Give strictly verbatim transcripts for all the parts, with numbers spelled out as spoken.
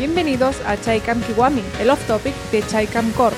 Bienvenidos a Chaikam Kiwami, el off-topic de Chaikam Corps.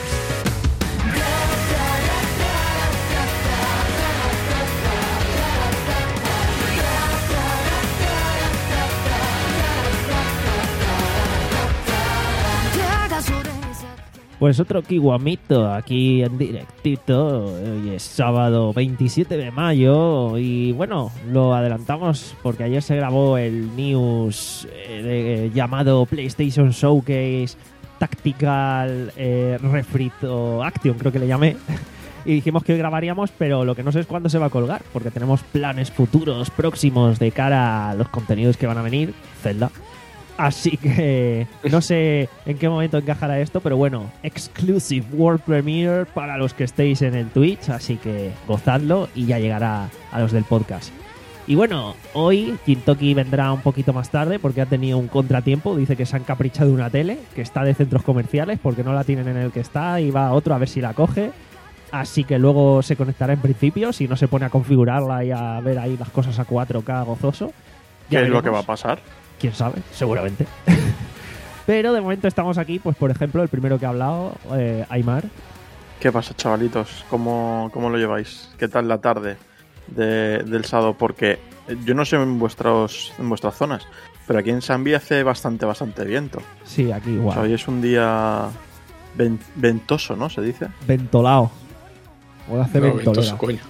Pues otro Kiwamito aquí en directito. Hoy es sábado veintisiete de mayo y bueno, lo adelantamos porque ayer se grabó el news eh, de, llamado PlayStation Showcase Tactical eh, Refrito Action, creo que le llamé. Y dijimos que hoy grabaríamos, pero lo que no sé es cuándo se va a colgar, porque tenemos planes futuros, próximos, de cara a los contenidos que van a venir. Zelda. Así que no sé en qué momento encajará esto, pero bueno, exclusive World Premiere para los que estéis en el Twitch, así que gozadlo y ya llegará a los del podcast. Y bueno, hoy Jintoki vendrá un poquito más tarde porque ha tenido un contratiempo, dice que se han caprichado una tele, que está de centros comerciales porque no la tienen en el que está y va a otro a ver si la coge. Así que luego se conectará en principio, si no se pone a configurarla y a ver ahí las cosas a cuatro K gozoso. ¿Qué es lo que va a pasar? Quién sabe, seguramente. Pero de momento estamos aquí, pues por ejemplo, el primero que ha hablado, eh, Aymar. ¿Qué pasa, chavalitos? ¿Cómo, cómo lo lleváis? ¿Qué tal la tarde de, del sábado? Porque yo no sé en vuestros en vuestras zonas, pero aquí en Zambi hace bastante, bastante viento. Sí, aquí igual. O sea, hoy es un día ven, ventoso, ¿no? ¿Se dice? Ventolao. O hace no, ventolera. ventoso, coño.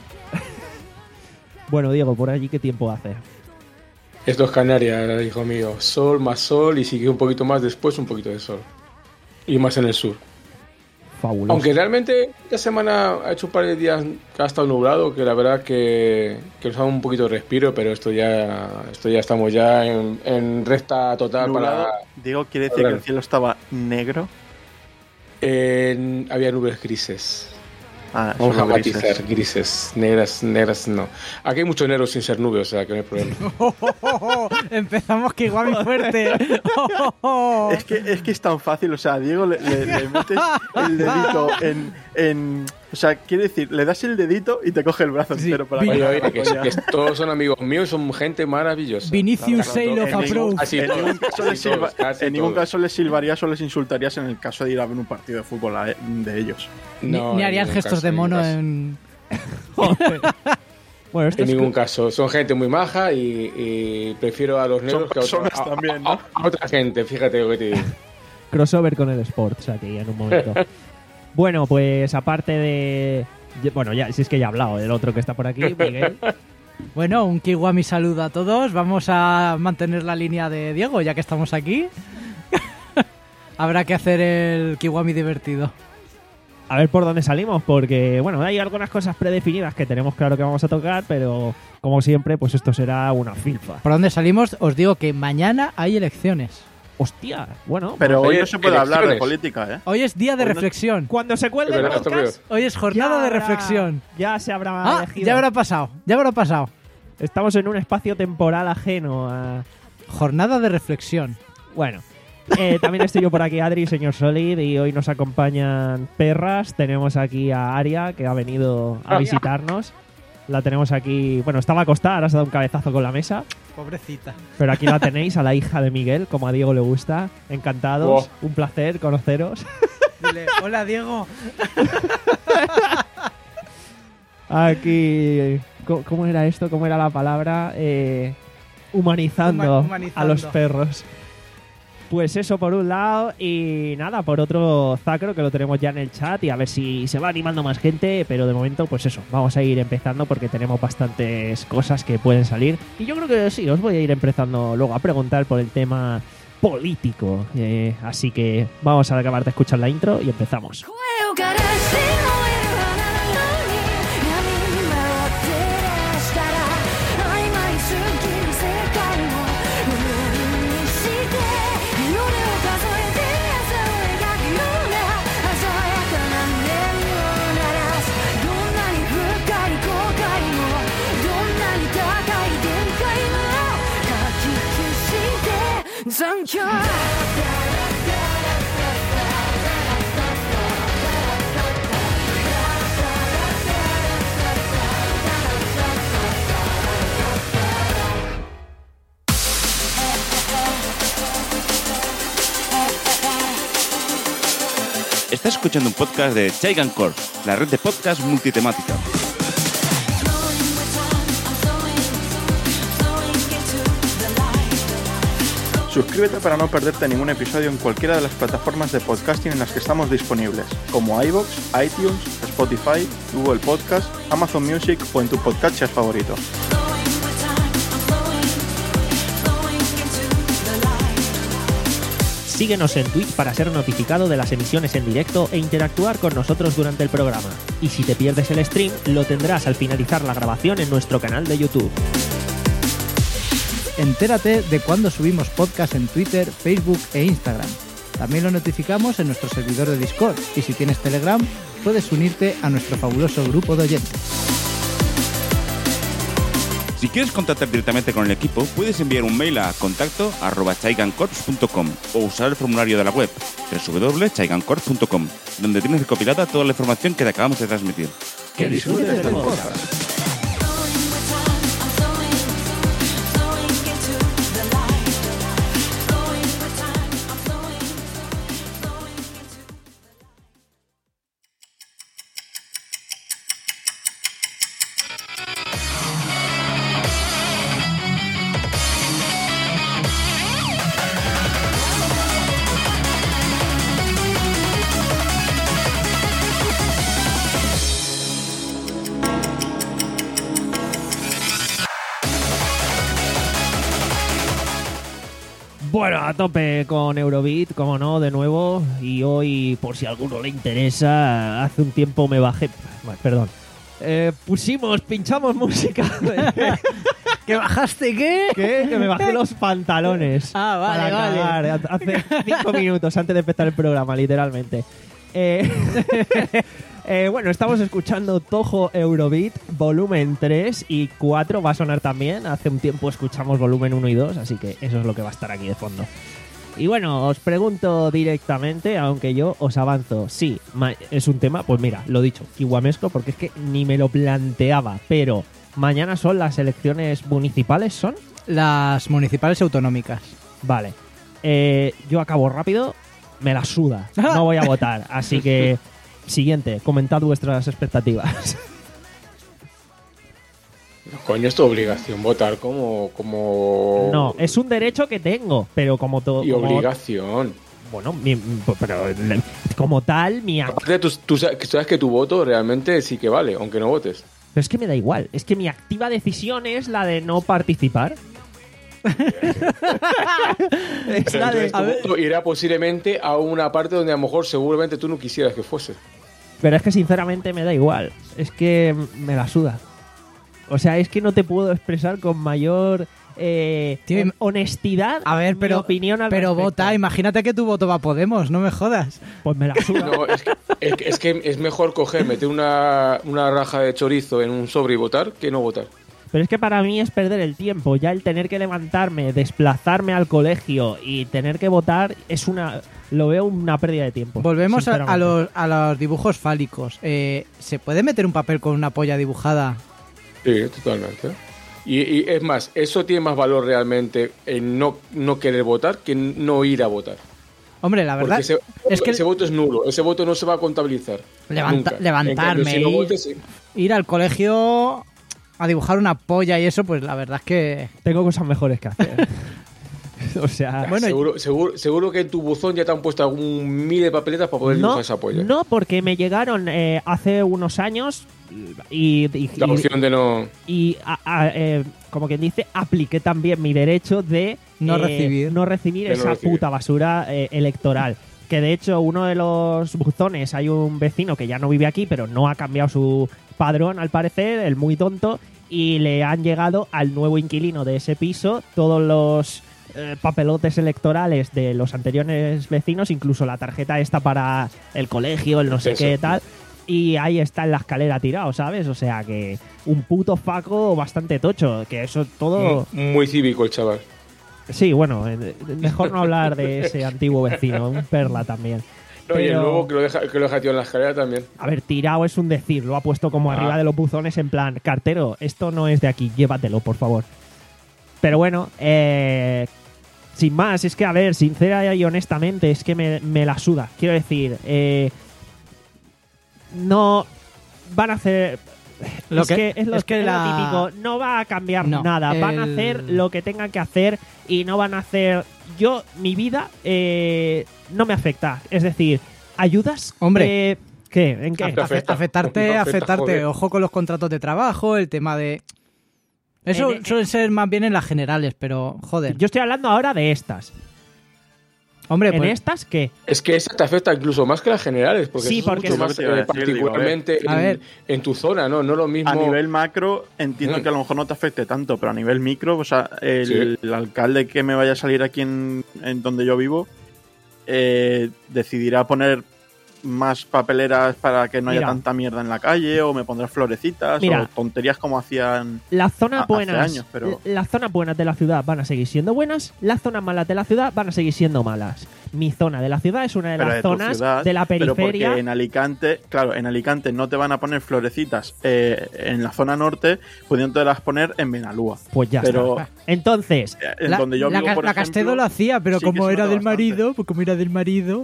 Bueno, Diego, ¿por allí qué tiempo hace? Esto es Canarias, hijo mío. Sol más sol y sigue un poquito más después un poquito de sol. Y más en el sur. Fabuloso. Aunque realmente esta semana ha hecho un par de días que ha estado nublado, que la verdad que, que nos da un poquito de respiro, pero esto ya esto ya estamos ya en, en recta total. Nublado, para... Digo, quiere decir Claro. que el cielo estaba negro. En, había nubes grises. Ah, Vamos a solo grises. matizar, grises, negras, negras no. Aquí hay mucho negro sin ser nube, o sea que no hay problema. Oh, oh, oh, oh. Empezamos Kiwami fuerte. Oh, oh, oh. Es que, es que es tan fácil, o sea, a Diego le, le, le metes el dedito en, en... O sea, quiere decir, le das el dedito y te coge el brazo Sí, entero para vi- Oye, acá. oye, que, que todos son amigos míos, son gente maravillosa. Vinicius Claro, Sale of claro, En ningún, Approve. Así en todos, ningún caso, les casi todos, silba- casi en ningún todos. caso les silbarías o les insultarías en el caso de ir a ver un partido de fútbol a- de ellos. Ni, No, ni en harían ningún gestos caso, de en ningún mono caso. en... Joder. Bueno, esto En es ningún caso, son gente muy maja y, y prefiero a los negros que a, otra- personas a- también, a- ¿no? a otra gente, fíjate lo que te digo. crossover con el Sports aquí en un momento. Bueno, pues aparte de... Bueno, ya si es que ya he hablado del otro que está por aquí, Miguel. Bueno, un Kiwami saludo a todos. Vamos a mantener la línea de Diego, ya que estamos aquí. Habrá que hacer el Kiwami divertido. A ver por dónde salimos, porque bueno, hay algunas cosas predefinidas que tenemos claro que vamos a tocar, pero como siempre, pues esto será una filfa. ¿Por dónde salimos? Os digo que mañana hay elecciones. Hostia, bueno, Pero Oye, hoy no se puede hablar de elecciones. política, ¿eh? Hoy es día de Hoy no- reflexión. cuando se cuelgue Es el verdad, esto podcast, Hoy es jornada ya de habrá- reflexión. Ya se habrá Ah, elegido. ya habrá pasado, ya habrá pasado. Estamos en un espacio temporal ajeno a... Jornada de reflexión. Bueno, eh, también estoy yo por aquí, Adri, señor Solid, y hoy nos acompañan perras. Tenemos aquí a Aria, que ha venido a visitarnos. La tenemos aquí... Bueno, estaba acostada, ahora se ha dado un cabezazo con la mesa. Pobrecita. Pero aquí la tenéis, a la hija de Miguel, como a Diego le gusta. Encantados, un placer conoceros. Dile, hola Diego. Aquí... ¿Cómo cómo era esto? ¿Cómo era la palabra? Eh, humanizando, Huma- humanizando. a los perros. Pues eso por un lado, y nada, por otro, Zacro, que lo tenemos ya en el chat, y a ver si se va animando más gente, pero de momento, pues eso, vamos a ir empezando porque tenemos bastantes cosas que pueden salir. Y yo creo que sí, os voy a ir empezando luego a preguntar por el tema político. Eh, así que vamos a acabar de escuchar la intro y empezamos. 声を枯らし燃える花のように闇に迷ってらしたら曖昧すぎる世界を無にして夜を数えて朝を描くような鮮やかな音を鳴らすどんなに深い後悔もどんなに高い限界もかき消して残響 Estás escuchando un podcast de Chaigan Corp, la red de podcast multitemática. Suscríbete para no perderte ningún episodio en cualquiera de las plataformas de podcasting en las que estamos disponibles, como iVoox, iTunes, Spotify, Google Podcast, Amazon Music o en tu podcatcher favorito. Síguenos en Twitch para ser notificado de las emisiones en directo e interactuar con nosotros durante el programa. Y si te pierdes el stream, lo tendrás al finalizar la grabación en nuestro canal de YouTube. Entérate de cuando subimos podcast en Twitter, Facebook e Instagram. También lo notificamos en nuestro servidor de Discord. Y si tienes Telegram, puedes unirte a nuestro fabuloso grupo de oyentes. Si quieres contactar directamente con el equipo, puedes enviar un mail a contacto arroba chaigancorps punto com o usar el formulario de la web doble u doble u doble u punto chaigancorps punto com, donde tienes recopilada toda la información que te acabamos de transmitir. ¡Que disfrutes del podcast! Bueno, a tope con Eurobeat, como no, de nuevo. Y hoy, por si a alguno le interesa, hace un tiempo me bajé... Bueno, perdón. Eh, pusimos, pinchamos música. ¿Que bajaste qué? ¿Qué? Que me bajé los pantalones. Ah, vale, para vale. cagar. Hace cinco minutos antes de empezar el programa, literalmente. Eh, eh, bueno, estamos escuchando Touhou Eurobeat, volumen tres y cuatro va a sonar también. Hace un tiempo escuchamos volumen uno y dos, así que eso es lo que va a estar aquí de fondo. Y bueno, os pregunto directamente, aunque yo os avanzo. Sí, es un tema, pues mira, lo dicho, kiwamesco, porque es que ni me lo planteaba, pero mañana son las elecciones municipales, ¿son? Las municipales autonómicas. Vale. Eh, yo acabo rápido, me la suda, no voy a votar, así que siguiente, comentad vuestras expectativas. No, coño, es tu obligación votar como... como... No, es un derecho que tengo, pero como todo... Y como, obligación. Bueno, mi, pero como tal, mi... Aparte, tú, tú sabes que tu voto realmente sí que vale, aunque no votes. Pero es que me da igual, es que mi activa decisión es la de no participar. Es la de... Entonces, tu voto irá posiblemente a una parte donde a lo mejor seguramente tú no quisieras que fuese. Pero es que sinceramente me da igual. Es que me la suda. O sea, es que no te puedo expresar con mayor eh, Tío, honestidad a ver, pero, mi opinión al pero respecto. vota, imagínate que tu voto va a Podemos, no me jodas. Pues me la suda. No, es que, es, que, es que es mejor coger, meter una, una raja de chorizo en un sobre y votar que no votar. Pero es que para mí es perder el tiempo. Ya el tener que levantarme, desplazarme al colegio y tener que votar es una... Lo veo una pérdida de tiempo. Volvemos a, a, sinceramente. los, a los dibujos fálicos. Eh, ¿Se puede meter un papel con una polla dibujada? Sí, totalmente. Y, y es más, eso tiene más valor realmente en no, no querer votar que en no ir a votar. Hombre, la verdad Porque ese, es que ese voto es nulo, ese voto no se va a contabilizar. levanta- nunca. levantarme En cambio, si no y- votes, sí. ir al colegio a dibujar una polla y eso, pues la verdad es que... Tengo cosas mejores que hacer. O sea... Bueno, seguro, seguro, seguro que en tu buzón ya te han puesto algún mil de papeletas para poder No, dibujar esa polla. no, porque me llegaron eh, hace unos años y, y, La y- opción de no... y, a- a- eh, como quien dice, apliqué también mi derecho de No eh, recibir. no recibir De no esa recibir. puta basura eh, electoral. Que de hecho, uno de los buzones, hay un vecino que ya no vive aquí, pero no ha cambiado su padrón, al parecer, el muy tonto, y le han llegado al nuevo inquilino de ese piso todos los eh, papelotes electorales de los anteriores vecinos, incluso la tarjeta esta para el colegio, el no sé Eso. qué tal. Y ahí está en la escalera tirado, ¿sabes? O sea que un puto faco bastante tocho, que eso todo... Muy cívico el chaval. Sí, bueno, eh, mejor no hablar de ese antiguo vecino, un perla también. No, y el Pero- nuevo que lo deja, que lo deja tío en la escalera también. A ver, tirado es un decir, lo ha puesto como Ah. arriba de los buzones en plan, cartero, esto no es de aquí, llévatelo, por favor. Pero bueno, eh, sin más, es que, a ver, sincera y honestamente, es que me, me la suda. Quiero decir, eh, no van a hacer... Lo es que- que, es lo, es que es lo la- típico, no va a cambiar No, nada, van a el- hacer lo que tengan que hacer y no van a hacer... Yo, mi vida, eh, no me afecta, es decir, ayudas... Hombre. eh, ¿Qué? ¿En qué? Afecta. Afe- afectarte, No afecta, afectarte. joder. Ojo con los contratos de trabajo, el tema de... Eso En- suelen ser más bien en las generales, pero joder. Yo estoy hablando ahora de estas. Hombre, ¿En pues... estas qué? Es que esa te afecta incluso más que las generales, porque Sí, eso es porque mucho es lo más que te iba a eh, decir, digo, a ver. particularmente A en, ver. en tu zona, ¿no? No lo mismo. A nivel macro entiendo Mm. que a lo mejor no te afecte tanto, pero a nivel micro, o sea, el, el alcalde que me vaya a salir aquí en, en donde yo vivo eh, decidirá poner más papeleras para que no haya Mira. tanta mierda en la calle, o me pondrá florecitas, Mira. o tonterías como hacían. Las zonas hace buenas, años, pero- las zonas buenas de la ciudad van a seguir siendo buenas, las zonas malas de la ciudad van a seguir siendo malas. Mi zona de la ciudad es una de Pero las de tu zonas ciudad, de la Pero periferia. porque en Alicante, claro, en Alicante no te van a poner florecitas eh, en la zona norte, pudiéndotelas poner en Benalúa. Pues ya Pero está. Entonces, eh, en La, donde yo la vivo, Ca- por la ejemplo, Castedo lo hacía, pero sí que como se era nota del bastante. marido, pues como era del marido...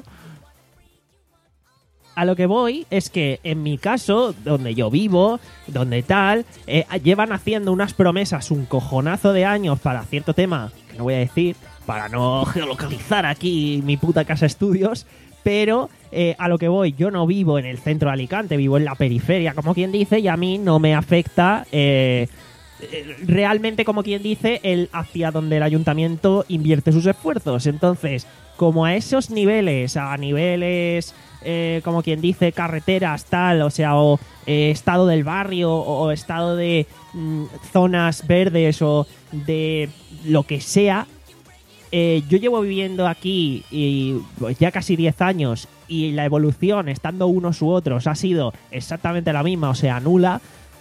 a lo que voy es que en mi caso, donde yo vivo, donde tal, eh, llevan haciendo unas promesas un cojonazo de años para cierto tema, que no voy a decir, para no geolocalizar aquí mi puta casa estudios, pero eh, a lo que voy, yo no vivo en el centro de Alicante, vivo en la periferia, como quien dice, y a mí no me afecta... eh, eh, realmente, como quien dice, el hacia donde el ayuntamiento invierte sus esfuerzos. Entonces, como a esos niveles, a niveles, eh, como quien dice, carreteras, tal, o sea, o eh, estado del barrio, o, o estado de mm, zonas verdes, o de lo que sea, eh, yo llevo viviendo aquí y, pues, ya casi diez años, y la evolución, estando unos u otros, ha sido exactamente la misma, o sea, nula.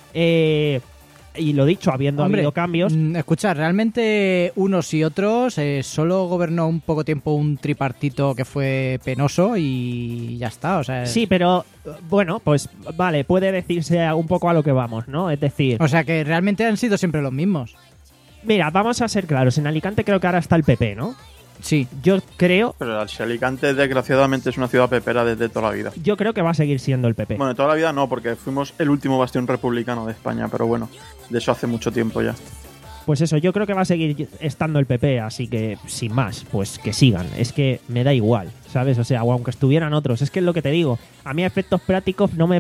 Eh, y lo dicho, habiendo Hombre, habido cambios. mm, escucha, realmente unos y otros eh, solo gobernó un poco tiempo un tripartito que fue penoso y ya está, o sea... Sí, pero bueno, pues vale, puede decirse un poco a lo que vamos, ¿no? Es decir, O sea que realmente han sido siempre los mismos. mira, vamos a ser claros, en Alicante creo que ahora está el P P, ¿no? Sí. Yo creo, Pero si Alicante, desgraciadamente, es una ciudad pepera desde toda la vida. yo creo que va a seguir siendo el P P. Bueno, de toda la vida no, porque fuimos el último bastión republicano de España, pero bueno, de eso hace mucho tiempo ya. Pues eso, yo creo que va a seguir estando el P P, así que sin más, pues que sigan. Es que me da igual, ¿sabes? O sea, o aunque estuvieran otros, es que es lo que te digo. A mí a efectos prácticos no me...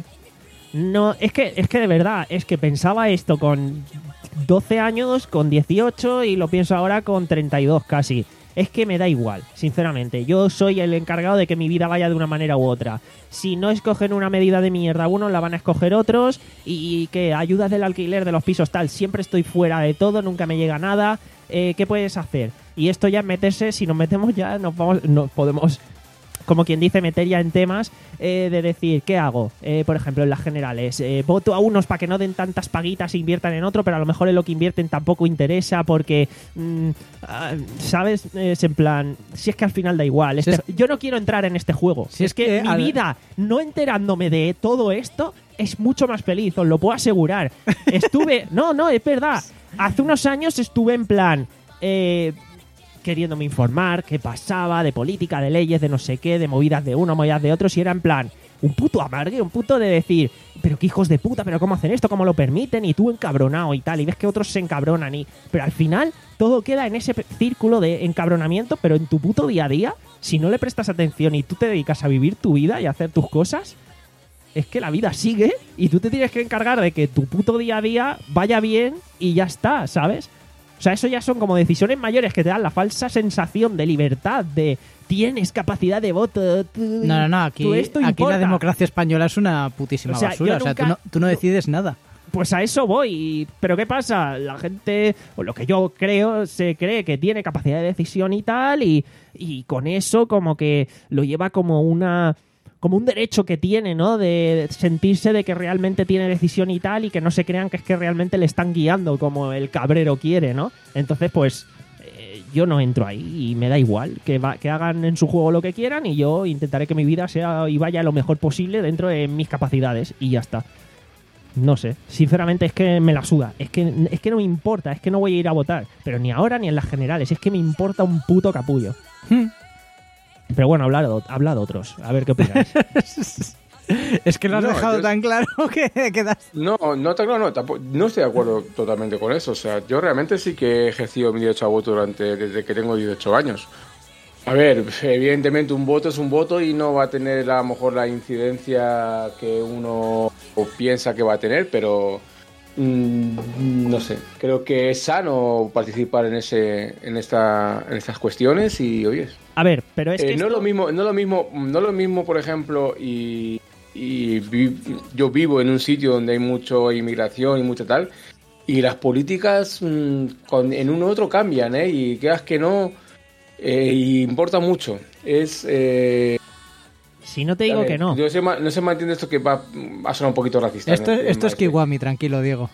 No, es que, es que de verdad, es que pensaba esto con doce años, con dieciocho y lo pienso ahora con treinta y dos casi. Es que me da igual, sinceramente. Yo soy el encargado de que mi vida vaya de una manera u otra. Si no escogen una medida de mierda unos, la van a escoger otros. Y que ayudas del alquiler de los pisos tal, siempre estoy fuera de todo, nunca me llega nada. Eh, ¿Qué puedes hacer? Y esto ya es meterse, si nos metemos ya nos vamos, nos podemos, como quien dice, meter ya en temas eh, de decir, ¿qué hago? Eh, por ejemplo, en las generales, eh, voto a unos para que no den tantas paguitas e inviertan en otro, pero a lo mejor en lo que invierten tampoco interesa porque, mm, ah, ¿sabes? Es en plan, si es que al final da igual. Si Este- yo no quiero entrar en este juego. Si es, es que, que mi al- vida, no enterándome de todo esto, es mucho más feliz, os lo puedo asegurar. Estuve, no, no, es verdad. Hace unos años estuve en plan... Eh, queriéndome informar qué pasaba, de política, de leyes, de no sé qué, de movidas de uno, movidas de otros, y era en plan, un puto amargue, un puto de decir, pero qué hijos de puta, pero cómo hacen esto, cómo lo permiten, y tú encabronado y tal, y ves que otros se encabronan, y pero al final todo queda en ese pe- círculo de encabronamiento, pero en tu puto día a día, si no le prestas atención y tú te dedicas a vivir tu vida y a hacer tus cosas, es que la vida sigue y tú te tienes que encargar de que tu puto día a día vaya bien y ya está, ¿sabes? O sea, eso ya son como decisiones mayores que te dan la falsa sensación de libertad, de tienes capacidad de voto. Tú, No, no, no, aquí, tú esto aquí la importa. democracia española es una putísima O sea, basura. yo O sea, tú nunca- no, tú no decides nada. Pues a eso voy. y- Pero ¿qué pasa? La gente, o lo que yo creo, se cree que tiene capacidad de decisión y tal, y, y con eso como que lo lleva como una... como un derecho que tiene, ¿no? De sentirse de que realmente tiene decisión y tal, y que no se crean que es que realmente le están guiando como el cabrero quiere, ¿no? Entonces, pues, eh, yo no entro ahí y me da igual que, va- que hagan en su juego lo que quieran y yo intentaré que mi vida sea y vaya lo mejor posible dentro de mis capacidades y ya está. No sé, sinceramente es que me la suda, es que, es que no me importa, es que no voy a ir a votar, pero ni ahora ni en las generales, es que me importa un puto capullo. Hmm. Pero bueno, hablar de, hablar de otros, a ver qué opináis. Es que lo has No, dejado yo- tan claro que quedas... No, no, ta- no, no, tampoco- no estoy de acuerdo totalmente con eso. O sea, yo realmente sí que he ejercido mi derecho a voto durante, desde que tengo dieciocho años. A ver, evidentemente un voto es un voto y no va a tener a lo mejor la incidencia que uno piensa que va a tener, pero mm, no sé, creo que es sano participar en ese, en esta, en estas cuestiones y oye, A ver, pero es eh, que no esto- es lo mismo, no es lo mismo, no es lo mismo, por ejemplo, y, y vi- yo vivo en un sitio donde hay mucha inmigración y mucha tal, y las políticas mm, con- en uno u otro cambian, ¿eh? Y quedas que no, eh, y importa mucho. Es eh, si no te digo a ver, que no. Yo sé, ma- no se me entiende esto que va a sonar un poquito racista. Esto, en el- esto es en- Kiwami, tranquilo, Diego.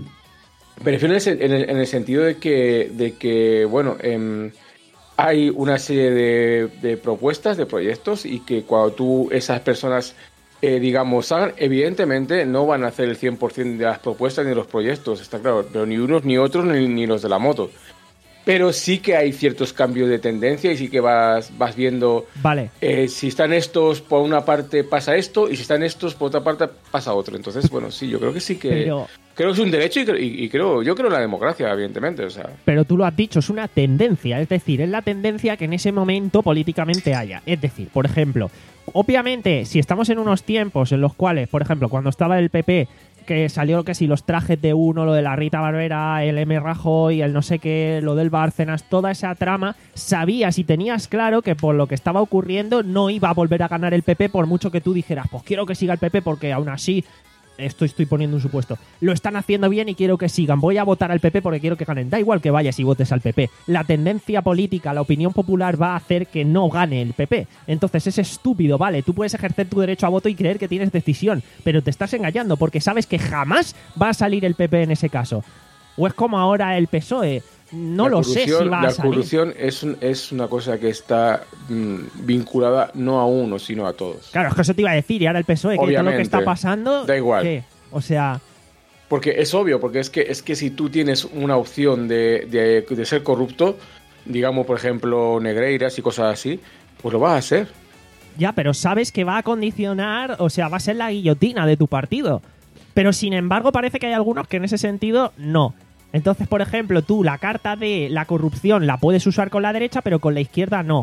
Prefiero en el, sen- en el- en el sentido de que, de que bueno, em, hay una serie de, de propuestas, de proyectos, y que cuando tú, esas personas, eh, digamos, hagan, evidentemente no van a hacer el cien por ciento de las propuestas ni de los proyectos, está claro, pero ni unos ni otros ni, ni los de la moto. Pero sí que hay ciertos cambios de tendencia y sí que vas, vas viendo Vale, eh, si están estos por una parte pasa esto y si están estos por otra parte pasa otro. Entonces, bueno, sí, yo creo que sí que pero, creo que es un derecho y, cre- y- y creo yo creo en la democracia, evidentemente, o sea, pero tú lo has dicho, es una tendencia, es decir, es la tendencia que en ese momento políticamente haya. Es decir, por ejemplo, obviamente, si estamos en unos tiempos en los cuales, por ejemplo, cuando estaba el P P, que salió que si los trajes de uno, lo de la Rita Barbera, el M. Rajoy, el no sé qué, lo del Bárcenas, toda esa trama, sabías y tenías claro que por lo que estaba ocurriendo no iba a volver a ganar el P P por mucho que tú dijeras, pues quiero que siga el P P porque aún así, esto estoy poniendo un supuesto, lo están haciendo bien y quiero que sigan, voy a votar al P P porque quiero que ganen, da igual que vayas y votes al P P, la tendencia política, la opinión popular va a hacer que no gane el P P, entonces es estúpido, vale, tú puedes ejercer tu derecho a voto y creer que tienes decisión, pero te estás engañando porque sabes que jamás va a salir el P P en ese caso, o es como ahora el P S O E, no la lo sé si corrupción- va a la salir. corrupción es, un- es una cosa que está mm, vinculada no a uno, sino a todos. Claro, es que eso te iba a decir, y ahora el P S O E, que todo lo que Obviamente. está pasando, Da igual. ¿qué? O sea, Porque es obvio, porque es que es que si tú tienes una opción de, de, de ser corrupto, digamos, por ejemplo, negreiras y cosas así, pues lo vas a hacer. ya, pero sabes que va a condicionar, o sea, va a ser la guillotina de tu partido. Pero sin embargo, parece que hay algunos que en ese sentido no. Entonces, por ejemplo, tú la carta de la corrupción la puedes usar con la derecha, pero con la izquierda no.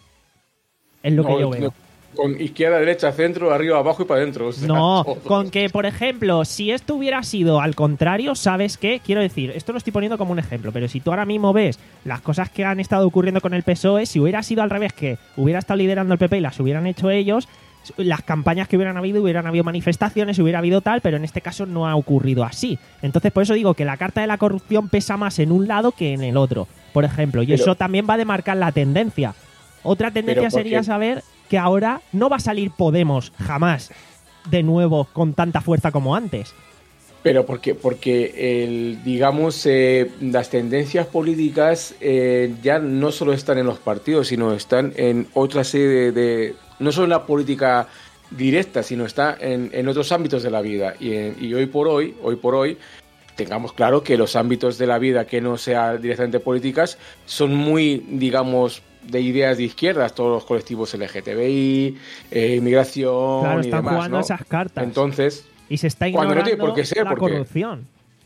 Es lo que No, yo veo. no, con izquierda, derecha, centro, arriba, abajo y para adentro. o sea, No, todo. con que, por ejemplo, si esto hubiera sido al contrario, ¿sabes qué? Quiero decir, esto lo estoy poniendo como un ejemplo, pero si tú ahora mismo ves las cosas que han estado ocurriendo con el P S O E, si hubiera sido al revés, que hubiera estado liderando el P P y las hubieran hecho ellos, las campañas que hubieran habido, hubieran habido manifestaciones, hubiera habido tal, pero en este caso no ha ocurrido así. Entonces, por eso digo que la carta de la corrupción pesa más en un lado que en el otro, por ejemplo, y Pero- eso también va a demarcar la tendencia. Otra tendencia Pero ¿por sería qué? saber que ahora no va a salir Podemos jamás de nuevo con tanta fuerza como antes. Pero porque, porque el, digamos, eh, las tendencias políticas eh, ya no solo están en los partidos, sino están en otra serie de, de- no solo en la política directa, sino está en, en otros ámbitos de la vida. Y, en- y hoy por hoy, hoy por hoy, tengamos claro que los ámbitos de la vida que no sean directamente políticas son muy, digamos, de ideas de izquierdas, todos los colectivos L G T B I, eh, inmigración Claro, y están demás, jugando ¿no? esas cartas. Entonces, Y se está Cuando no ignorando tiene por qué ser, la porque- corrupción.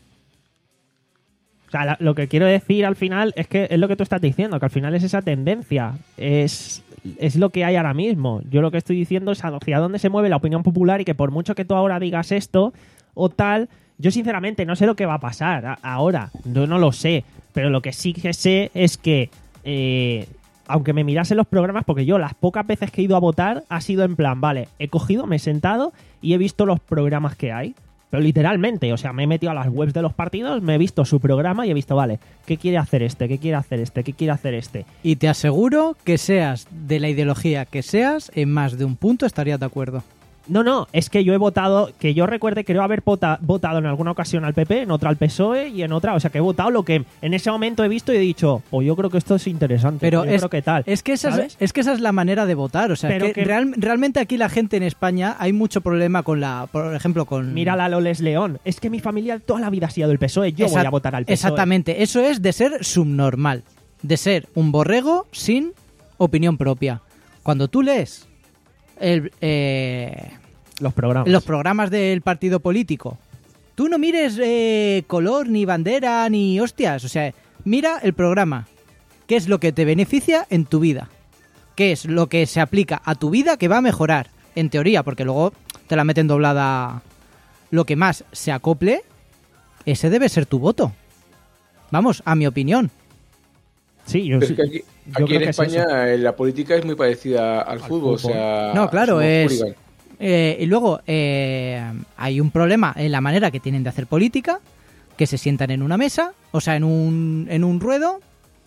O sea, la- lo que quiero decir al final es que es lo que tú estás diciendo, que al final es esa tendencia. Es, es lo que hay ahora mismo. Yo lo que estoy diciendo es hacia dónde se mueve la opinión popular y que por mucho que tú ahora digas esto o tal, yo sinceramente no sé lo que va a pasar a- ahora. Yo no lo sé. Pero lo que sí que sé es que... eh, aunque me mirase los programas, porque yo las pocas veces que he ido a votar ha sido en plan, vale, he cogido, me he sentado y he visto los programas que hay. Pero literalmente, o sea, me he metido a las webs de los partidos, me he visto su programa y he visto, vale, ¿qué quiere hacer este? ¿Qué quiere hacer este? ¿Qué quiere hacer este? Y te aseguro que seas de la ideología que seas, en más de un punto estarías de acuerdo. No, no, es que yo he votado, que yo recuerde, creo haber vota, votado en alguna ocasión al P P, en otra al P S O E y en otra, o sea, que he votado lo que en ese momento he visto y he dicho, pues yo creo que esto es interesante, Pero yo es, creo que tal. es que esa ¿sabes? es, es que esa es la manera de votar, o sea, Pero que que- real- realmente aquí la gente en España hay mucho problema con la, por ejemplo, con Mira la Loles León, es que mi familia toda la vida ha sido del P S O E, yo voy Exact- a votar al P S O E. Exactamente, eso es de ser subnormal, de ser un borrego sin opinión propia. Cuando tú lees el, eh, Los programas. los programas del partido político, tú no mires eh, color, ni bandera, ni hostias, o sea, mira el programa, qué es lo que te beneficia en tu vida, qué es lo que se aplica a tu vida que va a mejorar, en teoría, porque luego te la meten doblada lo que más se acople, ese debe ser tu voto. Vamos, a mi opinión. Sí, yo Pero sí. es que aquí, yo aquí creo en que es eso. España eh, la política es muy parecida al, fútbol, fútbol. o sea... No, claro, somos es... hooligan. Eh, y luego eh, hay un problema en la manera que tienen de hacer política, que se sientan en una mesa, o sea, en un, en un ruedo.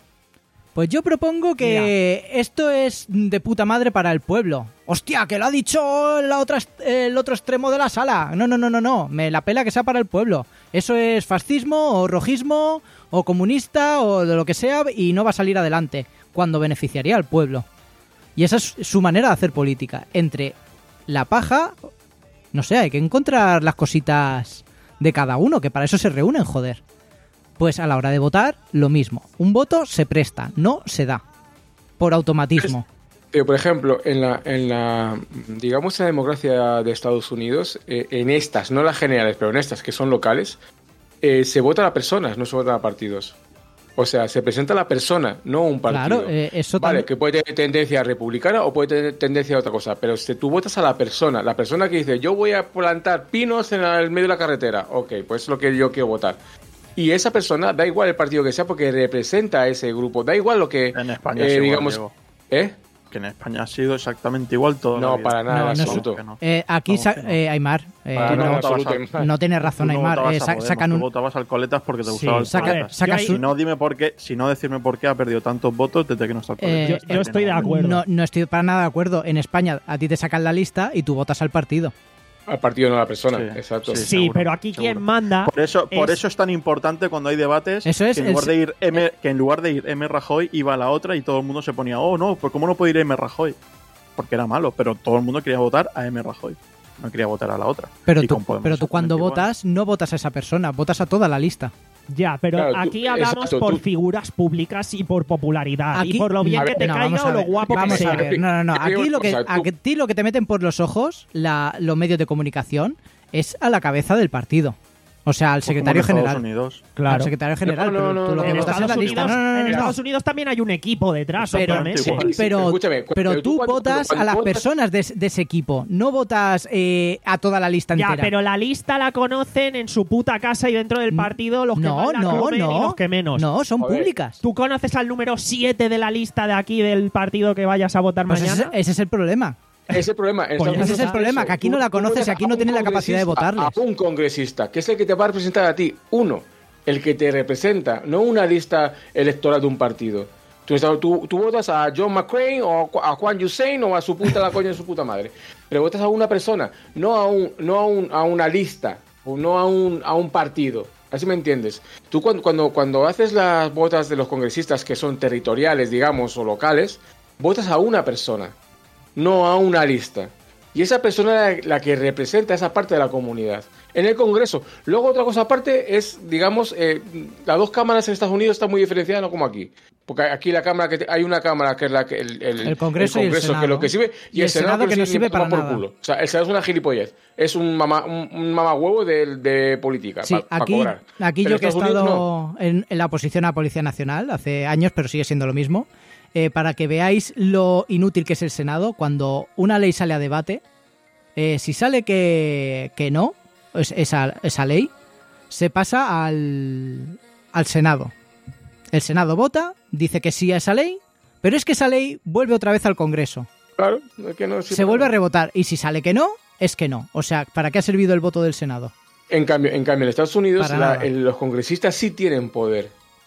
Pues yo propongo que esto es de puta madre para el pueblo. ¡Hostia, que lo ha dicho la otra, est- el otro extremo de la sala! No, no, no, no, no. Me la pela que sea para el pueblo. Eso es fascismo o rojismo o comunista o de lo que sea y no va a salir adelante cuando beneficiaría al pueblo. Y esa es su manera de hacer política. Entre la paja, no sé, hay que encontrar las cositas de cada uno, que para eso se reúnen, joder. Pues a la hora de votar, lo mismo. Un voto se presta, no se da. Por automatismo. Pero, por ejemplo, en la, en la, digamos, en la democracia de Estados Unidos, eh, en estas, no las generales, pero en estas que son locales, eh, se vota a personas, no se vota a partidos. O sea, se presenta la persona, no un partido. Claro, eh, eso Vale, también. que puede tener tendencia republicana o puede tener tendencia a otra cosa, pero si tú votas a la persona, la persona que dice, yo voy a plantar pinos en el medio de la carretera, ok, pues es lo que yo quiero votar. Y esa persona, da igual el partido que sea, porque representa a ese grupo, da igual lo que, En España eh, es igual, digamos, Diego. ¿eh? Que en España ha sido exactamente igual todo. No, para nada, No, en no es- absoluto. que no. Eh, aquí, Vamos sa- que no. eh, Aymar, eh, Para Tú nada, no no, en votabas absoluto. al- no tienes Tú razón, no Aymar. votabas Eh, a sa- Podemos, sacan tú un... votabas al Coletas porque te Sí, gustaba el saca- Coletas. sacas Yo Si un- no, dime por qué, si no decirme por qué ha perdido tantos votos desde que no está el Eh, Coletas. Yo- yo estoy de acuerdo. No, no estoy para nada de acuerdo. En España a ti te sacan la lista y tú votas al partido. Al partido, no a la persona, Sí, exacto. sí. Sí, seguro, pero aquí seguro. quien manda... Por eso, por es- eso es tan importante cuando hay debates Eso es, que, en el- lugar de ir M, que en lugar de ir M. Rajoy iba a la otra y todo el mundo se ponía, oh no, pues ¿cómo no puede ir M. Rajoy? Porque era malo, pero todo el mundo quería votar a M. Rajoy. No quería votar a la otra. Pero Y tú, con Podemos pero tú cuando exactamente igual. votas, no votas a esa persona, votas a toda la lista. Ya, pero Claro, tú- aquí hablamos exacto, por tú- figuras públicas y por popularidad. Aquí- y por lo bien A que ver, te no, caiga vamos a o lo ver, guapo vamos que a sea. ver. No, no, no. Te digo Aquí una lo que, cosa, tú- a ti lo que te meten por los ojos, la, los medios de comunicación, es a la cabeza del partido. O sea, al Pues como secretario en Estados general. Unidos. Claro. Al secretario general. No, no, pero no, tú lo no, que En no, votas es Estados, la lista. Unidos, No, no, no, en no. Estados Unidos también hay un equipo detrás, Pero, obviamente. igual. Sí, pero, escúchame, cu- pero pero tú tú cuando- votas cuando a las votas- personas de, de ese equipo, no votas eh, a toda la lista Ya, entera. pero la lista la conocen en su puta casa y dentro del partido los que no, más la no, comen no. y los que menos. No, son Joder. públicas. ¿Tú conoces al número siete de la lista de aquí del partido que vayas a votar Pues ese, mañana? ese es el problema. Ese es el problema. En Pues Estados ese es el Unidos problema, eso. que aquí no la Tú- tú conoces y votas aquí a no un tienes la capacidad de congresista, votarles. A un congresista, que es el que te va a representar a ti. Uno, el que te representa, no una lista electoral de un partido. Tú, tú, tú votas a John McCain o a Juan Yussein o a su puta la coña de su puta madre. Pero votas a una persona, no a un, no a, un, a una lista, o no a un, a un partido. Así me entiendes. Tú cuando, cuando, cuando haces las votas de los congresistas que son territoriales, digamos, o locales, votas a una persona, no a una lista. Y esa persona es la, la que representa esa parte de la comunidad en el Congreso. Luego otra cosa aparte es, digamos, eh, las dos cámaras en Estados Unidos están muy diferenciadas, no como aquí. Porque aquí la cámara que te- hay una cámara que es la que el, el, El Congreso y el que es lo Senado. que sirve y, el Senado que no sirve para nada. Culo. O sea, el Senado es una gilipollez. Es un mamá un, un mamahuevo de, de política Sí, para aquí, cobrar. aquí Pero yo que he Estados Unidos estado en, en la oposición a Policía Nacional hace años, pero sigue siendo lo mismo, eh, para que veáis lo inútil que es el Senado, cuando una ley sale a debate, eh, si sale que, que no, es- esa, esa ley, se pasa al, al Senado. El Senado vota, dice que sí a esa ley, pero es que esa ley vuelve otra vez al Congreso. Claro, es que no sirve Se vuelve a para- rebotar, y si sale que no, es que no. O sea, ¿para qué ha servido el voto del Senado? En cambio, en cambio, en Estados Unidos Para la- nada. el- los congresistas sí tienen poder.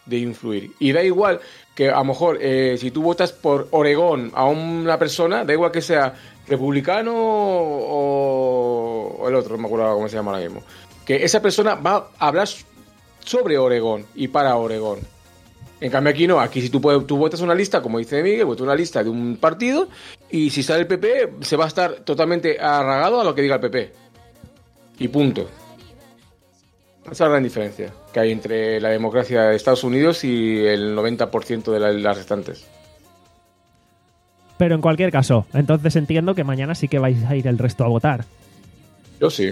de influir. Y da igual que a lo mejor eh, si tú votas por Oregón a una persona, da igual que sea republicano o, o el otro, no me acuerdo cómo se llama ahora mismo, que esa persona va a hablar sobre Oregón y para Oregón. En cambio aquí no, aquí si tú, puedes, tú votas una lista, como dice Miguel, votas una lista de un partido y si sale el P P se va a estar totalmente arragado a lo que diga el P P. Y punto. Esa es la gran diferencia que hay entre la democracia de Estados Unidos y el noventa por ciento de la- las restantes. Pero en cualquier caso, entonces entiendo que mañana sí que vais a ir el resto a votar. Yo sí.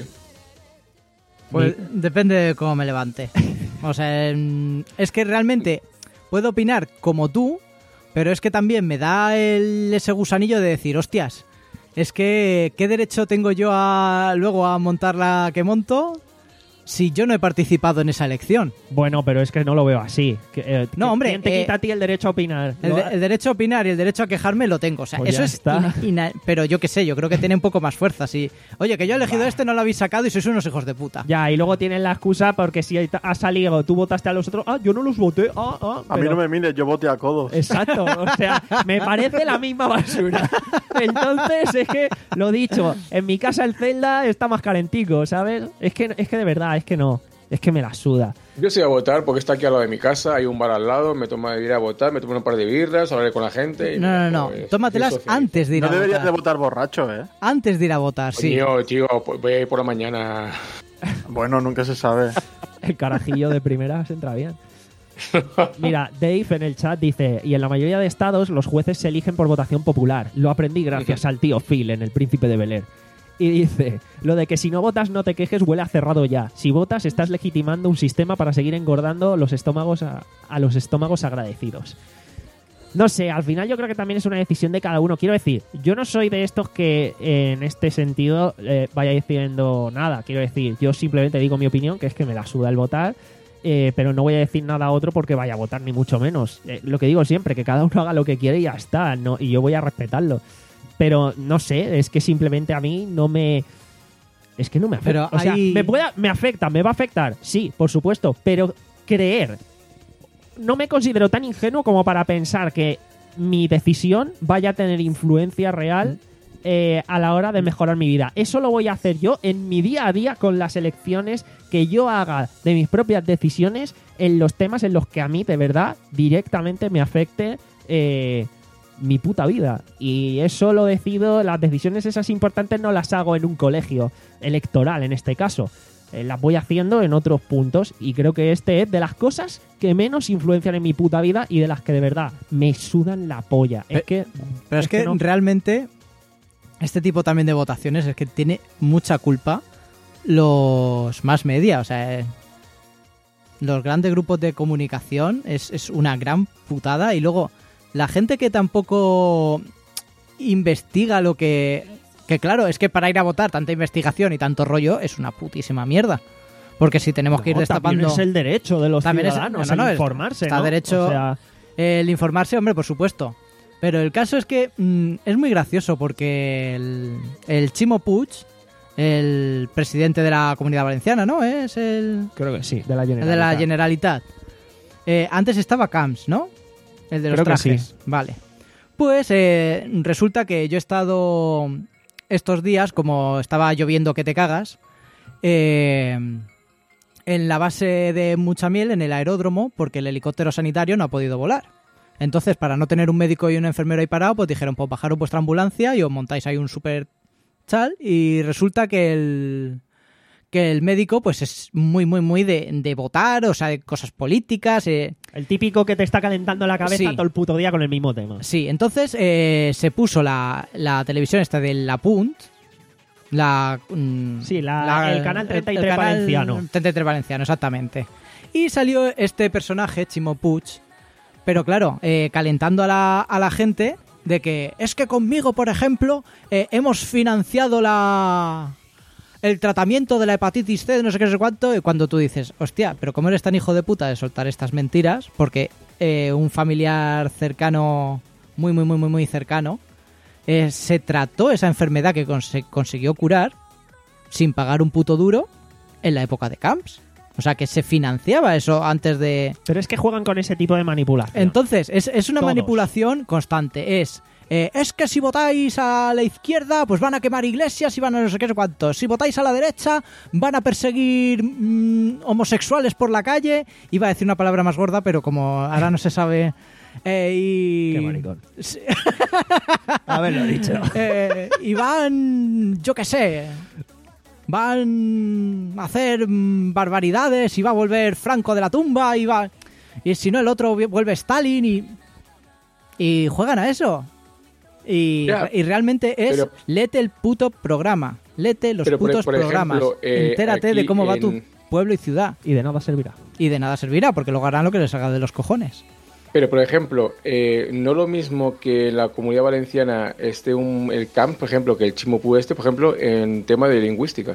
Pues depende de cómo me levante. O sea, mm, es que realmente puedo opinar como tú, pero es que también me da el, ese gusanillo de decir, hostias, es que ¿qué derecho tengo yo a luego a montar la que monto si yo no he participado en esa elección? Bueno, pero es que no lo veo así. Que, eh, No, hombre, ¿Quién te eh, quita a ti el derecho a opinar? El, Lo- de- el derecho a opinar y el derecho a quejarme lo tengo. O sea, Pues eso ya es está. ina- ina- pero yo qué sé, yo creo que tiene un poco más fuerza. Sí. Oye, que yo he elegido este, no lo habéis sacado y sois unos hijos de puta. Ya, y luego tienen la excusa porque si ha salido, tú votaste a los otros, ah, yo no los voté, ah, ah. A mí pero- no me mires, yo voté a codos. Exacto, o sea, me parece la misma basura. Entonces, es que, lo dicho, en mi casa el Zelda está más calentico, ¿sabes? Es que, es que de verdad, es que no. Es que me la suda. Yo sí voy a votar porque está aquí al lado de mi casa, hay un bar al lado, me tomo de ir a votar, me tomo un par de birras, hablaré con la gente. Y No, no, mira, no. pues, Tómatelas eso feliz. antes de ir No a deberías de votar. votar borracho, ¿eh? Antes de ir a votar, sí. Tío, tío, pues voy a ir por la mañana. Bueno, nunca se sabe. El carajillo de primera se entra bien. Mira, Dave en el chat dice, y en la mayoría de estados los jueces se eligen por votación popular. Lo aprendí gracias al tío Phil en El Príncipe de Bel-Air. Y dice, lo de que si no votas no te quejes huele a cerrado ya. Si votas estás legitimando un sistema para seguir engordando los estómagos a, a los estómagos agradecidos. No sé, al final yo creo que también es una decisión de cada uno. Quiero decir, yo no soy de estos que eh, en este sentido eh, vaya diciendo nada. Quiero decir, yo simplemente digo mi opinión, que es que me la suda el votar, eh, pero no voy a decir nada a otro porque vaya a votar, ni mucho menos. Eh, lo que digo siempre, que cada uno haga lo que quiere y ya está, no, y yo voy a respetarlo. Pero no sé, es que simplemente a mí no me... Es que no me afecta. Pero o sea, hay- me, pueda, me afecta, me va a afectar, sí, por supuesto, pero creer... No me considero tan ingenuo como para pensar que mi decisión vaya a tener influencia real eh, a la hora de mejorar mi vida. Eso lo voy a hacer yo en mi día a día con las elecciones que yo haga de mis propias decisiones en los temas en los que a mí de verdad directamente me afecte eh, mi puta vida. Y eso lo decido, las decisiones esas importantes no las hago en un colegio electoral en este caso. Eh, las voy haciendo en otros puntos y creo que este es de las cosas que menos influencian en mi puta vida y de las que de verdad me sudan la polla. Es Pe- que... Pero es, que, no- realmente este tipo también de votaciones es que tiene mucha culpa los más media. O sea, eh, los grandes grupos de comunicación es, es una gran putada. Y luego la gente que tampoco investiga lo que... Que claro, es que para ir a votar tanta investigación y tanto rollo es una putísima mierda. Porque si tenemos que ir No, también destapando... es el derecho de los También es- ciudadanos no, no, a no, informarse, está ¿no? derecho- O sea, El informarse, hombre, por supuesto. Pero el caso es que mm, es muy gracioso porque el, el Chimo Puig, el presidente de la Comunidad Valenciana, ¿no? Es el, creo que sí, de la el Generalitat. de la Generalitat. Eh, antes estaba Camps, ¿no? El de los Creo que trajes. sí. Vale. Pues eh, resulta que yo he estado estos días, como estaba lloviendo que te cagas, eh, en la base de Muchamiel, en el aeródromo, porque el helicóptero sanitario no ha podido volar. Entonces, para no tener un médico y un enfermero ahí parado, pues dijeron, pues bajaros vuestra ambulancia y os montáis ahí un super chal. Y resulta que el, que el médico pues es muy, muy, muy de, de votar, o sea, de cosas políticas. Eh. El típico que te está calentando la cabeza Sí. todo el puto día con el mismo tema. Sí, entonces eh, se puso la, la televisión esta de La Punt, la, mm, Sí, la- el canal treinta y tres el canal valenciano. treinta y tres valenciano, exactamente. Y salió este personaje, Chimo Puig, pero claro, eh, calentando a la, a la gente de que es que conmigo, por ejemplo, eh, hemos financiado la el tratamiento de la hepatitis C, no sé qué, no sé cuánto, y cuando tú dices, hostia, pero ¿cómo eres tan hijo de puta de soltar estas mentiras? Porque eh, un familiar cercano, muy, muy, muy, muy, muy cercano, eh, se trató esa enfermedad que conse- consiguió curar sin pagar un puto duro en la época de Camps. O sea, que se financiaba eso antes de... Pero es que juegan con ese tipo de manipulación. Entonces, es, es una Todos. manipulación constante. Es, eh, es que si votáis a la izquierda, pues van a quemar iglesias y van a no sé qué, no sé cuántos. Si votáis a la derecha, van a perseguir mm, homosexuales por la calle. Iba a decir una palabra más gorda, pero como ahora no se sabe... Eh, y... Qué maricón. Sí. Haberlo dicho. Eh, y van, yo qué sé, van a hacer mm, barbaridades y va a volver Franco de la tumba y va... Y si no, el otro vuelve Stalin y... Y juegan a eso. Y, Ya, y realmente es... pero- Lete el puto programa. Lete los Pero, por- putos por ejemplo, programas. eh, Entérate de aquí cómo va en- tu pueblo y ciudad. Y de nada servirá. Y de nada servirá, porque luego harán lo que les haga de los cojones. Pero, por ejemplo, eh, no lo mismo que la Comunidad Valenciana esté un, el camp, por ejemplo, que el Chimopú este, por ejemplo, en tema de lingüística.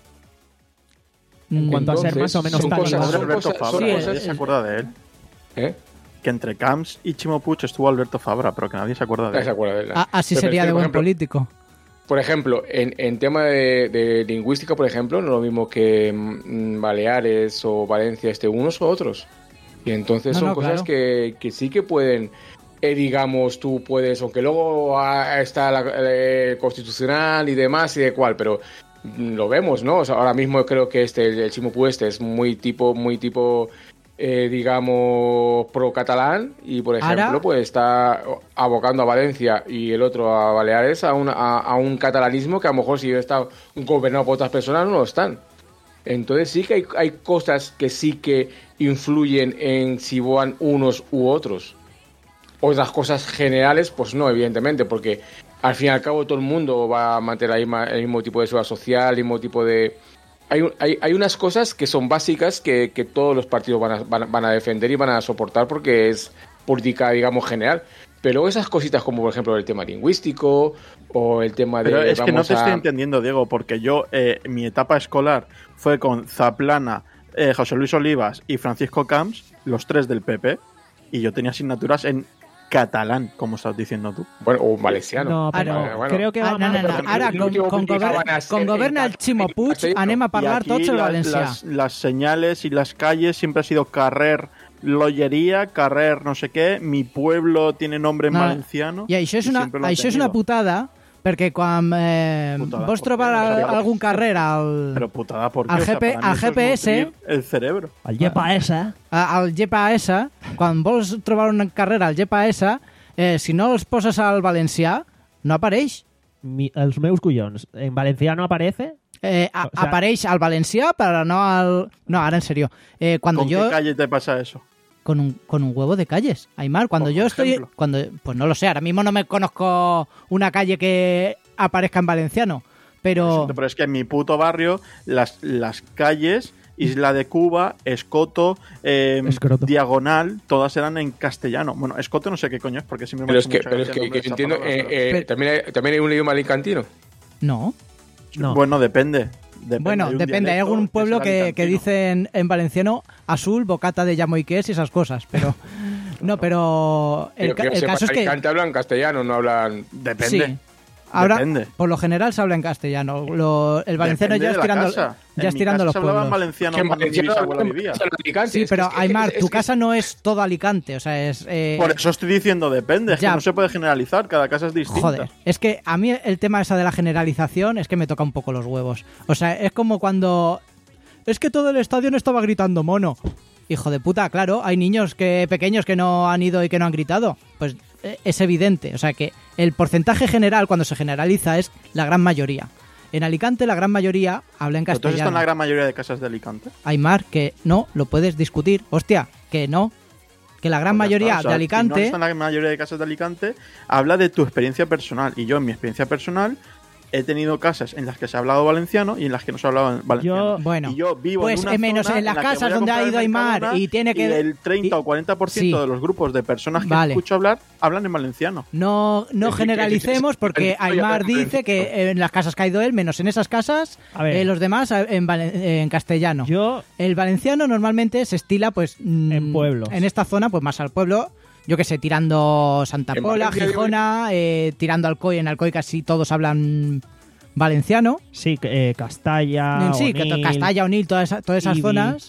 En cuanto a ser más o menos son tan cosas, igual. son Alberto cosas, Fabra, son sí, nadie cosas- se acuerda de él. ¿Eh? Que entre Camps y Chimopuch estuvo Alberto Fabra, pero que nadie se acuerda de Nadie se él. acuerda de él. A- así Pero sería es que, de por buen ejemplo, político. Por ejemplo, en, en tema de, de lingüística, por ejemplo, no es lo mismo que mm, Baleares o Valencia esté unos o otros. Y entonces No, son no, cosas claro. que, que sí que pueden, eh, digamos, tú puedes, aunque luego ah, está la eh, constitucional y demás y de cual, pero mm, lo vemos, ¿no? O sea, ahora mismo creo que este, el, el Chimopú este es muy tipo, muy tipo, eh, digamos, pro-catalán y, por ejemplo, Ahora- pues está abocando a Valencia y el otro a Baleares a un, a, a un catalanismo que a lo mejor si está gobernado por otras personas no lo están. Entonces sí que hay, hay cosas que sí que influyen en si van unos u otros. Otras cosas generales, pues no, evidentemente, porque al fin y al cabo todo el mundo va a mantener la misma- el mismo tipo de seguridad social, el mismo tipo de... Hay, un- hay, hay unas cosas que son básicas que, que todos los partidos van a, van, a- van a defender y van a soportar porque es política, digamos, general. Pero esas cositas como, por ejemplo, el tema lingüístico o el tema de... Pero es que no vamos te a- estoy entendiendo, Diego, porque yo, eh, mi etapa escolar fue con Zaplana, eh, José Luis Olivas y Francisco Camps, los tres del P P, y yo tenía asignaturas en catalán, como estás diciendo tú. Bueno, o valenciano. No, Ah, pero no, bueno. creo que Ah, va no, más no, no. porque- Ara, el con, último con, que gover- van a ser con en governa el ca- Ximo en Puig castellano. anem a Y parlar aquí tots el la- valencià. las, las señales y las calles siempre ha sido carrer Lollería, carrer no sé qué, mi pueblo tiene nombre en No, valenciano. I això és y una, siempre lo ha això és una tenido. putada, perquè quan eh, Putada, vols ¿por trobar qué? a, No sabía. algun carrer al, Pero putada, ¿por qué? Al O sea, G P para mí al eso es G P S. nutrir el cerebro. El G P S. a- al G P S, quan vols trobar una carrera al G P S, eh, si no els poses al valencià, no apareix. Mi, els meus collons. En valenciano aparece. Eh, a, O sea- apareix al valencià, però no al... No, ara en serio. Eh, cuando ¿Con yo... qué calle te pasa eso? Con un, con un huevo de calles, Aymar. Cuando Por yo estoy... ejemplo. cuando Pues no lo sé, ahora mismo no me conozco una calle que aparezca en valenciano, pero... Pero es que en mi puto barrio, las, las calles, Isla de Cuba, Escoto, eh, Escroto. Diagonal, todas eran en castellano. Bueno, Escoto no sé qué coño es, porque siempre me Pero ha es hecho que, mucha pero es gracia que, el nombre que de esa entiendo, palabra, eh, pero- eh, Pero- también, hay, también hay un idioma alicantino. No. No. Bueno, depende. Depende, Bueno, hay un depende. Hay dialecto algún es pueblo el que, que alicantino. dicen en valenciano azul, bocata de llamoiqués y esas cosas, pero... No, pero... El, Pero ca- que el sepa, caso es que... Alicante hablan castellano, no hablan... Depende. Sí. Ahora, Depende. por lo general se habla en castellano. Lo- el valenciano Depende ya es de la tirando, casa. ya En es mi tirando casa los se hablaba en pueblos. valenciano Que en cuando mi valenciano bisabuela hablan vivía. en Alicante. Sí, Es que- pero es que- Aymar, es tu que- casa no es todo Alicante, o sea, es... eh, Por eso estoy diciendo depende, es que ya. no se puede generalizar, cada casa es distinta. Joder, es que a mí el tema esa de la generalización es que me toca un poco los huevos. O sea, es como cuando... Es que todo el estadio no estaba gritando mono. Hijo de puta, claro, hay niños que pequeños que no han ido y que no han gritado. Pues eh, es evidente. O sea que el porcentaje general cuando se generaliza es la gran mayoría. En Alicante la gran mayoría habla en Entonces está en castellano. la gran mayoría de casas de Alicante. Aymar, que no lo puedes discutir. Hostia, que no. Que la gran Pues ya mayoría está, o sea, de Alicante... Si no está en la mayoría de casas de Alicante, habla de tu experiencia personal. Y yo, en mi experiencia personal, he tenido casas en las que se ha hablado valenciano y en las que no se ha hablado valenciano. Yo- Bueno, y yo vivo pues en una eh, menos zona en las la que casas voy a donde ha comprar ido el Aymar Mercadona y tiene que... y el treinta y- o cuarenta por ciento sí. de los grupos de personas que Vale. escucho hablar hablan en valenciano. No, no Es que- generalicemos es que- porque es que- Aymar dice que en las casas que ha ido él, menos en esas casas, A ver. eh, los demás eh, en, valen- eh, en castellano. Yo, El valenciano normalmente se estila pues mm, En pueblos. En esta zona pues más al pueblo, yo que sé, tirando Santa En Pola, Valencia, Gijona, eh, tirando Alcoy, en Alcoy casi todos hablan valenciano. sí, eh, Castalla, sí, que Onil, Castalla, Onil, todas, esas- todas esas Ibi. zonas.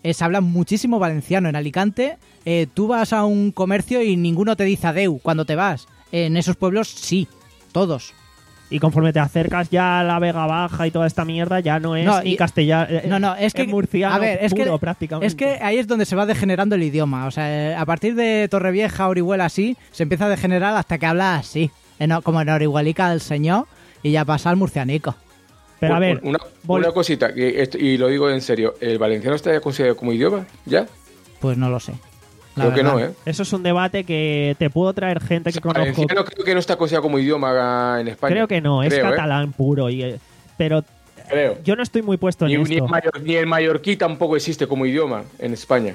eh, se habla muchísimo valenciano. En Alicante eh, tú vas a un comercio y ninguno te dice adeu cuando te vas. En esos pueblos sí, todos. Y conforme te acercas ya a la Vega Baja y toda esta mierda, ya no es No, ni y- castellano. No, no, es que murciano a ver, es puro, que prácticamente. es que ahí es donde se va degenerando el idioma. O sea, eh, a partir de Torrevieja, Orihuela, así, se empieza a degenerar hasta que habla así, en, como en Orihuelica del señor, y ya pasa al murcianico. Pero a ver, Una, vol- una cosita, que esto- y lo digo en serio, ¿el valenciano está considerado como idioma? ¿Ya? Pues no lo sé. la Creo que verdad. no, ¿eh? eso es un debate que te puedo traer gente que O sea, conozco. valenciano creo que no está considerado como idioma en España. Creo que no, es Creo, ¿eh? catalán puro. Y, eh, pero Creo. yo no estoy muy puesto en Ni, ni esto. el mallor- ni el mallorquí tampoco existe como idioma en España.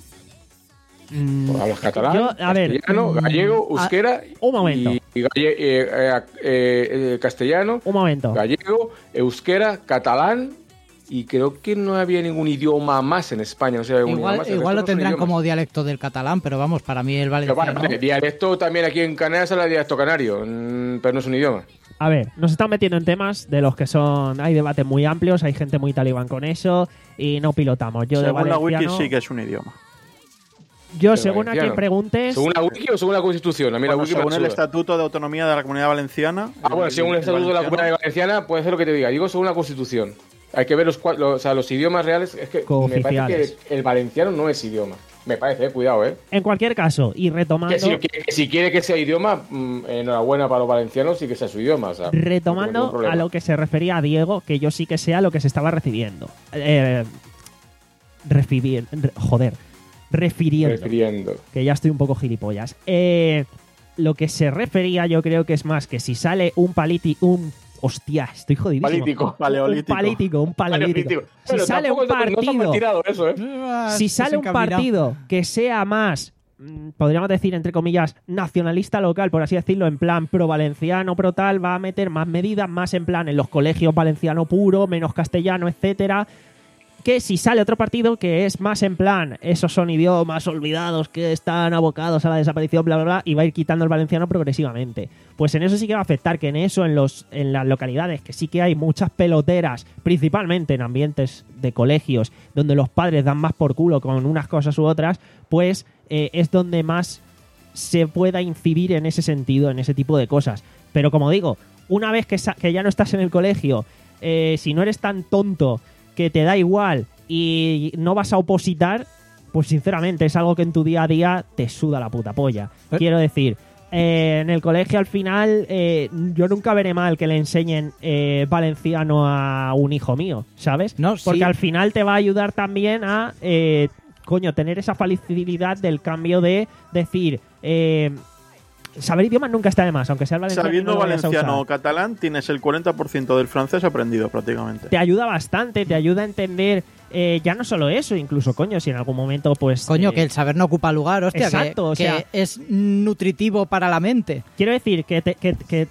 Mm, Hablas catalán, yo, a ver, castellano, mm, gallego, euskera un momento. y, y galle- eh, eh, eh, eh, castellano, un momento. gallego, euskera, catalán y creo que no había ningún idioma más en España. No sé, algún idioma Igual, más. El igual resto lo no son tendrán idiomas. como dialecto del catalán, pero vamos, para mí el Pero valenciano... vale, vale, dialecto también aquí en Canarias se habla dialecto canario, mm, pero no es un idioma. A ver, nos están metiendo en temas de los que son. Hay debates muy amplios, hay gente muy talibán con eso y no pilotamos. Yo de Según la wiki valenciano- sí que es un idioma. Yo, de según a valenciano. quien preguntes. ¿Según la wiki o según la constitución? A mí la Bueno, wiki me según la el suda. Estatuto de Autonomía de la Comunidad Valenciana. Ah, bueno, según el Estatuto de la valenciano- Comunidad Valenciana puede ser lo que te diga. Digo según la Constitución. Hay que ver los, cua- los, o sea, los idiomas reales. Es que me parece Cooficiales. que el valenciano no es idioma. Me parece, eh, cuidado, ¿eh? En cualquier caso, y retomando. Que si, que- que si quiere que sea idioma, mm, enhorabuena para los valencianos y que sea su idioma. O sea, no tengo ningún Retomando problema. a lo que se refería a Diego, que yo sí que sé a lo que se estaba recibiendo. Eh, refiriendo. Joder. Refiriendo. Refiriendo. Que ya estoy un poco gilipollas. Eh, lo que se refería, yo creo que es más que si sale un paliti. Un. Hostia, estoy jodidísimo. Palítico. Paleolítico. Un palítico, un paleolítico. Si Bueno, sale un tampoco no- no tan partido. tirado eso, ¿eh? Ah, Si se sale un encaminado. partido que sea más, mm, podríamos decir, entre comillas, nacionalista local, por así decirlo, en plan pro valenciano, pro tal, va a meter más medidas, más en plan en los colegios valenciano puro, menos castellano, etcétera. Que si sale otro partido que es más en plan, esos son idiomas olvidados que están abocados a la desaparición, bla, bla, bla, y va a ir quitando el valenciano progresivamente. Pues en eso sí que va a afectar, que en eso, en los en las localidades, que sí que hay muchas peloteras, principalmente en ambientes de colegios, donde los padres dan más por culo con unas cosas u otras, pues eh, es donde más se pueda incidir en ese sentido, en ese tipo de cosas. Pero como digo, una vez que, sa- que ya no estás en el colegio, eh, si no eres tan tonto que te da igual y no vas a opositar, pues sinceramente es algo que en tu día a día te suda la puta polla. ¿Eh? Quiero decir, eh, en el colegio al final eh, yo nunca veré mal que le enseñen eh, valenciano a un hijo mío, ¿sabes? No, Porque sí. al final te va a ayudar también a, eh, coño, tener esa facilidad del cambio de decir... Eh, saber idiomas nunca está de más, aunque sea el valenciano. Sabiendo no lo vayas a valenciano o usar. catalán, tienes el cuarenta por ciento del francés aprendido prácticamente. Te ayuda bastante, te ayuda a entender eh, ya no solo eso, incluso, coño, si en algún momento, pues... Coño, eh, que el saber no ocupa lugar, hostia, que- Exacto, o que, sea- es nutritivo para la mente. Quiero decir que te, que, que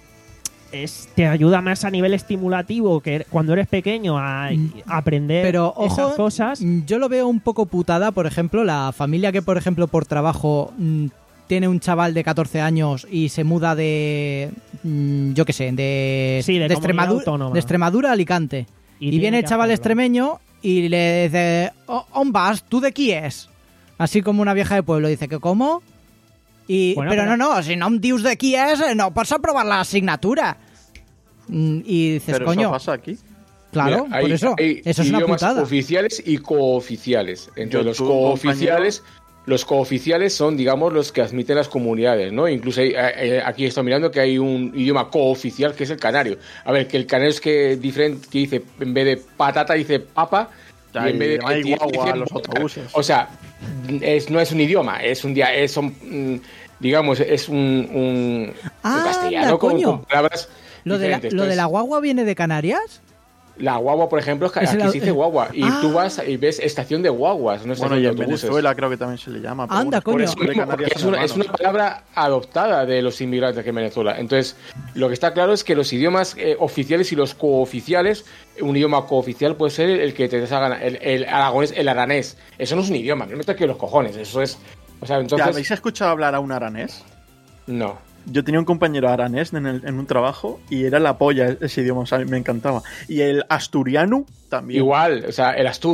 es- te ayuda más a nivel estimulativo que cuando eres pequeño a, a aprender Pero, ojo, esas cosas. yo lo veo un poco putada, por ejemplo, la familia que, por ejemplo, por trabajo mm, tiene un chaval de catorce años y se muda de, mm, yo qué sé, de, Sí, de de, comunidad Extremadura, autónoma. de Extremadura a Alicante. Y Y, tiene viene el que chaval hacerlo. extremeño y le dice, "Oh, ¿on vas? ¿Tú de quién es?" Así como una vieja de pueblo. Dice que, ¿cómo? Y, Bueno, pero, pero- no, no, si no em dius de qui és, eh, no pots aprobar la asignatura. Mm, Y dices, Pero coño, eso pasa aquí. claro, Mira, hay- por eso. hay Eso es una idiomas putada. oficiales y cooficiales. Entre Yo los tuve un cooficiales, los cooficiales son, digamos, los que admiten las comunidades, ¿no? Incluso hay- eh, aquí estoy mirando que hay un idioma cooficial que es el canario. A ver, que el canario es que diferente, que dice, en vez de patata dice papa. Y Ay, en vez de hay dice- guagua dice- a los autobuses. O sea, es, no es un idioma, es un día, es son, mm, digamos, es un, un, Ah, un castellano anda, con, coño. con palabras ¿Lo de, la, diferentes. ¿Lo de la Entonces, guagua viene de Canarias? la guagua, por ejemplo, es que Es aquí el- se dice guagua. Y Ah. tú vas y ves estación de guaguas, no estación Bueno, y de en autobuses. Venezuela creo que también se le llama. pero Anda, bueno, Por coño. eso de mismo, Canarias porque es son una, es una hermanos. palabra adoptada de los inmigrantes aquí en Venezuela. Entonces, lo que está claro es que los idiomas eh, oficiales y los cooficiales, un idioma cooficial puede ser el que te des a ganar, el, el aragonés, el aranés. Eso no es un idioma, no me toques los cojones, eso es... O sea, ¿Ya entonces... habéis escuchado hablar a un aranés? No. Yo tenía un compañero aranés en, el- en un trabajo y era la polla ese idioma, o sea, me encantaba. Y el asturiano también. Igual, o sea, el Astur.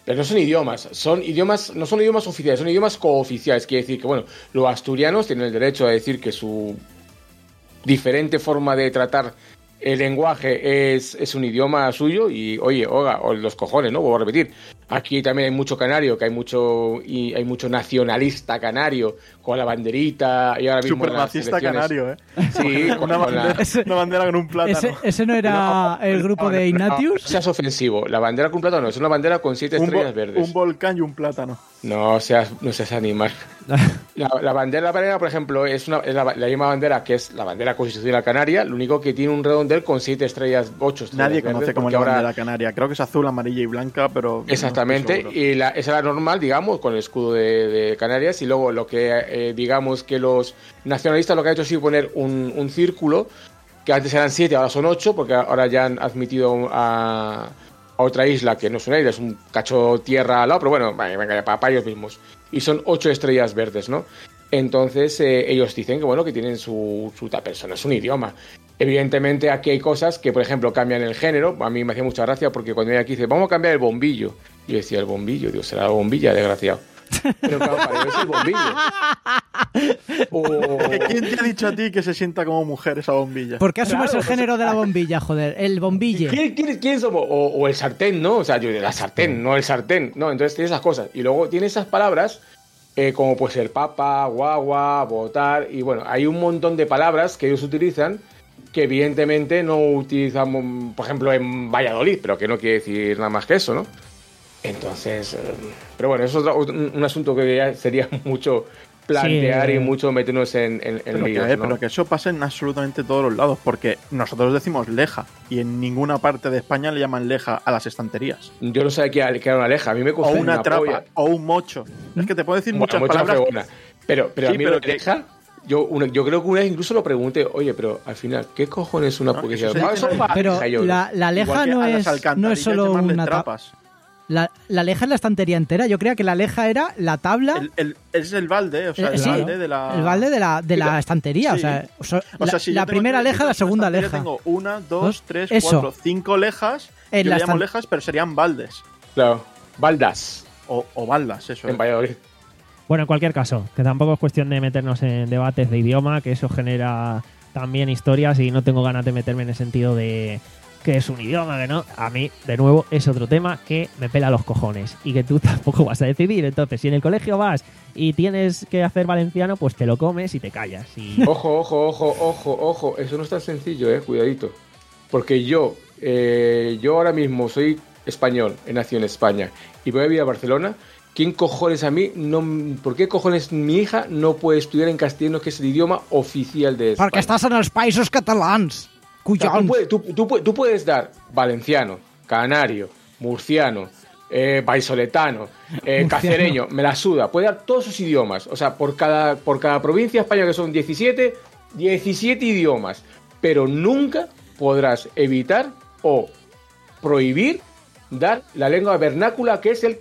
Pero no son idiomas, son idiomas, no son idiomas oficiales, son idiomas cooficiales. Quiere decir que, bueno, los asturianos tienen el derecho a decir que su diferente forma de tratar el lenguaje es, es un idioma suyo y, oye, oiga, o los cojones, ¿no? Vuelvo a repetir. Aquí también hay mucho canario, que hay mucho y hay mucho nacionalista canario con la banderita y ahora mismo Supremacista canario, ¿eh? Sí, con, una, con la... bandera, una bandera con un plátano. ¿Ese, ese no era No, el grupo no, de no, Ignatius? No seas ofensivo. La bandera con un plátano no, es una bandera con siete un estrellas vo- verdes. Un volcán y un plátano. No seas, no seas animal. La, la bandera de la bandera, por ejemplo, es, una, es la, la misma bandera que es la bandera constitucional canaria, lo único que tiene un redondel con siete estrellas, ocho estrellas. Nadie verdes, conoce cómo es porque la ahora- bandera canaria. Creo que es azul, amarilla y blanca, pero... Exactamente, no estoy seguro. y la, esa era normal, digamos, con el escudo de, de Canarias, y luego lo que, eh, digamos, que los nacionalistas lo que han hecho ha sido poner un, un círculo, que antes eran siete, ahora son ocho, porque ahora ya han admitido a, a otra isla, que no es una isla, es un cacho tierra al lado, pero bueno, venga, venga, para, para ellos mismos. Y son ocho estrellas verdes, ¿no? Entonces, eh, ellos dicen que, bueno, que tienen su, su tal persona, es un idioma. Evidentemente, aquí hay cosas que, por ejemplo, cambian el género. A mí me hacía mucha gracia porque cuando ella aquí dice, vamos a cambiar el bombillo. Yo decía, el bombillo, digo, será la bombilla, desgraciado. Pero claro, para ellos es el bombillo. O... ¿Quién te ha dicho a ti que se sienta como mujer esa bombilla? ¿Por qué asumes Claro, el género de la bombilla, joder? El bombille. ¿Quién, quién, quién somos? O, o el sartén, ¿no? O sea, yo de la sartén, no el sartén. No, entonces tiene esas cosas. Y luego tiene esas palabras eh, como puede ser papa, guagua, botar. Y bueno, hay un montón de palabras que ellos utilizan que evidentemente no utilizamos, por ejemplo, en Valladolid, pero que no quiere decir nada más que eso, ¿no? Entonces, eh, pero bueno, eso es otro- un, un asunto que ya sería mucho plantear Sí, eh. y mucho meternos en, en, en Pero que, líos, eh, ¿no? pero que eso pasa en absolutamente todos los lados, porque nosotros decimos leja y en ninguna parte de España le llaman leja a las estanterías. Yo no sabía que era, que era una leja, a mí me O costó una trapa, polla. o un mocho. Es que te puedo decir Bueno, muchas mucha palabras. fue buena. Pero, pero Sí, a mí pero una que- leja, yo, una- yo creo que una vez incluso lo pregunté, oye, pero al final, ¿qué cojones es una No, publicidad? eso se Ah, dice- eso para Pero leja, yo, la, la Igual leja que no a las es, no es alcantarillas solo llamarle una tapa. trapas. La, la leja es la estantería entera. Yo creía que la leja era la tabla. El, el- es el balde, o sea, Eh, el sí, balde de la... el balde de la, de la Sí, estantería. O sí. sea, o sea, O la, sea, si yo la tengo primera que- leja, yo la en segunda estantería leja. Tengo una, dos, Dos, tres, eso. cuatro, cinco lejas. En Yo la le llamo estan- lejas, pero serían baldes. Claro, baldas O, o baldas, eso. en es. Valladolid. Bueno, en cualquier caso, que tampoco es cuestión de meternos en debates de idioma, que eso genera también historias y no tengo ganas de meterme en el sentido de que es un idioma, que no. A mí, de nuevo, es otro tema que me pela los cojones y que tú tampoco vas a decidir. Entonces, si en el colegio vas y tienes que hacer valenciano, pues te lo comes y te callas. Y... Ojo, ojo, ojo, ojo, ojo, eso no es tan sencillo, eh, cuidadito. Porque yo, eh, yo ahora mismo soy español, he nacido en España y voy a vivir a Barcelona. ¿Quién cojones a mí? No, ¿Por qué cojones mi hija no puede estudiar en castellano, que es el idioma oficial de España? Porque estás en els països catalans. O sea, tú, Collons. puedes, tú, tú puedes- tú puedes dar valenciano, canario, murciano, eh, vallisoletano, eh, Murciano. cacereño, me la suda. Puede dar todos sus idiomas. O sea, por cada, por cada provincia española, que son diecisiete, diecisiete idiomas. Pero nunca podrás evitar o prohibir dar la lengua vernácula, que es el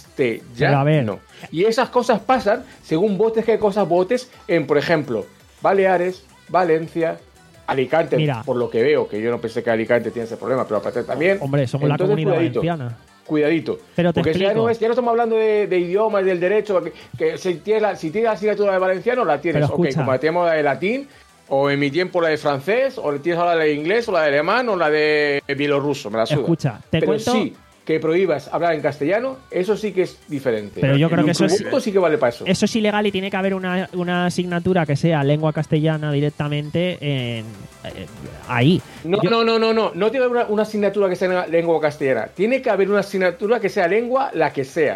Pero a ver. castellano. Y esas cosas pasan según votes, que cosas votes en, por ejemplo, Baleares, Valencia, Alicante, Mira. por lo que veo, que yo no pensé que Alicante tiene ese problema, pero aparte también. Hombre, somos la Entonces, comunidad cuidadito, valenciana. Cuidadito. Pero te Porque si ya explico. no, es- ya no estamos hablando de, de idiomas, del derecho, que, que si, tienes la, si tienes la asignatura de valenciano, la tienes. Pero Ok, escucha. como la tenemos la de latín, o en mi tiempo la de francés, o tienes ahora la de inglés, o la de alemán, o la de bielorruso, me la suda. Escucha, te Pero cuento- sí, que prohíbas hablar en castellano, eso sí que es diferente. Pero yo creo Y que eso un es- producto sí que vale para eso. Eso es ilegal y tiene que haber una, una asignatura que sea lengua castellana directamente en, eh, ahí. No, Yo- no, no, no, no. No tiene que haber una, una asignatura que sea lengua castellana. Tiene que haber una asignatura que sea lengua la que sea.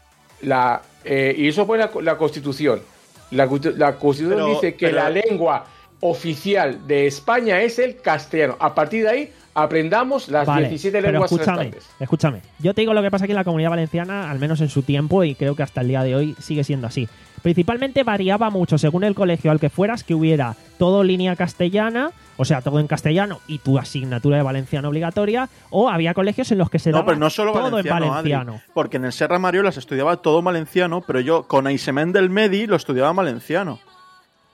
La, eh, y eso pone la, la Constitución. La, constitu- la Constitución Pero- dice que pero- la lengua oficial de España es el castellano. A partir de ahí aprendamos las Vale, diecisiete pero lenguas escúchame, restantes. escúchame. Yo te digo lo que pasa aquí en la Comunidad Valenciana, al menos en su tiempo, y creo que hasta el día de hoy sigue siendo así. Principalmente variaba mucho según el colegio al que fueras, que hubiera todo línea castellana, o sea, todo en castellano y tu asignatura de valenciano obligatoria, o había colegios en los que se No, daba pero no solo todo valenciano, en Adri, valenciano. porque en el Serra Mariolas estudiaba todo en valenciano, pero yo con Aisemen del Medi lo estudiaba en valenciano.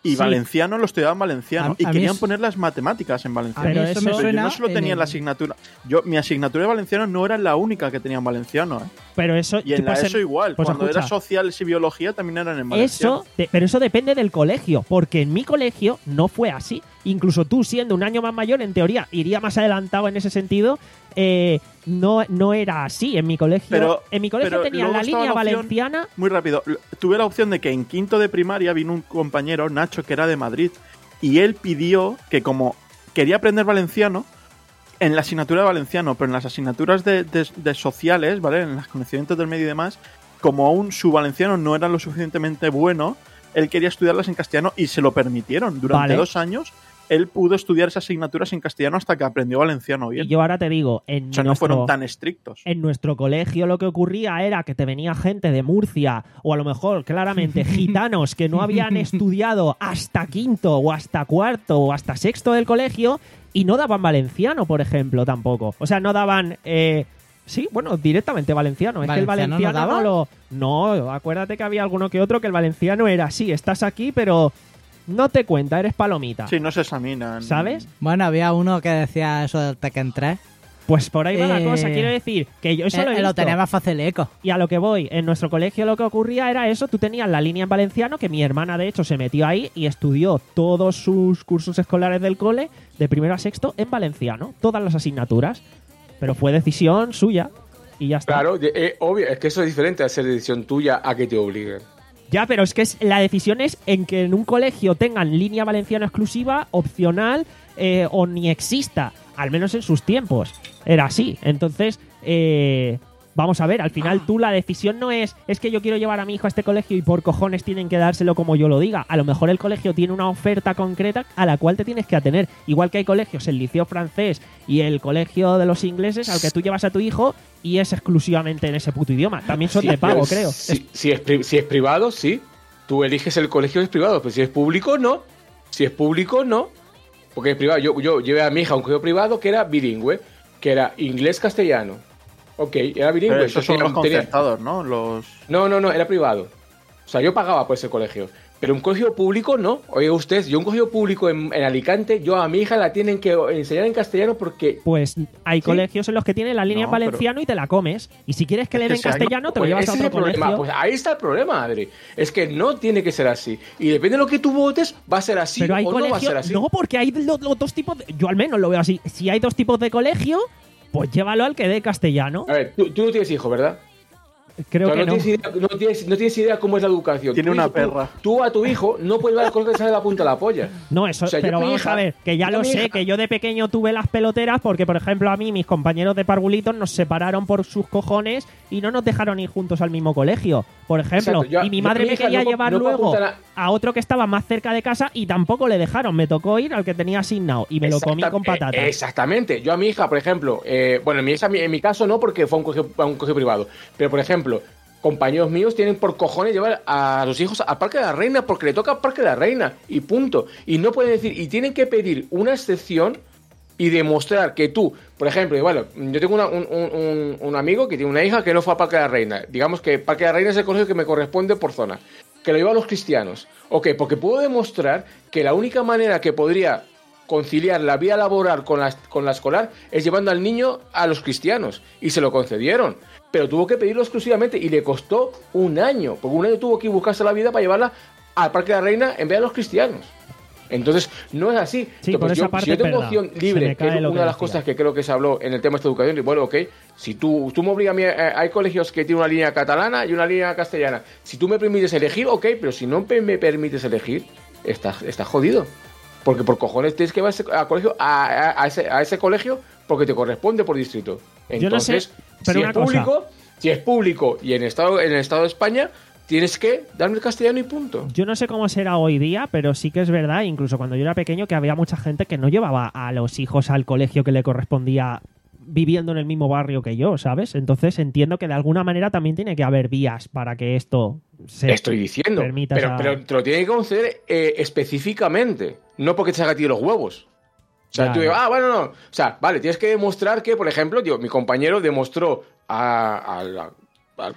y Sí. valenciano lo estudiaban valenciano. A- y a mí querían es- poner las matemáticas en valenciano. A mí Pero eso eso- me Pero Yo suena no solo en tenía el- la asignatura. Yo, mi asignatura de valenciano no era la única que tenía en valenciano, ¿eh? Pero eso... Y en la pues, ESO igual. pues Cuando escucha, era sociales y biología también eran en valenciano. Eso, de- pero eso depende del colegio, porque en mi colegio no fue así. Incluso tú, siendo un año más mayor, en teoría, iría más adelantado en ese sentido. eh, no, no era así en mi colegio. Pero- en mi colegio pero tenía luego la estaba línea la opción- valenciana. Muy rápido. L- Tuve la opción de que en quinto de primaria vino un compañero, Nacho, que era de Madrid, y él pidió que como quería aprender valenciano, en la asignatura de valenciano, pero en las asignaturas de, de- de sociales, ¿vale? En los conocimientos del medio y demás, como aún su valenciano no era lo suficientemente bueno, él quería estudiarlas en castellano y se lo permitieron. Durante Vale. dos años, él pudo estudiar esas asignaturas en castellano hasta que aprendió valenciano bien. Y yo ahora te digo, en O sea, no nuestro, fueron tan estrictos. en nuestro colegio lo que ocurría era que te venía gente de Murcia, o a lo mejor claramente gitanos que no habían estudiado hasta quinto o hasta cuarto o hasta sexto del colegio y no daban valenciano, por ejemplo, tampoco. O sea, no daban... eh, sí, bueno, directamente valenciano. Es que el ¿Valenciano no valenciano daba? no lo... No, acuérdate que había alguno que otro que el valenciano era así, estás aquí, pero no te cuenta, eres palomita. Sí, no se examinan. ¿Sabes? Bueno, había uno que decía eso del Tekken tres. Pues por ahí va la Eh, cosa. Quiero decir que yo eso lo he Eh, lo visto. tenía más fácil eco. Y a lo que voy, en nuestro colegio lo que ocurría era eso, tú tenías la línea en valenciano, que mi hermana de hecho se metió ahí y estudió todos sus cursos escolares del cole, de primero a sexto, en valenciano, todas las asignaturas. Pero fue decisión suya y ya está. Claro, de- eh, obvio, es que eso es diferente a ser decisión tuya a que te obliguen. Ya, pero es que es, la decisión es en que en un colegio tengan línea valenciana exclusiva, opcional, eh, o ni exista, al menos en sus tiempos. Era así. Entonces, eh, vamos a ver, al final tú la decisión no es, es que yo quiero llevar a mi hijo a este colegio y por cojones tienen que dárselo como yo lo diga. A lo mejor el colegio tiene una oferta concreta a la cual te tienes que atener. Igual que hay colegios, el liceo francés y el colegio de los ingleses, al que tú llevas a tu hijo y es exclusivamente en ese puto idioma. También son Sí, de pago, pero creo. Si, si es, pri- si es privado, sí. Tú eliges el colegio que es privado, pero si es público, no. Si es público, no. Porque es privado. Yo, yo llevé a mi hija a un colegio privado que era bilingüe, que era inglés-castellano. Ok, era bilingüe. Pero esos son entonces los tenía- concertados, ¿no? Los... No, no, no, era privado. O sea, yo pagaba por ese colegio. Pero un colegio público no. Oye, usted, yo un colegio público en, en Alicante, yo a mi hija la tienen que enseñar en castellano porque... Pues hay ¿Sí? colegios en los que tienen la línea No, en valenciano y te la comes. Y si quieres que Es le que den si hay- castellano, te lo Pues llevas ese a es otro el problema. colegio. Pues ahí está el problema, Adri. Es que no tiene que ser así. Y depende de lo que tú votes, va a ser así Pero hay o no va a ser colegios. así. No, porque hay lo- lo- dos tipos. de- yo al menos lo veo así. Si hay dos tipos de colegio, pues llévalo al que dé castellano. A ver, tú, tú no tienes hijos, ¿verdad? Creo O sea, que no. Tienes idea, no, tienes, no tienes idea cómo es la educación. Tiene Tú, una hijo, tú- perra. Tú, a tu hijo no puedes ver las cosas que sale de la punta de la polla. No, eso, O sea, yo pero mi vamos hija- a ver, que ya yo lo mi sé, hija- que yo de pequeño tuve las peloteras porque, por ejemplo, a mí mis compañeros de parvulitos nos separaron por sus cojones y no nos dejaron ir juntos al mismo colegio, por ejemplo. Exacto, yo- y mi yo madre mi me hija quería no- llevar no me luego apuntan a otro que estaba más cerca de casa y tampoco le dejaron. Me tocó ir al que tenía asignado y me lo comí Exacta- con patatas. eh, Exactamente. Yo a mi hija, por ejemplo, eh, bueno, en mi, hija- en mi caso no, porque fue a un colegio, a un colegio privado. Pero, por ejemplo, compañeros míos tienen por cojones llevar a sus hijos al Parque de la Reina porque le toca Parque de la Reina y punto. Y no pueden decir, y tienen que pedir una excepción y demostrar que tú, por ejemplo, bueno, yo tengo una- un, un- un- un amigo que tiene una hija que no fue al Parque de la Reina. Digamos que Parque de la Reina es el colegio que me corresponde por zona. Que lo lleva a los cristianos. Ok, porque puedo demostrar que la única manera que podría conciliar la vida laboral con la, con la escolar es llevando al niño a los cristianos. Y se lo concedieron. Pero tuvo que pedirlo exclusivamente y le costó un año. Porque un año tuvo que buscarse la vida para llevarla al Parque de la Reina en vez de a los cristianos. Entonces, no es así. Sí, Entonces, por esa yo, parte si yo tengo es verdad. opción Se me libre, que cae es lo una que de las decía. cosas que creo que se habló en el tema de esta educación, y bueno, ok, si tú, tú me obligas a mí, eh, hay colegios que tienen una línea catalana y una línea castellana. Si tú me permites elegir, ok, pero si no me me permites elegir, estás, estás jodido. Porque por cojones tienes que ir a ese, a colegio, a, a- a ese, a ese colegio porque te corresponde por distrito. Yo no sé, Entonces, pero si una es público, si es público y en, estado, en el Estado de España, tienes que darme el castellano y punto. Yo no sé cómo será hoy día, pero sí que es verdad, incluso cuando yo era pequeño, que había mucha gente que no llevaba a los hijos al colegio que le correspondía viviendo en el mismo barrio que yo, ¿sabes? Entonces entiendo que de alguna manera también tiene que haber vías para que esto se Te estoy diciendo. permita Pero, esa- pero te lo tiene que conceder eh, específicamente, no porque te salga a ti de los huevos. O sea, Ya, tú ya. dices, ah, bueno, no. O sea, vale, tienes que demostrar que, por ejemplo, tío, mi compañero demostró a, a la- a-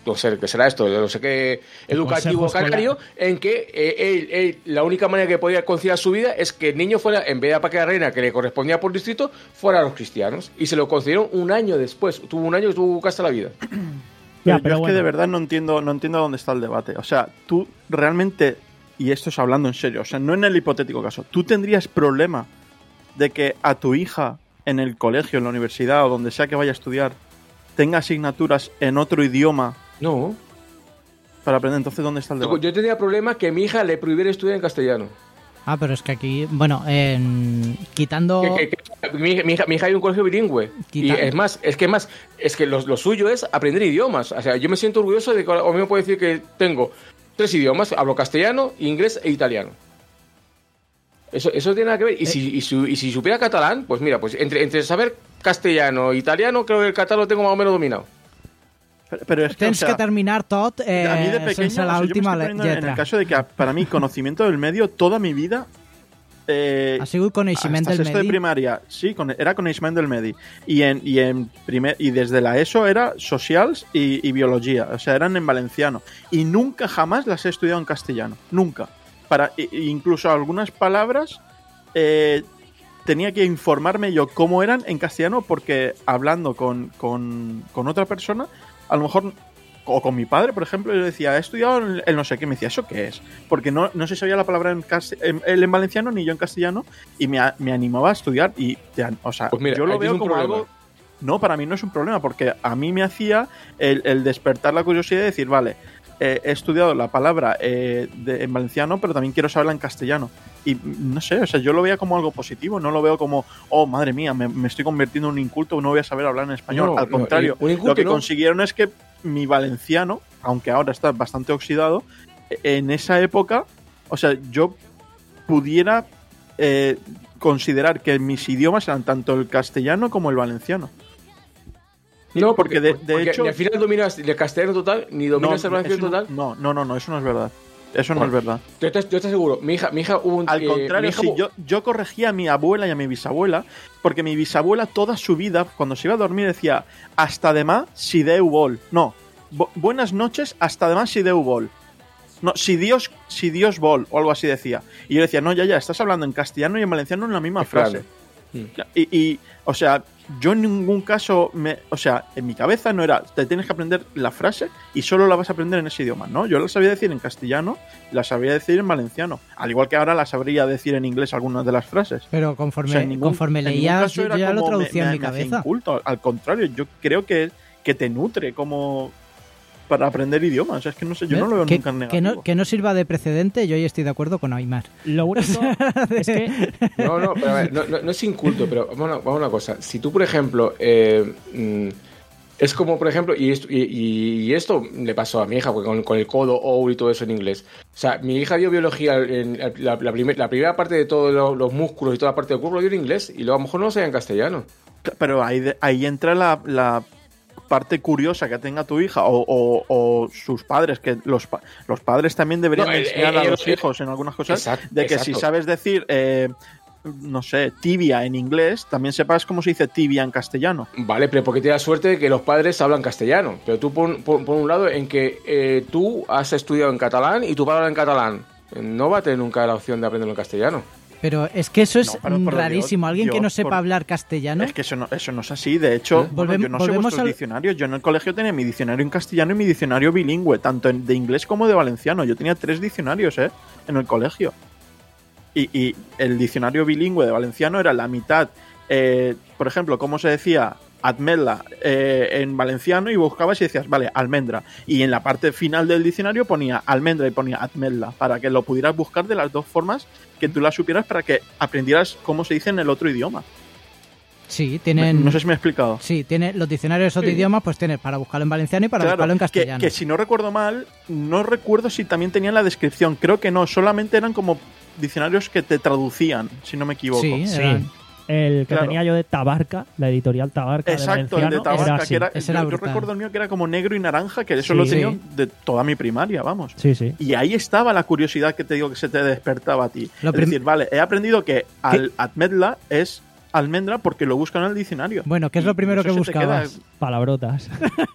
no sé qué será esto, no sé qué educativo Consejo escolar. canario, en que eh, él, él, la única manera que podía conciliar su vida es que el niño fuera, en vez de a Parque de la Reina, que le correspondía por distrito, fuera a los cristianos. Y se lo concedieron un año después. Tuvo un año que tuvo casi la vida. Pero Ya, pero yo es bueno. que de verdad no entiendo, no entiendo dónde está el debate. O sea, tú realmente, y esto es hablando en serio, o sea, no en el hipotético caso, ¿tú tendrías problema de que a tu hija en el colegio, en la universidad o donde sea que vaya a estudiar, tenga asignaturas en otro idioma No. para aprender? Entonces, ¿dónde está el Yo, debate? yo tenía problema que mi hija le prohibiera estudiar en castellano. Ah, pero es que aquí, bueno, en- quitando... Que- que- que- mi, mi hija, mi hija hay un colegio bilingüe. Y Quita- es más, es que más, es que lo, lo suyo es aprender idiomas. O sea, yo me siento orgulloso de que a mí me puede decir que tengo tres idiomas, hablo castellano, inglés e italiano. Eso, eso tiene nada que ver. Y, si, y, su- y si supiera catalán, pues mira, pues entre, entre saber castellano e italiano, creo que el catalán lo tengo más o menos dominado. Pero, pero es que, o Tens sea, que terminar tot eh, a mí de pequeño, sense o sea, yo me l'última estoy le- poniendo en el lletra. caso de que para mí conocimiento del medio toda mi vida eh, Ha sigut coneixement hasta del sexto de medi. primaria, sí, con- era coneixement del medi. Y en, y en primer, y desde la ESO era socials y, y biología, o sea, eran en valenciano. Y nunca jamás las he estudiado en castellano, nunca. Para, i- incluso algunas palabras eh, tenía que informarme yo cómo eran en castellano porque hablando con, con, con otra persona, a lo mejor, o con mi padre, por ejemplo, yo decía, he estudiado el, el no sé qué, me decía, ¿eso qué es? Porque no, no se sabía la palabra en, cast- en, él en valenciano ni yo en castellano y me, a- me animaba a estudiar y, te an- o sea, Pues mira, yo lo ahí tienes veo un como problema. algo... No, para mí no es un problema, porque a mí me hacía el, el despertar la curiosidad de decir, vale, eh, he estudiado la palabra eh, de- en valenciano, pero también quiero saberla en castellano. Y mm, no sé, o sea, yo lo veía como algo positivo, no lo veo como, oh, madre mía, me, me estoy convirtiendo en un inculto, no voy a saber hablar en español. No, Al no, contrario, un inculto lo que no. consiguieron es que mi valenciano, aunque ahora está bastante oxidado, en esa época, o sea, yo pudiera eh, considerar que mis idiomas eran tanto el castellano como el valenciano. No, porque de- de porque hecho- ni al final dominas el castellano total, ni dominas el valenciano eso no- total. No, no, no, no, eso no es verdad. Eso no Bueno, es verdad. Yo te, yo te aseguro, mi hija, mi hija hubo un... Al eh, contrario, mi hija sí, hubo- yo, yo corregía a mi abuela y a mi bisabuela, porque mi bisabuela toda su vida, cuando se iba a dormir, decía, hasta demás si deu vol. No, bu- buenas noches, hasta demás si deu vol. No, si Dios, si Dios vol, o algo así decía. Y yo decía, no, ya, ya, estás hablando en castellano y en valenciano en la misma Claro. frase. Mm. Y, y, o sea, yo en ningún caso, me, o sea, en mi cabeza no era, te tienes que aprender la frase y solo la vas a aprender en ese idioma, ¿no? Yo la sabía decir en castellano, la sabía decir en valenciano, al igual que ahora la sabría decir en inglés algunas de las frases. Pero conforme, O sea, en ningún- conforme en ningún leías, caso yo era ya lo como traducía me- en mi me hacía cabeza. inculto. Al contrario, yo creo que, que te nutre como para aprender idiomas. O sea, es que no sé, yo no lo veo que, nunca en que negativo. no, que no sirva de precedente, yo ya estoy de acuerdo con Aymar. Lo único es que No, no, pero a ver, no, no, no es inculto, pero vamos a, vamos a una cosa. Si tú, por ejemplo, eh, mm, es como, por ejemplo, y esto, y, y- y esto le pasó a mi hija porque con, con el codo, O y todo eso en inglés. O sea, mi hija dio biología, en la, la primer- la primera parte de todos los, los músculos y toda la parte del cuerpo lo dio en inglés y luego a lo mejor no lo sabía en castellano. Pero ahí, de- ahí entra la, la parte curiosa que tenga tu hija o, o- o sus padres, que los, pa- los padres también deberían No, eh, enseñar eh, a eh, los eh, hijos en algunas cosas, exacto, de que exacto. si sabes decir, eh, no sé, tibia en inglés, también sepas cómo se dice tibia en castellano. Vale, pero porque tienes la suerte de que los padres hablan castellano. Pero tú, por, por- por un lado, en que eh, tú has estudiado en catalán y tu padre habla en catalán. No va a tener nunca la opción de aprenderlo en castellano. Pero es que eso es No, pero por rarísimo. Dios, Alguien que Dios, no sepa por- hablar castellano. Es que eso no, eso no es así. De hecho, ¿Eh? bueno, Volvem- yo no sé volvemos vuestros al- diccionarios. Yo en el colegio tenía mi diccionario en castellano y mi diccionario bilingüe, tanto en- de inglés como de valenciano. Yo tenía tres diccionarios, ¿eh? En el colegio. Y, y el diccionario bilingüe de valenciano era la mitad, eh, por ejemplo, cómo se decía admela eh, en valenciano y buscabas y decías, vale, almendra. Y en la parte final del diccionario ponía almendra y ponía admela, para que lo pudieras buscar de las dos formas, que tú las supieras para que aprendieras cómo se dice en el otro idioma. Sí, tienen. No sé si me he explicado. Sí, tiene los diccionarios de otro Sí. idioma, pues tienes para buscarlo en valenciano y para Claro, buscarlo en que, castellano. que si no recuerdo mal, no recuerdo si también tenían la descripción. Creo que no, solamente eran como diccionarios que te traducían, si no me equivoco. Sí, sí, eran- el que Claro. tenía yo de Tabarca, la editorial Tabarca Exacto, de el de valenciano, Tabarca, era así. que era, Ese era yo, yo brutal. recuerdo el mío que era como negro y naranja, que eso Sí. lo tenía Sí. de toda mi primaria, vamos. Sí, sí. Y ahí estaba la curiosidad que te digo que se te despertaba a ti. Lo es prim- decir, vale, he aprendido que al admetla es almendra porque lo buscan en el diccionario. Bueno, ¿qué es lo Y primero eso que se te queda- buscabas? Palabrotas.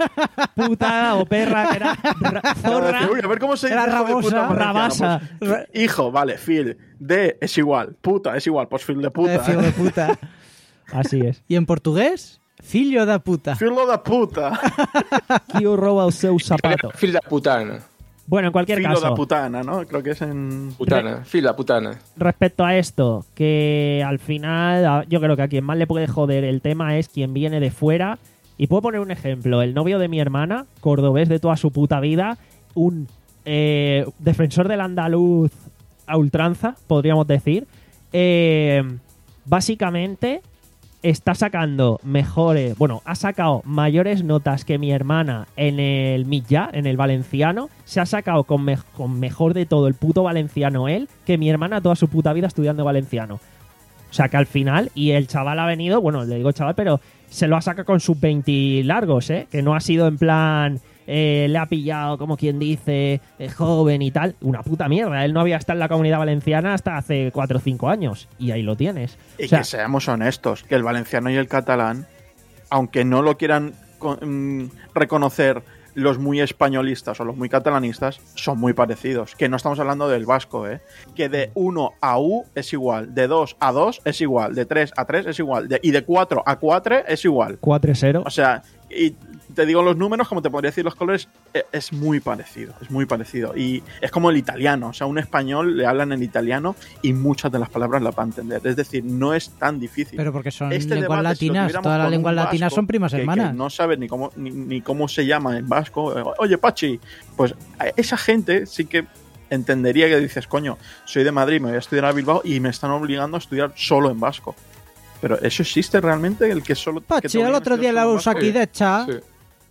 Puta o perra, que era ra- zorra. Uy, a ver cómo se Era dice hijo de puta rabosa, en valenciano. rabasa. Pues, hijo, vale, fil. De es igual. Puta es igual. Pues fil de puta. Eh, filho de puta. Así es. ¿Y en portugués? Filho da puta. Filo de puta. Kio roba o seu zapato. Fil da putana. Bueno, en cualquier Filo de caso, putana, ¿no? Creo que es en... Putana. Fil da putana. respecto a esto, que al final a- yo creo que a quien más le puede joder el tema es quien viene de fuera. Y puedo poner un ejemplo. El novio de mi hermana, cordobés de toda su puta vida, un eh, defensor del andaluz a ultranza, podríamos decir, eh, básicamente está sacando mejores, bueno, ha sacado mayores notas que mi hermana en el Mitjà, en el valenciano, se ha sacado con, me- con mejor de todo el puto valenciano él, que mi hermana toda su puta vida estudiando valenciano. O sea que al final, y el chaval ha venido, bueno, le digo chaval, pero se lo ha sacado con sus veinte largos, ¿eh? Que no ha sido en plan, eh, le ha pillado, como quien dice, eh, joven y tal. Una puta mierda. Él no había estado en la Comunidad Valenciana hasta hace cuatro o cinco años. Y ahí lo tienes. Y O sea, que seamos honestos, que el valenciano y el catalán, aunque no lo quieran co- mm, reconocer los muy españolistas o los muy catalanistas, son muy parecidos. Que no estamos hablando del vasco, ¿eh? Que de uno a U es igual, de dos a dos es igual, de tres a tres es igual, de- y de cuatro a cuatro es igual. cuatro cero. O sea, y te digo los números, como te podría decir los colores, e- es muy parecido, es muy parecido. Y es como el italiano, o sea, un español le hablan en italiano y muchas de las palabras las va a entender. Es decir, no es tan difícil. Pero porque son Este lenguas debate, si lo latinas. tuviéramos Todas las con un lenguas latinas vasco son primas que- que hermanas. no sabe ni cómo, ni, ni cómo se llama en vasco. eh, Oye, Pachi, pues a esa gente sí que entendería que dices, coño, soy de Madrid, me voy a estudiar a Bilbao y me están obligando a estudiar solo en vasco. Pero ¿eso existe realmente? El que solo... que te Pachi, el obliguen a otro día estudiar la solo en usa vasco? aquí de hecha. Sí.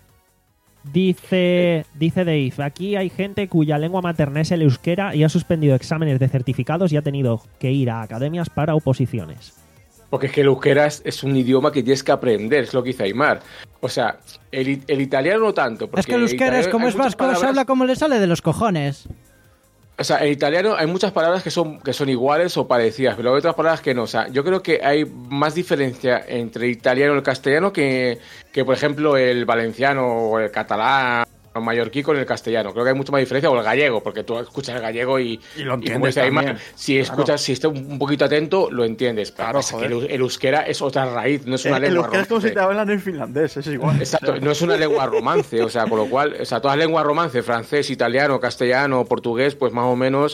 Dice, dice Dave, aquí hay gente cuya lengua materna es el euskera y ha suspendido exámenes de certificados y ha tenido que ir a academias para oposiciones. Porque es que el euskera es, es un idioma que tienes que aprender, es lo que dice Aymar. O sea, el, i- el italiano no tanto. Es porque que el euskera italiano es como hay es muchas vasco, se palabras- habla como le sale de los cojones. O sea, en italiano hay muchas palabras que son, que son iguales o parecidas, pero hay otras palabras que no. O sea, yo creo que hay más diferencia entre el italiano y el castellano que, que por ejemplo, el valenciano o el catalán o mallorquí con el castellano. Creo que hay mucha más diferencia, o el gallego, porque tú escuchas el gallego y, Y lo como entiendes dice Aymar, también. si Claro. escuchas, si estás un poquito atento, lo entiendes. Pero Claro, pasa que joder. el, el euskera es otra raíz, no es una Eh, el lengua euskera es como si romance. te hablan en finlandés, es igual. Exacto, no es una lengua romance, o sea, con lo cual, o sea, todas las lenguas romance, francés, italiano, castellano, portugués, pues más o menos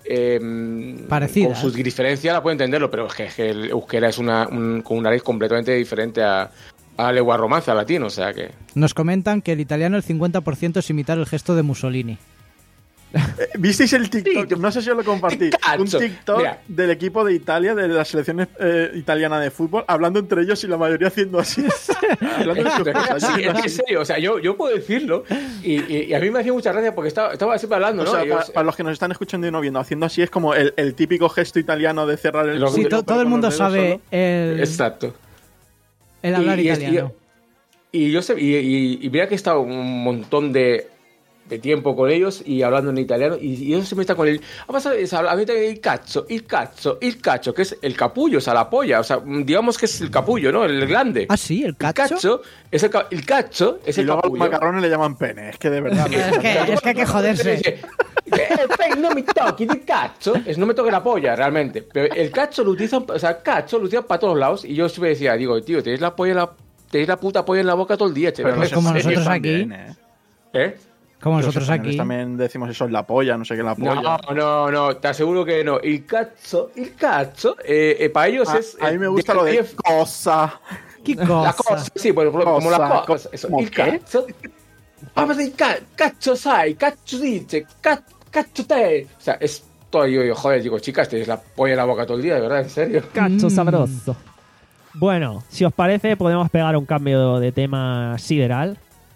eh, Parecidas. con sus diferencias la puedo entenderlo, pero es que, es que el euskera es una, un, con una raíz completamente diferente a, a la lengua romance, al latino, o sea que... Nos comentan que el italiano el cincuenta por ciento es imitar el gesto de Mussolini. Eh, ¿Visteis el TikTok? Sí, No sé si os lo compartí. Cazzo. Un TikTok Mira. del equipo de Italia, de la selección eh, italiana de fútbol, hablando entre ellos y la mayoría haciendo así. hablando de sus cosas. Sí, es que en serio, o sea, yo, yo puedo decirlo y, y- y a mí me hacía mucha gracia porque estaba, estaba siempre hablando, O ¿no? sea, Y yo- para, para los que nos están escuchando y no viendo, haciendo así es como el, el típico gesto italiano de cerrar el Lo- puño, Sí, pero to- todo el con mundo los dedos sabe solo. el, Exacto. el hablar Y- y es- italiano. Y, y yo sé, y, y- y mira que he estado un montón de, de tiempo con ellos y hablando en italiano, y, y ellos siempre están con el. A pasar, es- a mí también el cazzo, el cazzo, el cacho, que es el capullo, o sea, la polla, o sea, digamos que es el capullo, ¿no? El grande. Ah, sí, el El cacho. cacho es el, ca- el cacho, es Y el luego a los capullo. macarrones le llaman pene. Es que de verdad. Es que, es que hay que joderse. Dice, "Eh, Fey, no me toques, el cacho es no me toque la polla, realmente. Pero el cacho lo utilizan, o sea, el cacho lo utilizan para todos lados. Y yo siempre decía, digo, tío, tenéis la polla en la, tenéis la puta polla en la boca todo el día, che, Pero ¿no? Pues como los nosotros españoles aquí. también, ¿eh? ¿Eh? Como Los nosotros españoles aquí. también decimos eso, la polla, no sé qué, la polla. No, no, no, te aseguro que no. El cazzo, el cazzo, eh, eh, para ellos a, es. a mí eh, me gusta lo de de- cosa. ¿Qué La cosa? cosa, sí, pues, como Cosa, la cosa. Eso, ¿cómo el qué? cazzo. Ah, pues el ca- cazzo sai, cazzo dice, ca- cazzo te. O sea, es todo. Yo, yo, joder, digo, chicas, tenéis la polla en la boca todo el día, de verdad, en serio. Cacho Mm. sabroso. Bueno, si os parece, podemos pegar un cambio de tema sideral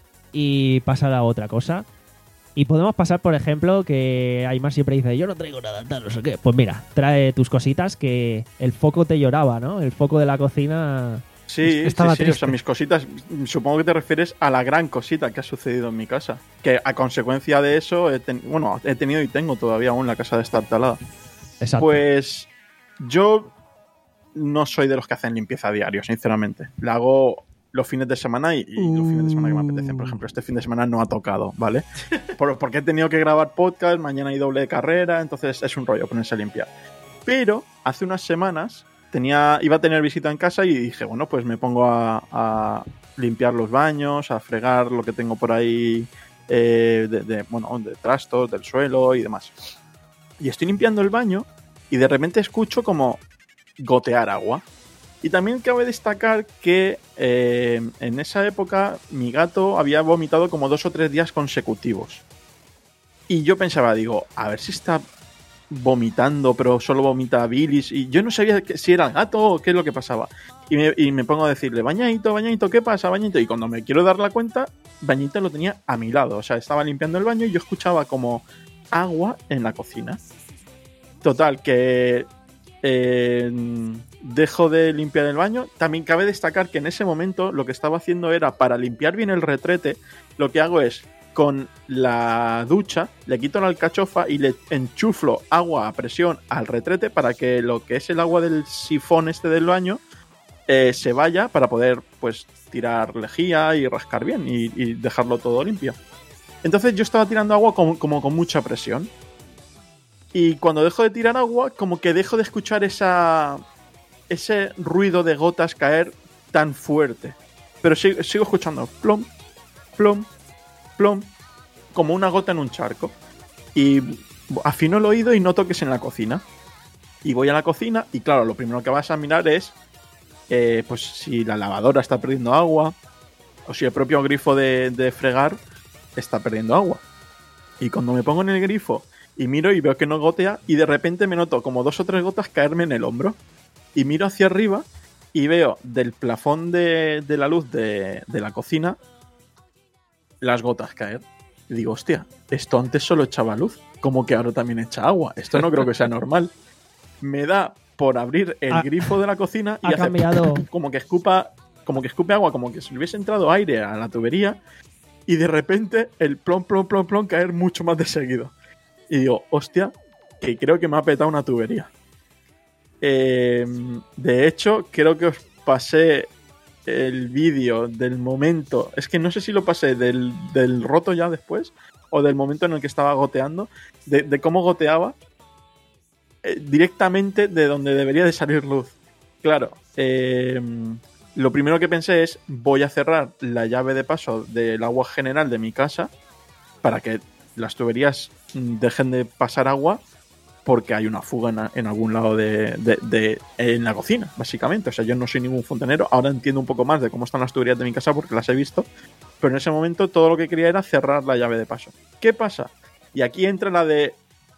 y pasar a otra cosa. Y podemos pasar, por ejemplo, que Aymar siempre dice, yo no traigo nada, tal, no sé qué. Pues mira, trae tus cositas, que el foco te lloraba, ¿no? El foco de la cocina... Sí, Estaba sí, sí, o triste. sea, mis cositas, supongo que te refieres a la gran cosita que ha sucedido en mi casa. Que a consecuencia de eso, he ten- bueno, he tenido y tengo todavía aún la casa de estar talada. Exacto. Pues yo no soy de los que hacen limpieza a diario, sinceramente. La hago los fines de semana y, y los fines de semana que me apetecen. Por ejemplo, este fin de semana no ha tocado, ¿vale? Por, porque he tenido que grabar podcast, mañana hay doble de carrera, entonces es un rollo ponerse a limpiar. Pero hace unas semanas tenía, iba a tener visita en casa y dije, bueno, pues me pongo a, a limpiar los baños, a fregar lo que tengo por ahí, eh, de, de, bueno, de trastos, del suelo y demás. Y estoy limpiando el baño y de repente escucho como gotear agua. Y también cabe destacar que eh, en esa época mi gato había vomitado como dos o tres días consecutivos. Y yo pensaba, digo, a ver si está vomitando, pero solo vomita bilis. Y yo no sabía que, si era el gato o qué es lo que pasaba. Y me, y me pongo a decirle, Bañaito, Bañaito, ¿qué pasa, Bañaito? Y cuando me quiero dar la cuenta, Bañito lo tenía a mi lado. O sea, estaba limpiando el baño y yo escuchaba como agua en la cocina. Total, que... Eh, dejo de limpiar el baño. También cabe destacar que en ese momento lo que estaba haciendo era, para limpiar bien el retrete, lo que hago es, con la ducha, le quito la alcachofa y le enchuflo agua a presión al retrete para que lo que es el agua del sifón este del baño eh, se vaya, para poder pues tirar lejía y rascar bien y, y dejarlo todo limpio. Entonces yo estaba tirando agua como, como con mucha presión. Y cuando dejo de tirar agua, como que dejo de escuchar esa, ese ruido de gotas caer tan fuerte. Pero sigo, sigo escuchando plom, plom, plom, como una gota en un charco. Y afino el oído y noto que es en la cocina. Y voy a la cocina y claro, lo primero que vas a mirar es eh, pues si la lavadora está perdiendo agua o si el propio grifo de, de fregar está perdiendo agua. Y cuando me pongo en el grifo y miro y veo que no gotea y de repente me noto como dos o tres gotas caerme en el hombro. Y miro hacia arriba y veo del plafón de, de la luz de, de la cocina las gotas caer. Y digo, hostia, esto antes solo echaba luz, como que ahora también echa agua. Esto no creo que sea normal. Me da por abrir el Ha- grifo de la cocina y ha hace cambiado. como que escupa, como que escupe agua, como que si le hubiese entrado aire a la tubería y de repente el plom, plom, plom, plom caer mucho más de seguido. Y digo, hostia, que creo que me ha petado una tubería. Eh, de hecho, creo que os pasé el vídeo del momento. Es que no sé si lo pasé del, del roto ya después o del momento en el que estaba goteando, de, de cómo goteaba eh, directamente de donde debería de salir luz. Claro, eh, lo primero que pensé es, voy a cerrar la llave de paso del agua general de mi casa para que las tuberías dejen de pasar agua porque hay una fuga en, en algún lado de, de, de en la cocina, básicamente. O sea, yo no soy ningún fontanero. Ahora entiendo un poco más de cómo están las tuberías de mi casa porque las he visto. Pero en ese momento todo lo que quería era cerrar la llave de paso. ¿Qué pasa? Y aquí entra la de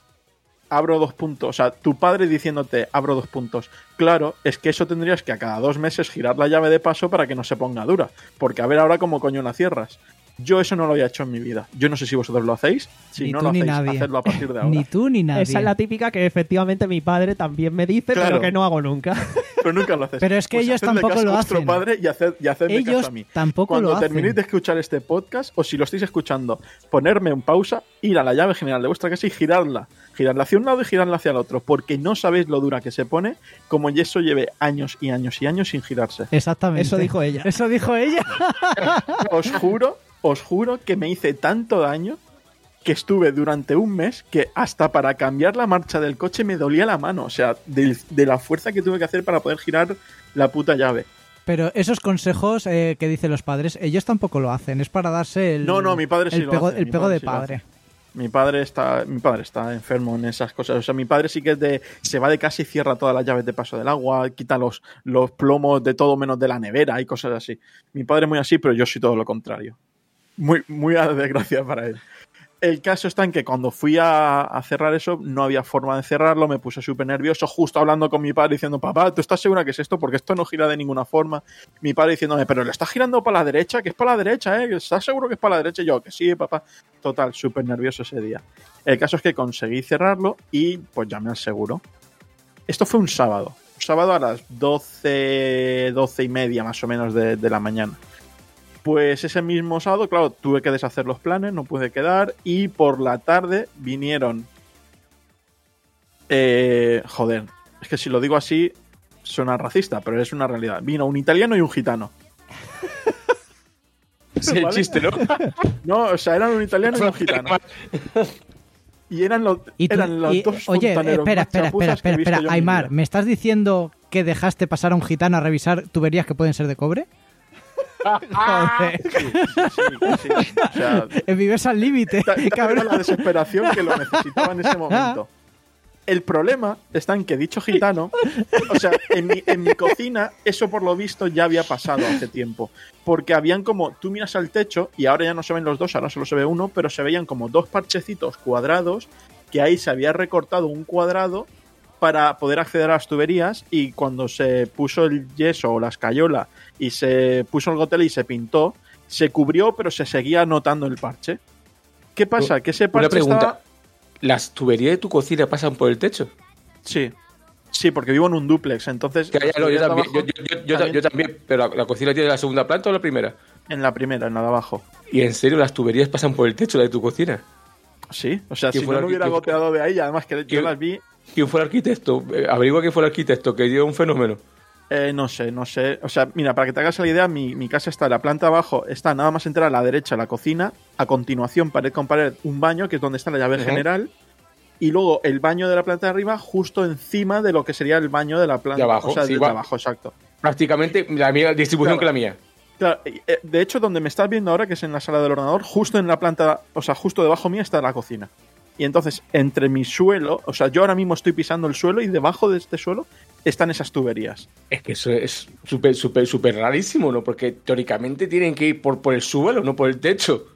abro dos puntos. O sea, tu padre diciéndote abro dos puntos. Claro, es que eso tendrías que a cada dos meses girar la llave de paso para que no se ponga dura. Porque a ver ahora cómo coño la cierras. Yo eso no lo había hecho en mi vida. Yo no sé si vosotros lo hacéis. Si Ni no tú lo ni hacéis, nadie. hacedlo a partir de ahora. Ni tú ni nadie. Esa es la típica que efectivamente mi padre también me dice, Claro. pero que no hago nunca. Pero nunca lo haces. Pero es que ellos hacedle tampoco caso lo a vuestro hacen. padre y, haced, y hacedme Ellos caso a mí. tampoco Cuando lo hacen. terminéis de escuchar este podcast, o si lo estáis escuchando, ponerme en pausa, ir a la llave general de vuestra casa y girarla. Girarla hacia un lado y girarla hacia el otro. Porque no sabéis lo dura que se pone, como y eso lleve años y años y años sin girarse. Exactamente. Eso dijo ella. Eso dijo ella. Os juro, os juro que me hice tanto daño que estuve durante un mes que hasta para cambiar la marcha del coche me dolía la mano. O sea, de, de la fuerza que tuve que hacer para poder girar la puta llave. Pero esos consejos eh, que dicen los padres, ellos tampoco lo hacen. Es para darse el, No, no, mi padre sí el lo pego, hace, el mi pego padre de sí lo padre. hace. Mi padre está, mi padre está enfermo en esas cosas. O sea, mi padre sí que es de, se va de casa y cierra todas las llaves de paso del agua, quita los, los plomos de todo menos de la nevera y cosas así. Mi padre es muy así, pero yo soy todo lo contrario. Muy, muy a desgracia para él. El caso está en que cuando fui a, a cerrar eso, no había forma de cerrarlo, me puse súper nervioso, justo hablando con mi padre diciendo, papá, ¿tú estás segura que es esto? Porque esto no gira de ninguna forma. Mi padre diciéndome, pero le estás girando para la derecha, que es para la derecha, ¿eh? ¿Estás seguro que es para la derecha? Y yo, que sí, papá. Total, súper nervioso ese día. El caso es que conseguí cerrarlo y pues llamé al seguro. Esto fue un sábado. Un sábado a las doce, doce y media más o menos de, de la mañana. Pues ese mismo sábado, claro, tuve que deshacer los planes, no pude quedar. Y por la tarde vinieron... Eh, joder, es que si lo digo así, suena racista, pero es una realidad. Vino un italiano y un gitano. Es el ¿Vale? chiste, ¿no? No, o sea, eran un italiano y un gitano. Y eran los, Y tú- eran los y- dos oye, fontaneros espera, más espera, chapuzas espera, que he espera, visto espera. yo en mi Aymar, vida. ¿me estás diciendo que dejaste pasar a un gitano a revisar tuberías que pueden ser de cobre? Joder. Sí, sí, sí. O sea, Vives al límite, ta- ta- cabrón. la desesperación que lo necesitaba en ese momento. El problema está en que dicho gitano, o sea, en mi, en mi cocina eso por lo visto ya había pasado hace tiempo, porque habían como, tú miras al techo y ahora ya no se ven los dos, ahora solo se ve uno, pero se veían como dos parchecitos cuadrados que ahí se había recortado un cuadrado para poder acceder a las tuberías, y cuando se puso el yeso o la escayola y se puso el gotel y se pintó, se cubrió pero se seguía notando el parche. ¿Qué pasa? Que ese Una parche pregunta. estaba... ¿Las tuberías de tu cocina pasan por el techo? Sí, sí, porque vivo en un dúplex, entonces Que ya, las no, yo, tuberías de también, yo, abajo yo- yo- yo- también- yo también, pero la, la cocina tiene la segunda planta o la primera. en la primera, en la de abajo. ¿Y en serio las tuberías pasan por el techo, la de tu cocina? Sí, o sea, ¿Quién si fue no el lo hubiera arquitecto? goteado de ahí, y además que yo ¿Quién? las vi, ¿Quién fue el arquitecto? Eh, averigua quién fue el arquitecto, que dio un fenómeno. eh, no sé, no sé. O sea, mira, para que te hagas la idea, mi, mi casa está en la planta abajo, está nada más entrar a la derecha la cocina, a continuación, pared con pared, un baño, que es donde está la llave Ujú. general, y luego el baño de la planta de arriba justo encima de lo que sería el baño de la planta De abajo, o sea, sí, de, de igual. abajo, exacto. Prácticamente la misma distribución Claro. que la mía. Claro, eh, de hecho, donde me estás viendo ahora, que es en la sala del ordenador, justo en la planta, o sea, justo debajo mía está la cocina. Y entonces, entre mi suelo, o sea, yo ahora mismo estoy pisando el suelo y debajo de este suelo están esas tuberías. Es que eso es súper, súper, súper rarísimo, ¿no? Porque teóricamente tienen que ir por, por el suelo, no por el techo.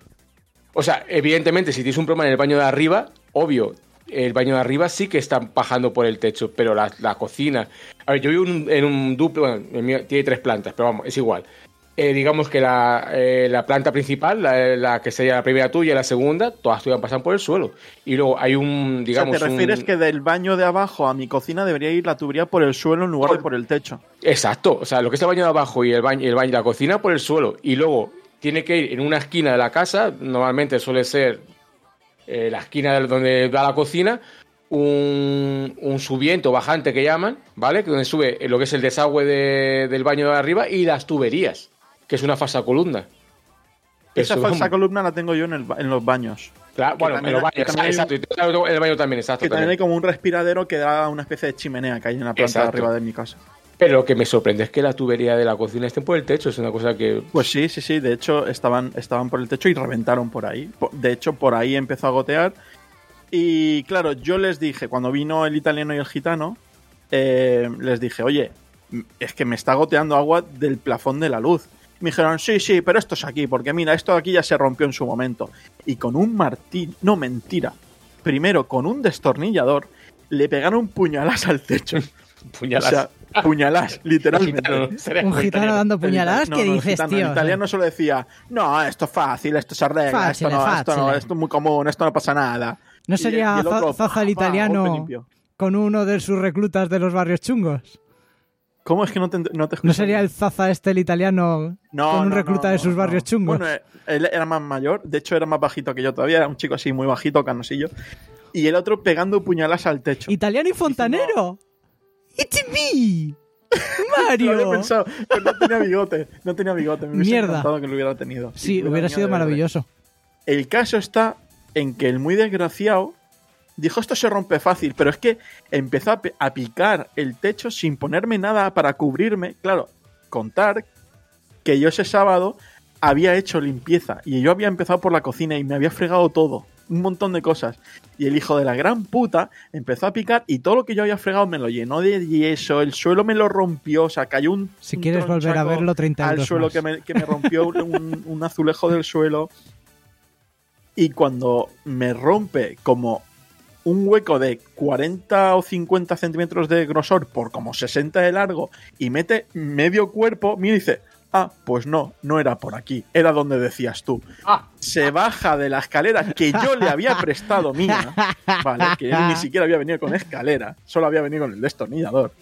O sea, evidentemente, si tienes un problema en el baño de arriba, obvio, el baño de arriba sí que están bajando por el techo, pero la, la cocina... A ver, yo vivo en un, en un duple, bueno, el mío tiene tres plantas, pero vamos, es igual. Eh, digamos que la, eh, la planta principal, la, la que sería la primera tuya y la segunda, todas tuyas pasan por el suelo. Y luego hay un, digamos... o sea, te refieres un... que del baño de abajo a mi cocina debería ir la tubería por el suelo en lugar Por- de por el techo. Exacto, o sea, lo que es el baño de abajo y el baño, el baño y la cocina por el suelo. Y luego tiene que ir en una esquina de la casa, normalmente suele ser eh, la esquina de donde va la cocina, un, un subiente o bajante que llaman, ¿vale? Que donde sube lo que es el desagüe de- del baño de arriba y las tuberías, que es una falsa columna. Esa Eso, falsa vamos, columna la tengo yo en, el ba- en los baños. claro, que bueno, en también los hay- baños, que también hay exacto, exacto, en el baño también, exacto. Que también hay también. como un respiradero que da una especie de chimenea que hay en la planta de Exacto. arriba de mi casa. Pero lo que me sorprende es que la tubería de la cocina esté por el techo, es una cosa que... Pues sí, sí, sí. De hecho, estaban, estaban por el techo y reventaron por ahí. Po- De hecho, por ahí empezó a gotear. Y claro, yo les dije, cuando vino el italiano y el gitano, eh, les dije, oye, m- es que me está goteando agua del plafón de la luz. Me dijeron, sí, sí, pero esto es aquí, porque mira, esto de aquí ya se rompió en su momento. Y con un martillo, no, mentira. Primero, con un destornillador, le pegaron puñalas al techo. Puñalas. O sea, puñalas, literalmente. Gitano, será Un gitano dando El puñaladas, ita- ¿qué no, no, el dices, gitano, tío? El italiano solo decía, no, esto es fácil, esto se arregla, Fácil, esto, no, esto, no, fácil. esto es muy común, esto no pasa nada. ¿No Y- sería y el otro, Za- Zaza el pa, pa, golpe italiano limpio. con uno de sus reclutas de los barrios chungos? ¿Cómo es que no te, no te ¿No escucho? sería el Zaza este el italiano No, con un no, recluta no, de sus no, barrios no. chungos? Bueno, eh, él era más mayor, de hecho era más bajito que yo todavía, era un chico así muy bajito, canosillo. Y el otro pegando puñalas al techo. ¡Italiano y fontanero! ¡It's me! Lo ¡Mario! había pensado, pero no tenía bigote, no tenía bigote, me hubiese Mierda. encantado que lo hubiera tenido. Sí, hubiera venido sido de verde. maravilloso. El caso está en que el muy desgraciado dijo, esto se rompe fácil, pero es que empezó a, pi- a picar el techo sin ponerme nada para cubrirme. Claro, contar que yo ese sábado había hecho limpieza y yo había empezado por la cocina y me había fregado todo, un montón de cosas. Y el hijo de la gran puta empezó a picar y todo lo que yo había fregado me lo llenó de yeso, el suelo me lo rompió, o sea, cayó un... Si un quieres volver a tronchaco verlo, treinta al euros suelo más. que me, que me rompió un, un azulejo del suelo. Y cuando me rompe como un hueco de cuarenta o cincuenta centímetros de grosor por como sesenta de largo y mete medio cuerpo, mira y dice, ah, pues no, no era por aquí, era donde decías tú. Ah. Se baja de la escalera que yo le había prestado mía, ¿vale? Que él ni siquiera había venido con escalera, solo había venido con el destornillador.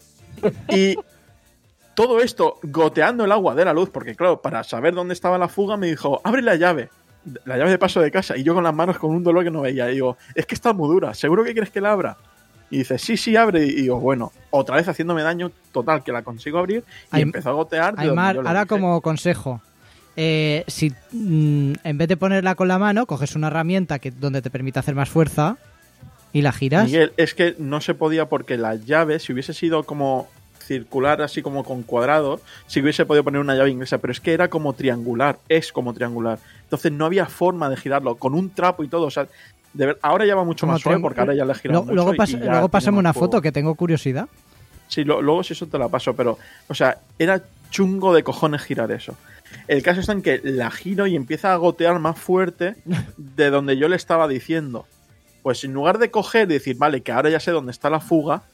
Y todo esto goteando el agua de la luz, porque claro, para saber dónde estaba la fuga me dijo, abre la llave, la llave de paso de casa, y yo con las manos con un dolor que no veía, y digo, es que está muy dura, ¿seguro que quieres que la abra? Y dice, sí, sí, abre. Y digo, bueno, otra vez haciéndome daño, total, que la consigo abrir. Y Ay- empezó a gotear. de donde Aymar, yo le ahora dije. como consejo, eh, si mm, en vez de ponerla con la mano, coges una herramienta que donde te permite hacer más fuerza y la giras. Miguel, es que no se podía porque la llave, si hubiese sido como circular, así como con cuadrados, sí que hubiese podido poner una llave inglesa, pero es que era como triangular, es como triangular. Entonces no había forma de girarlo, con un trapo y todo, o sea, de ver, ahora ya va mucho Como más suave triangu- porque ahora ya le he girado Lo- mucho luego y- pas- y ya luego tiene pásame más una juego. foto que tengo curiosidad. Sí, lo- luego si eso te la paso, pero, o sea, era chungo de cojones girar eso. El caso está en que la giro y empieza a gotear más fuerte de donde yo le estaba diciendo. Pues en lugar de coger y decir, vale, que ahora ya sé dónde está la fuga,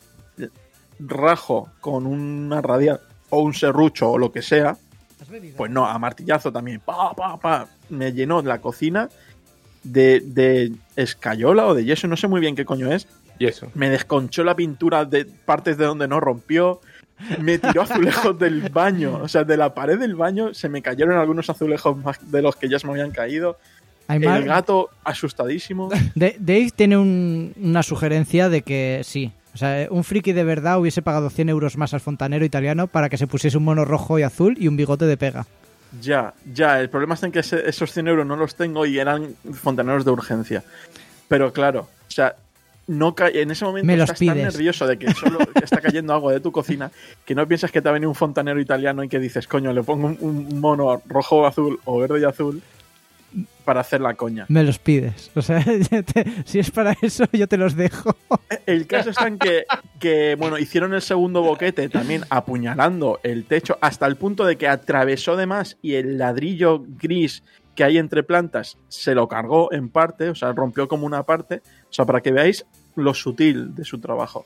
rajo con una radial o un serrucho o lo que sea, pues no, a martillazo también, pa, pa, pa, me llenó la cocina de, de escayola o de yeso, no sé muy bien qué coño es, Y eso. me desconchó la pintura de partes de donde no rompió, me tiró azulejos del baño, o sea, de la pared del baño se me cayeron algunos azulejos más de los que ya se me habían caído. Aymar, El gato asustadísimo. De- Dave tiene un- una sugerencia de que sí. O sea, un friki de verdad hubiese pagado cien euros más al fontanero italiano para que se pusiese un mono rojo y azul y un bigote de pega. Ya, ya, el problema está en que ese- esos cien euros no los tengo y eran fontaneros de urgencia. Pero claro, o sea, no ca- en ese momento Me los estás tan pides. nervioso de que solo está cayendo agua de tu cocina que no piensas que te ha venido un fontanero italiano y que dices, coño, le pongo un, un mono rojo o azul o verde y azul para hacer la coña. Me los pides. O sea, ya te- si es para eso, yo te los dejo. El caso está en que, que, bueno, hicieron el segundo boquete también apuñalando el techo hasta el punto de que atravesó de más y el ladrillo gris que hay entre plantas se lo cargó en parte, o sea, rompió como una parte, o sea, para que veáis lo sutil de su trabajo.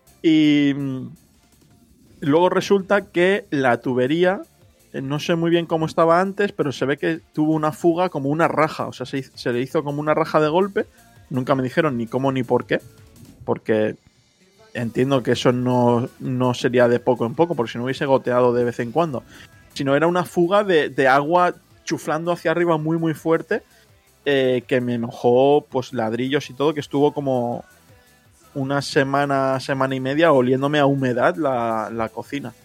Y mm, luego resulta que la tubería, eh, no sé muy bien cómo estaba antes, pero se ve que tuvo una fuga como una raja, o sea, se, hizo- se le hizo como una raja de golpe, nunca me dijeron ni cómo ni por qué, porque entiendo que eso no, no sería de poco en poco, porque si no hubiese goteado de vez en cuando, sino era una fuga de, de agua chuflando hacia arriba muy muy fuerte, eh, que me mojó pues ladrillos y todo, que estuvo como una semana, semana y media oliéndome a humedad la, la cocina.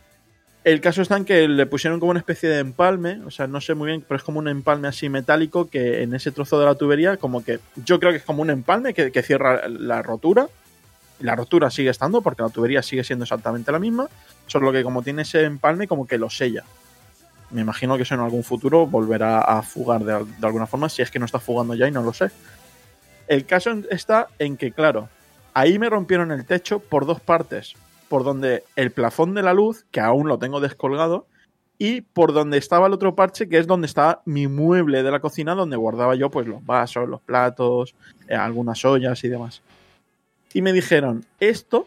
El caso está en que le pusieron como una especie de empalme, o sea, no sé muy bien, pero es como un empalme así metálico que en ese trozo de la tubería, como que yo creo que es como un empalme que, que cierra la rotura. La rotura sigue estando porque la tubería sigue siendo exactamente la misma, solo que como tiene ese empalme como que lo sella. Me imagino que eso en algún futuro volverá a fugar de, de alguna forma, si es que no está fugando ya y no lo sé. El caso está en que, claro, ahí me rompieron el techo por dos partes. Por donde el plafón de la luz, que aún lo tengo descolgado, y por donde estaba el otro parche, que es donde está mi mueble de la cocina, donde guardaba yo pues los vasos, los platos, eh, algunas ollas y demás. Y me dijeron, esto,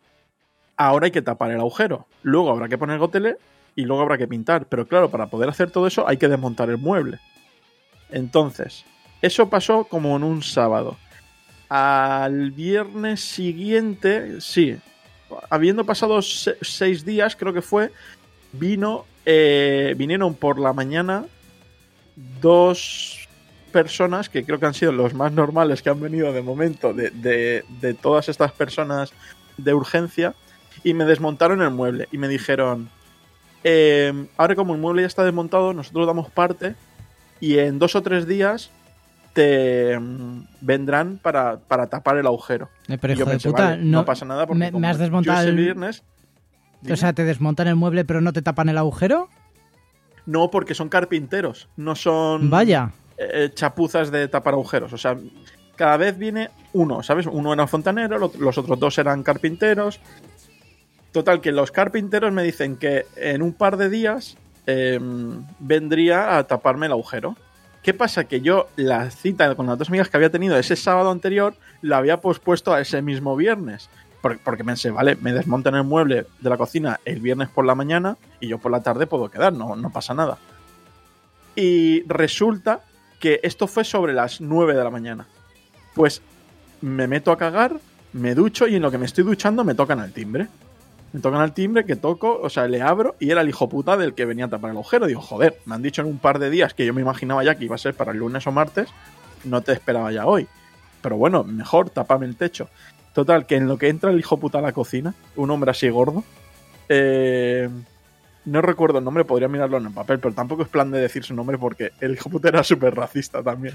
ahora hay que tapar el agujero. Luego habrá que poner gotelé y luego habrá que pintar. Pero claro, para poder hacer todo eso hay que desmontar el mueble. Entonces, eso pasó como en un sábado. Al viernes siguiente, sí, habiendo pasado se- seis días, creo que fue, vino, eh, vinieron por la mañana dos personas que creo que han sido los más normales que han venido de momento de, de, de todas estas personas de urgencia y me desmontaron el mueble y me dijeron, eh, ahora como el mueble ya está desmontado, nosotros damos parte y en dos o tres días te mm, vendrán para, para tapar el agujero. Eh, Pero Y yo hijo de pensé, puta, vale, no, no pasa nada porque me, me como has desmontado yo ese el... viernes... O sea, ¿te desmontan el mueble pero no te tapan el agujero? No, porque son carpinteros, no son Vaya. eh, chapuzas de tapar agujeros. O sea, cada vez viene uno, ¿sabes? Uno era fontanero, lo- los otros dos eran carpinteros. Total, que los carpinteros me dicen que en un par de días eh, vendría a taparme el agujero. ¿Qué pasa? Que yo la cita con las dos amigas que había tenido ese sábado anterior la había pospuesto a ese mismo viernes. Por- Porque pensé, vale, me desmontan el mueble de la cocina el viernes por la mañana y yo por la tarde puedo quedar, no, no pasa nada. Y resulta que esto fue sobre las nueve de la mañana. Pues me meto a cagar, me ducho y en lo que me estoy duchando me tocan el timbre. Me tocan el timbre que toco, o sea, le abro y era el hijo puta del que venía a tapar el agujero. Digo, joder, me han dicho en un par de días que yo me imaginaba ya que iba a ser para el lunes o martes, no te esperaba ya hoy. Pero bueno, mejor tapame el techo. Total, que en lo que entra el hijo puta a la cocina, un hombre así gordo, eh, no recuerdo el nombre, podría mirarlo en el papel, pero tampoco es plan de decir su nombre porque el hijo puta era súper racista también.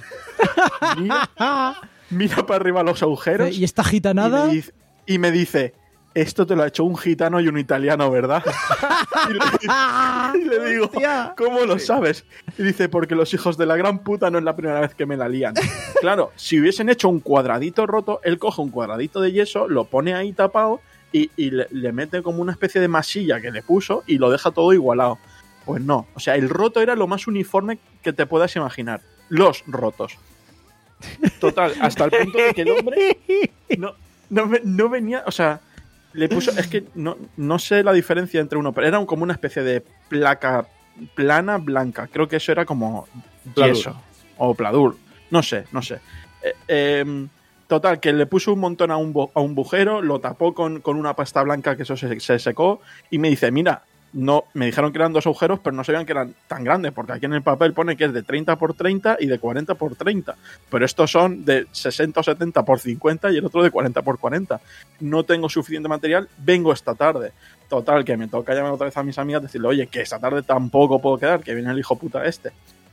mira, mira para arriba los agujeros. ¿Y esta gitanada? Y me dice, y me dice, esto te lo ha hecho un gitano y un italiano, ¿verdad? y, le, y le digo, Hostia. ¿cómo lo sabes? Y dice, porque los hijos de la gran puta no es la primera vez que me la lían. Claro, si hubiesen hecho un cuadradito roto, él coge un cuadradito de yeso, lo pone ahí tapado y, y le, le mete como una especie de masilla que le puso y lo deja todo igualado. Pues no, o sea, el roto era lo más uniforme que te puedas imaginar. Los rotos. Total, hasta el punto de que el hombre no, no, no venía, o sea, le puso, es que no, no sé la diferencia entre uno, pero era un- como una especie de placa plana blanca. Creo que eso era como Pladur. yeso o pladur. No sé, no sé. Eh, eh, total, que le puso un montón a un, bo- a un bujero, lo tapó con, con una pasta blanca que eso se, se secó y me dice, mira, no, me dijeron que eran dos agujeros, pero no sabían que eran tan grandes, porque aquí en el papel pone que es de treinta por treinta y de cuarenta por treinta. Pero estos son de sesenta o setenta por cincuenta y el otro de cuarenta por cuarenta. No tengo suficiente material, vengo esta tarde. Total, que me toca llamar otra vez a mis amigas y decirle, oye, que esta tarde tampoco puedo quedar, que viene el hijo puta este.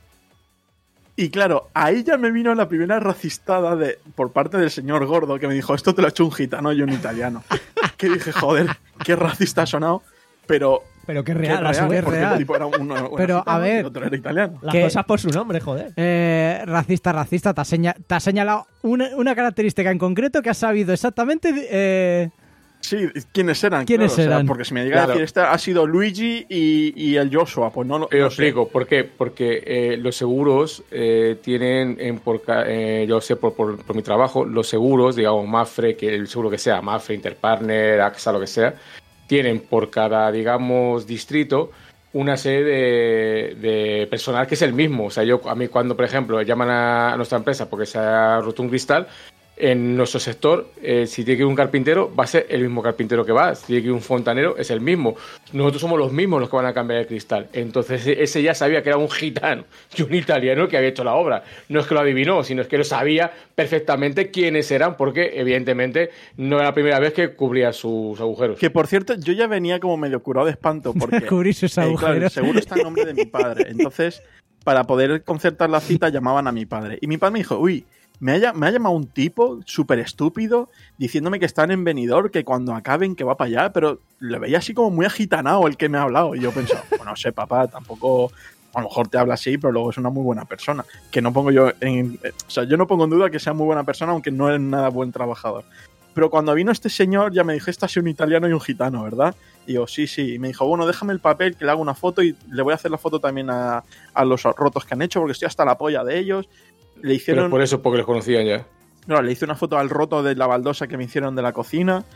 Y claro, ahí ya me vino la primera racistada de, por parte del señor gordo, que me dijo, esto te lo ha hecho un gitano y un italiano. Que dije, joder, qué racista ha sonado, pero... Pero qué qué real, a su vez porque real. el tipo era uno, uno Pero, gitano a ver, y el otro era italiano. Las ¿Qué? cosas por su nombre, joder. Eh, racista, racista, te ha, seña- te ha señalado una, una característica en concreto que has sabido exactamente. Eh, Sí, ¿quiénes eran? ¿Quiénes Claro, o sea, eran? porque si me llega a Claro. decir, este ha sido Luigi y, y el Joshua, pues no lo Yo no os sé. explico, ¿por qué? Porque eh, los seguros eh, tienen, en por, ca- eh, yo sé por, por, por mi trabajo, los seguros, digamos, Mafre, que el seguro que sea, Mafre, Interpartner, AXA, lo que sea, tienen por cada, digamos, distrito una serie de, de personal que es el mismo. O sea, yo, a mí cuando, por ejemplo, llaman a, a nuestra empresa porque se ha roto un cristal, en nuestro sector, eh, si tiene que ir un carpintero, va a ser el mismo carpintero que va. Si tiene que ir un fontanero, es el mismo. Nosotros somos los mismos los que van a cambiar el cristal. Entonces, ese ya sabía que era un gitano y un italiano que había hecho la obra. No es que lo adivinó, sino es que lo sabía perfectamente quiénes eran, porque evidentemente no era la primera vez que cubría sus agujeros. Que por cierto, yo ya venía como medio curado de espanto porque Cubrir sus eh, claro, el agujeros. seguro está en nombre de mi padre. Entonces, para poder concertar la cita, llamaban a mi padre. Y mi padre me dijo, uy, me ha, ll- me ha llamado un tipo súper estúpido diciéndome que están en Benidorm, que cuando acaben que va para allá, pero le veía así como muy agitanado el que me ha hablado. Y yo pensaba, bueno, no sé, papá, tampoco... A lo mejor te habla así, pero luego es una muy buena persona. Que no pongo yo en... eh, O sea, yo no pongo en duda que sea muy buena persona, aunque no es nada buen trabajador. Pero cuando vino este señor ya me dijo, este es un italiano y un gitano, ¿verdad? Y yo, sí, sí. Y me dijo, bueno, déjame el papel, que le hago una foto y le voy a hacer la foto también a, a los rotos que han hecho, porque estoy hasta la polla de ellos. Le Pero hicieron... es por eso, porque los conocían ya. No, le hice una foto al roto de la baldosa que me hicieron de la cocina.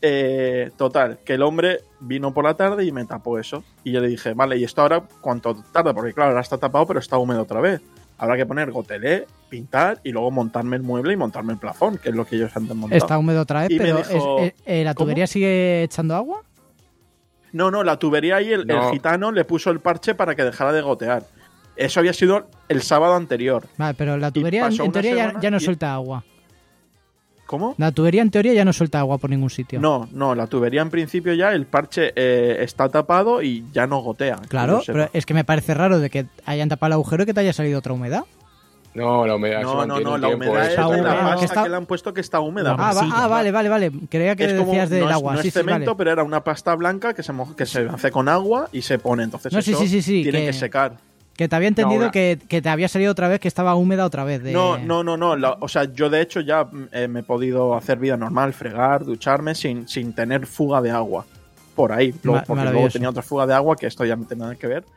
Eh, total, que el hombre vino por la tarde y me tapó eso. Y yo le dije, vale, ¿y esto ahora cuánto tarda? Porque claro, ahora está tapado, pero está húmedo otra vez. Habrá que poner gotelé, pintar y luego montarme el mueble y montarme el plafón, que es lo que ellos han montado. Está húmedo otra vez, Y me pero dijo, es- eh, eh, ¿la ¿cómo? tubería sigue echando agua? No, no, la tubería ahí, el, No. el gitano le puso el parche para que dejara de gotear. Eso había sido el sábado anterior. Vale, pero la tubería en, pasó en una teoría ya, semana ya no y- suelta agua. ¿Cómo? La tubería en teoría ya no suelta agua por ningún sitio. No, no, la tubería en principio ya, el parche eh, está tapado y ya no gotea. que Claro, yo sepa. pero es que me parece raro de que hayan tapado el agujero y que te haya salido otra humedad. No, la humedad se No, no, mantiene no, un la tiempo, humedad es eso de húmeda, la que pasta que, está- le han puesto que está húmeda. La Ah, va- masilla. ah, vale, vale, vale. Creía que Es como, decías de no es- agua. no sí, es sí, cemento, vale. pero era una pasta blanca que se, mo- que se hace con agua y se pone. Entonces No, sí, eso sí, sí, sí, tiene que- que, secar. Que te había entendido una- que, que te había salido otra vez, que estaba húmeda otra vez. De... No, no, no, no. la- o sea, yo de hecho ya eh, me he podido hacer vida normal, fregar, ducharme sin, sin tener fuga de agua. Por ahí. Luego, Ma- porque luego maravilloso. tenía otra fuga de agua que esto ya no tiene nada que ver.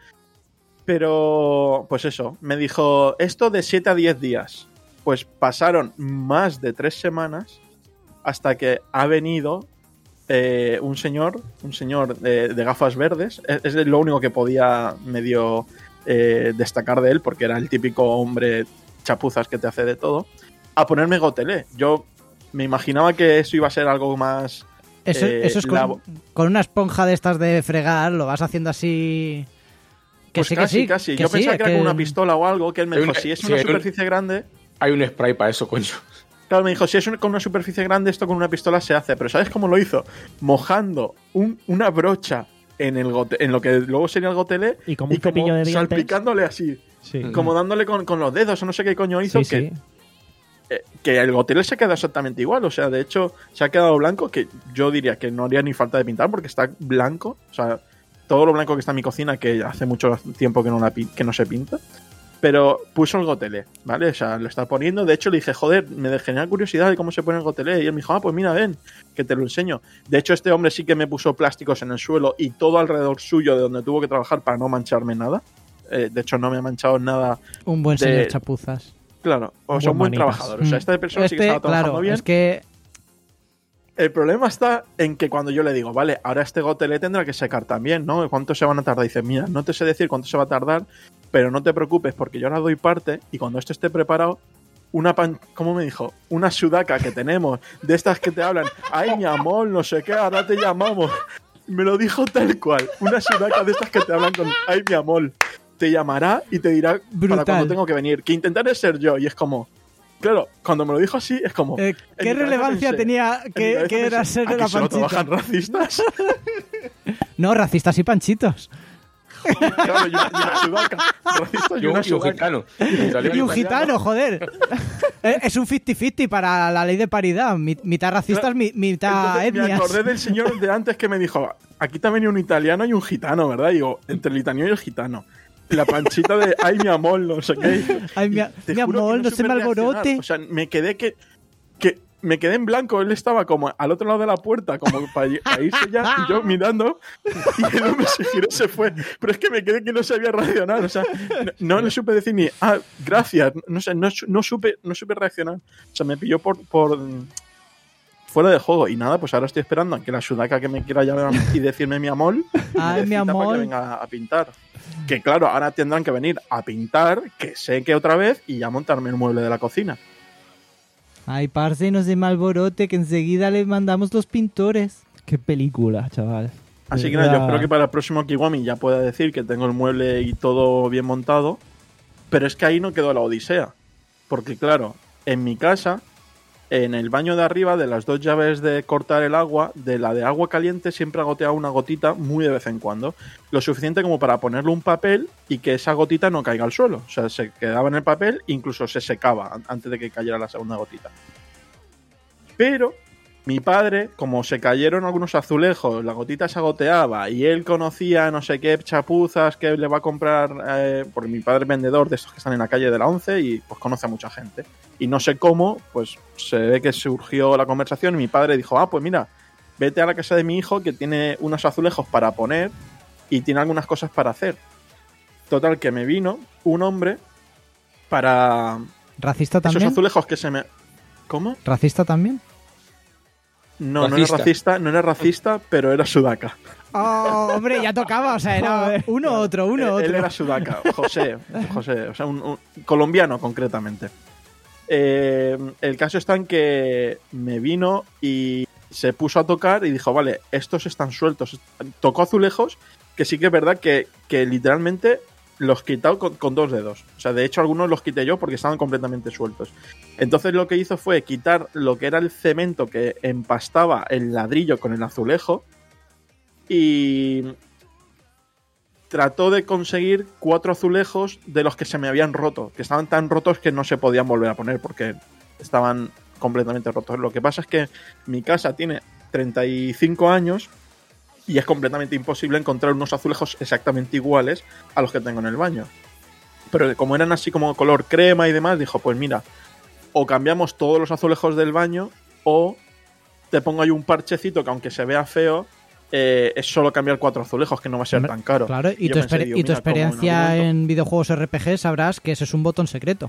Pero, pues eso, me dijo, esto de siete a diez días. Pues pasaron más de tres semanas hasta que ha venido eh, un señor, un señor de, de gafas verdes. Es, es lo único que podía medio eh, destacar de él, porque era el típico hombre chapuzas que te hace de todo, a ponerme gotelé. Yo me imaginaba que eso iba a ser algo más... Eso, eh, eso es con, lavo- con una esponja de estas de fregar, lo vas haciendo así. Que Pues sí, casi, que sí. casi. que Yo sí, pensaba es que era que- con una pistola o algo, que él me Hay dijo, una- si es sí, una hay un- superficie grande... Hay un spray para eso, coño. Claro, me dijo, si es un- con una superficie grande, esto con una pistola se hace. Pero ¿sabes cómo lo hizo? Mojando un- una brocha en el gote, en lo que luego sería el gotelé Y como un cepillo de dientes. salpicándole así. Sí, Como dándole con, con los dedos o no sé qué coño hizo. sí, que, sí. eh, que el gotelé se queda exactamente igual. O sea, de hecho, se ha quedado blanco, que yo diría que no haría ni falta de pintar porque está blanco. O sea, todo lo blanco que está en mi cocina, que hace mucho tiempo que no, la, pin- que no se pinta. Pero puso el gotelé, ¿vale? O sea, lo está poniendo. De hecho, le dije, joder, me genera curiosidad de cómo se pone el gotelé. Y él me dijo, ah, pues mira, ven, que te lo enseño. De hecho, este hombre sí que me puso plásticos en el suelo y todo alrededor suyo de donde tuvo que trabajar para no mancharme nada. Eh, de hecho, no me ha manchado nada. Un buen de- señor chapuzas. Claro, o Un sea, un buen buen manitas. trabajador. O sea, Mm. esta persona sí que Este, estaba trabajando claro, bien. es que El problema está en que cuando yo le digo, vale, ahora este gotelé tendrá que secar también, ¿no? ¿Cuánto se van a tardar? Dice, mira, no te sé decir cuánto se va a tardar, pero no te preocupes porque yo ahora doy parte y cuando esto esté preparado, una pan... ¿Cómo me dijo? Una sudaca que tenemos, de estas que te hablan, ay, mi amor, no sé qué, ahora te llamamos. Me lo dijo tal cual, una sudaca de estas que te hablan con, ay, mi amor, te llamará y te dirá Brutal. para cuando tengo que venir, que intentaré ser yo y es como... Claro, cuando me lo dijo así, es como... eh, en mi ¿qué cabeza relevncia pensé- tenía en mi que, cabeza que era pensé, ser de ¿aquí la solo panchita? trabajan racistas? No, racistas y panchitos. Claro, y una, y una sudaca. Racista y Y un, una y un sudaca. gitano. Y un gitano, joder. Eh, Es un cincuenta cincuenta para la ley de paridad. Mi- Mitad racistas, mi- mitad Entonces, me etnias. acordé del señor de antes que me dijo, aquí también hay un italiano y un gitano, ¿verdad? Y digo, entre el italiano y el gitano. Y la panchita de, ay, mi amor, no sé qué. Ay, mi, Y te mi juro que amor, no se supe me reaccionar. alborote. O sea, me quedé que, que me quedé en blanco. Él estaba como al otro lado de la puerta, como para, ir- para irse ya, y yo mirando, y el hombre se giró y se fue. Pero es que me quedé que no sabía reaccionar. O sea, no, no le supe decir ni, ah, gracias. No sé, no, su- no supe, no supe reaccionar. O sea, me pilló por, por fuera de juego. Y nada, pues ahora estoy esperando a que la sudaca que me quiera llamar y decirme mi amor, Ay, me mi cita para amor. que venga a pintar. Que claro, ahora tendrán que venir a pintar, que seque otra vez y ya montarme el mueble de la cocina. Ay, parce, no se me alborote, que enseguida le mandamos los pintores. Qué película, chaval. Así De que nada, yo verdad. espero que para el próximo Kiwami ya pueda decir que tengo el mueble y todo bien montado. Pero es que ahí no quedó la odisea. Porque claro, en mi casa, en el baño de arriba, de las dos llaves de cortar el agua, de la de agua caliente siempre ha goteado una gotita muy de vez en cuando. Lo suficiente como para ponerle un papel y que esa gotita no caiga al suelo. O sea, se quedaba en el papel, incluso se secaba an- antes de que cayera la segunda gotita. Pero mi padre, como se cayeron algunos azulejos, la gotita se agoteaba y él conocía no sé qué chapuzas que le va a comprar, eh, porque mi padre es vendedor de estos que están en la calle de la once y pues conoce a mucha gente. Y no sé cómo, pues se ve que surgió la conversación y mi padre dijo, ah, pues mira, vete a la casa de mi hijo que tiene unos azulejos para poner y tiene algunas cosas para hacer. Total, que me vino un hombre para ¿Racista esos también? azulejos que se me... ¿Cómo? ¿Racista también? No, no era Racista. racista, no era racista, pero era sudaca. Oh, hombre, ya tocaba, o sea, era uno otro, uno Él otro. era sudaca, José, José, o sea, un, un colombiano concretamente. Eh, el caso está en que me vino y se puso a tocar y dijo, vale, estos están sueltos. Tocó azulejos, que sí que es verdad que, que literalmente los quitado con, con dos dedos. O sea, de hecho algunos los quité yo porque estaban completamente sueltos. Entonces lo que hizo fue quitar lo que era el cemento que empastaba el ladrillo con el azulejo y trató de conseguir cuatro azulejos de los que se me habían roto, que estaban tan rotos que no se podían volver a poner porque estaban completamente rotos. Lo que pasa es que mi casa tiene treinta y cinco años y es completamente imposible encontrar unos azulejos exactamente iguales a los que tengo en el baño. Pero como eran así como color crema y demás, dijo, pues mira, o cambiamos todos los azulejos del baño o te pongo ahí un parchecito que aunque se vea feo, eh, es solo cambiar cuatro azulejos, que no va a ser Hombre, tan caro. Claro, y, yo tu, pensé, exper- digo, y tu mira, como en experiencia algún en, momento- videojuegos R P G sabrás que ese es un botón secreto.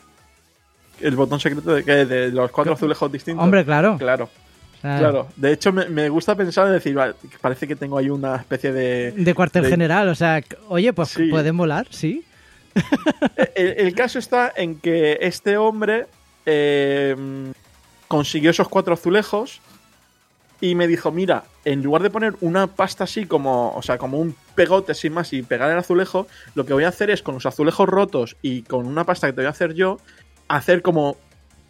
¿El botón secreto de qué? ¿De los cuatro azulejos distintos? Hombre, claro. Claro, Ah, claro. De hecho, me, me gusta pensar en decir, vale, que parece que tengo ahí una especie de... De cuartel de- general, o sea, que- oye, pues Sí. pueden volar, sí. El, el caso está en que este hombre eh, consiguió esos cuatro azulejos y me dijo, mira, en lugar de poner una pasta así como, o sea, como un pegote sin más y pegar el azulejo, lo que voy a hacer es con los azulejos rotos y con una pasta que te voy a hacer yo, hacer como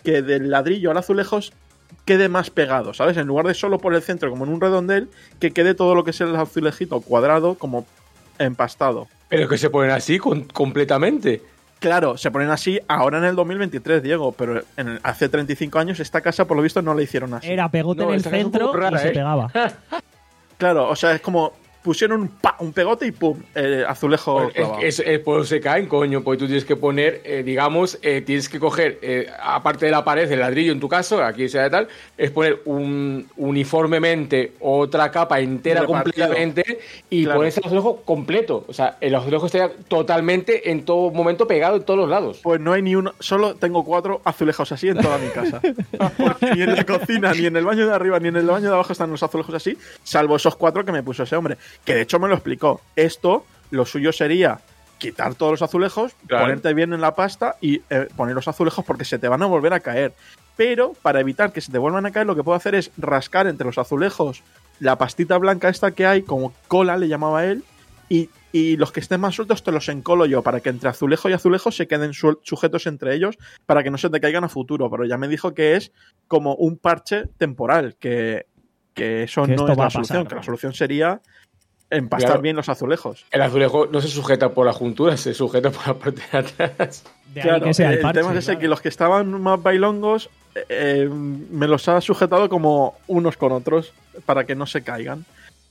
que del ladrillo al azulejos quede más pegado, ¿sabes? En lugar de solo por el centro, como en un redondel, que quede todo lo que es el azulejito cuadrado como empastado. Pero que se ponen así con, completamente. Claro, se ponen así ahora en el dos mil veintitrés, Diego, pero en el- hace treinta y cinco años esta casa por lo visto no la hicieron así. Era pegote No, en el esta casa es un centro poco rara, y se ¿eh? pegaba. Claro, o sea, es como pusieron un, pa, un pegote y pum, eh, azulejo Pues es, clavado. es, es- pues se caen, coño, pues tú tienes que poner, eh, digamos, eh, tienes que coger, eh, aparte de la pared, el ladrillo en tu caso, aquí sea de tal, es poner un, uniformemente otra capa entera Repartido. completamente y Claro. poner ese azulejo completo. O sea, el azulejo estaría totalmente en todo momento pegado en todos los lados. Pues no hay ni uno, solo tengo cuatro azulejos así en toda mi casa. Porque ni en la cocina, ni en el baño de arriba, ni en el baño de abajo están los azulejos así, salvo esos cuatro que me puso ese hombre. Que de hecho me lo explicó. Esto, lo suyo sería quitar todos los azulejos, Claro. ponerte bien en la pasta y eh, poner los azulejos porque se te van a volver a caer. Pero para evitar que se te vuelvan a caer, lo que puedo hacer es rascar entre los azulejos la pastita blanca esta que hay, como cola le llamaba él, y, y los que estén más sueltos te los encolo yo para que entre azulejo y azulejo se queden suel- sujetos entre ellos para que no se te caigan a futuro. Pero ya me dijo que es como un parche temporal, que, que eso Que no esto es va la a pasar, solución, ¿no? que la solución sería empastar Claro. bien los azulejos. El azulejo no se sujeta por la juntura, se sujeta por la parte de atrás. De ahí Claro, que sea el, el parche, tema es ese, claro. que los que estaban más bailongos eh, eh, me los ha sujetado como unos con otros para que no se caigan.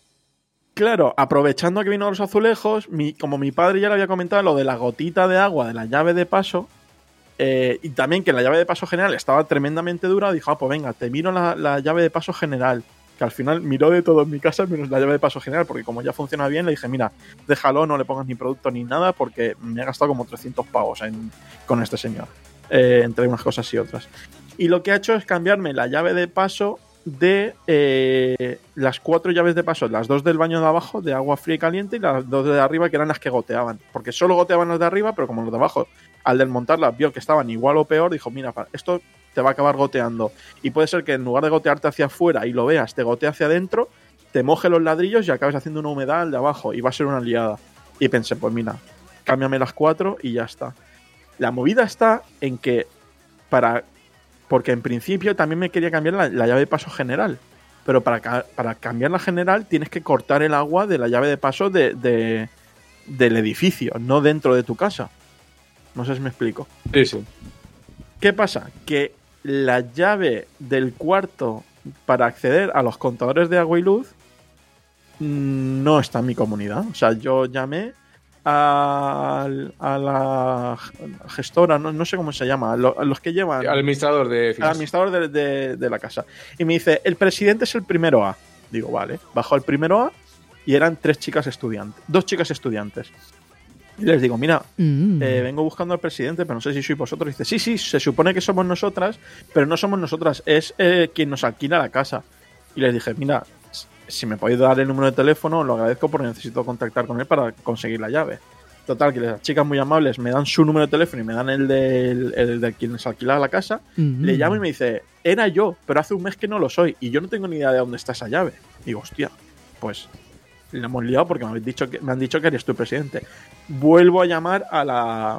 Claro, aprovechando que vino los azulejos, mi, como mi padre ya le había comentado lo de la gotita de agua de la llave de paso, eh, y también que la llave de paso general estaba tremendamente dura, dijo, ah, pues venga, te miro la, la llave de paso general. Que al final miró de todo en mi casa menos la llave de paso general, porque como ya funciona bien, le dije, mira, déjalo, no le pongas ni producto ni nada, porque me ha gastado como trescientos pavos en, con este señor, eh, entre unas cosas y otras. Y lo que ha hecho es cambiarme la llave de paso de eh, las cuatro llaves de paso, las dos del baño de abajo, de agua fría y caliente, y las dos de arriba, que eran las que goteaban. Porque solo goteaban las de arriba, pero como los de abajo, al desmontarlas, vio que estaban igual o peor, dijo, mira, pa- esto te va a acabar goteando. Y puede ser que en lugar de gotearte hacia afuera y lo veas, te gotee hacia adentro, te moje los ladrillos y acabes haciendo una humedad al de abajo. Y va a ser una liada. Y pensé, pues mira, cámbiame las cuatro y ya está. La movida está en que para... Porque en principio también me quería cambiar la, la llave de paso general. Pero para, ca- para cambiar la general tienes que cortar el agua de la llave de paso de, de- del edificio, no dentro de tu casa. No sé si me explico. Sí, sí. ¿Qué pasa? Que la llave del cuarto para acceder a los contadores de agua y luz mm, no está en mi comunidad. O sea, yo llamé al- a la gestora, no, no sé cómo se llama, a lo- a los que llevan... Al administrador de al filas. administrador de, de- de la casa. Y me dice, el presidente es el primero A. Digo, vale. Bajo el primero A y eran tres chicas estudiantes. Dos chicas estudiantes. Y les digo, mira, Mm. eh, vengo buscando al presidente, pero no sé si sois vosotros. Y dice, sí, sí, se supone que somos nosotras, pero no somos nosotras, es eh, quien nos alquila la casa. Y les dije, mira, si me podéis dar el número de teléfono, lo agradezco porque necesito contactar con él para conseguir la llave. Total, que las chicas muy amables me dan su número de teléfono y me dan el del el de quien les alquila la casa. Mm. Le llamo y me dice, era yo, pero hace un mes que no lo soy y yo no tengo ni idea de dónde está esa llave. Digo, hostia, pues le hemos liado porque me, habéis dicho que, me han dicho que eres tu presidente. Vuelvo a llamar a la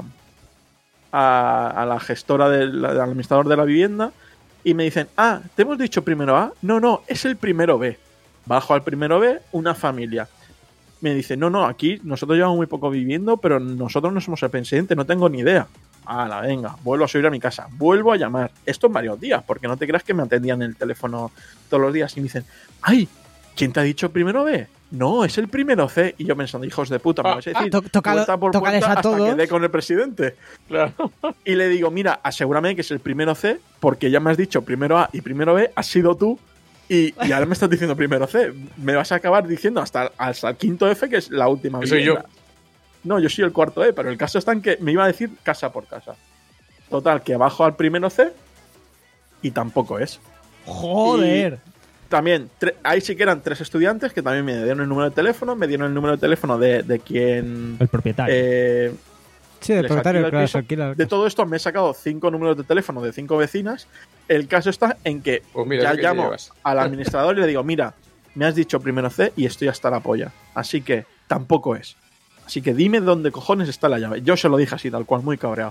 a, a la gestora del, del administrador de la vivienda y me dicen, ah, ¿te hemos dicho primero A? No, no, es el primero B. Bajo al primero B, una familia. Me dice, no, no, aquí nosotros llevamos muy poco viviendo, pero nosotros no somos el presidente, no tengo ni idea. Ala, venga, vuelvo a subir a mi casa, vuelvo a llamar. Esto en varios días, porque no te creas que me atendían el teléfono todos los días y me dicen, ay, ¿quién te ha dicho primero B? No, es el primero C. Y yo pensando, hijos de puta, me vais a decir, to- tócalo- vuelta por tócales vuelta a hasta todos. que dé con el presidente. Claro. Y le digo, mira, asegúrame que es el primero C, porque ya me has dicho primero A y primero B, has sido tú. Y, y ahora me estás diciendo primero C. Me vas a acabar diciendo hasta, hasta el quinto F, que es la última Que soy vivienda. No, yo soy el cuarto E, pero el caso está en que me iba a decir casa por casa. Total, que bajo al primero C y tampoco es. Joder. También, tre- ahí sí que eran tres estudiantes que también me dieron el número de teléfono, me dieron el número de teléfono de, de quien... El propietario. eh, Sí, del les propietario, alquila el claro, piso. se alquila el De piso. todo esto me he sacado cinco números de teléfono de cinco vecinas. El caso está en que Pues mira, ya eso que te llamo llevas. al administrador y le digo, mira, me has dicho primero C y estoy hasta la polla. Así que tampoco es. Así que dime dónde cojones está la llave. Yo se lo dije así, tal cual, muy cabreado.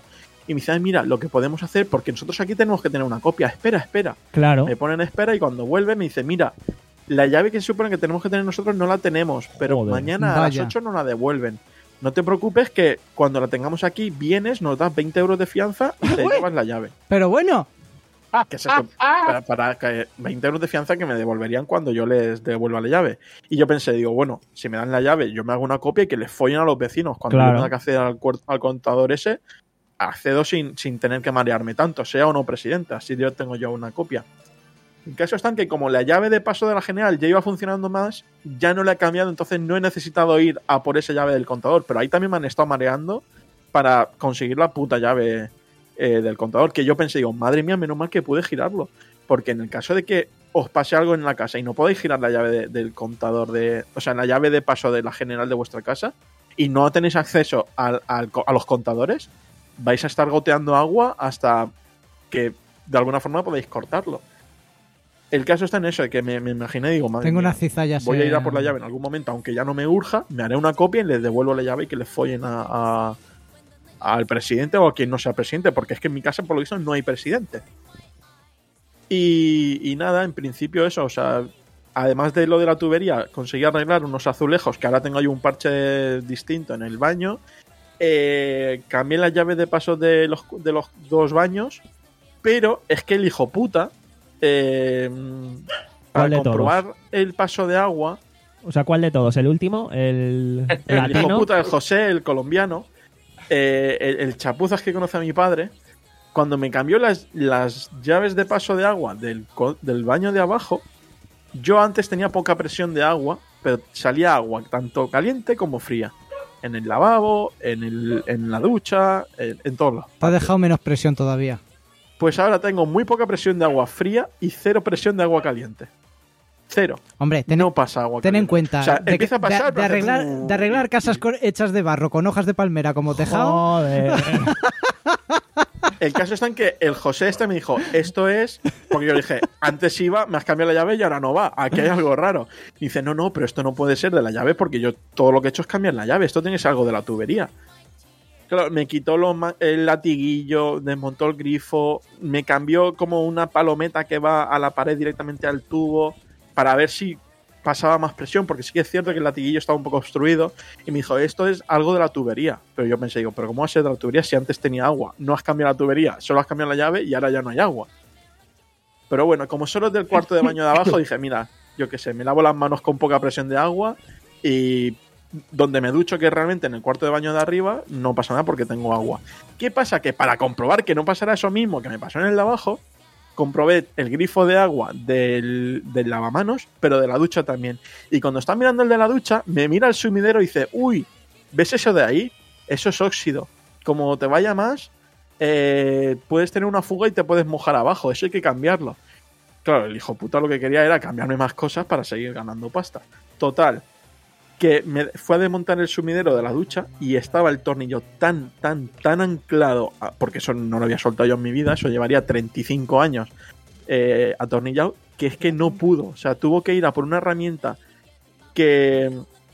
Y me dice, ay, mira, lo que podemos hacer, porque nosotros aquí tenemos que tener una copia. Espera, espera. Claro. Me ponen espera y cuando vuelve me dice, mira, la llave que se supone que tenemos que tener nosotros no la tenemos, pero Joder. mañana a Vaya. las ocho nos la devuelven. No te preocupes que cuando la tengamos aquí, vienes, nos das veinte euros de fianza y te llevas la llave. Pero bueno, Que se- para, para que veinte euros de fianza que me devolverían cuando yo les devuelva la llave. Y yo pensé, digo, bueno, si me dan la llave, yo me hago una copia y que les follen a los vecinos. Cuando Claro. yo tenga que acceder al, cuer- al contador ese, accedo sin, sin tener que marearme tanto, sea o no presidente. Así yo tengo yo una copia. El caso está en que como la llave de paso de la general ya iba funcionando más, ya no la he cambiado, entonces no he necesitado ir a por esa llave del contador. Pero ahí también me han estado mareando para conseguir la puta llave eh, del contador, que yo pensé, digo, madre mía, menos mal que pude girarlo. Porque en el caso de que os pase algo en la casa y no podáis girar la llave de- del contador de... O sea, la llave de paso de la general de vuestra casa y no tenéis acceso al- al co- a los contadores, vais a estar goteando agua hasta que de alguna forma podéis cortarlo. El caso está en eso, de que me, me imaginé y digo, madre tengo mía, unas cizallas. voy a ir a eh, por la llave en algún momento, aunque ya no me urja, me haré una copia y les devuelvo la llave y que les follen a, a- al presidente o a quien no sea presidente, porque es que en mi casa, por lo visto, no hay presidente. Y, y nada, en principio eso, o sea, además de lo de la tubería, conseguí arreglar unos azulejos, que ahora tengo ahí un parche distinto en el baño. Eh, cambié la llave de paso de los, de los dos baños, pero es que el hijo puta, eh, ¿Cuál para de todos? comprobar el paso de agua, O sea, ¿cuál de todos? ¿El último? ¿El, el el hijo latino? puta, el José, el colombiano, eh, el, el chapuzas que conoce a mi padre, cuando me cambió las, las llaves de paso de agua del, co- del baño de abajo, yo antes tenía poca presión de agua, pero salía agua tanto caliente como fría. En el lavabo, en, el, en la ducha, en, en todos lados. Te ha dejado menos presión todavía. Pues ahora tengo muy poca presión de agua fría y cero presión de agua caliente. Cero. Hombre, ten, No pasa agua ten en caliente. cuenta O sea, de, que- empieza a pasar, de- de pero hace arreglar, tu- de arreglar casas con- hechas de barro con hojas de palmera como tejado. Joder. El caso está en que el José este me dijo, esto es... Porque yo le dije, antes iba, me has cambiado la llave y ahora no va. Aquí hay algo raro. Y dice, no, no, pero esto no puede ser de la llave porque yo todo lo que he hecho es cambiar la llave. Esto tiene que ser algo de la tubería. Claro, me quitó los ma- el latiguillo, desmontó el grifo, me cambió como una palometa que va a la pared directamente al tubo para ver si pasaba más presión, porque sí que es cierto que el latiguillo estaba un poco obstruido. Y me dijo, esto es algo de la tubería. Pero yo pensé, digo, pero ¿cómo va a ser de la tubería si antes tenía agua? No has cambiado la tubería, solo has cambiado la llave y ahora ya no hay agua. Pero bueno, como solo es del cuarto de baño de abajo, dije, mira, yo qué sé, me lavo las manos con poca presión de agua y donde me ducho, que realmente en el cuarto de baño de arriba, no pasa nada porque tengo agua. ¿Qué pasa? Que para comprobar que no pasará eso mismo que me pasó en el de abajo, comprobé el grifo de agua del, del lavamanos, pero de la ducha también. Y cuando está mirando el de la ducha, me mira el sumidero y dice, uy, ¿ves eso de ahí? Eso es óxido. Como te vaya más, eh, puedes tener una fuga y te puedes mojar abajo. Eso hay que cambiarlo. Claro, el hijo puta lo que quería era cambiarme más cosas para seguir ganando pasta. Total, que me fue a desmontar el sumidero de la ducha y estaba el tornillo tan, tan, tan anclado, a- porque eso no lo había soltado yo en mi vida, eso llevaría treinta y cinco años eh, atornillado, que es que no pudo. O sea, tuvo que ir a por una herramienta que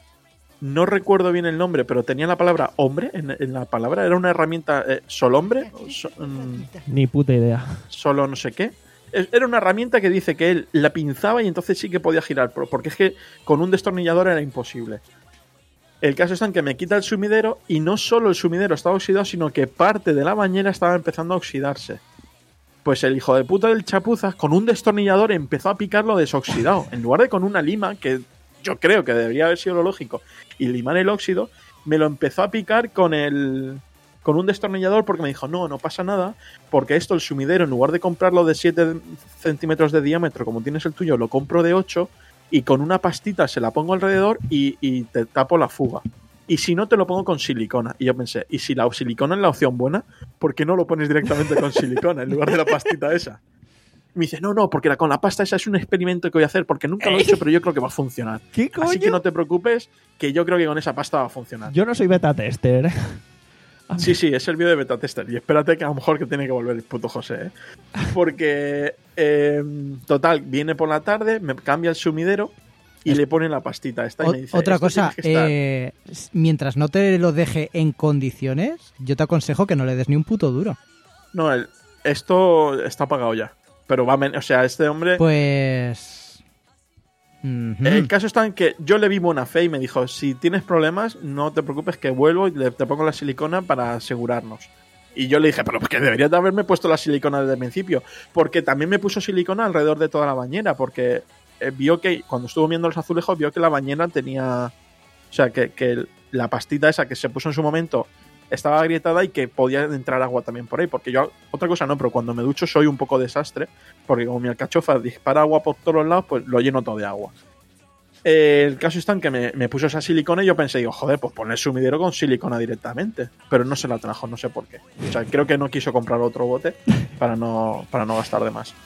no recuerdo bien el nombre, pero tenía la palabra hombre en, en la palabra. Era una herramienta eh, solhombre, so- mm, Ni puta idea. solo no sé qué. Es- Era una herramienta que dice que él la pinzaba y entonces sí que podía girar, pero- porque es que con un destornillador era imposible. El caso está en que me quita el sumidero y no solo el sumidero estaba oxidado, sino que parte de la bañera estaba empezando a oxidarse. Pues el hijo de puta del chapuzas con un destornillador empezó a picarlo desoxidado, en lugar de con una lima, que yo creo que debería haber sido lo lógico, y limar el óxido, me lo empezó a picar con el... con un destornillador porque me dijo, no, no pasa nada, porque esto, el sumidero, en lugar de comprarlo de siete centímetros de diámetro, como tienes el tuyo, lo compro de ocho y con una pastita se la pongo alrededor y, y te tapo la fuga. Y si no, te lo pongo con silicona. Y yo pensé, ¿y si la silicona es la opción buena? ¿Por qué no lo pones directamente con silicona en lugar de la pastita esa? Me dice, no, no, porque la, con la pasta esa es un experimento que voy a hacer, porque nunca lo he hecho, pero yo creo que va a funcionar. ¿Qué coño? Así que no te preocupes, que yo creo que con esa pasta va a funcionar. Yo no soy beta tester. Sí, sí, es el vídeo de beta tester. Y espérate que a lo mejor que tiene que volver el puto José, ¿eh? Porque, eh, total, viene por la tarde, me cambia el sumidero y le pone la pastita esta y O- me dice... otra "Esto cosa, tienes que estar". eh, s- mientras no te lo deje en condiciones, yo te aconsejo que no le des ni un puto duro. No, el- esto está pagado ya. Pero va a men- o sea, este hombre... Pues... Ujú. El caso está en que yo le vi buena fe y me dijo, si tienes problemas, no te preocupes que vuelvo y le- te pongo la silicona para asegurarnos. Y yo le dije, pero que deberías de haberme puesto la silicona desde el principio. Porque también me puso silicona alrededor de toda la bañera, porque eh, vio que, cuando estuvo viendo los azulejos, vio que la bañera tenía... O sea, que, que la pastita esa que se puso en su momento estaba agrietada y que podía entrar agua también por ahí. Porque yo, otra cosa no, pero cuando me ducho soy un poco desastre, porque como mi alcachofa dispara agua por todos los lados, pues lo lleno todo de agua. Eh, el caso está en que me, me puso esa silicona y yo pensé, digo, joder, pues poner sumidero con silicona directamente. Pero no se la trajo, no sé por qué. O sea, creo que no quiso comprar otro bote para no, para no gastar de más.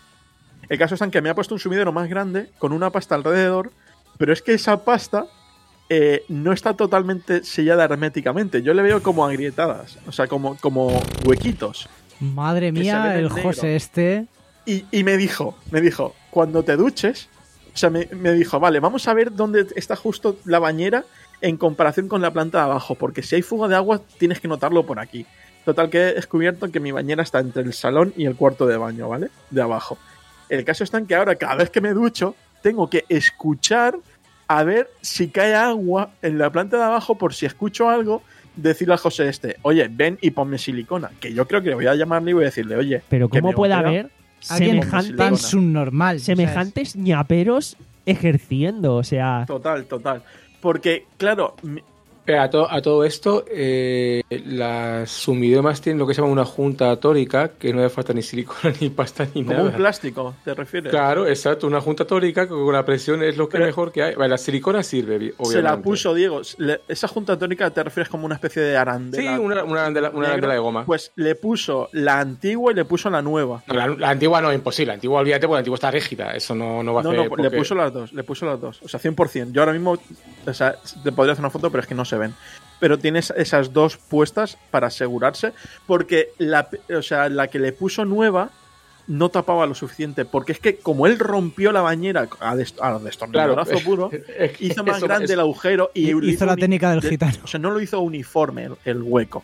El caso está en que me ha puesto un sumidero más grande con una pasta alrededor, pero es que esa pasta eh, no está totalmente sellada herméticamente. Yo le veo como agrietadas, o sea, como, como huequitos. Madre que se mía, ven en el negro. José este... Y, y me dijo, me dijo, cuando te duches, o sea, me, me dijo, vale, vamos a ver dónde está justo la bañera en comparación con la planta de abajo, porque si hay fuga de agua tienes que notarlo por aquí. Total, que he descubierto que mi bañera está entre el salón y el cuarto de baño, ¿vale? De abajo. El caso está en que ahora, cada vez que me ducho, tengo que escuchar a ver si cae agua en la planta de abajo, por si escucho algo, decirle al José este, oye, ven y ponme silicona. Que yo creo que le voy a llamarle y voy a decirle, oye... Pero que ¿cómo mi puede gotera- haber Alguien semejantes, tan subnormal. o sea, semejantes ñaperos ejerciendo? O sea, Total, total. Porque, claro, mi- Pero a, to- a todo esto, eh, las sumidemas tienen lo que se llama una junta tórica, que no hace falta ni silicona, ni pasta, ni como nada. un plástico, ¿te refieres? Claro, exacto, una junta tórica que con la presión es lo que Pero- mejor que hay. Vale, la silicona sirve, vi- obviamente. Se la puso, Diego. Le- esa junta tónica te refieres como una especie de arandela. Sí, una, una, arandela, una negra. arandela de goma. Pues le puso la antigua y le puso la nueva. No, la, la antigua no, imposible. La antigua, olvídate, porque la antigua está rígida. Eso no, no va a No, hacer. no, le porque- puso las dos, le puso las dos. O sea, cien por ciento. Yo ahora mismo, o sea, te podría hacer una foto, pero es que no se ven. Pero tienes esas dos puestas para asegurarse, porque la, o sea, la que le puso nueva no tapaba lo suficiente, porque es que como él rompió la bañera a, dest a destornilladorazo Claro. puro, Es que hizo más eso- grande eso- el agujero y Hizo lo hizo la uni- técnica del de- gitano. O sea, no lo hizo uniforme el, el hueco.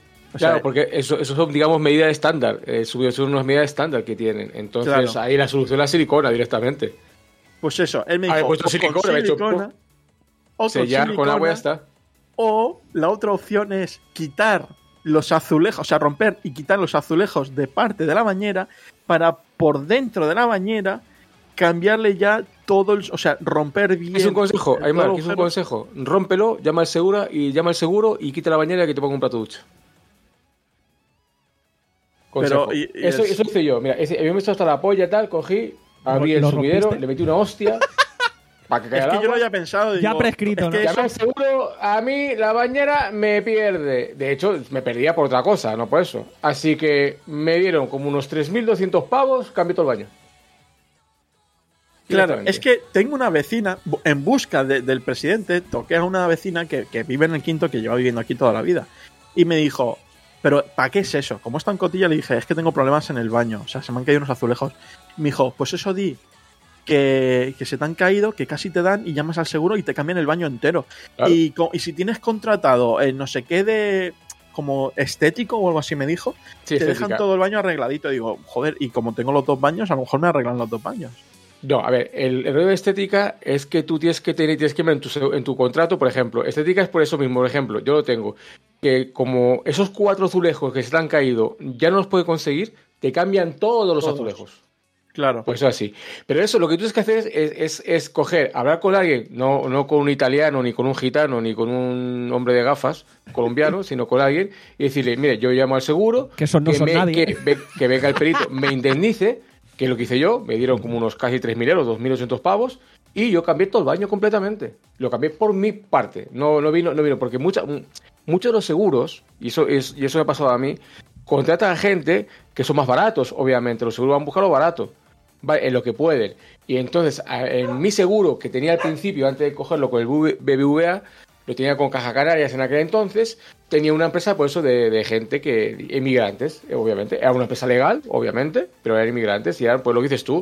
O sea, Claro, porque eso, eso son, digamos, medidas estándar. Eh, subió- son unas medidas estándar que tienen. Entonces, Claro. ahí la solución es la silicona directamente. pues eso, él me Ah, he dijo, puesto o con silicona, me he hecho- silicona, o con Sellar con agua y ya silicona, está. o la otra opción es quitar los azulejos, o sea, romper y quitar los azulejos de parte de la bañera para por dentro de la bañera cambiarle ya todo el, o sea, romper bien. Es un consejo, todo Aymar, el que es un agujero. consejo. Rómpelo, llama al seguro y llama al seguro y quita la bañera que te ponga un plato de ducha. Consejo. Pero, y- y eso, es- eso hice yo. Mira, ese, a mí me echó hasta la polla y tal, cogí, abrí ¿Lo el sumidero, rompiste? le metí una hostia para que Es caiga que el yo lo agua. había pensado. Ya digo, prescrito, es que ¿no? eso- Llama al seguro, a mí la bañera me pierde. De hecho, me perdía por otra cosa, no por eso. Así que me dieron como unos tres mil doscientos pavos, cambié todo el baño. Claro, Directamente. es que tengo una vecina, bu- en busca de- del presidente, toqué a una vecina que, que vive en el quinto, que lleva viviendo aquí toda la vida. Y me dijo, pero ¿para qué es eso? Como está en Cotilla, le dije, es que tengo problemas en el baño, o sea, se me han caído unos azulejos. Me dijo, pues eso di, que, que se te han caído, que casi te dan y llamas al seguro y te cambian el baño entero. Claro. Y, co- y si tienes contratado el no sé qué de como estético o algo así, me dijo, Sí, te dejan estética. todo el baño arregladito. Digo, joder, y como tengo los dos baños, a lo mejor me arreglan los dos baños. No, a ver, el, el rollo de estética es que tú tienes que tener, tienes que ver en tu, se- en tu contrato, por ejemplo, estética es por eso mismo, por ejemplo, yo lo tengo, que como esos cuatro azulejos que se te han caído ya no los puedes conseguir, te cambian todos los Todos. azulejos. Claro. Pues eso así. Pero eso, lo que tú tienes que hacer es, es, es, es coger, hablar con alguien, no, no con un italiano, ni con un gitano, ni con un hombre de gafas colombiano, sino con alguien, y decirle, mire, yo llamo al seguro, Que esos no son me- nadie. que, ve- que venga el perito, me indemnice, que es lo que hice yo, me dieron como unos casi tres mil euros, dos mil ochocientos pavos, y yo cambié todo el baño completamente. Lo cambié por mi parte, no, no vino, no vino, porque mucha, muchos de los seguros, y eso, es, y eso me ha pasado a mí, contratan a gente que son más baratos, obviamente, los seguros van a buscar lo barato, ¿vale? En lo que pueden. Y entonces, a- en mi seguro, que tenía al principio, antes de cogerlo con el B B V A, lo tenía con Caja Canarias en aquel entonces, tenía una empresa por eso de, de gente que, emigrantes, eh, obviamente, era una empresa legal, obviamente, pero eran inmigrantes y eran, pues lo que dices tú,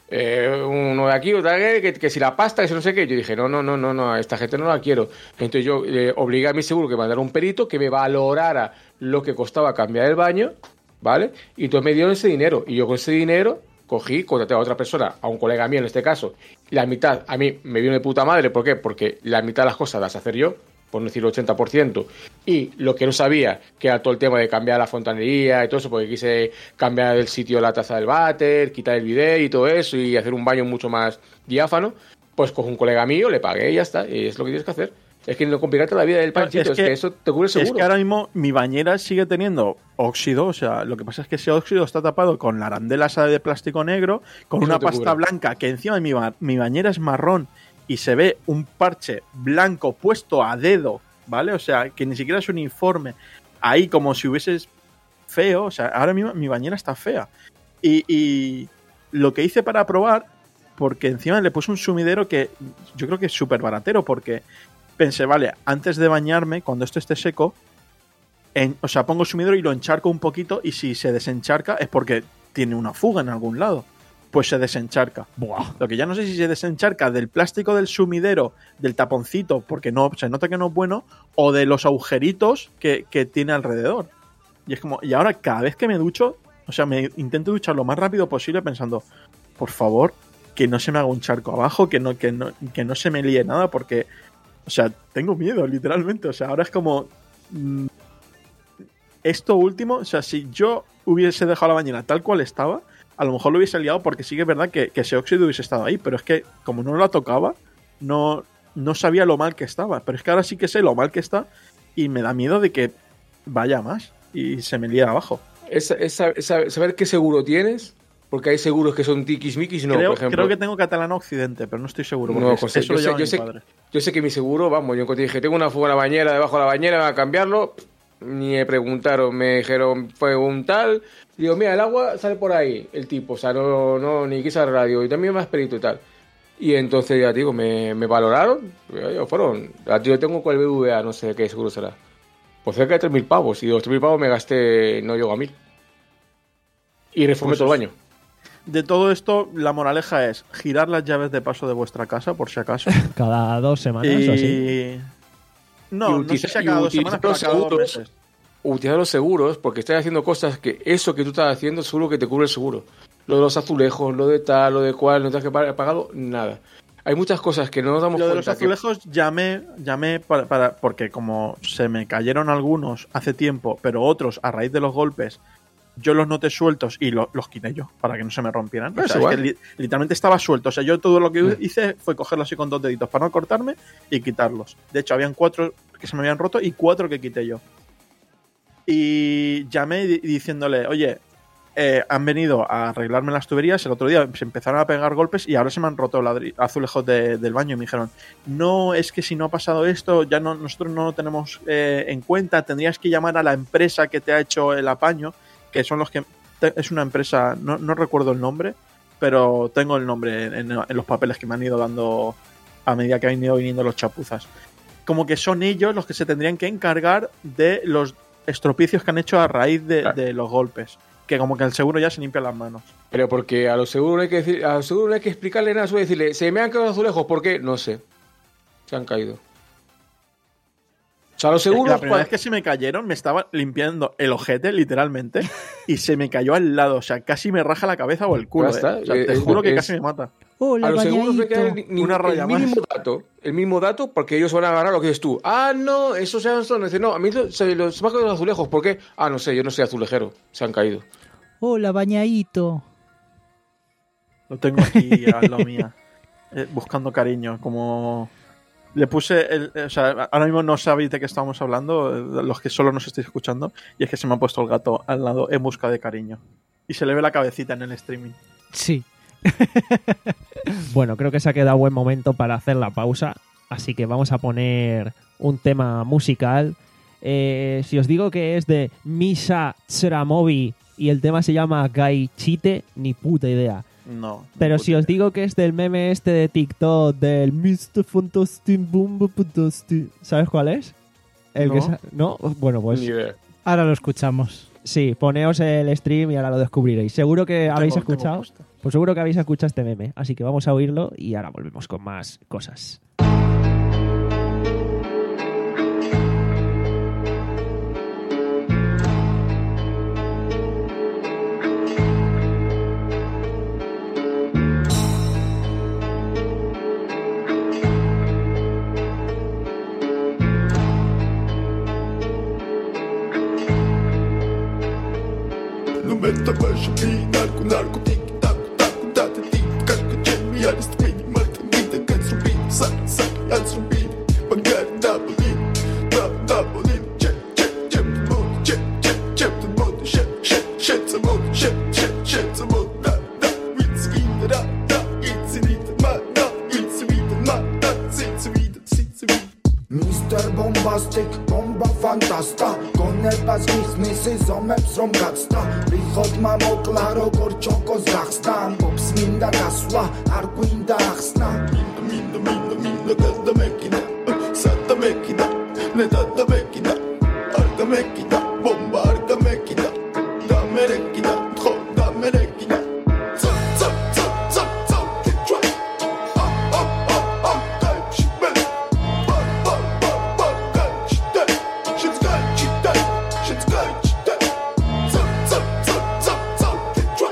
eh, uno de aquí, otra de que, que si la pasta, que si no sé qué. Yo dije, no, no, no, no, no, a esta gente no la quiero. Entonces yo eh, obligué a mi seguro que mandara un perito que me valorara lo que costaba cambiar el baño, ¿vale? Y entonces me dieron ese dinero. Y yo con ese dinero cogí, contraté a otra persona, a un colega mío en este caso. La mitad a mí me vino de puta madre. ¿Por qué? Porque la mitad de las cosas las hacer yo, por no decir el ochenta por ciento. Y lo que no sabía, que era todo el tema de cambiar la fontanería y todo eso, porque quise cambiar el sitio de la taza del váter, quitar el bidet y todo eso, y hacer un baño mucho más diáfano, pues con un colega mío, le pagué y ya está. Y es lo que tienes que hacer. Es que no complicarte la vida del panchito, es, es que, que eso te cubre seguro. Es que ahora mismo mi bañera sigue teniendo óxido, o sea, lo que pasa es que ese óxido está tapado con la arandela esa de plástico negro, con eso una pasta cubre. Blanca, que encima mi, ba mi bañera es marrón y se ve un parche blanco puesto a dedo, ¿vale? O sea, que ni siquiera es un informe. Ahí como si hubieses feo, o sea, ahora mismo mi bañera está fea. Y, y lo que hice para probar, porque encima le puse un sumidero que yo creo que es súper baratero, porque pensé, vale, antes de bañarme, cuando esto esté seco, en, o sea, pongo el sumidero y lo encharco un poquito, y si se desencharca es porque tiene una fuga en algún lado. Pues se desencharca. Buah. Lo que ya no sé si se desencharca del plástico del sumidero, del taponcito, porque no se nota que no es bueno, o de los agujeritos que, que tiene alrededor. Y es como, y ahora cada vez que me ducho, o sea, me intento duchar lo más rápido posible pensando, por favor, que no se me haga un charco abajo, que no, que no, que no se me líe nada, porque, o sea, tengo miedo, literalmente. O sea, ahora es como mmm, esto último, o sea, si yo hubiese dejado la bañera tal cual estaba, a lo mejor lo hubiese liado, porque sí que es verdad que, que ese óxido hubiese estado ahí, pero es que como no la tocaba, no, no sabía lo mal que estaba. Pero es que ahora sí que sé lo mal que está y me da miedo de que vaya más y se me líe abajo. Es, es, es saber qué seguro tienes, porque hay seguros que son tiquismiquis, no, creo, por ejemplo. Creo que tengo Catalana Occidente, pero no estoy seguro. No, José, eso yo, sé, yo, sé, yo sé que mi seguro, vamos, yo dije, tengo una fuga en la bañera, debajo de la bañera, a cambiarlo, ni me preguntaron, me dijeron, fue un tal. Digo, mira, el agua sale por ahí, el tipo, o sea, no, no ni quise radio, y también más perito y tal. Y entonces, ya digo, me, me valoraron, yo, fueron, yo tengo con el B B V A, no sé qué seguro será, pues cerca de tres mil pavos, y de los tres mil pavos me gasté, no llego a mil. Y reformé pues todo el baño. De todo esto, la moraleja es girar las llaves de paso de vuestra casa, por si acaso. Cada dos semanas y... o así. No, y no sé si a cada dos semanas, pero cada dos meses. Utilizar los seguros, porque estás haciendo cosas que eso que tú estás haciendo seguro que te cubre el seguro. Lo de los azulejos, lo de tal, lo de cual, no te has pagado nada. Hay muchas cosas que no nos damos cuenta. Lo de cuenta. los azulejos que... llamé, llamé para, para, porque como se me cayeron algunos hace tiempo, pero otros a raíz de los golpes, yo los noté sueltos y lo, los quité yo para que no se me rompieran. O sea, es que li, literalmente estaba suelto. O sea, yo todo lo que sí. hice fue cogerlos así con dos deditos para no cortarme y quitarlos. De hecho, habían cuatro que se me habían roto y cuatro que quité yo. Y llamé diciéndole, oye, eh, han venido a arreglarme las tuberías, el otro día se empezaron a pegar golpes y ahora se me han roto los azulejos de, del baño. Y me dijeron, no, es que si no ha pasado esto, ya no, nosotros no lo tenemos eh, en cuenta, tendrías que llamar a la empresa que te ha hecho el apaño, que son los que... Es una empresa, no, no recuerdo el nombre, pero tengo el nombre en, en los papeles que me han ido dando a medida que han ido viniendo los chapuzas. Como que son ellos los que se tendrían que encargar de los estropicios que han hecho a raíz de, claro. de los golpes. Que como que el seguro ya se limpia las manos. Pero porque a los seguros no hay que decir, a los seguros no hay que explicarle nada, solo decirle, se me han caído los azulejos, ¿por qué? No sé. Se han caído. O sea, los seguros... La primera vez que se me cayeron, me estaba limpiando el ojete, literalmente, y se me cayó al lado. O sea, casi me raja la cabeza o el culo. Eh. O sea, te eh, juro es, que casi me mata. Hola, a los bañadito. seguros no hay que dar ni, una raya el mínimo más. dato. El mismo dato, porque ellos van a agarrar lo que dices tú. Ah, no, eso se han... Dice, no, a mí se los me han caído los azulejos. ¿Por qué? Ah, no sé, yo no soy azulejero. Se han caído. Hola, bañadito. Lo tengo aquí a lo mía. Eh, buscando cariño, como... Le puse, el, o sea, ahora mismo no sabéis de qué estamos hablando, los que solo nos estáis escuchando, y es que se me ha puesto el gato al lado en busca de cariño. Y se le ve la cabecita en el streaming. Sí. Bueno, creo que se ha quedado buen momento para hacer la pausa, así que vamos a poner un tema musical. Eh, si os digo que es de Misha Tsuramovi y el tema se llama Gaichite, ni puta idea. No. Pero si os digo que es del meme este de TikTok del mister Fantastic Boom, ¿sabes cuál es? El no. Que sa- ¿No? Bueno, pues... Ni idea. Ahora lo escuchamos. Sí, poneos el stream y ahora lo descubriréis. Seguro que habéis Tengo- escuchado. tengo Pues seguro que habéis escuchado este meme, así que vamos a oírlo y ahora volvemos con más cosas. No meta baixo e narco, narco, tic, tac, tac, data, tic, casca, check, me ar, street, martin, vida, cancer, beat, sac, sac, answer, beat, bangar, double, double, double, check, check, check, the mode, check, check, check, the mode, check, check, check, the mode, check, check, check, the mode, da, da, it's in da, da, it's in it, ma, da, it's in it, ma, da, it's in it, it's in it. Mister Bombastic, bomba fantasta გონებას გიხსნის ზომებს რომ გაცდა ვიხოთ მამოკლა როგორ ჩოკოს გახსნა ამბობს მინდა გასვლა არ გვინდა ახსნა მინდა მინდა მინდა გაზდა მეკიდა სადა მეკიდა ნეტადა მეკიდა არ გამეკიდა ბომბა არ გამეკიდა და მერეკიდა ხო და მერეკიდა ცა ცა ცა ცა ცა კიჩვა ა ა ა ა კაიჩი მე ბა ბა ბა ბა კაიჩი და შიც კაიჩი და შიც კაიჩი და ცა ცა ცა ცა ცა კიჩვა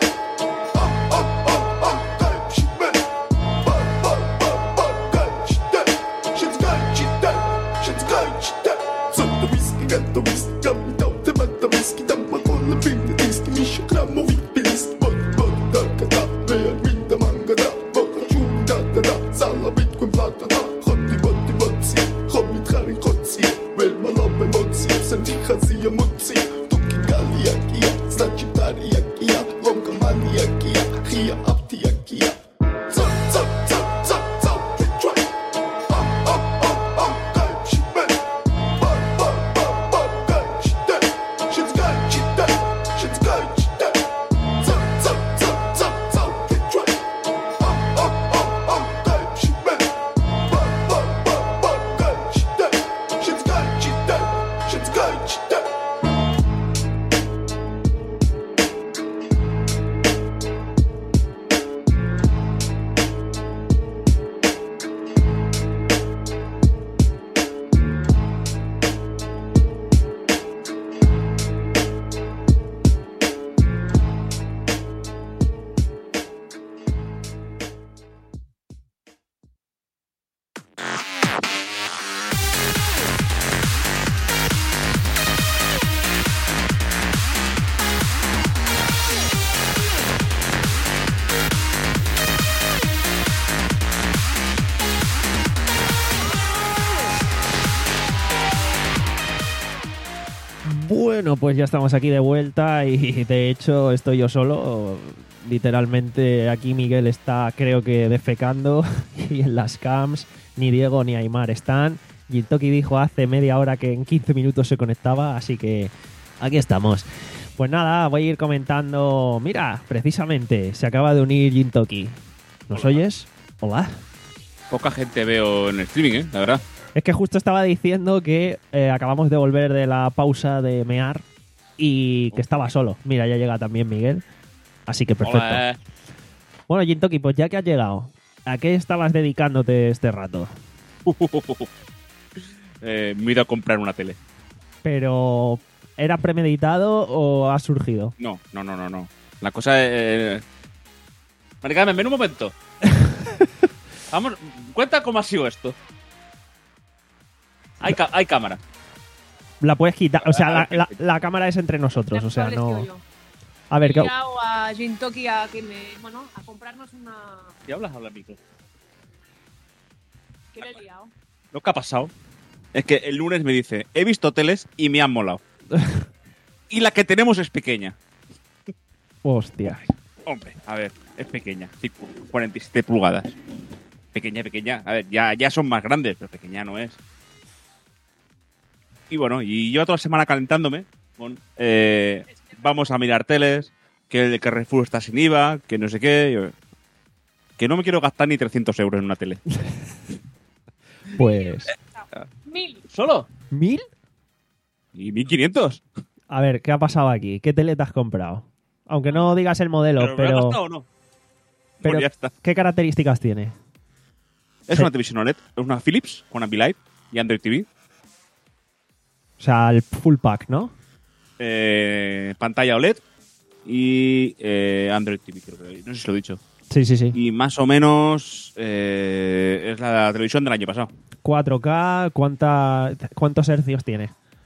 ა ა ა ა კაიჩი მე ბა ბა ბა ბა კაიჩი და შიც კაიჩი და შიც კაიჩი და ცა და ვისკი გატო ვისკი გამიტო და მაგ ვისკი და მაკოლა ბინდა დისკი მიშა კრამოვი პილისკი ბოდ ბოდ და კატა ვეა ვინდა მანგა და ბოკა ჩუნდა და და სალა ბიტკوين პლატა და ხოთი ბოდი ბოცი ხომი თხარი ხოცი ველმა ლობე მოცი სენტი ხაზია მოცი თუკი გალია კია საჩი ტარია კია ლომკა მანია კია ხია აფტია კია ცა ცა ცა ცა ცა კიჩვა ა ა ა ა კაიჩი მე ბა ბა ბა ბა კაიჩი და შიც კაიჩი და შიც კაიჩი და ცა ცა ცა ცა ცა კიჩვა ა ა ა ა კაიჩი მე ბა ბა ბა ბა კაიჩი და შიც კაიჩი და შიც კაიჩი და Bueno, pues ya estamos aquí de vuelta y de hecho estoy yo solo. Literalmente aquí Miguel está, creo que, defecando y en las cams ni Diego ni Aymar están. Jintoki dijo hace media hora que en quince minutos se conectaba, así que aquí estamos. Pues nada, voy a ir comentando. Mira, precisamente se acaba de unir Jintoki. ¿Nos oyes? Hola. Poca gente veo en el streaming, ¿eh? La verdad. Es que justo estaba diciendo que eh, acabamos de volver de la pausa de mear y que estaba solo. Mira, ya llega también Miguel. Así que perfecto. Hola. Bueno, Jintoki, pues ya que has llegado, ¿a qué estabas dedicándote este rato? eh, me he ido a comprar una tele. Pero, ¿era premeditado o ha surgido? No, no, no, no, no. La cosa es... Eh... Mari Carmen, ven un momento. Vamos, cuenta cómo ha sido esto. Hay, ca- hay cámara. La puedes quitar, o sea, la, la- la cámara es entre nosotros, o sea, no... A ver, He ¿qué... liado a Jintoki a que me, bueno, a comprarnos una. ¿Qué hablas? Habla micro. ¿Qué le he liado? Lo que ha pasado es que el lunes me dice, he visto teles y me han molado. Y la que tenemos es pequeña. Hostia. Hombre, a ver, es pequeña. cuarenta y siete pulgadas. Pequeña, pequeña. A ver, ya, ya son más grandes, pero pequeña no es. Y bueno, y yo toda la semana calentándome con... Eh, vamos a mirar teles, que el Carrefour está sin I V A, que no sé qué... Yo, que no me quiero gastar ni trescientos euros en una tele. Pues... Mil. ¿Solo? ¿Mil? ¿Y mil quinientos? A ver, ¿qué ha pasado aquí? ¿Qué tele te has comprado? Aunque no digas el modelo, ¿Pero me lo he pero... gastado o no? Pero, Pues ya está. ¿qué características tiene? Es Sí. una televisión O L E D, es una Philips con Ambilight y Android T V. O sea, el full pack, ¿no? Eh, pantalla O L E D y eh, Android T V, creo que. No sé si lo he dicho. Sí, sí, sí. Y más o menos eh, es la televisión del año pasado. cuatro K, ¿cuánta, ¿cuántos hercios tiene?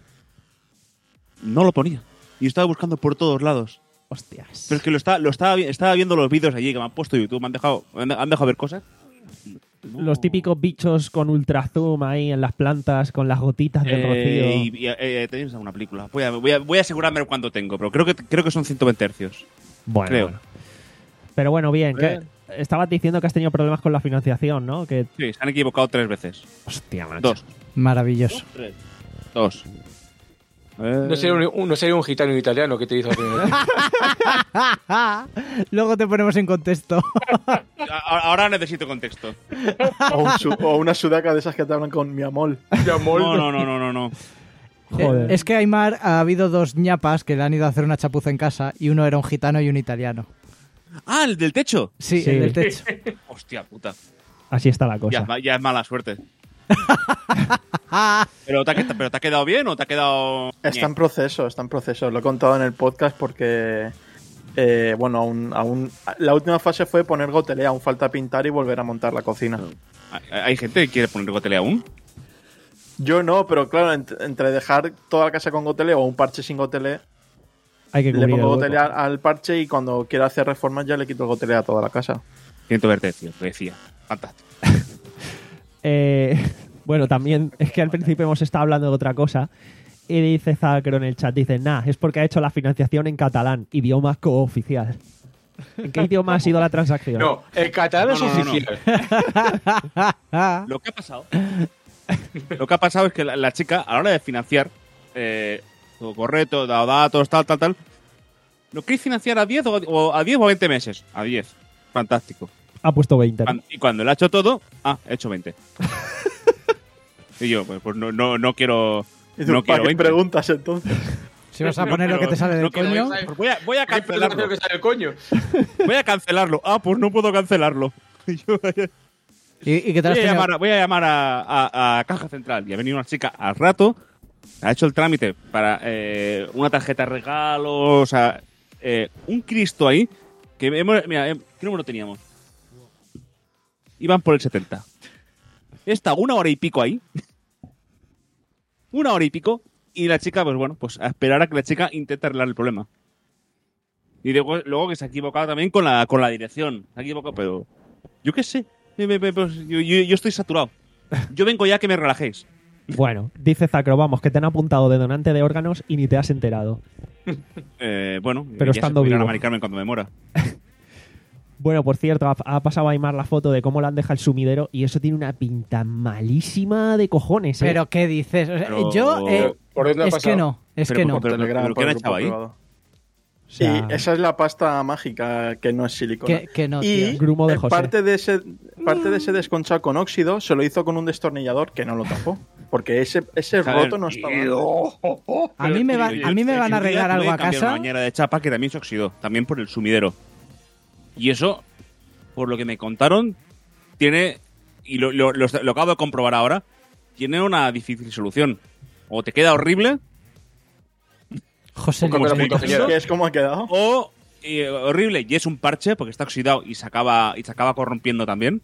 No lo ponía. Y estaba buscando por todos lados. Hostias. Pero es que lo, está, lo estaba, vi- estaba viendo los vídeos allí que me han puesto YouTube. Me han dejado, me han han dejado ver cosas. No. Los típicos bichos con ultra zoom ahí en las plantas, con las gotitas del Eh, rocío. y, y, eh, tenéis alguna película. Voy a, voy, a, voy a asegurarme cuánto tengo, pero creo que, creo que son ciento veinte hercios. Bueno, creo. bueno. Pero bueno, bien. que- Bien. estabas diciendo que has tenido problemas con la financiación, ¿no? Que, Sí, se han equivocado tres veces. hostia, macho. Dos. Maravilloso. Tres. Dos. Eh, No sería un, no sería un gitano un italiano que te hizo la primera. Luego te ponemos en contexto. a- Ahora necesito contexto. O, un su- o una sudaca de esas que te hablan con mi amor. No, no, no, no, no, no. Joder. Eh, Es que Aymar ha habido dos ñapas que le han ido a hacer una chapuza en casa y uno era un gitano y un italiano. Ah, el del techo. Sí, Sí. el del techo. Hostia puta. Así está la Ya, cosa. es ma- ya es mala suerte. ¿Pero te, ha, qued- ¿Pero te ha quedado bien o te ha quedado...? Está en proceso, está en proceso. Lo he contado en el podcast porque, eh, bueno, aún, aún, la última fase fue poner gotelea, aún falta pintar y volver a montar la cocina. ¿Hay, hay gente que quiere poner gotelea aún? Yo no, pero claro, ent- entre dejar toda la casa con gotelea o un parche sin gotelea, Hay que le cubrir el pongo hueco. gotelea al parche y cuando quiera hacer reformas ya le quito el gotelea a toda la casa. Siento verte, tío, te decía. Fantástico. Eh, bueno, también es que al principio hemos estado hablando de otra cosa. Y dice Zacro en el chat, dice, nah, es porque ha hecho la financiación en catalán, idioma cooficial. ¿En qué idioma ha sido la transacción? No, el catalán No, es no, no, no. oficial. Lo que ha pasado... Lo que ha pasado es que la, la chica, a la hora de financiar, eh, todo correcto, dado datos, tal, tal, tal, ¿lo queréis financiar a diez o, o a diez o a veinte meses? A diez. Fantástico. Ha puesto veinte. ¿no? Cuan- Y cuando le ha hecho todo, ah, he hecho veinte. Y yo, pues, pues no, no, no quiero... ¿Y tú No para quiero qué veinte. preguntas entonces? Si vas a poner lo que te sale del No quiero coño. veinte. Pues voy a, voy a ¿Qué cancelarlo. que sale el coño? Voy a cancelarlo. Ah, pues no puedo cancelarlo. Y yo, ¿Y, y qué te voy, has a tenido? llamar, a- voy a llamar a, a- a Caja Central. Y ha venido una chica al rato, ha hecho el trámite para eh, una tarjeta de regalo, o sea, eh, un Cristo ahí. Que hemos, mira, eh, ¿qué número teníamos? Iban por el setenta. He estado una hora y pico ahí. Una hora y pico. Y la chica, pues bueno, pues a esperar a que la chica intente arreglar el problema. Y luego, luego que se ha equivocado también con la, con la dirección. Se ha equivocado, pero yo qué sé. Me- me- me- pues, yo, yo- yo estoy saturado. Yo vengo ya que me relajéis. Bueno, dice Zacro, vamos, que te han apuntado de donante de órganos y ni te has enterado. Eh, bueno, Pero ya estando se puede ir a vivo. Mari Carmen cuando me muera. Bueno, por cierto, ha, ha pasado a Aymar la foto de cómo le han dejado el sumidero y eso tiene una pinta malísima de cojones, ¿eh? ¿Pero qué dices? O sea, Pero- yo... eh, ¿Por dónde ha es pasado? que no, es Pero que por- no. pero- Telegram, pero por ¿qué han el echado grupo ahí? privado. O sea, Y esa es la pasta mágica que no es silicona. Que, que no, y tío. Grumo de eh, José. parte de ese parte de ese desconchado con óxido se lo hizo con un destornillador que no lo tapó, porque ese ese A ver, roto no estaba. A mí me, va- Yo- a mí me yo- van a yo un día arreglar tuve algo a que cambiar casa. Una bañera de chapa que también se oxidó, también por el sumidero. Y eso, por lo que me contaron, tiene, y lo, lo, lo- lo acabo de comprobar ahora, tiene una difícil solución. O te queda horrible, José Con Luis. la puta señora. ¿Qué es como ha quedado? o eh, horrible y es un parche porque está oxidado y se acaba, y se acaba corrompiendo también.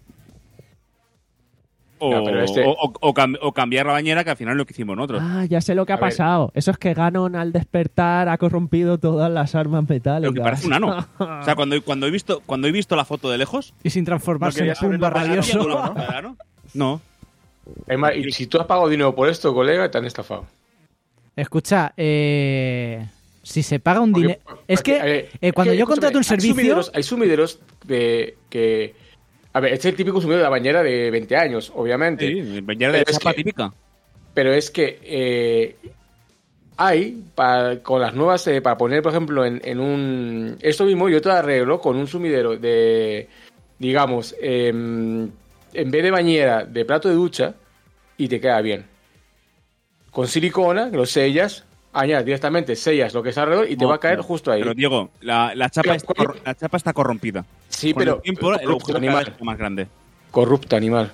O, Ya, pero este- o, o- o cam- o cambiar la bañera, que al final es lo que hicimos nosotros. Ah, ya sé lo que ha A ver. pasado. Eso es que Ganon al despertar ha corrompido todas las armas metálicas. Lo que parece un ano. O sea, cuando, cuando, he visto, cuando he visto la foto de lejos... Y sin transformarse No en quería saber Pumba lo que hacía rabioso. tú, ¿no? ¿no? No. Además, y si tú has pagado dinero por esto, colega, te han estafado. Escucha, eh, si se paga un Porque- dinero... Es que porque, eh, eh, cuando es que, yo contrato un escúchame, servicio... Hay sumideros, hay sumideros de, que... A ver, este es el típico sumidero de la bañera de veinte años, obviamente. Sí, bañera de Pero es chapa que- típica. Pero es que eh, hay, para, con las nuevas, eh, para poner, por ejemplo, en, en un... Esto mismo yo te lo arreglo con un sumidero de, digamos, em, en vez de bañera, de plato de ducha, y te queda bien. Con silicona, que lo sellas, añades directamente, sellas lo que está alrededor y te No, va a caer pero- justo ahí. Pero Diego, la, la, chapa Pero- está, corro- la chapa está corrompida. Sí, Con pero el tiempo, el corrupto, agujero cada animal. vez es más grande. Corrupto animal.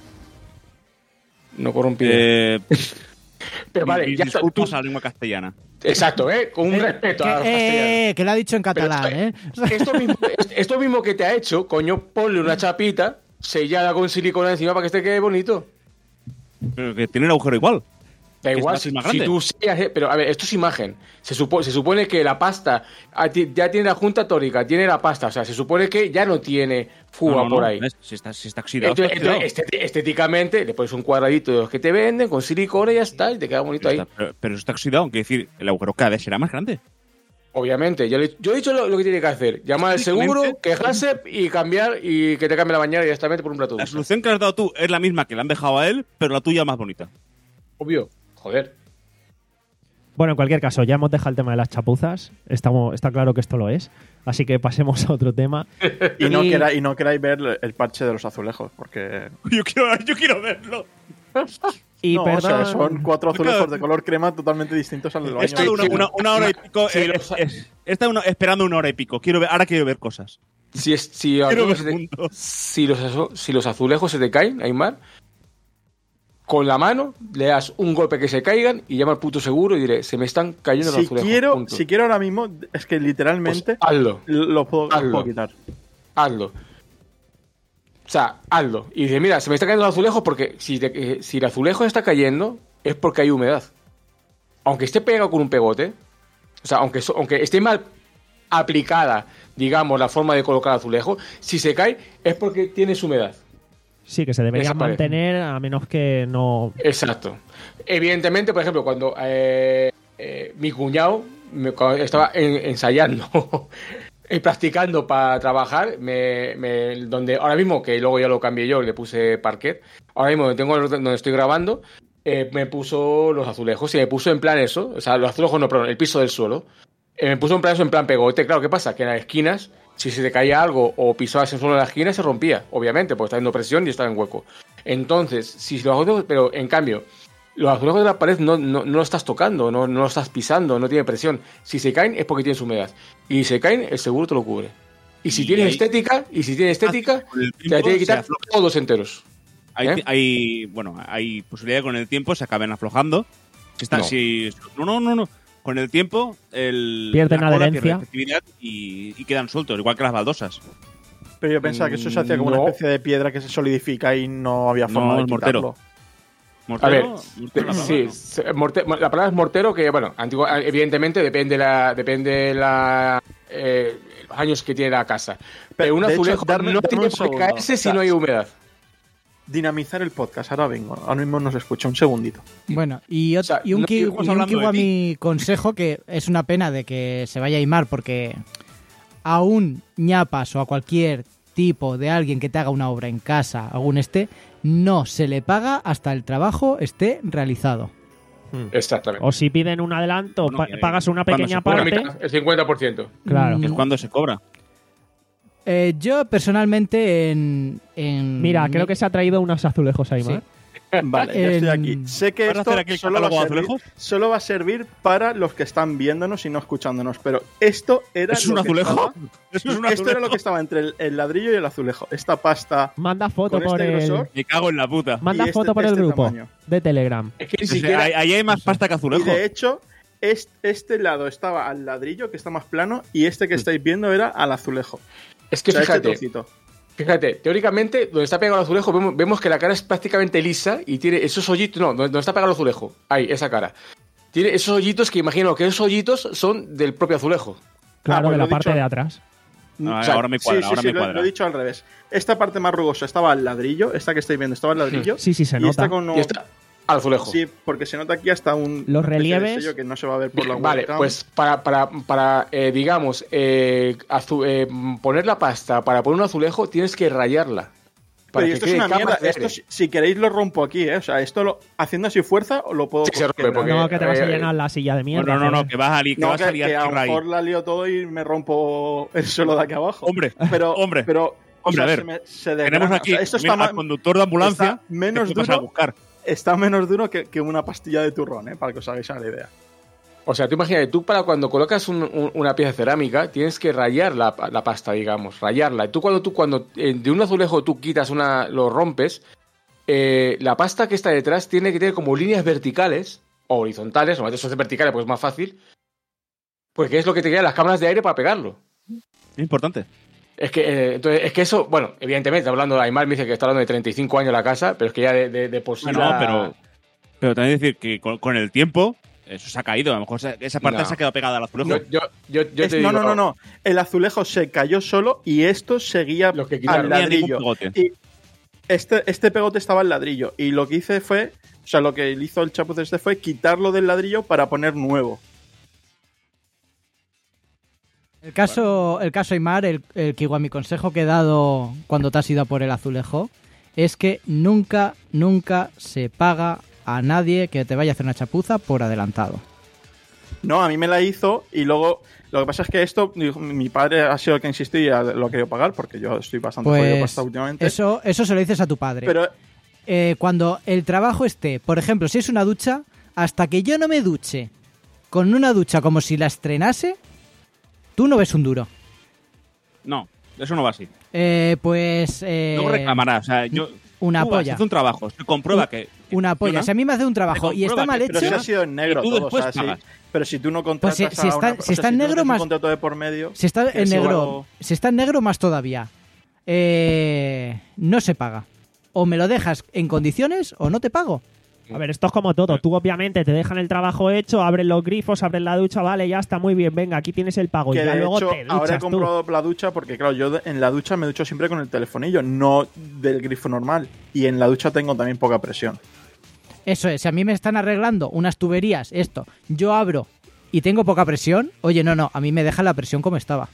No corrompido. Eh, pero mis- vale, mis ya está. disculpas Tú- a la lengua castellana. exacto, ¿eh? Con un Eh, respeto que, a los castellanos. eh, que lo ha dicho en Pero, catalán, ¿eh? Esto mismo, esto mismo que te ha hecho, coño, ponle una chapita sellada con silicona encima para que este quede bonito. Pero que tiene el agujero igual. Da Que igual, es si, más si grande. tú sellas, eh, pero a ver, esto es imagen. Se, supo- se supone que la pasta ah, ti- ya tiene la junta tórica, tiene la pasta, o sea, se supone que ya no tiene fuga No, no, por no, ahí. ¿ves? Si está, si está oxidado, Entonces, está oxidado. entonces, estéti- estéticamente le pones un cuadradito de los que te venden con silicona y ya está, y te queda bonito ahí. Está- pero, pero está oxidado, quiere decir, el agujero cada vez será más grande. Obviamente, yo, le- yo he dicho lo, lo que tiene que hacer: llamar al seguro, Simplemente- quejarse y cambiar y que te cambie la bañera directamente por un plato de La ducha. solución que le has dado tú es la misma que le han dejado a él, pero la tuya más bonita. Obvio, joder. Bueno, en cualquier caso, ya hemos dejado el tema de las chapuzas. Estamos, está claro que esto lo es. Así que pasemos a otro tema. Y no, Y- queráis, y no queráis ver el parche de los azulejos, porque... Yo quiero, yo quiero verlo. Y no, perdón, o sea, son cuatro Claro. azulejos de color crema totalmente distintos al del He baño. estado una, una- una hora y pico. Sí, eh, los- eh, he estado una- esperando una hora y pico. Quiero ver, ahora quiero ver cosas. Si, es, si, Quiero alguno ver se te- mundos. si, los, azu- si los azulejos se te caen, Aymar, con la mano le das un golpe que se caigan y llama al puto seguro y diré: se me están cayendo los Si azulejos. quiero, punto. si quiero ahora mismo, es que Pues literalmente hazlo, lo puedo, lo hazlo. puedo quitar. hazlo. O sea, hazlo. Y dice: mira, se me están cayendo los azulejos porque si, te- eh, si el azulejo está cayendo es porque hay humedad. Aunque esté pegado con un pegote, o sea, aunque, so- aunque esté mal aplicada, digamos, la forma de colocar el azulejo, si se cae es porque tienes humedad. sí, que se debería Desaparece. mantener a menos que no... Exacto. Evidentemente, por ejemplo, cuando eh, eh, mi cuñado me- cuando estaba en- ensayando y practicando para trabajar, me, me- donde ahora mismo, que luego ya lo cambié yo, le puse parquet, ahora mismo donde, tengo, donde estoy grabando, eh, me puso los azulejos y me puso en plan eso, o sea, los azulejos no, perdón, el piso del suelo, eh, me puso en plan eso, en plan pegote. Claro, ¿qué pasa? Que en las esquinas, si se te caía algo o pisabas el suelo en la esquina, se rompía, obviamente, porque está dando presión y está en hueco. Entonces, si los azulejos, pero en cambio, los azulejos de la pared no, no, no lo estás tocando, no, no lo estás pisando, no tiene presión. Si se caen es porque tienes humedad. Y si se caen, el seguro te lo cubre. Y si Y tienes ahí- estética, y si tienes estética, Con el te la tiene que se quitar afloja. todos enteros. Hay, ¿Eh? hay, bueno, hay posibilidad de que con el tiempo se acaben aflojando. Si está, No. si- no, no, no, no. Con el tiempo, el, Pierden la cola adherencia. pierde efectividad y, y quedan sueltos, igual que las baldosas. Pero yo pensaba que eso se hacía como No. una especie de piedra que se solidifica y no había forma No, de es mortero. quitarlo. Mortero, A ver, mortero, la sí, palabra, ¿no? se- morte- la palabra es mortero, que bueno, antigua- evidentemente depende la, depende la, eh, los años que tiene la casa. Pero un de hecho, azulejo darme- no dame tiene un por qué segundo. caerse O sea, si no hay humedad. Dinamizar el podcast, ahora vengo. Ahora mismo nos escucha un segundito. Bueno, y, ot- O sea, y un, no ki- estamos y un hablando de Kiwami consejo que es una pena de que se vaya a Aymar porque a un ñapas o a cualquier tipo de alguien que te haga una obra en casa, algún esté, no se le paga hasta el trabajo esté realizado. Exactamente. O si piden un adelanto, Bueno, pa- que- pagas una cuando pequeña se cobra Una parte. mitad, el cincuenta por ciento. Claro. Mm, Es cuando se cobra. eh, yo personalmente en, en Mira, mi- creo que se ha traído unos azulejos ahí, Sí. Mar. Vale, ya estoy En- aquí. Sé que ¿Vas a esto hacer aquí el solo va, a catálogo de servir, azulejos? solo va a servir para los que están viéndonos y no escuchándonos, pero esto era ¿Es un lo que azulejo? estaba- ¿Eso es un esto era azulejo? lo que estaba entre el, el ladrillo y el azulejo. Esta pasta Manda foto con por este el... grosor Me cago en la puta. Manda y este- foto por el este grupo tamaño. de Telegram. Es que ni O sea, siquiera. ahí- ahí hay más pasta que Y azulejo. de hecho, este, este lado estaba al ladrillo, que está más plano, y este que estáis viendo era al azulejo. Es que O sea, este fíjate, trocito. fíjate, teóricamente, donde está pegado el azulejo, vemos, vemos que la cara es prácticamente lisa y tiene esos hoyitos. No, donde donde está pegado el azulejo. Ahí, esa cara. Tiene esos hoyitos que imagino que esos hoyitos son del propio azulejo. Claro, pues de lo la he parte dicho- de atrás. Ah, O sea, ahora me cuadra, sí, sí, ahora sí, me lo- cuadra. Lo he dicho al revés. Esta parte más rugosa estaba al ladrillo, esta que estáis viendo estaba al ladrillo. Sí, sí, se y nota. esta con Y está al azulejo. Sí, porque se nota aquí hasta un Los una especie de relieves- sello que no se va a ver por la Vale, webcam. pues para, para, para eh, digamos, eh, azu- eh, poner la pasta, para poner un azulejo, tienes que rayarla. Para Pero que esto es quede una cámaras mierda. de Esto, aire. si, si queréis, lo rompo aquí, ¿eh? O sea, esto lo, haciendo así fuerza, o lo puedo. Sí, se rompe, quebrar. porque- No, que te vas a eh, llenar la silla de No, mierda. no, no, no, joder. que vas a salir, que No, vas que, a salir que a aquí lo raíz. mejor la lío todo y me rompo el suelo de aquí abajo. Hombre, pero, hombre, pero, o hombre, sea, a ver, se me- se desgrana. Tenemos aquí O sea, esto está, al ma- conductor de ambulancia está menos que te vas a duro. buscar. está menos duro que, que una pastilla de turrón, ¿eh? Para que os hagáis una idea. O sea, tú imagínate, tú para cuando colocas un- un- una pieza de cerámica tienes que rayar la, la pasta, digamos, rayarla. Y tú cuando tú cuando eh, de un azulejo tú quitas una, lo rompes, eh, la pasta que está detrás tiene que tener como líneas verticales o horizontales, normalmente eso es verticales porque es más fácil, porque es lo que te quedan las cámaras de aire para pegarlo. Es importante. Es que, eh, entonces, es que eso, bueno, evidentemente, hablando, Aymar me dice que está hablando de treinta y cinco años la casa, pero es que ya de, de, de por sí Bueno, la- pero, pero también decir que con, con el tiempo eso se ha caído. A lo mejor se- esa parte No. se ha quedado pegada al azulejo. Yo, yo, yo, yo Es- te no, digo, no, no, no. El azulejo se cayó solo y esto seguía Lo que al quitaron. No tenía ningún ladrillo. pegote. Y este, este pegote estaba al ladrillo. Y lo que hice fue, o sea, lo que hizo el chapuz este fue quitarlo del ladrillo para poner nuevo. El caso, el caso Aymar, el, el que igual mi consejo que he dado cuando te has ido a por el azulejo, es que nunca, nunca se paga a nadie que te vaya a hacer una chapuza por adelantado. No, a mí me la hizo y luego lo que pasa es que esto, dijo, mi padre ha sido el que insistió y ya lo ha querido pagar porque yo estoy bastante jodido Pues pasta últimamente. eso, eso se lo dices a tu padre. Pero Eh, cuando el trabajo esté, por ejemplo, si es una ducha, hasta que yo no me duche con una ducha como si la estrenase, tú no ves un duro. No, eso no va así. Eh, pues... Eh, Luego reclamará. O sea, yo. una tú vas, polla. haces un trabajo, se comprueba que. Una polla. funciona, Si a mí me hace un trabajo Se y está comprueba mal que- pero hecho... si ha sido en negro Y tú todo, o después sea, sí. pagas. Pero si tú no Pues contratas si- a si está- una- si o sea, está en tú no negro tienes un más- contrato de por medio, Si está que en es negro, igual- si está en negro más todavía, eh, no se paga. O me lo dejas en condiciones o no te pago. A ver, esto es como todo. Tú obviamente te dejan el trabajo hecho, abren los grifos, abren la ducha, vale, ya está muy bien, venga, aquí tienes el pago. que y ya de luego hecho te duchas ahora he tú. comprado la ducha porque claro, yo de- en la ducha me ducho siempre con el telefonillo, no del grifo normal. Y en la ducha tengo también poca presión. Eso es, si a mí me están arreglando unas tuberías, esto, yo abro y tengo poca presión, oye, no, no, a mí me deja la presión como estaba.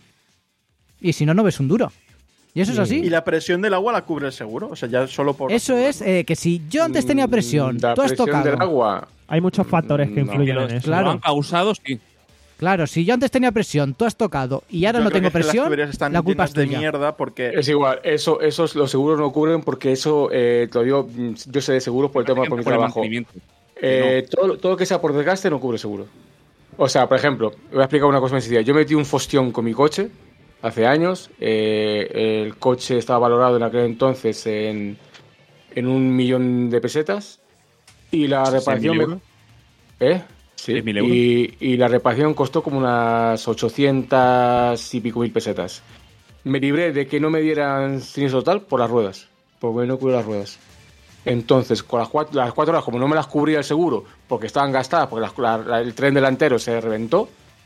Y si no, no ves un duro. Y eso es así. Y la presión del agua la cubre el seguro, o sea, ya solo por... Eso es eh, que si yo antes tenía presión, La tú has presión tocado. del agua. Hay muchos factores que No, influyen Pero en si eso. Claro. lo han causado, sí. Claro, si yo antes tenía presión, tú has tocado y ahora Yo no creo tengo que es que presión, las tuberías están la culpa es llenas de tuya. mierda porque... Es igual, eso, esos los seguros no cubren porque eso, eh, te lo digo, mm, yo sé de seguros por el tema por mi Por el trabajo. mantenimiento. Eh, todo, todo lo que sea por desgaste no cubre seguro. O sea, por ejemplo, voy a explicar una cosa muy sencilla. Yo metí un fostión con mi coche hace años. eh, el coche estaba valorado en aquel entonces en, en un millón de pesetas. Y la ¿seis reparación... mil me- euros? ¿Eh? Sí. ¿seis mil euros? Y, y la reparación costó como unas ochocientas y pico mil pesetas. Me libré de que no me dieran siniestro total por las ruedas. Porque no cubre las ruedas. Entonces, con las cuatro, las cuatro horas, como no me las cubría el seguro, porque estaban gastadas, porque las- la- la- el tren delantero se reventó,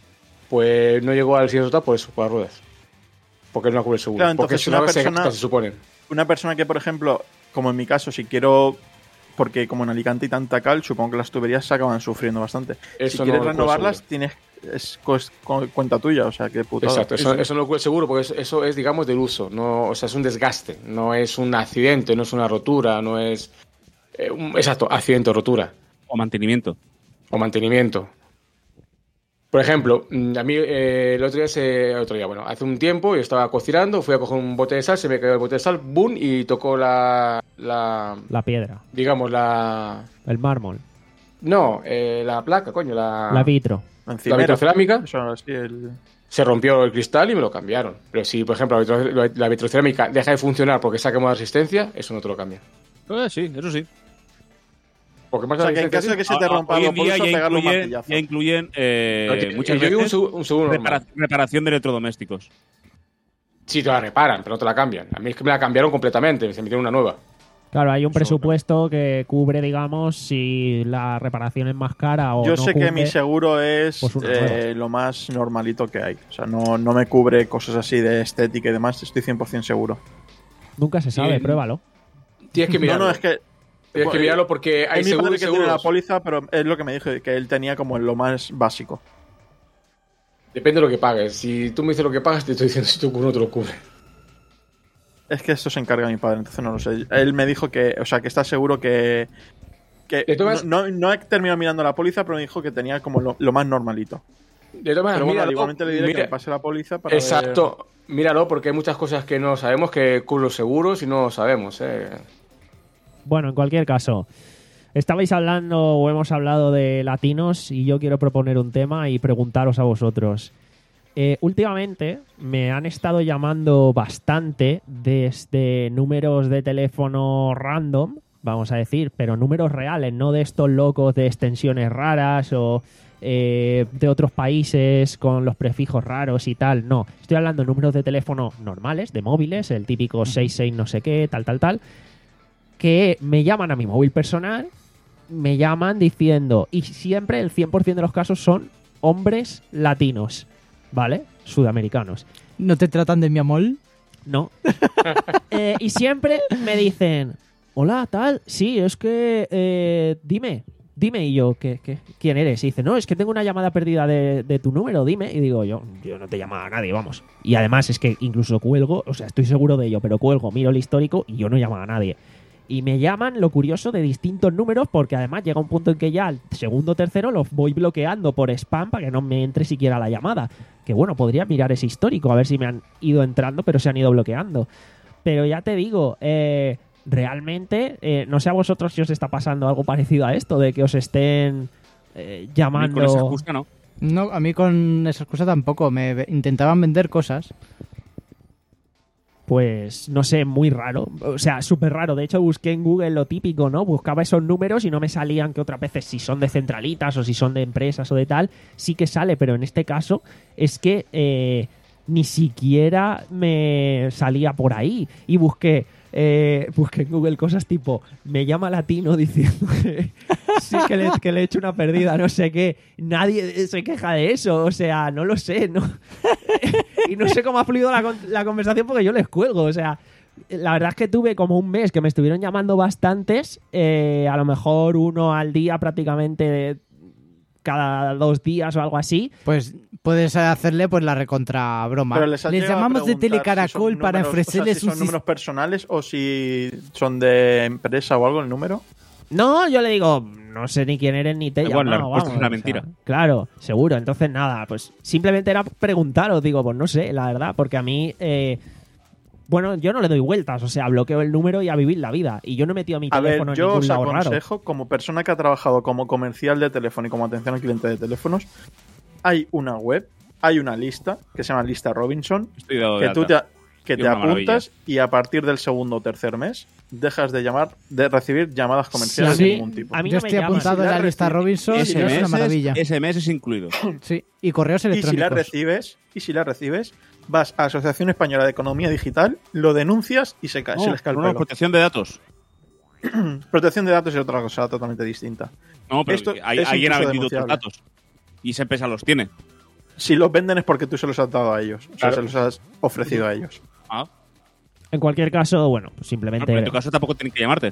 pues no llegó al siniestro total por eso, por las ruedas. Porque no la cubre el seguro. Claro, porque entonces es una una vez se persona- gasta, se supone. Una persona que, por ejemplo, como en mi caso, si quiero... Porque como en Alicante y tanta cal, supongo que las tuberías se acaban sufriendo bastante. Eso si quieres no lo renovarlas, cubre tienes es cos- cu- cuenta tuya, o sea, qué putada. Exacto, eso, eso no lo cubre el seguro porque eso, eso es, digamos, del uso. No, o sea, es un desgaste, no es un accidente, no es una rotura, no es... eh, un- exacto, accidente o rotura. O mantenimiento. O mantenimiento. Por ejemplo, mm, a mí eh, el otro día, se, el otro día, bueno, hace un tiempo yo estaba cocinando, fui a coger un bote de sal, se me cayó el bote de sal, boom, y tocó la, la La piedra, digamos, la... el mármol, No, eh, la placa, coño, la... la vitro. la Encimera. vitrocerámica, Eso, sí, el... se rompió el cristal y me lo cambiaron. Pero si, por ejemplo, la, vitro- la vitrocerámica deja de funcionar porque se ha quemado la resistencia, eso no te lo cambia. Eh, sí, eso sí. Porque más O sea, la que en caso de resistencia... que se te Ah, rompa hoy en algo por día eso, ya pegarle un incluyen, martillazo. ya incluyen eh, Yo- muchas yo digo un veces segu- un seguro repara- normal. reparación de electrodomésticos. Sí, te la reparan, pero no te la cambian. A mí es que me la cambiaron completamente, se metieron una nueva. Claro, hay un Eso, presupuesto que cubre, digamos, si la reparación es más cara o Yo no sé que cubre. mi seguro es pues una eh, nueva. lo más normalito que hay. O sea, no, no me cubre cosas así de estética y demás, estoy cien por ciento seguro. Nunca se sabe, Bien. pruébalo. Tienes que No, mirarlo. no, es que... Tienes que mirarlo porque hay Es mi padre seguros que y tiene la seguros. póliza, pero es lo que me dijo, que él tenía como lo más básico. Depende de lo que pagues. Si tú me dices lo que pagas, te estoy diciendo si tu seguro no te lo cubre. Es que esto se encarga mi padre, entonces no lo sé. Él me dijo que, o sea, que está seguro que... que De todas- no, no, no he terminado mirando la póliza, pero me dijo que tenía como lo, lo más normalito. De todas maneras, Pero bueno, míralo, igualmente le diré mira- que me pase la póliza para ver- Exacto. Míralo porque hay muchas cosas que no sabemos que cubren los seguros y no lo sabemos. Eh. Bueno, en cualquier caso, estabais hablando o hemos hablado de latinos y yo quiero proponer un tema y preguntaros a vosotros. Eh, últimamente me han estado llamando bastante desde números de teléfono random, vamos a decir, pero números reales, no de estos locos de extensiones raras o eh, de otros países con los prefijos raros y tal. No, estoy hablando de números de teléfono normales, de móviles, el típico seis seis no sé qué, tal, tal, tal, que me llaman a mi móvil personal, me llaman diciendo, y siempre el cien por ciento de los casos son hombres latinos, ¿vale? Sudamericanos. ¿No te tratan de mi amor? No. eh, y siempre me dicen, hola, tal, sí, es que, eh, dime, dime, y yo, ¿qué, qué, ¿quién eres? Y dice, no, es que tengo una llamada perdida de, de tu número, dime. Y digo, yo, yo no te llamaba a nadie, vamos. Y además es que incluso cuelgo, o sea, estoy seguro de ello, pero cuelgo, miro el histórico y yo no llamaba a nadie. Y me llaman, lo curioso, de distintos números, porque además llega un punto en que ya al segundo o tercero los voy bloqueando por spam para que no me entre siquiera la llamada. Que bueno, podría mirar ese histórico, a ver si me han ido entrando, pero se han ido bloqueando. Pero ya te digo, eh, realmente, eh, no sé a vosotros si os está pasando algo parecido a esto, de que os estén eh, llamando... Con esa excusa, ¿no? No, a mí con esa excusa tampoco. Me intentaban vender cosas. Pues, no sé, muy raro. O sea, súper raro. De hecho, busqué en Google lo típico, ¿no? Buscaba esos números y no me salían que otras veces si son de centralitas o si son de empresas o de tal. Sí que sale, pero en este caso es que eh, ni siquiera me salía por ahí. Y busqué, eh, busqué en Google cosas tipo, me llama latino diciendo que, sí, que, le, que le he hecho una perdida, no sé qué. Nadie se queja de eso. O sea, no lo sé, ¿no? Y no sé cómo ha fluido la, la conversación porque yo les cuelgo. O sea, la verdad es que tuve como un mes que me estuvieron llamando bastantes. Eh, a lo mejor uno al día prácticamente cada dos días o algo así. Pues puedes hacerle pues la recontra broma. Pero les, has Les llegado a llamamos de preguntar Telecaracol si son para números- ofrecerles o sea, si son un números personales o si son de empresa o algo el número. No, yo le digo, no sé ni quién eres ni te he Igual, la llamado, respuesta vamos, es una o sea, mentira. claro, seguro. Entonces, nada, pues simplemente era preguntaros. Digo, pues no sé, la verdad, porque a mí... Eh, bueno, yo no le doy vueltas, o sea, bloqueo el número y a vivir la vida. Y yo no he metido mi A ver, teléfono en yo ningún os lado raro. aconsejo, como persona que ha trabajado como comercial de teléfono y como atención al cliente de teléfonos, hay una web, hay una lista que se llama Lista Robinson, Estoy dado de que tú te, alta. que Es te una apuntas y a partir del segundo o tercer mes dejas de llamar, de recibir llamadas comerciales Sí, de sí. ningún tipo. A mí Yo no me estoy llaman. apuntado en Si la la lista recibe- Robinson y es una S M S, maravilla. S M S incluido. Sí, y correos Y si la electrónicos. recibes, y si la recibes, vas a Asociación Española de Economía Digital, lo denuncias y se, ca- se les cae el no, no, pelo. protección de datos. Protección de datos es otra cosa totalmente distinta. No, pero Esto hay, es alguien ha incluso vendido tus denunciable. datos. Y esa empresa los tiene. Si los venden es porque tú se los has dado a ellos. O sea, Claro. se los has ofrecido a ellos. Ah, En cualquier caso, bueno, pues no, simplemente... pero en tu caso tampoco tienen que llamarte.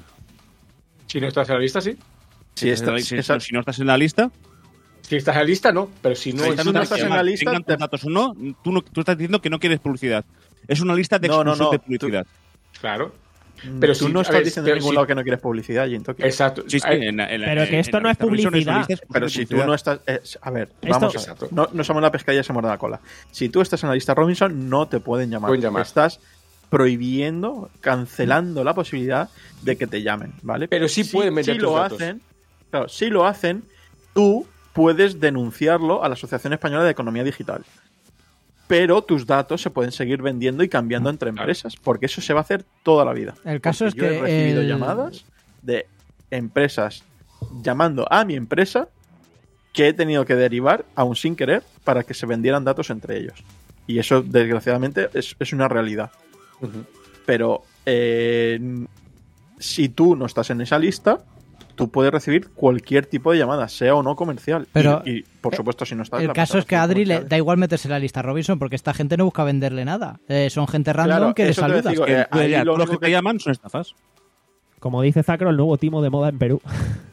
Si no estás en la lista, sí. Si, esta- si, esa- si no estás en la lista, Si estás en la lista, no. Pero si no, Si es tú no una- estás en llamar, la lista, tengan te- tus datos o no, tú no, tú estás diciendo que no quieres publicidad. Es una lista de No, no, exclusión no, de tú- publicidad. Claro. Pero Pero tú si- no a estás ver, diciendo pero en ningún si- lado que no quieres publicidad y entonces. Exacto. Sí, sí, Ay, en la- en la- Pero que en esto la no es lista Robinson publicidad. una lista exclusiva Pero de si tú publicidad. no estás. eh, a ver, Esto- vamos. Exacto. No, no somos la pescadilla, se muerde la cola. Si tú estás en la lista Robinson, no te pueden llamar. Pueden llamar. Estás prohibiendo, cancelando la posibilidad de que te llamen, ¿vale? Pero sí pueden vender si tus lo datos. hacen, claro, si lo hacen, tú puedes denunciarlo a la Asociación Española de Economía Digital. Pero tus datos se pueden seguir vendiendo y cambiando entre empresas, porque eso se va a hacer toda la vida. El caso Porque es yo que he recibido el- llamadas de empresas llamando a mi empresa que he tenido que derivar, aún sin querer, para que se vendieran datos entre ellos. Y eso, desgraciadamente, es, es una realidad. Ujú. Pero eh, si tú no estás en esa lista, tú puedes recibir cualquier tipo de llamada, sea o no comercial. Pero, y, y, por supuesto, si no estás... El la caso es que a pasarás por Adri le comerciales. da igual meterse en la lista Robinson porque esta gente no busca venderle nada. Eh, son gente random Claro, que le eso te saludas. digo, Que, eh, ahí ya, lo todos los único que te que- llaman son estafas. Como dice Zacro, el nuevo timo de moda en Perú.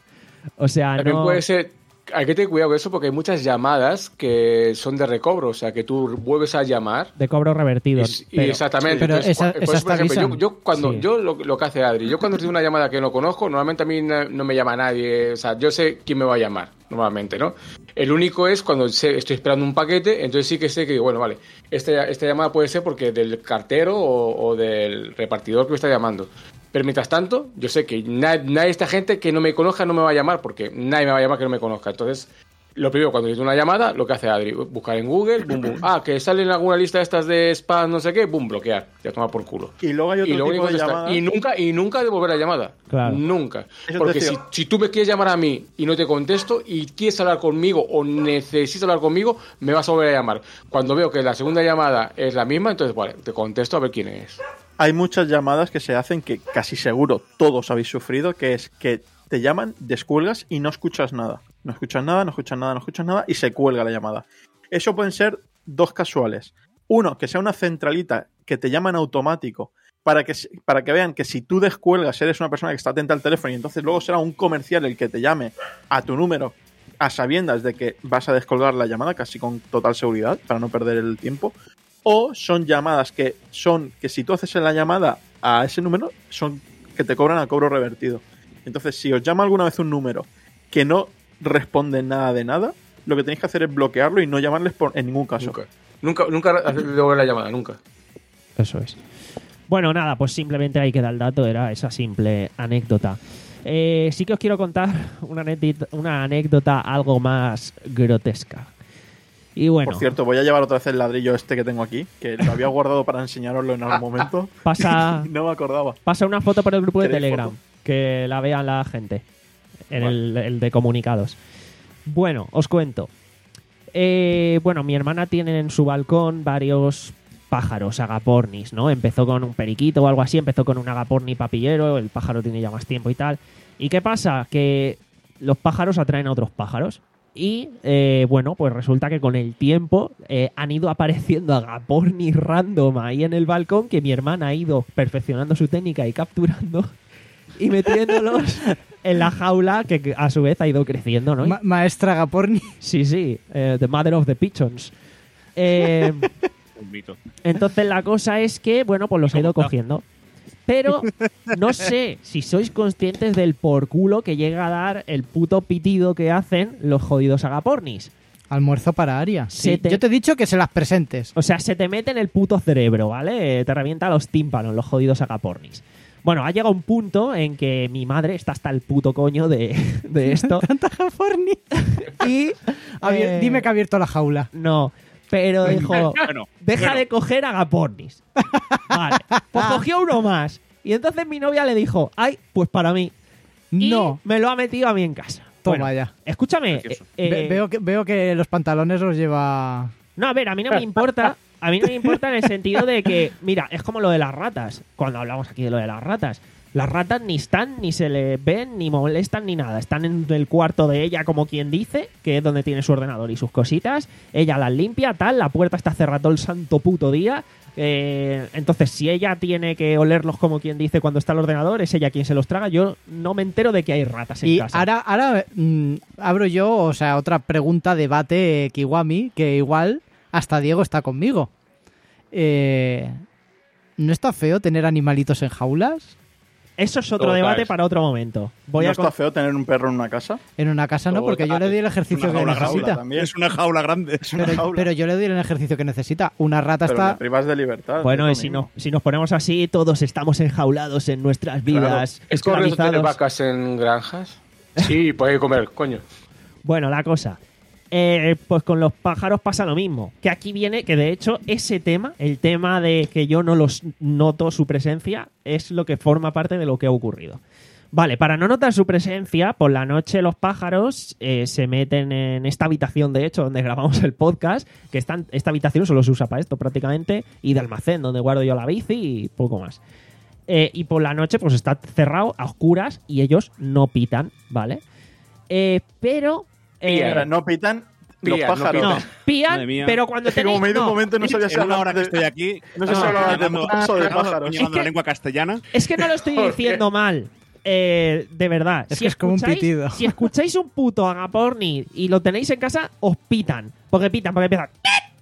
O sea, También no... puede ser. Hay que tener cuidado con eso porque hay muchas llamadas que son de recobro. O sea, que tú vuelves a llamar. de cobro revertido. Y, y pero- exactamente. Pero Entonces, esa- por- por esas eso, por te ejemplo, yo, avisan. yo cuando Sí. yo lo, lo que hace Adri, yo cuando recibo una llamada que no conozco, normalmente a mí no, no me llama nadie. O sea, yo sé quién me va a llamar, normalmente, ¿no? El único es cuando sé- estoy esperando un paquete, entonces sí que sé que digo, bueno, vale, esta, esta llamada puede ser porque del cartero o, o del repartidor que me está llamando. Pero mientras tanto, yo sé que nadie, nadie de esta gente que no me conozca no me va a llamar, porque nadie me va a llamar que no me conozca. Entonces, lo primero, cuando necesito una llamada, lo que hace Adri, buscar en Google, boom, boom. Ah, que sale en alguna lista de estas de spam, no sé qué, boom, bloquear. Ya toma por culo. Y luego hay otro Y luego tipo de contestar. llamadas. Y nunca, y nunca devolver la llamada. Claro. Nunca. Eso Porque te si, decía. si tú me quieres llamar a mí y no te contesto y quieres hablar conmigo o necesitas hablar conmigo, me vas a volver a llamar. Cuando veo que la segunda llamada es la misma, entonces, vale, te contesto a ver quién es. Hay muchas llamadas que se hacen que casi seguro todos habéis sufrido, que es que te llaman, descuelgas y no escuchas nada. No escuchas nada, no escuchas nada, no escuchas nada y se cuelga la llamada. Eso pueden ser dos casuales. Uno, que sea una centralita que te llama en automático para que, para que vean que si tú descuelgas eres una persona que está atenta al teléfono y entonces luego será un comercial el que te llame a tu número a sabiendas de que vas a descolgar la llamada casi con total seguridad para no perder el tiempo. O son llamadas que son que si tú haces la llamada a ese número son que te cobran a cobro revertido. Entonces, si os llama alguna vez un número que no responde nada de nada, lo que tenéis que hacer es bloquearlo y no llamarles por, en ningún caso. Nunca. Nunca, nunca devolver la llamada, nunca. Eso es. Bueno, nada, pues simplemente ahí queda el dato, era esa simple anécdota. Eh, sí que os quiero contar una anécdota, una anécdota algo más grotesca. Y bueno, Por cierto, voy a llevar otra vez el ladrillo este que tengo aquí, que lo había guardado para enseñaroslo en algún momento. pasa, y no me acordaba. pasa una foto por el grupo de ¿Queréis Telegram, foto? que la vean la gente, en Vale. el, el de comunicados. Bueno, os cuento. Eh, bueno, mi hermana tiene en su balcón varios pájaros, agapornis, ¿no? Empezó con un periquito o algo así, empezó con un agaporni papillero, el pájaro tiene ya más tiempo y tal. ¿Y qué pasa? Que los pájaros atraen a otros pájaros. Y, eh, bueno, pues resulta que con el tiempo eh, han ido apareciendo agapornis random ahí en el balcón que mi hermana ha ido perfeccionando su técnica y capturando y metiéndolos en la jaula que a su vez ha ido creciendo, ¿no? Ma- maestra Gaporni. Sí, sí, eh, The Mother of the Pigeons. Eh, Un mito. entonces la cosa es que, bueno, pues los he ido ¿Cómo está? cogiendo. Pero no sé si sois conscientes del por culo que llega a dar el puto pitido que hacen los jodidos agapornis. Almuerzo para Aria. Se Sí, te- Yo te he dicho que se las presentes. O sea, se te mete en el puto cerebro, ¿vale? Eh, Te revienta los tímpanos, los jodidos agapornis. Bueno, ha llegado un punto en que mi madre está hasta el puto coño de, de esto. Tanta Gaporni. y... Abier- eh, Dime que ha abierto la jaula. No, pero dijo... Bueno, Deja bueno. de coger agapornis. Vale. Pues cogió uno más. Y entonces mi novia le dijo, ay, pues para mí. Y No. me lo ha metido a mí en casa. Toma Bueno, ya. escúchame. Precioso. eh, Ve- eh, veo, que, veo que los pantalones los lleva... No, a ver, a mí no me importa. A mí no me importa en el sentido de que, mira, es como lo de las ratas. Cuando hablamos aquí de lo de las ratas. Las ratas ni están, ni se le ven, ni molestan, ni nada. Están en el cuarto de ella, como quien dice, que es donde tiene su ordenador y sus cositas. Ella las limpia, tal. La puerta está cerrada todo el santo puto día. Eh, entonces, si ella tiene que olerlos, como quien dice, cuando está el ordenador, es ella quien se los traga. Yo no me entero de que hay ratas en Y casa. ahora, ahora mm, abro yo, o sea, otra pregunta, debate, eh, Kiwami, que igual hasta Diego está conmigo. Eh, ¿No está feo tener animalitos en jaulas? Eso es otro Total. debate para otro momento. Voy ¿No a está con- feo tener un perro en una casa? En una casa no, Total. porque yo le doy el ejercicio Una que jaula necesita. grande también. Es una jaula grande. Es una Pero, jaula. pero yo le doy el ejercicio que necesita. Una rata Pero me está... privas de libertad. Bueno, es y lo si, mismo. no, si nos ponemos así, todos estamos enjaulados en nuestras Claro. vidas, ¿Es correcto tener esclavizados. vacas en granjas? Sí, puede comer, coño. Bueno, la cosa. Eh, pues con los pájaros pasa lo mismo. Que aquí viene, que de hecho ese tema, el tema de que yo no los noto su presencia, es lo que forma parte de lo que ha ocurrido. Vale, para no notar su presencia, por la noche los pájaros eh, se meten en esta habitación, de hecho, donde grabamos el podcast, que están, esta habitación solo se usa para esto prácticamente, y de almacén, donde guardo yo la bici y poco más. Eh, y por la noche pues está cerrado a oscuras y ellos no pitan, ¿vale? Eh, pero... eh, Pero no pitan los Pían, no pájaros. no, Madre pían, mía. pero cuando Es que como tenéis... me he ido un no, momento no sabía si En una hablar hora que de- estoy aquí, No sé si Ah, hablaba de llamando- paso de llamando- pájaros. llamando Es que- la lengua castellana. Es que no lo estoy ¿Por qué? diciendo mal. Eh, de verdad. Es que es como un escucháis- pitido. Si escucháis un puto agaporni y lo tenéis en casa, os pitan. Porque pitan, porque empiezan.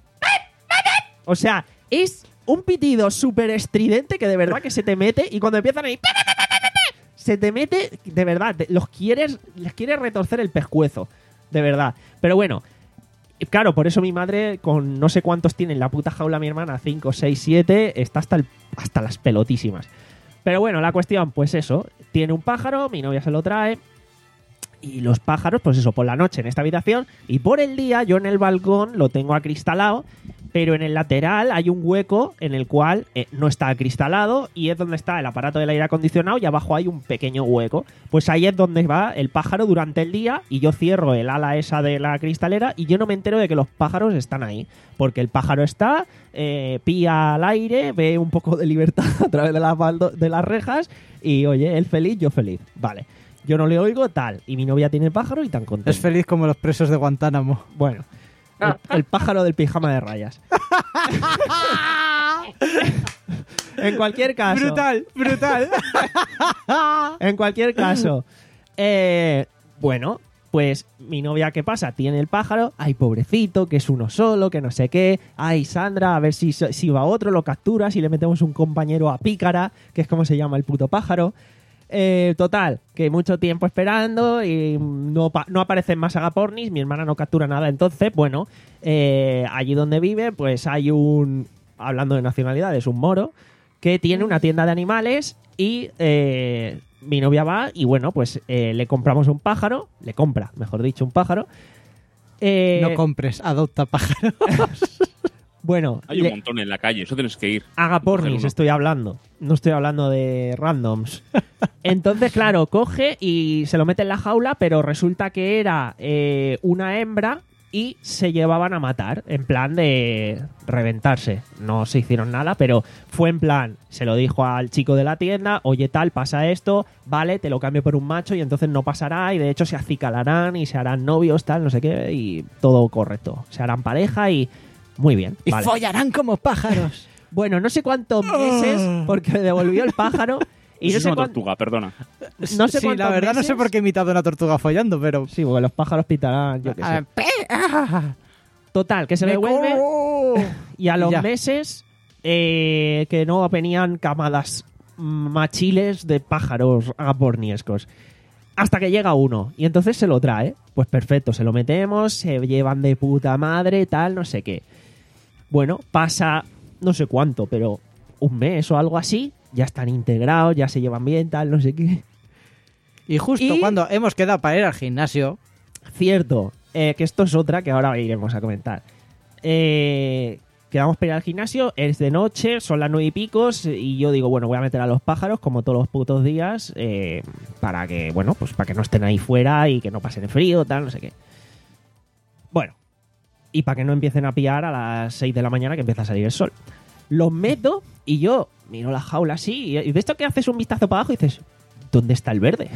O sea, es un pitido súper estridente que de verdad que se te mete y cuando empiezan ahí. Se te mete, de verdad, te- los quieres, les quieres retorcer el pescuezo. De verdad. Pero bueno. Claro, por eso mi madre, con no sé cuántos tiene en la puta jaula mi hermana, cinco, seis, siete, está hasta, el- hasta las pelotísimas. Pero bueno, la cuestión, pues eso, tiene un pájaro, mi novia se lo trae, y los pájaros, pues eso, por la noche en esta habitación, y por el día yo en el balcón lo tengo acristalado, pero en el lateral hay un hueco en el cual eh, no está acristalado y es donde está el aparato del aire acondicionado y abajo hay un pequeño hueco. Pues ahí es donde va el pájaro durante el día y yo cierro el ala esa de la cristalera y yo no me entero de que los pájaros están ahí. Porque el pájaro está, eh, pía al aire, ve un poco de libertad a través de las, baldo- de las rejas y oye, él feliz, yo feliz. Vale. Yo no le oigo tal y mi novia tiene pájaro y tan contenta. Es feliz como los presos de Guantánamo. Bueno. El, el pájaro del pijama de rayas. En cualquier caso. Brutal, brutal. En cualquier caso. Eh, bueno, pues mi novia, ¿qué pasa? Tiene el pájaro. Ay, pobrecito, que es uno solo, que no sé qué. Ay, Sandra, a ver si, si va otro, lo capturas y le metemos un compañero a pícara, que es como se llama el puto pájaro. Eh, total, que mucho tiempo esperando y no, pa- no aparecen más agapornis, mi hermana no captura nada, entonces, bueno, eh, allí donde vive, pues hay un, hablando de nacionalidades, un moro, que tiene una tienda de animales y eh, mi novia va y bueno, pues eh, le compramos un pájaro, le compra, mejor dicho, un pájaro. Eh, No compres, adopta pájaros. bueno, Hay un le- montón en la calle, eso tienes que ir. Agapornis Coger uno. estoy hablando. No estoy hablando de randoms. Entonces, claro, coge y se lo mete en la jaula, pero resulta que era eh, una hembra y se llevaban a matar, en plan de reventarse. No se hicieron nada, pero fue en plan, se lo dijo al chico de la tienda, oye tal, pasa esto, vale, te lo cambio por un macho y entonces no pasará y de hecho se acicalarán y se harán novios, tal, no sé qué, y todo correcto. Se harán pareja y muy bien. Y vale. follarán como pájaros. Bueno, no sé cuántos meses, porque me devolvió el pájaro. Y Eso no es sé una cuán- tortuga, perdona. no sé sí, cuántos la verdad no sé meses. por qué he imitado a una tortuga follando, pero... Sí, porque los pájaros pitarán, yo qué Ah, sé. pe- ah, Total, que se me devuelve corro. y a los Ya. meses eh, que no venían camadas machiles de pájaros agaporniescos. Hasta que llega uno y entonces se lo trae. Pues perfecto, se lo metemos, se llevan de puta madre, tal, no sé qué. Bueno, pasa no sé cuánto, pero un mes o algo así, ya están integrados, ya se llevan bien, tal, no sé qué. Y justo Y- cuando hemos quedado para ir al gimnasio, Cierto, eh, que esto es otra que ahora iremos a comentar. Eh, quedamos para ir al gimnasio, es de noche, son las nueve y picos, y yo digo, bueno, voy a meter a los pájaros como todos los putos días, eh, para que, bueno, pues para que no estén ahí fuera y que no pasen frío, tal, no sé qué. Bueno, y para que no empiecen a pillar a las seis de la mañana que empieza a salir el sol. Los meto y yo miro la jaula así, y de esto que haces un vistazo para abajo y dices, ¿dónde está el verde?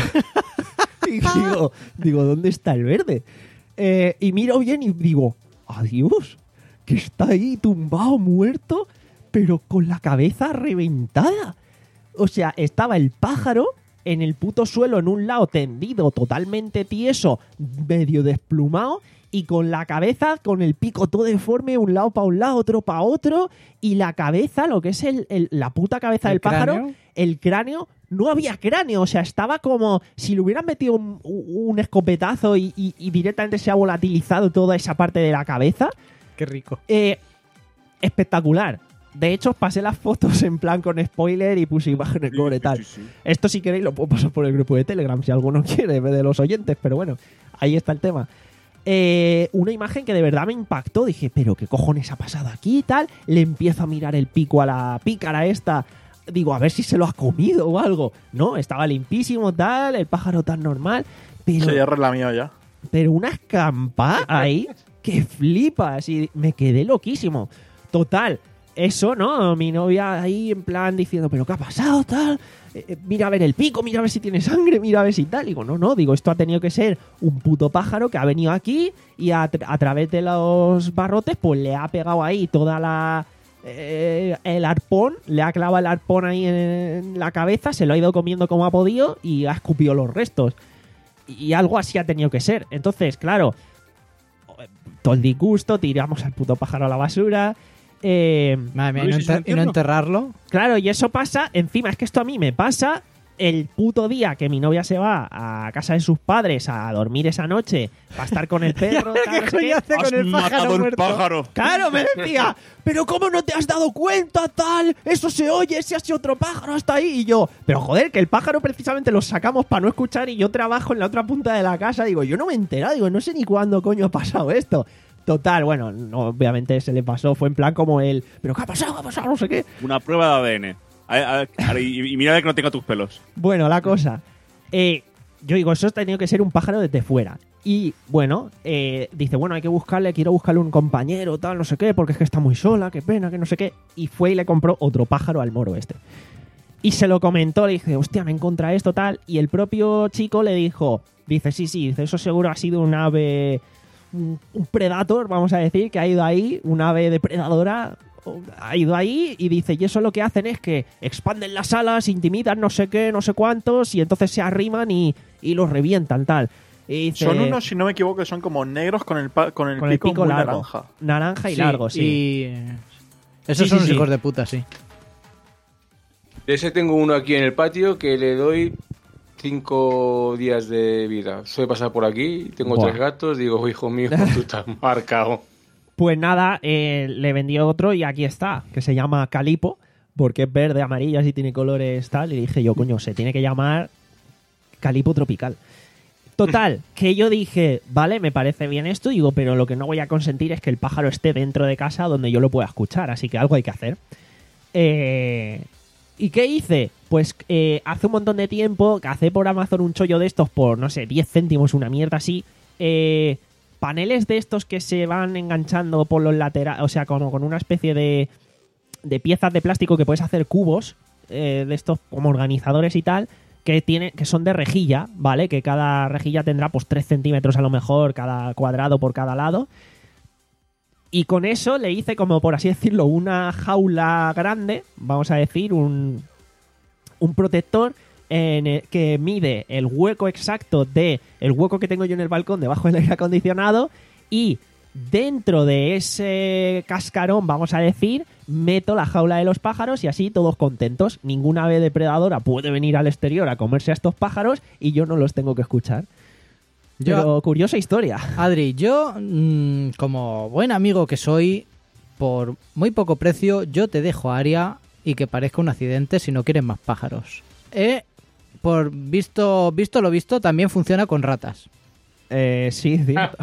Y digo, digo, ¿dónde está el verde? Eh, y miro bien y digo, adiós, que está ahí tumbado, muerto, pero con la cabeza reventada. O sea, estaba el pájaro en el puto suelo, en un lado tendido, totalmente tieso, medio desplumado, y con la cabeza, con el pico todo deforme, un lado para un lado, otro para otro, y la cabeza, lo que es el, el- la puta cabeza ¿El del pájaro, cráneo? el cráneo, no había cráneo, o sea, estaba como si le hubieran metido un, un escopetazo y, y- y directamente se ha volatilizado toda esa parte de la cabeza. qué rico. Eh, espectacular. De hecho, os pasé las fotos en plan con spoiler y puse imágenes gore tal. Sí, sí, sí. Esto, si queréis, lo puedo pasar por el grupo de Telegram si alguno quiere, de los oyentes, pero bueno, ahí está el tema. Eh, una imagen que de verdad me impactó. Dije, pero qué cojones ha pasado aquí y tal. Le empiezo a mirar el pico a la pícara esta. Digo, a ver si se lo ha comido o algo. No, estaba limpísimo, tal, el pájaro tan normal. Pero, Se ya relamió ya. pero una escampa ahí que flipas. Y me quedé loquísimo. Total, eso, ¿no? Mi novia ahí en plan diciendo, ¿pero qué ha pasado, tal? Eh, eh, mira a ver el pico, mira a ver si tiene sangre, mira a ver si tal. Digo, no, no, digo, esto ha tenido que ser un puto pájaro que ha venido aquí y a, tra- a través de los barrotes, pues le ha pegado ahí toda la... eh, el arpón, le ha clavado el arpón ahí en, en la cabeza, se lo ha ido comiendo como ha podido y ha escupido los restos. Y algo así ha tenido que ser. Entonces, claro, todo el disgusto, tiramos al puto pájaro a la basura. Eh, Madre mía, ¿No ¿y no, habéis hecho enter- y no entierro? enterrarlo? Claro, y eso pasa, encima es que esto a mí me pasa el puto día que mi novia se va a casa de sus padres a dormir esa noche para estar con el perro, tal, no sé qué, hace con el pájaro muerto? pájaro. claro, me decía, pero ¿cómo no te has dado cuenta, tal? Eso se oye, si hace otro pájaro hasta ahí. Y yo, pero joder, que el pájaro precisamente lo sacamos para no escuchar y yo trabajo en la otra punta de la casa. Digo, yo no me he enterado, digo, no sé ni cuándo coño ha pasado esto. Total, bueno, no, obviamente se le pasó, fue en plan como el, pero ¿qué ha pasado? ¿Qué ha pasado? No sé qué. Una prueba de A D N. A ver, a ver, a ver, y, y mira que no tenga tus pelos. Bueno, la cosa. Eh, yo digo, eso ha tenido que ser un pájaro desde fuera. Y bueno, eh, dice, bueno, hay que buscarle, quiero buscarle un compañero, tal, no sé qué, porque es que está muy sola, qué pena, que no sé qué. Y fue y le compró otro pájaro al moro este. Y se lo comentó, le dije, hostia, me encontré esto, tal. Y el propio chico le dijo, dice, sí, sí, dice, eso seguro ha sido un ave, un, un predator, vamos a decir, que ha ido ahí, un ave depredadora. Ha ido ahí y dice, y eso lo que hacen es que expanden las alas, intimidan no sé qué, no sé cuántos, y entonces se arriman y, y los revientan, tal. Y dice, Son unos, si no me equivoco, que son como negros con el, pa- con el con el pico, pico muy largo. naranja. Naranja y Sí, largo, sí. Y... Esos Sí, son sí, los sí. hijos de puta, sí. De ese tengo uno aquí en el patio que le doy cinco días de vida. Soy pasar por aquí, tengo Buah. tres gatos, digo, hijo mío, tú estás marcado. Pues nada, eh, le vendió otro y aquí está, que se llama Calipo, porque es verde, amarillo, así tiene colores tal. Y dije yo, coño, se tiene que llamar Calipo Tropical. Total, que yo dije, vale, me parece bien esto, digo, pero lo que no voy a consentir es que el pájaro esté dentro de casa donde yo lo pueda escuchar, así que algo hay que hacer. Eh, ¿Y qué hice? Pues eh, hace un montón de tiempo cacé por Amazon un chollo de estos por, no sé, diez céntimos, una mierda así. Eh, paneles de estos que se van enganchando por los laterales, o sea, como con una especie de, de piezas de plástico que puedes hacer cubos, eh, de estos como organizadores y tal, que tiene, que son de rejilla, ¿vale? Que cada rejilla tendrá pues tres centímetros a lo mejor, cada cuadrado por cada lado. Y con eso le hice como, por así decirlo, una jaula grande, vamos a decir, un, un protector en el que mide el hueco exacto de el hueco que tengo yo en el balcón debajo del aire acondicionado, y dentro de ese cascarón, vamos a decir, meto la jaula de los pájaros y así todos contentos. Ninguna ave depredadora puede venir al exterior a comerse a estos pájaros y yo no los tengo que escuchar. Yo- Pero curiosa historia. Adri, yo, mmm, como buen amigo que soy, por muy poco precio, yo te dejo área y que parezca un accidente si no quieres más pájaros. Eh, por visto, visto lo visto, también funciona con ratas. Eh, sí, cierto.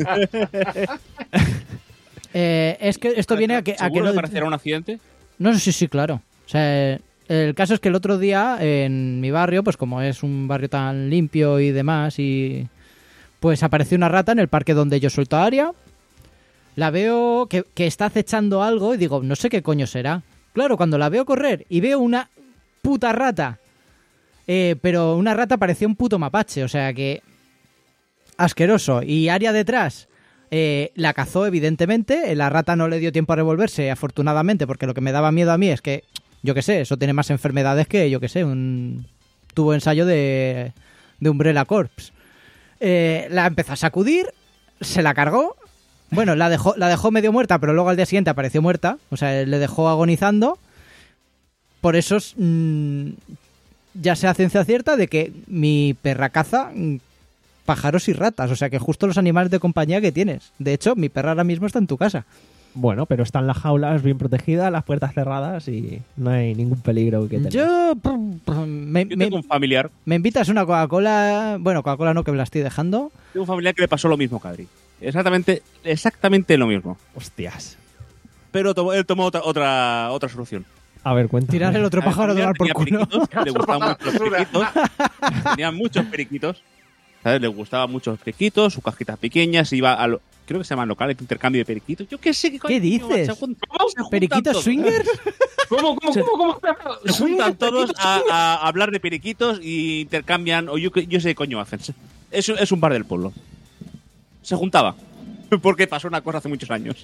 Eh, es que esto viene a que... A que ¿Seguro no, que parecerá un accidente? no, sí, sí, claro. O sea, el caso es que el otro día en mi barrio, pues como es un barrio tan limpio y demás, y pues apareció una rata en el parque donde yo suelto a Aria. La veo que, que está acechando algo y digo, no sé qué coño será. Claro, cuando la veo correr y veo una puta rata, eh, pero una rata parecía un puto mapache, o sea que asqueroso. Y Aria detrás eh, la cazó, evidentemente. La rata no le dio tiempo a revolverse, afortunadamente, porque lo que me daba miedo a mí es que, yo qué sé, eso tiene más enfermedades que, yo qué sé, un tubo ensayo de, de Umbrella Corps. Eh, la empezó a sacudir, se la cargó. Bueno, la dejó, la dejó medio muerta, pero luego al día siguiente apareció muerta. O sea, le dejó agonizando. Por eso mmm, ya sea ciencia cierta de que mi perra caza mm, pájaros y ratas. O sea, que justo los animales de compañía que tienes. De hecho, mi perra ahora mismo está en tu casa. Bueno, pero están las jaulas bien protegidas, las puertas cerradas y no hay ningún peligro que tener. Yo... pr- pr- Me, Yo me- tengo un familiar, me invitas una Coca-Cola... Bueno, Coca-Cola no, que me la estoy dejando. tengo un familiar que le pasó lo mismo, Cadri. Exactamente, exactamente lo mismo. Hostias. Pero tomó- él tomó otra, otra, otra solución. A ver, cuéntame. Tirar el otro A ver, pájaro a familiar tomar por tenía culo. periquitos, le gustaban mucho los periquitos. Tenía muchos periquitos. ¿Sabes? Le gustaban mucho los periquitos, sus cajitas pequeñas, iba a lo, creo que se llaman locales de intercambio de periquitos. Yo qué sé qué coño, ¿Qué dices? se jun- se juntan ¿Periquitos todos. swingers? ¿Cómo, cómo, Se- cómo, cómo? Se juntan todos a, a hablar de periquitos y intercambian, o yo, qué- yo sé qué coño hacen. Es, es un bar del pueblo. Se juntaba. Porque pasó una cosa hace muchos años.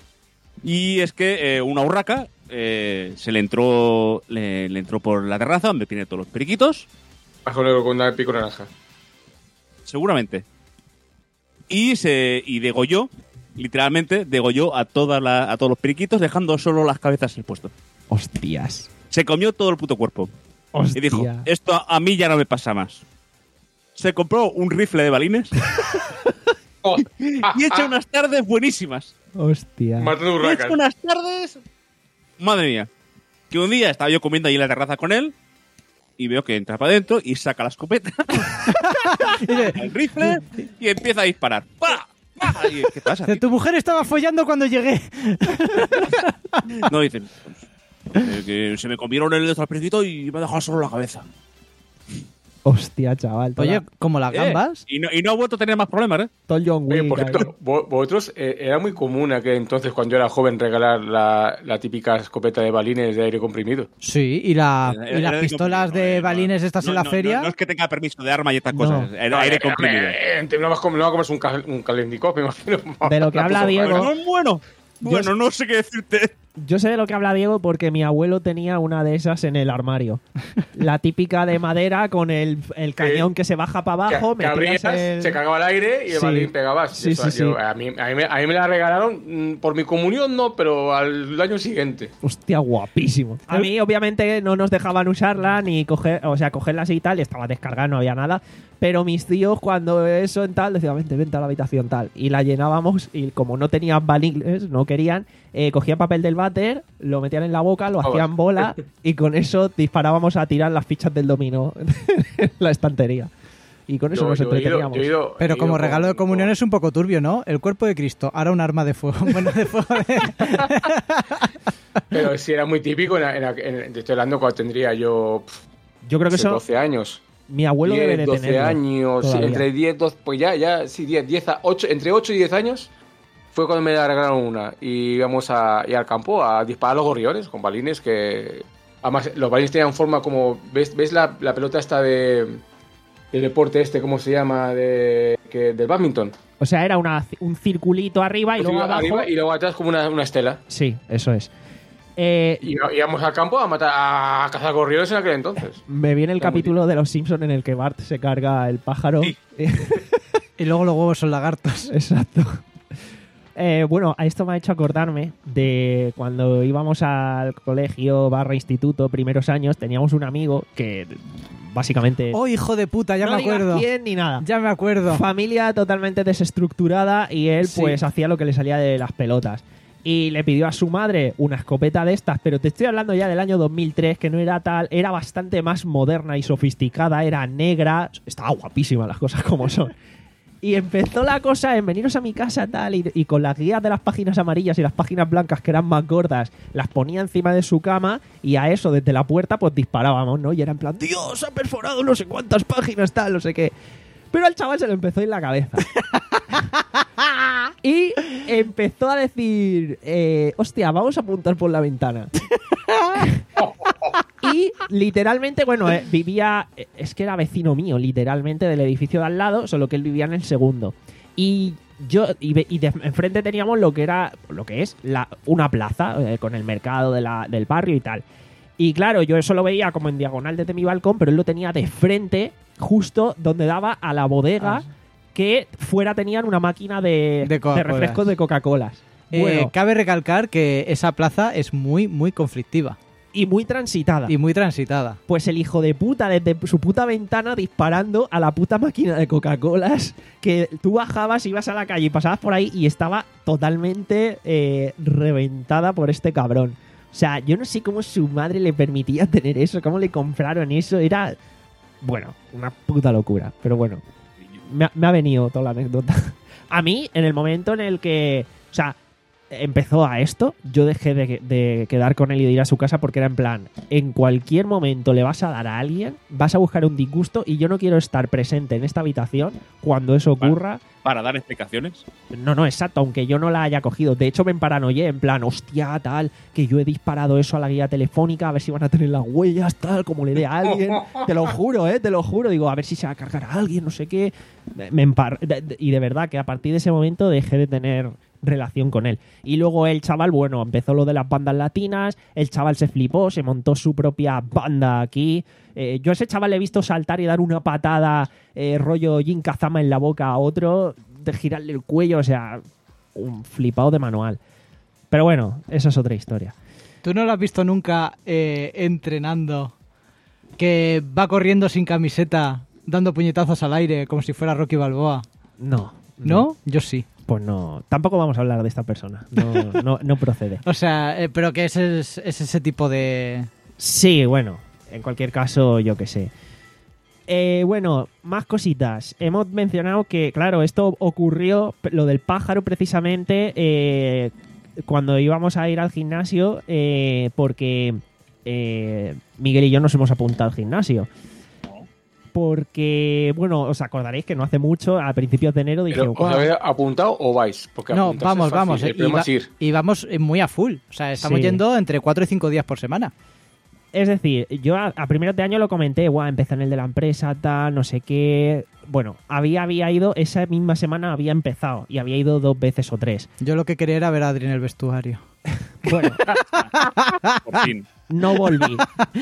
Y es que eh, una urraca eh, se le entró le, le entró por la terraza donde tiene todos los periquitos, Bajo negro con una pico naranja. seguramente. Y se y degolló, literalmente degolló a toda la, a todos los periquitos, dejando solo las cabezas en el puesto. Hostias. Se comió todo el puto cuerpo. Hostia. Y dijo, esto a, a mí ya no me pasa más. Se compró un rifle de balines y echa unas tardes buenísimas. Hostia. Matando Y huracán. echa unas tardes... Madre mía. Que un día estaba yo comiendo ahí en la terraza con él y veo que entra para adentro y saca la escopeta, el rifle y empieza a disparar. ¡Pa! ¡Pa! Y, ¿qué pasa? De tu mujer estaba follando cuando llegué. No, dicen... eh, que se me comieron el dedo al principio y me ha dejado solo la cabeza. Hostia, chaval. toda- Oye, como las gambas. Eh, y, no, y no ha vuelto a tener más problemas, ¿eh? todo el John Oye, Wick por ahí. cierto, vo- vosotros, eh, era muy común aquel entonces, cuando yo era joven, regalar la, la típica escopeta de balines de aire comprimido. Sí, y, la, Era- y era las de pistolas comprimido, de eh, no, balines estas no, en la no, feria. No, no es que tenga permiso de arma y estas No. cosas. Era aire comprimido. Eh, eh, no vas a comer, no vas a comerse un, ca- un Kalashnikov, me imagino. De lo que La habla puso- Diego. No es bueno. Bueno, no sé qué decirte. Yo sé de lo que habla Diego porque mi abuelo tenía una de esas en el armario. La típica de madera con el, el cañón que se baja para Que, abajo. que abrías, metías el- se cagaba el aire y el Sí. balín pegabas. Sí, Eso, sí, yo- sí. A, mí, a, mí, me- a mí me la regalaron mm, por mi comunión, no, pero al año siguiente. Hostia, guapísimo. A mí, obviamente, no nos dejaban usarla ni coger, o sea, cogerla así y tal, y estaba descargada, no había nada. Pero mis tíos, cuando eso en tal, decían, vente, vente a la habitación tal. Y la llenábamos, y como no tenían balines, no querían, eh, cogían papel del váter, lo metían en la boca, lo Ah, hacían bola, y con eso disparábamos a tirar las fichas del dominó en la estantería. Y con eso Yo- nos yo he ido- entreteníamos. yo he ido- he Pero ido como con- regalo de comunión con- es un poco turbio, ¿no? El cuerpo de Cristo, ahora un arma de fuego. Bueno, de fuego. de- Pero sí era muy típico, en, en, en- te estoy hablando cuando tendría yo pff, Yo creo que eso, doce años. mi abuelo diez, debe de doce tenerlo. años, sí, todavía. entre diez, doce, pues ya, ya, sí, diez, diez a ocho, entre ocho y diez años fue cuando me la regalaron una. Y íbamos a, y al campo a disparar los gorriones con balines que... Además, los balines tenían forma como... ¿Ves, ves la, la pelota esta de... El deporte este, ¿cómo se llama? De, que, del badminton. O sea, era una, un circulito arriba y luego abajo. Arriba y luego atrás como una, una estela. Sí, eso es. Eh, Y íbamos al campo a matar a cazar gorriones en aquel entonces. me viene el Está muy capítulo de Los Simpsons en el que Bart se carga el pájaro. Sí. Y luego los huevos son lagartos. Exacto. Eh, bueno, a esto me ha hecho acordarme de cuando íbamos al colegio barra instituto, primeros años, teníamos un amigo que básicamente... Oh, hijo de puta, ya no me digas acuerdo. quién ni nada. Ya me acuerdo. Familia totalmente desestructurada y él Sí. pues hacía lo que le salía de las pelotas. Y le pidió a su madre una escopeta de estas, pero te estoy hablando ya del año dos mil tres, que no era tal, era bastante más moderna y sofisticada, era negra, estaba guapísima las cosas como son. Y empezó la cosa en veniros a mi casa tal y, y con las guías de las páginas amarillas y las páginas blancas que eran más gordas, las ponía encima de su cama y a eso desde la puerta pues disparábamos, ¿no? Y era en plan, Dios, ha perforado no sé cuántas páginas tal, no sé qué. Pero al chaval se le empezó a ir la cabeza. Y empezó a decir, eh, hostia, vamos a apuntar por la ventana. Y literalmente, bueno, eh, vivía, eh, es que era vecino mío, literalmente, del edificio de al lado, solo que él vivía en el segundo. Y yo, y, ve- y de enfrente teníamos lo que era, lo que es la, una plaza, eh, con el mercado de la- del barrio y tal. Y claro, yo eso lo veía como en diagonal desde mi balcón, pero él lo tenía de frente, justo donde daba a la bodega, Ah. que fuera tenían una máquina de, De de, Coca-Colas. refrescos de Coca-Colas. Eh, Bueno, cabe recalcar que esa plaza es muy, muy conflictiva y muy transitada. y muy transitada. Pues el hijo de puta desde su puta ventana disparando a la puta máquina de Coca-Colas, que tú bajabas, ibas a la calle y pasabas por ahí y estaba totalmente eh, reventada por este cabrón. O sea, yo no sé cómo su madre le permitía tener eso, cómo le compraron eso, era, bueno, una puta locura. Pero bueno, me ha, me ha venido toda la anécdota. A mí, en el momento en el que, o sea, empezó a esto, yo dejé de, de quedar con él y de ir a su casa porque era en plan, en cualquier momento le vas a dar a alguien, vas a buscar un disgusto y yo no quiero estar presente en esta habitación cuando eso ocurra. Para dar explicaciones. No, no, exacto, aunque yo no la haya cogido. De hecho, me emparanoié, en plan, hostia, tal, que yo he disparado eso a la guía telefónica, a ver si van a tener las huellas, tal, como le dé a alguien. Te lo juro, eh, te lo juro. Digo, a ver si se va a cargar a alguien, no sé qué. Me me empar... de- de- Y de verdad que a partir de ese momento dejé de tener relación con él. Y luego el chaval, bueno, empezó lo de las bandas latinas, el chaval se flipó, se montó su propia banda aquí. Eh, yo a ese chaval le he visto saltar y dar una patada eh, rollo Jin Kazama en la boca a otro, de girarle el cuello, o sea, un flipado de manual. Pero bueno, esa es otra historia. ¿Tú no lo has visto nunca eh, entrenando que va corriendo sin camiseta, dando puñetazos al aire como si fuera Rocky Balboa. No. ¿No? Yo sí. Pues no. Tampoco vamos a hablar de esta persona. No, no, no procede. O sea, eh, pero que es, es, es ese tipo de... Sí, bueno. En cualquier caso, yo qué sé. Eh, bueno, más cositas. Hemos mencionado que, claro, esto ocurrió, lo del pájaro precisamente, eh, cuando íbamos a ir al gimnasio, eh, porque eh, Miguel y yo nos hemos apuntado al gimnasio. Porque, bueno, os acordaréis que no hace mucho, a principios de enero, dije... ¿Pero os habéis apuntado o vais? Porque No, apuntarse vamos, es fácil, vamos. el eh, problema y, es ir. y vamos eh, muy a full. O sea, estamos Sí. yendo entre cuatro y cinco días por semana. Es decir, yo a, a primeros de año lo comenté, guau, empecé en el de la empresa, tal, no sé qué... Bueno, había, había ido, esa misma semana había empezado y había ido dos veces o tres. Yo lo que quería era ver a Adri en el vestuario. Bueno, Por fin. no volví.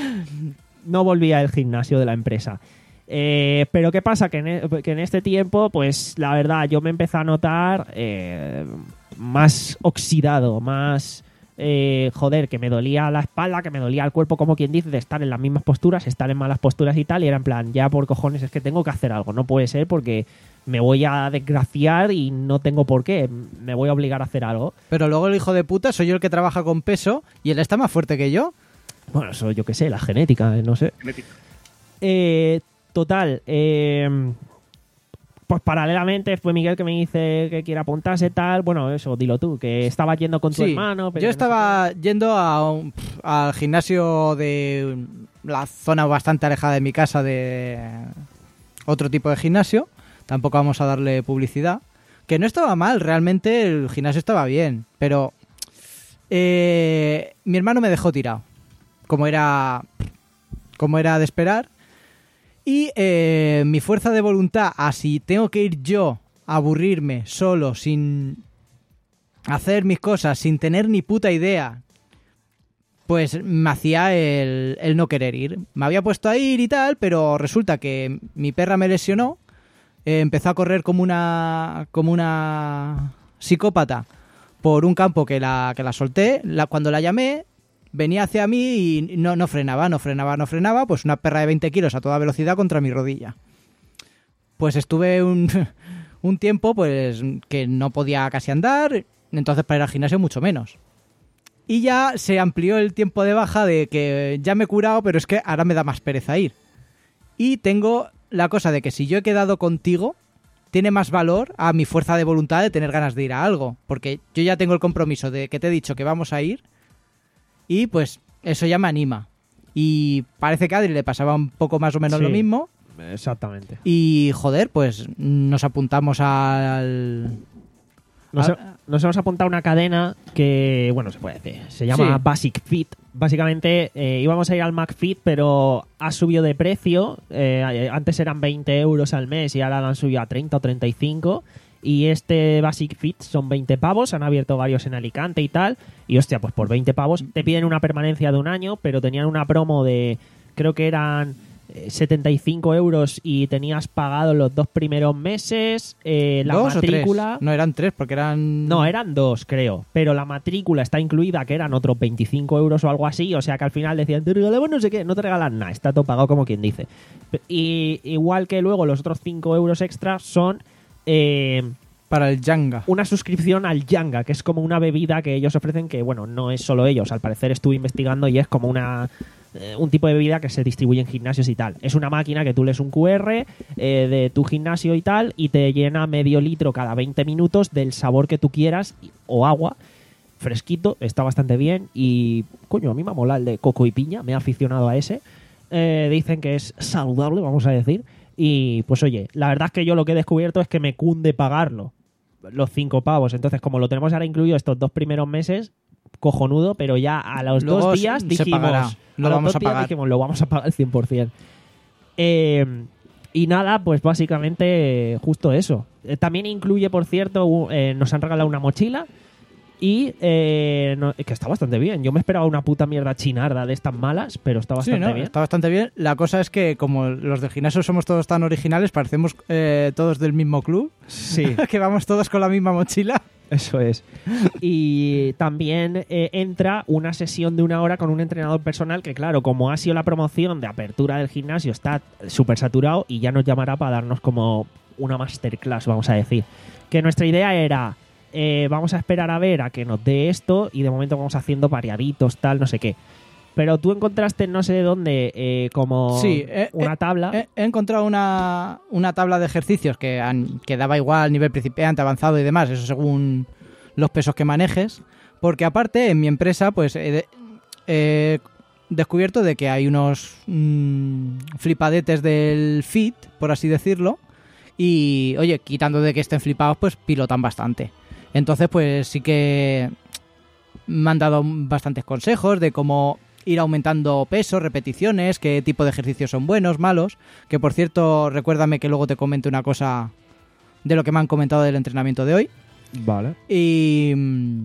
No volví al gimnasio de la empresa. Eh, pero ¿qué pasa? Que en, e- que en este tiempo, pues la verdad, yo me empecé a notar eh, más oxidado, más... Eh, joder, que me dolía la espalda, que me dolía el cuerpo, como quien dice, de estar en las mismas posturas, estar en malas posturas y tal, y era en plan, ya por cojones, es que tengo que hacer algo, no puede ser porque me voy a desgraciar y no tengo por qué, me voy a obligar a hacer algo. Pero luego el hijo de puta soy yo el que trabaja con peso y él está más fuerte que yo. Bueno, eso yo qué sé, la genética, eh, no sé. Genética. Eh, total, eh, pues paralelamente fue Miguel que me dice que quiere apuntarse tal. Bueno, eso, dilo tú, que estaba yendo con tu Sí, hermano. Pero yo que no estaba yendo a un- pf, al gimnasio de la zona bastante alejada de mi casa, de otro tipo de gimnasio. Tampoco vamos a darle publicidad. Que no estaba mal, realmente el gimnasio estaba bien. Pero eh, mi hermano me dejó tirado. Como era, como era de esperar. Y eh, mi fuerza de voluntad, así tengo que ir yo a aburrirme solo, sin hacer mis cosas, sin tener ni puta idea, pues me hacía el, el no querer ir. Me había puesto a ir y tal, pero resulta que mi perra me lesionó, eh, empezó a correr como una, como una psicópata por un campo que la, que la solté. La, cuando la llamé, venía hacia mí y no, no frenaba, no frenaba, no frenaba, pues una perra de veinte kilos a toda velocidad contra mi rodilla. Pues estuve un, un tiempo pues que no podía casi andar, entonces para ir al gimnasio mucho menos. Y ya se amplió el tiempo de baja de que ya me he curado, pero es que ahora me da más pereza ir. Y tengo la cosa de que si yo he quedado contigo, tiene más valor a mi fuerza de voluntad de tener ganas de ir a algo. Porque yo ya tengo el compromiso de que te he dicho que vamos a ir. Y pues eso ya me anima. Y parece que a Adri le pasaba un poco más o menos Sí. lo mismo. Exactamente. Y joder, pues nos apuntamos al... Nos, Ah. nos hemos apuntado a una cadena que, bueno, se puede decir, se llama Sí. Basic Fit. Básicamente eh, íbamos a ir al McFit, pero ha subido de precio. Eh, antes eran veinte euros al mes y ahora lo han subido a treinta o treinta y cinco. Y este Basic Fit son veinte pavos, han abierto varios en Alicante y tal. Y hostia, pues por veinte pavos te piden una permanencia de un año, pero tenían una promo de, creo que eran eh, setenta y cinco euros y tenías pagado los dos primeros meses. Eh, la ¿Dos matrícula... o tres? No, eran tres porque eran... No, eran dos, creo. Pero la matrícula está incluida, que eran otros veinticinco euros o algo así. O sea que al final decían, te regalamos no sé qué. No te regalan nada, está todo pagado como quien dice. Y igual que luego los otros cinco euros extras son eh, Para el Yanga. una suscripción al Yanga, que es como una bebida que ellos ofrecen que, bueno, no es solo ellos. Al parecer estuve investigando y es como una... eh, un tipo de bebida que se distribuye en gimnasios y tal. Es una máquina que tú lees un cu erre eh, de tu gimnasio y tal y te llena medio litro cada veinte minutos del sabor que tú quieras y- o agua. Fresquito, está bastante bien y, coño, a mí me ha molado el de coco y piña, me he aficionado a ese. Eh, dicen que es saludable, vamos a decir. Y, pues oye, la verdad es que yo lo que he descubierto es que me cunde pagarlo, los cinco pavos. Entonces, como lo tenemos ahora incluido estos dos primeros meses, cojonudo, pero ya a los Luego dos se- días se dijimos... pagará. Lo a los vamos dos a días pagar. dijimos, lo vamos a pagar al cien por ciento. Eh, y nada, pues básicamente eh, justo eso. Eh, también incluye, por cierto, u- eh, nos han regalado una mochila y eh, no- que está bastante bien. Yo me esperaba una puta mierda chinarda de estas malas, pero está Sí, bastante ¿no? bien. Está bastante bien. La cosa es que como los del gimnasio somos todos tan originales, parecemos eh, todos del mismo club, Sí, que vamos todos con la misma mochila. Eso es. Y también eh, entra una sesión de una hora con un entrenador personal que, claro, como ha sido la promoción de apertura del gimnasio, está súper saturado y ya nos llamará para darnos como una masterclass, vamos a decir. Que nuestra idea era, eh, vamos a esperar a ver a que nos dé esto y de momento vamos haciendo variaditos, tal, no sé qué. Pero tú encontraste no sé de dónde eh, como Sí, eh, una eh, tabla. He, he encontrado una, una tabla de ejercicios que, han, que daba igual nivel principiante, avanzado y demás, eso según los pesos que manejes. Porque aparte, en mi empresa, pues he, de- he descubierto de que hay unos mmm, flipadetes del fit, por así decirlo. Y, oye, quitando de que estén flipados, pues pilotan bastante. Entonces, pues sí que me han dado bastantes consejos de cómo ir aumentando peso, repeticiones, qué tipo de ejercicios son buenos, malos. Que por cierto, recuérdame que luego te comente una cosa de lo que me han comentado del entrenamiento de hoy. Vale. Y,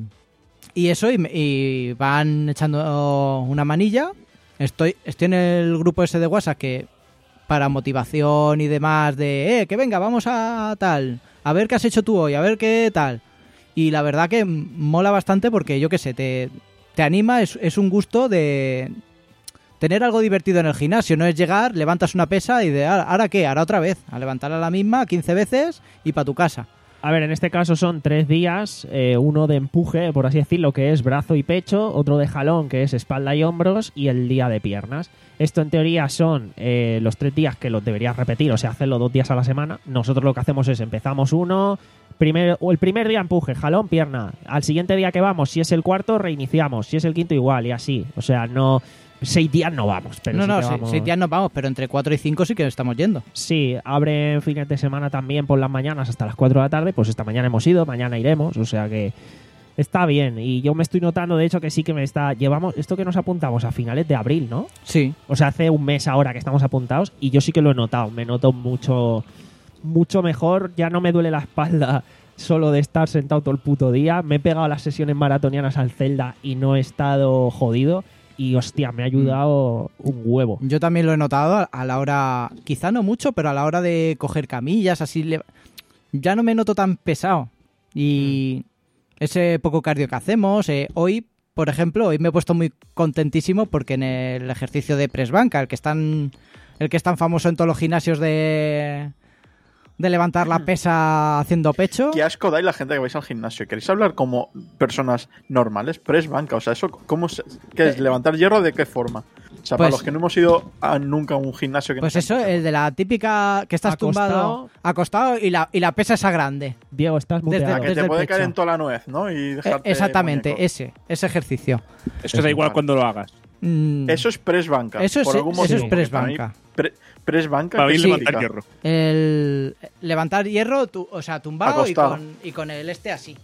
y eso, y, y van echando una manilla. Estoy, estoy en el grupo ese de WhatsApp que para motivación y demás de, eh, que venga, vamos a tal, a ver qué has hecho tú hoy, a ver qué tal. Y la verdad que mola bastante porque, yo qué sé, te, te anima, es, es un gusto de tener algo divertido en el gimnasio. No es llegar, levantas una pesa y de, "Ah, ¿ahora qué? Ahora otra vez, a levantarla la misma quince veces y para tu casa". A ver, en este caso son tres días, eh, uno de empuje, por así decirlo, que es brazo y pecho, otro de jalón, que es espalda y hombros, y el día de piernas. Esto en teoría son eh, los tres días que los deberías repetir, o sea, hacerlo dos días a la semana. Nosotros lo que hacemos es empezamos uno, primer, o el primer día empuje, jalón, pierna. Al siguiente día que vamos, si es el cuarto, reiniciamos, si es el quinto igual, y así. O sea, no... Seis días no vamos, pero no, sí no, que se- vamos... seis días nos vamos, pero entre cuatro y cinco sí que estamos yendo. Sí, abren fines de semana también por las mañanas hasta las cuatro de la tarde. Pues esta mañana hemos ido, mañana iremos. O sea que está bien. Y yo me estoy notando, de hecho, que sí que me está... Llevamos esto que nos apuntamos a finales de abril, ¿no? Sí. O sea, hace un mes ahora que estamos apuntados y yo sí que lo he notado. Me noto mucho, mucho mejor. Ya no me duele la espalda solo de estar sentado todo el puto día. Me he pegado las sesiones maratonianas al Zelda y no he estado jodido. Y hostia, me ha ayudado un huevo. Yo también lo he notado a- a la hora, quizá no mucho, pero a la hora de coger camillas, así, le- ya no me noto tan pesado. Y ese poco cardio que hacemos, eh, hoy, por ejemplo, hoy me he puesto muy contentísimo porque en el ejercicio de press banca, el que están, el que es tan famoso en todos los gimnasios de, de levantar la pesa haciendo pecho. Qué asco dais la gente que vais al gimnasio. ¿Queréis hablar como personas normales? Press banca, o sea, eso, ¿cómo se- ¿qué es? ¿Levantar hierro de qué forma? O sea, para Pues- los que no hemos ido a nunca a un gimnasio que Pues no eso, el de la típica que estás Acostado. tumbado, acostado y la, y la pesa esa grande. Diego, estás Desde- muteado. que desde te el puede pecho. caer en toda la nuez, ¿no? Y Eh, dejarte exactamente, muñeco. ese, ese ejercicio. Eso da igual cuando lo hagas. Mm, Eso es press banca. Eso es- por algún eso es motivo, press porque para mí banca. pre- press banca, Para ¿qué ir significa? levantar hierro. el levantar hierro, tu- o sea, tumbado y Acostado. con, y con el este así.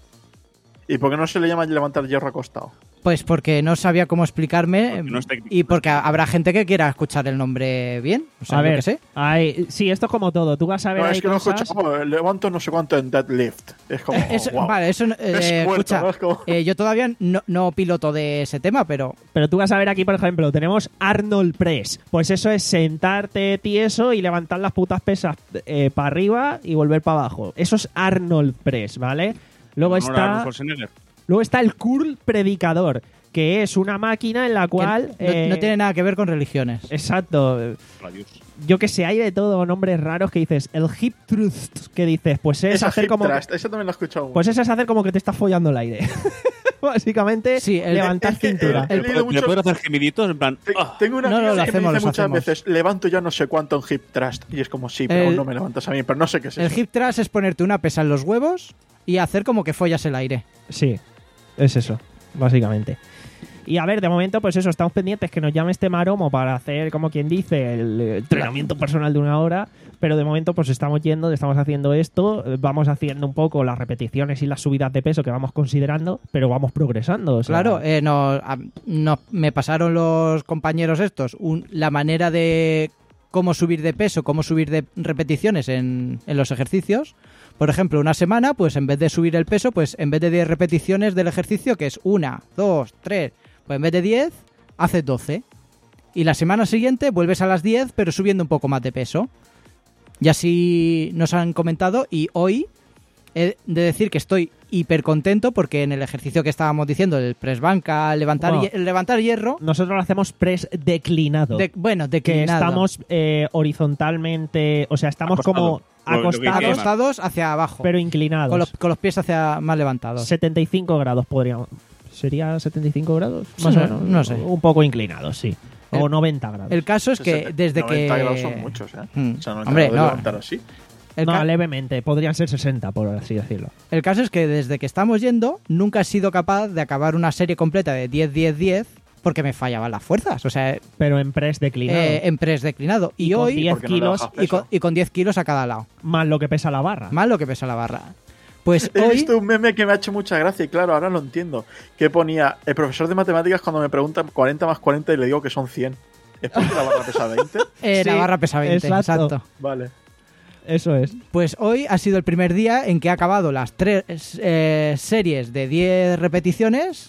¿Y por qué no se le llama levantar hierro acostado? Pues porque no sabía cómo explicarme Porque no es técnico. y porque habrá gente que quiera escuchar el nombre bien. O sea, A yo ver, qué sé. hay- sí, esto es como todo. Tú vas a ver No, ahí es que no he cosas- escuchado. Levanto no sé cuánto en deadlift. Es como. Eh, eso- wow. Vale, eso, eh, Es muerto, escucha, ¿no? Es como- eh, yo todavía no, no piloto de ese tema, pero Pero tú vas a ver aquí, por ejemplo, tenemos Arnold Press. Pues eso es sentarte tieso y levantar las putas pesas para arriba y volver para abajo. Eso es Arnold Press, ¿vale? Luego No, no, está Arnold Schwarzenegger. luego está el curl predicador, que es una máquina en la que cual... no, eh, no tiene nada que ver con religiones. Exacto. Adiós. Yo que sé, hay de todo, nombres raros que dices. El hip thrust, que dices, pues es Esa hacer hip como... thrust, esa también la he escuchado. Pues eso es hacer como que te estás follando el aire. Básicamente, Sí, el- levantar es que, cintura. eh, He leído ¿Le mucho- puedes hacer gemiditos? En plan, Te- ah, Tengo una No, no, amiga lo que hacemos, me dice lo muchas hacemos. veces, levanto ya no sé cuánto en hip thrust. Y es como, sí, pero El- aún no me levantas a mí, pero no sé qué es El eso. hip thrust es ponerte una pesa en los huevos y hacer como que follas el aire. Sí, es eso, básicamente. Y a ver, de momento, pues eso, estamos pendientes que nos llame este maromo para hacer, como quien dice, el eh, entrenamiento personal de una hora. Pero de momento, pues estamos yendo, estamos haciendo esto, eh, vamos haciendo un poco las repeticiones y las subidas de peso que vamos considerando, pero vamos progresando. o sea, Claro, eh, nos, a- nos- me pasaron los compañeros estos un- la manera de cómo subir de peso, cómo subir de repeticiones en, en los ejercicios. Por ejemplo, una semana, pues en vez de subir el peso, pues en vez de diez repeticiones del ejercicio, que es una, dos, tres, pues en vez de diez, haces doce. Y la semana siguiente vuelves a las diez, pero subiendo un poco más de peso. Y así nos han comentado, y hoy he de decir que estoy hiper contento porque en el ejercicio que estábamos diciendo, el press banca, el levantar, Bueno, hi- el levantar hierro, Nosotros lo hacemos press declinado. de- bueno, que declinado, estamos eh, horizontalmente, o sea, estamos como Acostado. Lo- lo que acostados, quiera. acostados hacia abajo, pero inclinados. con los, con los pies hacia más levantados. setenta y cinco grados podríamos. ¿Sería setenta y cinco grados? Sí, Más o no- menos. no sé. Un poco inclinados, sí. O El- noventa grados. El caso es que sesenta, desde noventa que... grados son muchos, ¿eh? Mm. O sea, no es Hombre, capaz de no. levantar así. el no, ca- levemente. Podrían ser sesenta, por así decirlo. El caso es que desde que estamos yendo, nunca he sido capaz de acabar una serie completa de diez diez diez porque me fallaban las fuerzas. O sea, Pero en press declinado. eh, en press declinado. Y, con hoy, diez Porque no le kilos bajas y con, peso. y con diez kilos a cada lado. más lo que pesa la barra. Más lo que pesa la barra. Pues He hoy... visto un meme que me ha hecho mucha gracia y claro, ahora lo entiendo. Que ponía, el profesor de matemáticas cuando me pregunta cuarenta más cuarenta y le digo que son cien. ¿Es porque la barra pesa veinte? eh, la Sí, barra pesa veinte, exacto. exacto. Vale. Eso es. Pues hoy ha sido el primer día en que he acabado las tres eh, series de diez repeticiones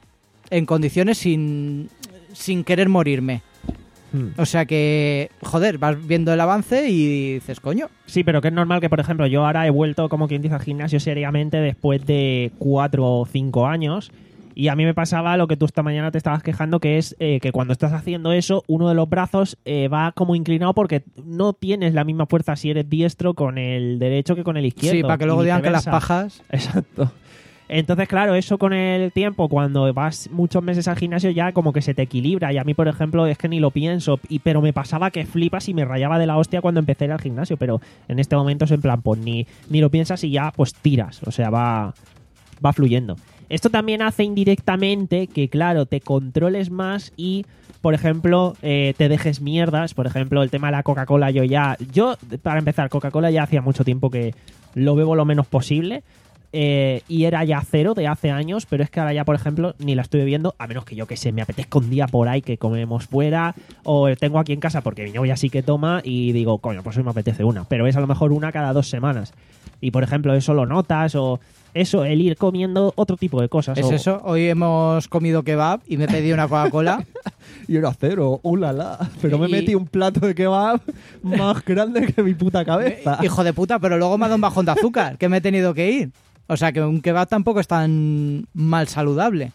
en condiciones sin, sin querer morirme. Hmm. O sea que, joder, vas viendo el avance y dices, coño. Sí, pero que es normal que, por ejemplo, yo ahora he vuelto, como quien dice, al gimnasio seriamente después de cuatro o cinco años. Y a mí me pasaba lo que tú esta mañana te estabas quejando, que es eh, que cuando estás haciendo eso, uno de los brazos eh, va como inclinado porque no tienes la misma fuerza si eres diestro con el derecho que con el izquierdo. Sí, para que luego y digan que las viceversa. pajas... Exacto. Entonces, claro, eso con el tiempo, cuando vas muchos meses al gimnasio ya como que se te equilibra. Y a mí, por ejemplo, es que ni lo pienso. Y, pero me pasaba que flipas y me rayaba de la hostia cuando empecé a ir al gimnasio. Pero en este momento es en plan, pues ni, ni lo piensas y ya pues tiras. O sea, va, va fluyendo. Esto también hace indirectamente que, claro, te controles más y, por ejemplo, eh, te dejes mierdas. Por ejemplo, el tema de la Coca-Cola, yo ya... Yo, para empezar, Coca-Cola ya hacía mucho tiempo que lo bebo lo menos posible. Eh, y era ya cero de hace años, pero es que ahora ya, por ejemplo, ni la estoy bebiendo, a menos que yo que sé, me apetezca un día por ahí que comemos fuera, o tengo aquí en casa porque mi novia sí que toma y digo, coño, pues hoy me apetece una, pero es a lo mejor una cada dos semanas. Y por ejemplo, eso lo notas, o eso, el ir comiendo otro tipo de cosas. Es o- eso, hoy hemos comido kebab y me he pedido una Coca-Cola. Y era cero, ulala. Pero me Y- metí un plato de kebab más grande que mi puta cabeza. Hijo de puta, pero luego me ha dado un bajón de azúcar, que me he tenido que ir. O sea que un kebab tampoco es tan mal saludable.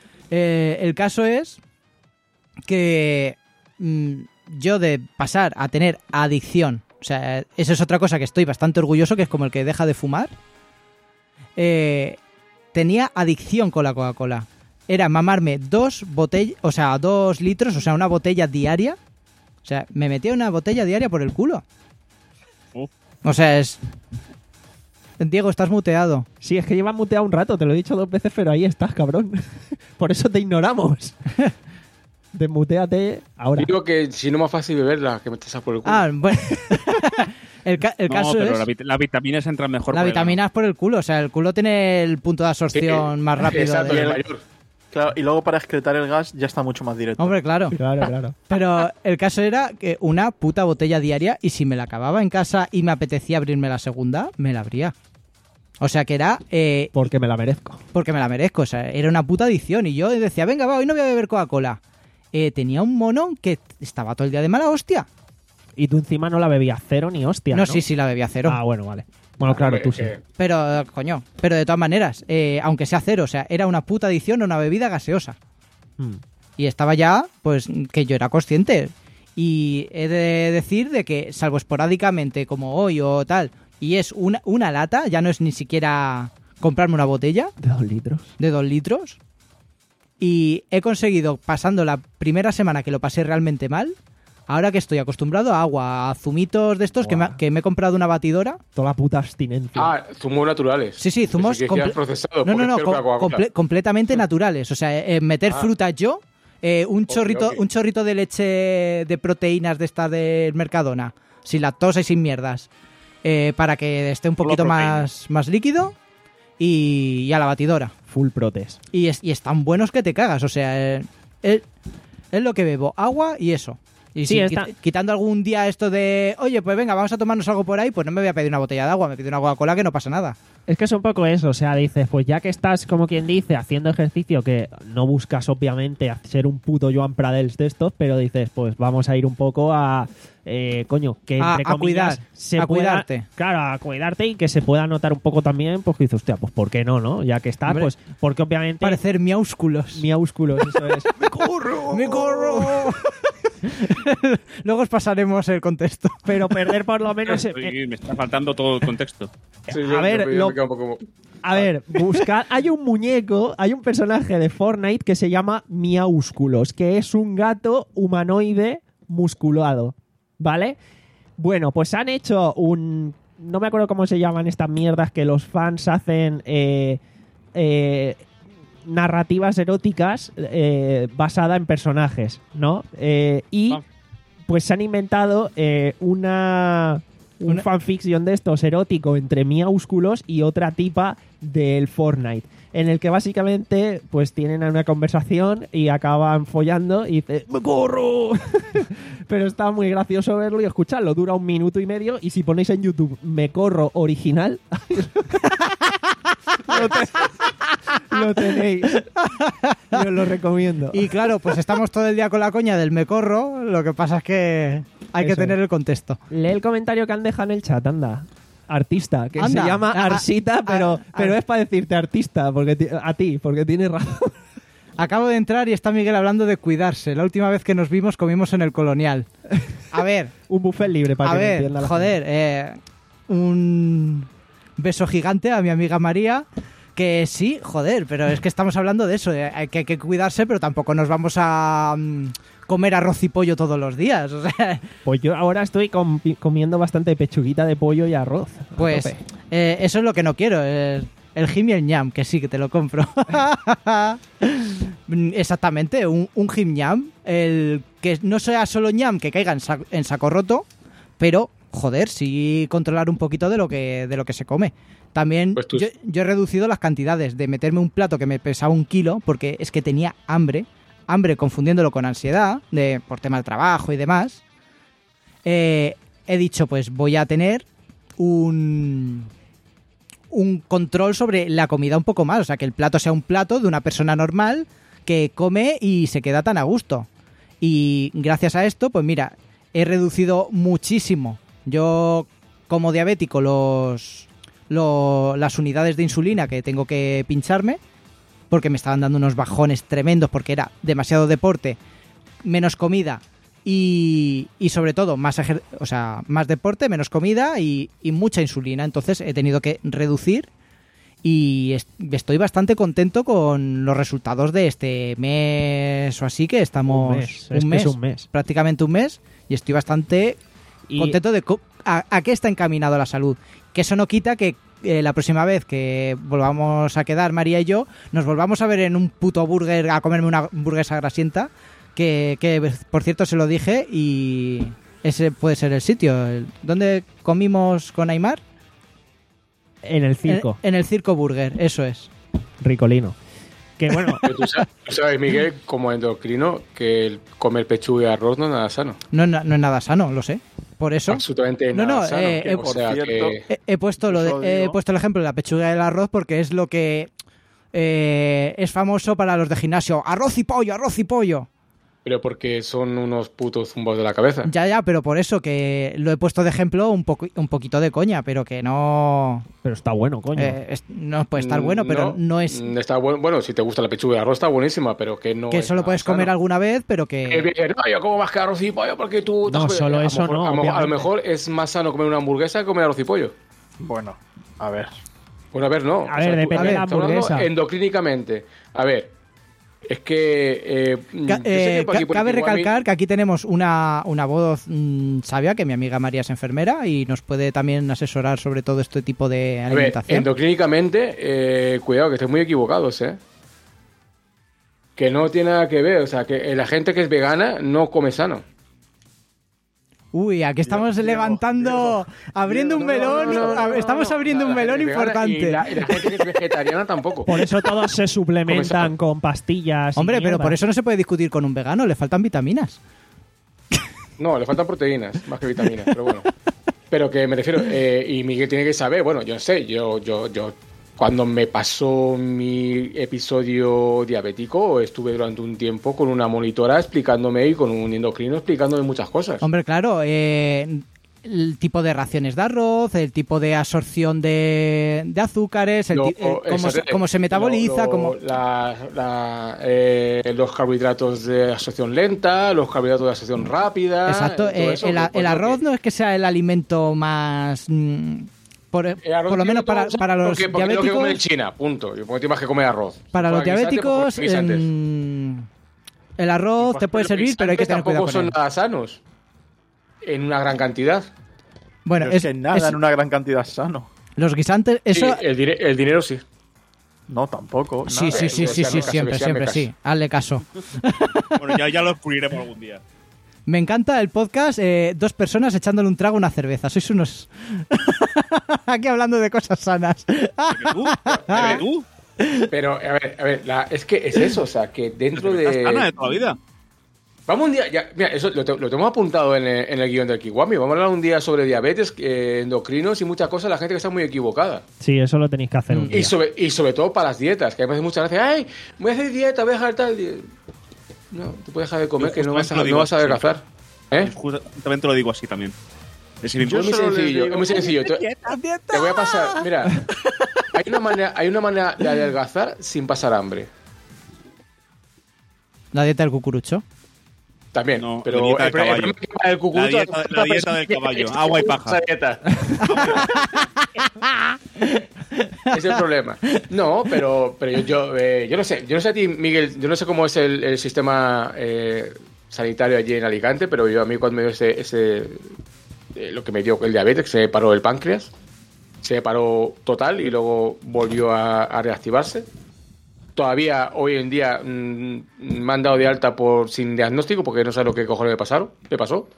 Eh, el caso es que mm, yo de pasar a tener adicción, o sea, esa es otra cosa que estoy bastante orgulloso, que es como el que deja de fumar, eh, tenía adicción con la Coca-Cola. Era mamarme dos botellas, o sea, dos litros, o sea, una botella diaria. O sea, me metía una botella diaria por el culo. Oh. O sea, es... Diego, estás muteado. Sí, es que llevas muteado un rato, te lo he dicho dos veces, pero ahí estás, cabrón. Por eso te ignoramos. Desmuteate ahora. Digo que si no es más fácil beberla, que me estás por el culo. Ah, bueno. el ca- el No, caso pero es... la vit- las vitaminas entran mejor La por el vitamina ano. es por el culo. O sea, el culo tiene el punto de absorción Eh, más rápido. Exacto, de- el mayor. Claro, y luego para excretar el gas ya está mucho más directo. Hombre, claro. Claro, claro. Pero el caso era que una puta botella diaria y si me la acababa en casa y me apetecía abrirme la segunda, me la abría. O sea que era eh, Porque me la merezco. porque me la merezco. O sea, era una puta adicción. Y yo decía, venga, va, hoy no voy a beber Coca-Cola. Eh, tenía un mono que estaba todo el día de mala hostia. Y tú encima no la bebías cero ni hostia, No, ¿no? sí, sí, la bebía cero. Ah, bueno, vale. Bueno, claro, tú sí. Eh, Pero, coño, pero de todas maneras, eh, aunque sea cero, o sea, era una puta adicción a una bebida gaseosa. Mm. Y estaba ya, pues, que yo era consciente. Y he de decir de que, salvo esporádicamente, como hoy o tal, y es una, una lata, ya no es ni siquiera comprarme una botella De dos litros. de dos litros. Y he conseguido, pasando la primera semana que lo pasé realmente mal, ahora que estoy acostumbrado a agua, a zumitos de estos, que me, ha- que me he comprado una batidora. Toda la puta abstinencia. Ah, zumos naturales. Sí, sí, zumos Que si quieres comple- procesados, No, no, porque no, es peor que la com- Coca-Cola. comple- completamente naturales. O sea, eh, meter Ah. frutas yo, eh, un Ok, chorrito, ok. un chorrito de leche de proteínas de esta del Mercadona, sin lactosa y sin mierdas, eh, para que esté un Solo poquito proteína. más, más líquido y, y a la batidora. Full protes. Y, es, y están buenos que te cagas. O sea, eh, es, es lo que bebo, agua y eso. Y Sí, si está- quit- quitando algún día esto de, oye, pues venga, vamos a tomarnos algo por ahí, pues no me voy a pedir una botella de agua, me pido una Coca-Cola que no pasa nada. Es que es un poco eso, o sea, dices, pues ya que estás, como quien dice, haciendo ejercicio, que no buscas obviamente ser un puto Joan Pradels de estos, pero dices, pues vamos a ir un poco a, eh, coño, que A- entre a comillas cuidar, se a pueda- cuidarte. Claro, a cuidarte y que se pueda notar un poco también, pues que dices, hostia, pues ¿por qué no, no? Ya que está, Hombre, pues, porque obviamente... Parecer miaúsculos. Miaúsculos, eso es. ¡Me corro! ¡Me corro! Luego os pasaremos el contexto. Pero perder por lo menos... eh, Estoy- me está faltando todo el contexto. Sí, A ver, yo me lo- quedo un poco- A ver, buscad. Hay un muñeco, hay un personaje de Fortnite que se llama Miaúsculos, que es un gato humanoide musculado, ¿vale? Bueno, pues han hecho un... No me acuerdo cómo se llaman estas mierdas que los fans hacen eh, eh, narrativas eróticas eh, basadas en personajes, ¿no? Eh, y Ah. pues se han inventado eh, una... Un Una- fanfiction de estos erótico entre miaúsculos y otra tipa del Fortnite, en el que básicamente pues tienen una conversación y acaban follando y dice ¡me corro! Pero está muy gracioso verlo y escucharlo. Dura un minuto y medio y si ponéis en YouTube Me corro original lo, te- lo tenéis. Y os lo recomiendo. Y claro, pues estamos todo el día con la coña del me corro, lo que pasa es que hay que Eso. tener el contexto. Lee el comentario que han dejado en el chat, anda. Artista, que Anda. se llama A- a- Arsita, pero, a- pero a- es para decirte artista, porque ti- a ti, porque tienes razón. Acabo de entrar y está Miguel hablando de cuidarse. La última vez que nos vimos comimos en el Colonial. A ver, Un buffet libre para a que me ver, entienda la joder, eh, un beso gigante a mi amiga María. Que sí, joder, pero es que estamos hablando de eso, eh, hay que hay que cuidarse, pero tampoco nos vamos a mm, comer arroz y pollo todos los días. O sea, gente. Pues yo ahora estoy com- comiendo bastante pechuguita de pollo y arroz. a pues tope. eh, eso es lo que no quiero, eh, el jim y el ñam, que sí, que te lo compro. Mm, Exactamente, un, un jim ñam, el que no sea solo ñam que caiga en, sa- en saco roto, pero joder, sí controlar un poquito de lo que de lo que se come. También Pues tú- yo, yo he reducido las cantidades de meterme un plato que me pesaba un kilo porque es que tenía hambre, hambre confundiéndolo con ansiedad, de por tema del trabajo y demás. Eh, he dicho, pues voy a tener un un control sobre la comida un poco más, o sea, que el plato sea un plato de una persona normal que come y se queda tan a gusto. Y gracias a esto, pues mira, he reducido muchísimo. Yo, como diabético, los, lo- las unidades de insulina que tengo que pincharme, porque me estaban dando unos bajones tremendos, porque era demasiado deporte, menos comida y, y sobre todo más, ejer- o sea, más deporte, menos comida y, y mucha insulina. Entonces he tenido que reducir y est- estoy bastante contento con los resultados de este mes o así, que estamos Un mes, es que es un mes. prácticamente un mes, y estoy bastante Y- contento de co- a, a qué está encaminado la salud. Que eso no quita que eh, la próxima vez que volvamos a quedar María y yo, nos volvamos a ver en un puto burger a comerme una hamburguesa grasienta, que, que por cierto se lo dije y ese puede ser el sitio. El- ¿Dónde comimos con Aymar? En el circo, En, en el Circo Burger, eso es. ricolino. Que bueno, Pero tú sabes, tú sabes, Miguel, como endocrino, que el comer pechuga y arroz no es nada sano. No, es na- no es nada sano, lo sé. Por eso Absolutamente No, nada no, sano. eh, eh, o por sea cierto, que... he, he puesto lo de- Eso he digo. puesto el ejemplo de la pechuga y el arroz porque es lo que eh, es famoso para los de gimnasio. Arroz y pollo, arroz y pollo. Pero porque son unos putos zumbos de la cabeza. Ya, ya, pero por eso que lo he puesto de ejemplo un, poco, un poquito de coña, pero que no... pero está bueno, coño. eh, es- no puede estar bueno, pero no es... mm, Está bueno, bueno, si te gusta la pechuga y arroz está buenísima, pero que no que es solo nada puedes sano. comer alguna vez, pero Que que... dicen, no, yo como más que arroz y pollo porque tú... No, solo a lo eso mejor- no, A lo, mejor- a lo obviamente. mejor es más sano comer una hamburguesa que comer arroz y pollo. Bueno, a ver. Bueno, a ver, no. A ver, depende tú- de la estamos hablando hamburguesa. endocrínicamente. A ver, es que... eh, Ca- yo sé que eh, por aquí, ca- por cabe Kiwami- recalcar que aquí tenemos una, una voz mm, sabia, que mi amiga María es enfermera y nos puede también asesorar sobre todo este tipo de A ver, alimentación. endocrínicamente, eh, cuidado, que estéis muy equivocados, ¿eh? Que no tiene nada que ver, o sea, que la gente que es vegana no come sano. Uy, aquí estamos Dios, levantando, abriendo un No, no, melón, no, no, no, a- no, estamos no. abriendo La- un la melón gente vegana importante. Y la, y la gente que es vegetariana tampoco. Por eso todos se suplementan con pastillas. y Hombre, pero mierda. por eso no se puede discutir con un vegano, le faltan vitaminas. No, le faltan proteínas, más que vitaminas, pero bueno. Pero que me refiero, eh, y Miguel tiene que saber, bueno, yo no sé, yo, yo, yo, cuando me pasó mi episodio diabético, estuve durante un tiempo con una monitora explicándome y con un endocrino explicándome muchas cosas. Hombre, claro, eh, el tipo de raciones de arroz, el tipo de absorción de, de azúcares, el Lo- ti- eh, cómo, se, eso, cómo se metaboliza, lo- lo- cómo... la- la, eh, los carbohidratos de absorción lenta, los carbohidratos de absorción rápida. Exacto, todo eh, eso, el, a- pues, el lo arroz que- no es que sea el alimento más... mm, por, el arroz por lo tiene menos para, todo- para los porque, porque tengo que comer en diabéticos... China, punto. Yo porque tienes que comer arroz. Para los Para guisante, diabéticos, pues, guisantes. em, el arroz Pues, te puede los servir, pero hay que guisantes tener cuidado tampoco con son él. nada sanos. En una gran cantidad. Bueno, Pero es, es, que nada es- en una gran cantidad es sano. los guisantes, eso... Sí, el, dire- el dinero sí. No, tampoco. Sí, nada. sí, sí, Eh, sí, hazme sí, caso, siempre, hazme siempre, caso. sí. Hazle caso. Bueno, ya, ya lo descubriremos algún día. Me encanta el podcast, eh, dos personas echándole un trago a una cerveza. Sois unos... Aquí hablando de cosas sanas. Porque tú, porque tú, Pero, a ver, a ver, la- es que es eso, o sea, que dentro estás sana de de... toda la vida. Vamos un día, ya, mira, eso lo, te- lo tenemos apuntado en el, en el guión del Kiwami. Vamos a hablar un día sobre diabetes, eh, endocrinos y muchas cosas, la gente que está muy equivocada. Sí, eso lo tenéis que hacer un día. Y sobre, y sobre todo para las dietas, que a veces muchas veces, ay, voy a hacer dieta, voy a dejar tal... di-". No, tú puedes dejar de comer, Yo que no vas justamente a, lo no digo vas a así. adelgazar. ¿Eh? Justamente lo digo así también. Es Es muy sencillo, es muy sencillo. Te, te voy a pasar, mira, hay una manera, hay una manera de adelgazar sin pasar hambre. La dieta del cucurucho. También, No, pero la dieta del el problema caballo. es que para el cucurucho, La dieta- la dieta del caballo, agua y paja. Esa dieta. Es el problema. No, pero, pero yo, yo, eh, yo no sé, yo no sé a ti, Miguel, yo no sé cómo es el, el sistema eh, sanitario allí en Alicante, pero yo a mí cuando me dio ese, ese eh, lo que me dio el diabetes, se paró el páncreas, se paró total y luego volvió a, a reactivarse. Todavía hoy en día mmm, me han dado de alta por sin diagnóstico porque no sé lo que cojones me pasaron, me pasó.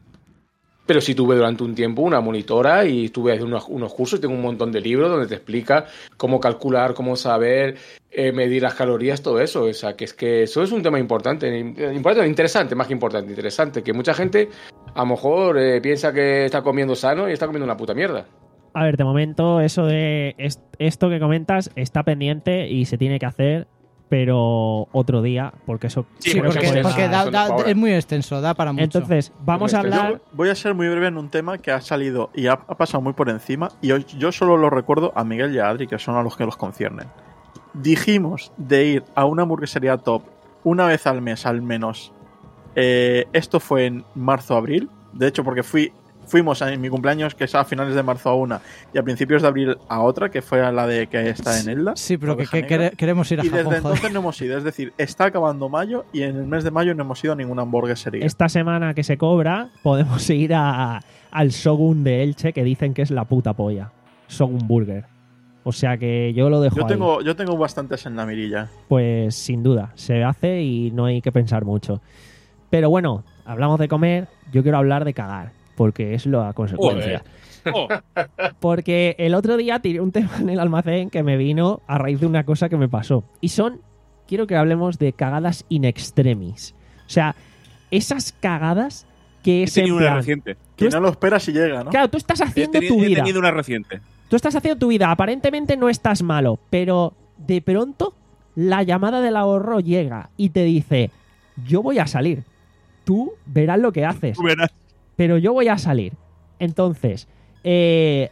Pero sí tuve durante un tiempo una monitora y estuve haciendo unos, unos cursos. Tengo un montón de libros donde te explica cómo calcular, cómo saber, eh, medir las calorías, todo eso. O sea, que es que eso es un tema importante, importante, interesante, más que importante, interesante. Que mucha gente a lo mejor eh, piensa que está comiendo sano y está comiendo una puta mierda. A ver, de momento, eso de est- esto que comentas está pendiente y se tiene que hacer, pero otro día, porque eso... Sí, Sí, pero porque, eso es- porque da- eso da- no es es muy extenso, da para mucho. Entonces, vamos a Yo- hablar... Yo voy a ser muy breve en un tema que ha salido y ha, ha pasado muy por encima. Y hoy- yo solo lo recuerdo a Miguel y a Adri, que son a los que los conciernen. Dijimos de ir a una hamburguesería top una vez al mes, al menos. Eh, esto fue en marzo-abril. De hecho, porque fui fuimos en mi cumpleaños, que es a finales de marzo a una, y a principios de abril a otra, que fue a la de que está en Elda. Sí, pero la que, Oveja que Negra. quere- queremos ir a Y Japón, desde joder. entonces no hemos ido. Es decir, está acabando mayo y en el mes de mayo no hemos ido a ninguna hamburguesería. Esta semana que se cobra, podemos ir a, al Shogun de Elche, que dicen que es la puta polla. Shogun Burger. O sea que yo lo dejo Yo ahí. tengo, yo tengo bastantes en la mirilla. Pues sin duda, se hace y no hay que pensar mucho. Pero bueno, hablamos de comer, yo quiero hablar de cagar, porque es la consecuencia. Oh, Porque el otro día tiré un tema en el almacén que me vino a raíz de una cosa que me pasó. Y son, quiero que hablemos de cagadas in extremis. O sea, esas cagadas que he es en tenido una plan... reciente. Que Tú no lo esperas y llega, ¿no? Claro, tú estás He, haciendo teni- tu he vida. tenido una reciente. Tú estás haciendo tu vida, aparentemente no estás malo, pero de pronto la llamada del ahorro llega y te dice, yo voy a salir, tú verás lo que haces, Tú verás. pero yo voy a salir. Entonces, eh,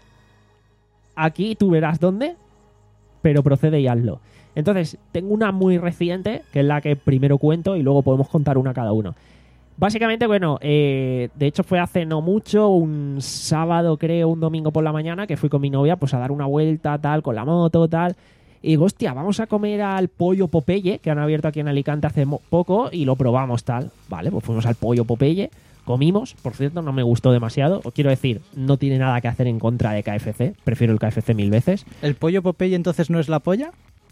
aquí tú verás dónde, pero procede y hazlo. Entonces, tengo una muy reciente, que es la que primero cuento y luego podemos contar una cada uno. Básicamente, bueno, eh, de hecho fue hace no mucho, un sábado creo, un domingo por la mañana, que fui con mi novia pues a dar una vuelta, tal, con la moto, tal. Y digo, hostia, vamos a comer al Pollo Popeye, que han abierto aquí en Alicante hace mo- poco, y lo probamos, tal. Vale, pues fuimos al Pollo Popeye, comimos, por cierto, no me gustó demasiado. Os quiero decir, no tiene nada que hacer en contra de K F C, prefiero el K F C mil veces. ¿El pollo Popeye entonces no es la polla?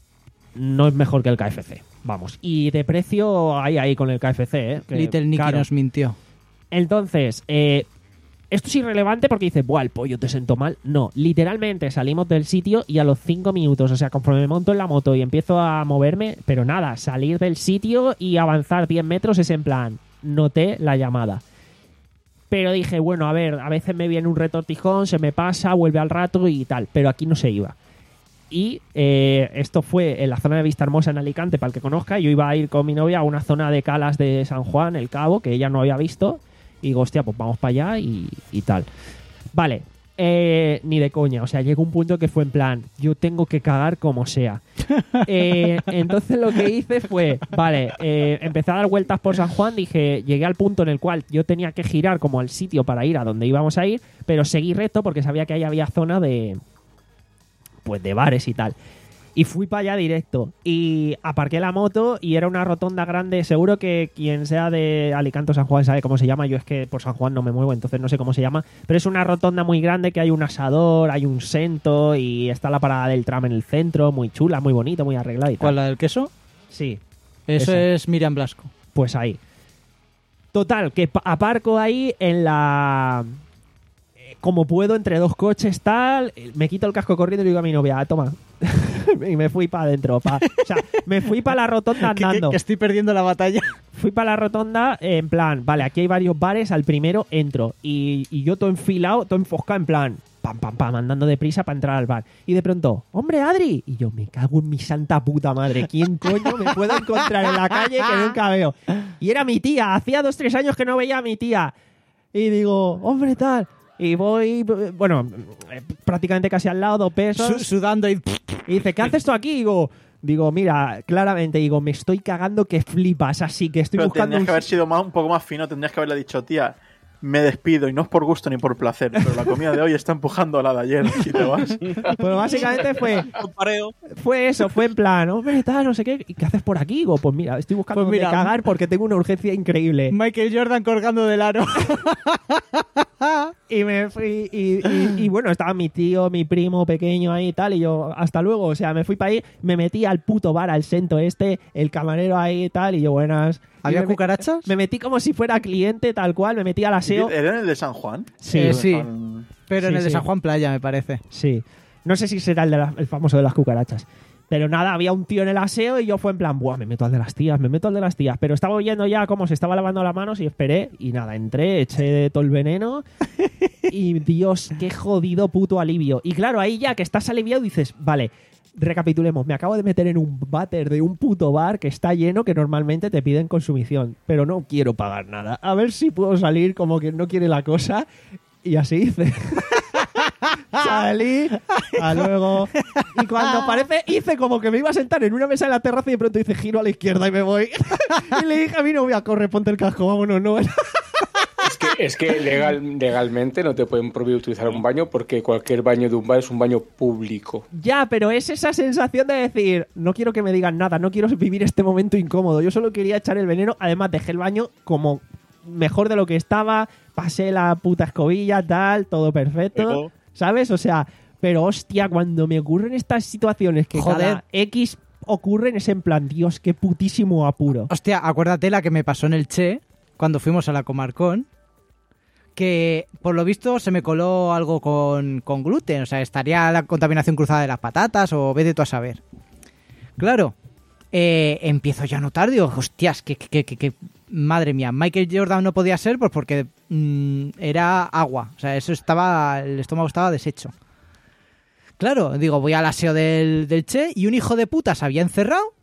No es mejor que el K F C, vamos. Y de precio, ahí, ahí con el K F C, ¿eh? Que Little Nicky caro. nos mintió. Entonces, eh, esto es irrelevante porque dice, buah, el pollo te sentó mal. No, literalmente salimos del sitio y a los cinco minutos, o sea, conforme me monto en la moto y empiezo a moverme, pero nada, salir del sitio y avanzar diez metros es en plan, noté la llamada. Pero dije, bueno, a ver, a veces me viene un retortijón, se me pasa, vuelve al rato y tal. Pero aquí no se iba. Y eh, esto fue en la zona de Vista Hermosa en Alicante, para el que conozca. Yo iba a ir con mi novia a una zona de calas de San Juan, el Cabo, que ella no había visto. Y digo, hostia, pues vamos para allá y, y tal. Vale, eh, ni de coña. O sea, llegó un punto que fue en plan, yo tengo que cagar como sea. Eh, entonces lo que hice fue, vale, eh, empecé a dar vueltas por San Juan. Dije, llegué al punto en el cual yo tenía que girar como al sitio para ir a donde íbamos a ir, pero seguí recto porque sabía que ahí había zona de... pues de bares y tal. Y fui para allá directo. Y aparqué la moto y era una rotonda grande. Seguro que quien sea de Alicante o San Juan sabe cómo se llama. Yo es que por San Juan no me muevo, entonces no sé cómo se llama. Pero es una rotonda muy grande que hay un asador, hay un sento y está la parada del tram en el centro. Muy chula, muy bonito, muy arreglada y tal. ¿Cuál, la del queso? Sí. Eso esa. es Miriam Blasco. Pues ahí. Total, que pa- aparco ahí en la... como puedo, entre dos coches, tal, me quito el casco corriendo y le digo a mi novia, toma. Y me fui para adentro. Pa. O sea, me fui para la rotonda Que, andando. que- que estoy perdiendo la batalla. Fui para la rotonda en plan, vale, aquí hay varios bares, al primero entro. Y, y yo todo enfilado, todo enfoscado en plan, pam, pam, pam, andando deprisa para entrar al bar. Y de pronto, ¡hombre, Adri! Y yo, me cago en mi santa puta madre. ¿Quién coño me puedo encontrar en la calle que nunca veo? Y era mi tía. Hacía dos, tres años que no veía a mi tía. Y digo, hombre, tal... Y voy, bueno, prácticamente casi al lado, dos pesos. Su- sudando y... Y dice, ¿qué haces tú aquí? Digo, digo, mira, claramente, digo, me estoy cagando que flipas, así que estoy Pero buscando tendrías un... que haber sido más, un poco más fino, tendrías que haberle dicho, tía, me despido y no es por gusto ni por placer, pero la comida de hoy está empujando a la de ayer y te vas. Pues básicamente fue, Un pareo. fue eso, fue en plan, hombre, tal, no sé qué, ¿y qué haces por aquí? Digo, pues mira, estoy buscando Pues mira, dónde cagar porque tengo una urgencia increíble. Michael Jordan colgando del aro. Y me fui, y, y- y bueno, estaba mi tío, mi primo pequeño ahí y tal, y yo, hasta luego, o sea, me fui para ahí, me metí al puto bar, al Sento este, el camarero ahí y tal, y yo, buenas. ¿Había Y me- cucarachas? Me metí como si fuera cliente, tal cual, me metí al aseo. ¿Era en el de San Juan? Sí, Eh, sí. San- Pero en Sí, el de sí. San Juan Playa, me parece. sí. No sé si será el, de la- el famoso de las cucarachas. Pero nada, había un tío en el aseo y yo fue en plan, buah, me meto al de las tías, me meto al de las tías. Pero estaba oyendo ya cómo se estaba lavando las manos y esperé. Y nada, entré, eché todo el veneno. Y Dios, qué jodido puto alivio. Y claro, ahí ya que estás aliviado dices, vale, recapitulemos. Me acabo de meter en un váter de un puto bar que está lleno, que normalmente te piden consumición. Pero no quiero pagar nada. A ver si puedo salir como que no quiere la cosa. Y así hice. Salí, a luego. Y cuando parece, hice como que me iba a sentar en una mesa en la terraza y de pronto hice giro a la izquierda y me voy. Y le dije a mi novia, corre, ponte el casco, vámonos, no. Es que, es que legal, legalmente no te pueden prohibir utilizar un baño porque cualquier baño de un bar es un baño público. Ya, pero es esa sensación de decir, no quiero que me digan nada, no quiero vivir este momento incómodo. Yo solo quería echar el veneno, además dejé el baño como mejor de lo que estaba, pasé la puta escobilla, tal, todo perfecto. Luego. ¿Sabes? O sea, pero hostia, cuando me ocurren estas situaciones que Joder. cada X ocurren es en plan, Dios, qué putísimo apuro. Hostia, acuérdate la que me pasó en el Che, cuando fuimos a la Comarcón, que por lo visto se me coló algo con, con gluten. O sea, estaría la contaminación cruzada de las patatas o vete tú a saber. Claro, eh, empiezo ya a notar, digo, hostias, que, que, que, que- madre mía, Michael Jordan no podía ser pues porque mm, era agua. O sea, eso estaba, el estómago estaba deshecho. Claro, digo, voy al aseo del, del Che y un hijo de puta se había encerrado.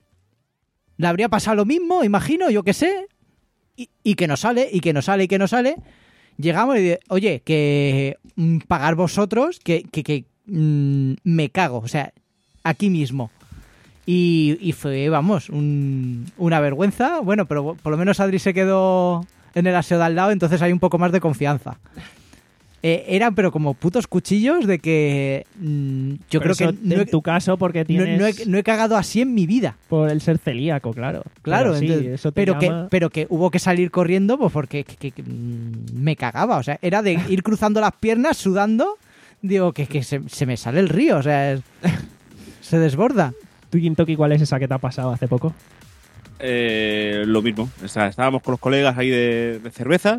Le habría pasado lo mismo, imagino, yo qué sé. Y, y que no sale, y que no sale, y que no sale. Llegamos y dice, oye, que mm, pagar vosotros, que, que, que mm, me cago, o sea, aquí mismo. Y, y fue, vamos, un- una vergüenza. Bueno, pero por lo menos Adri se quedó en el aseo de al lado, entonces hay un poco más de confianza. Eh, eran, pero como putos cuchillos de que mm, yo Pero creo eso que no en he, tu caso porque no- tienes no he- no he cagado así en mi vida. por el ser celíaco, claro. Claro, Pero sí, entonces- eso te pero, llama- que, pero que hubo que salir corriendo pues porque que- que- que, mm, me cagaba. O sea, era de ir cruzando las piernas, sudando. Digo, que, que se, se me sale el río, o sea, es- se desborda. ¿Tú, Gintoki, cuál es esa que te ha pasado hace poco? Eh, lo mismo. O sea, estábamos con los colegas ahí de, de cervezas.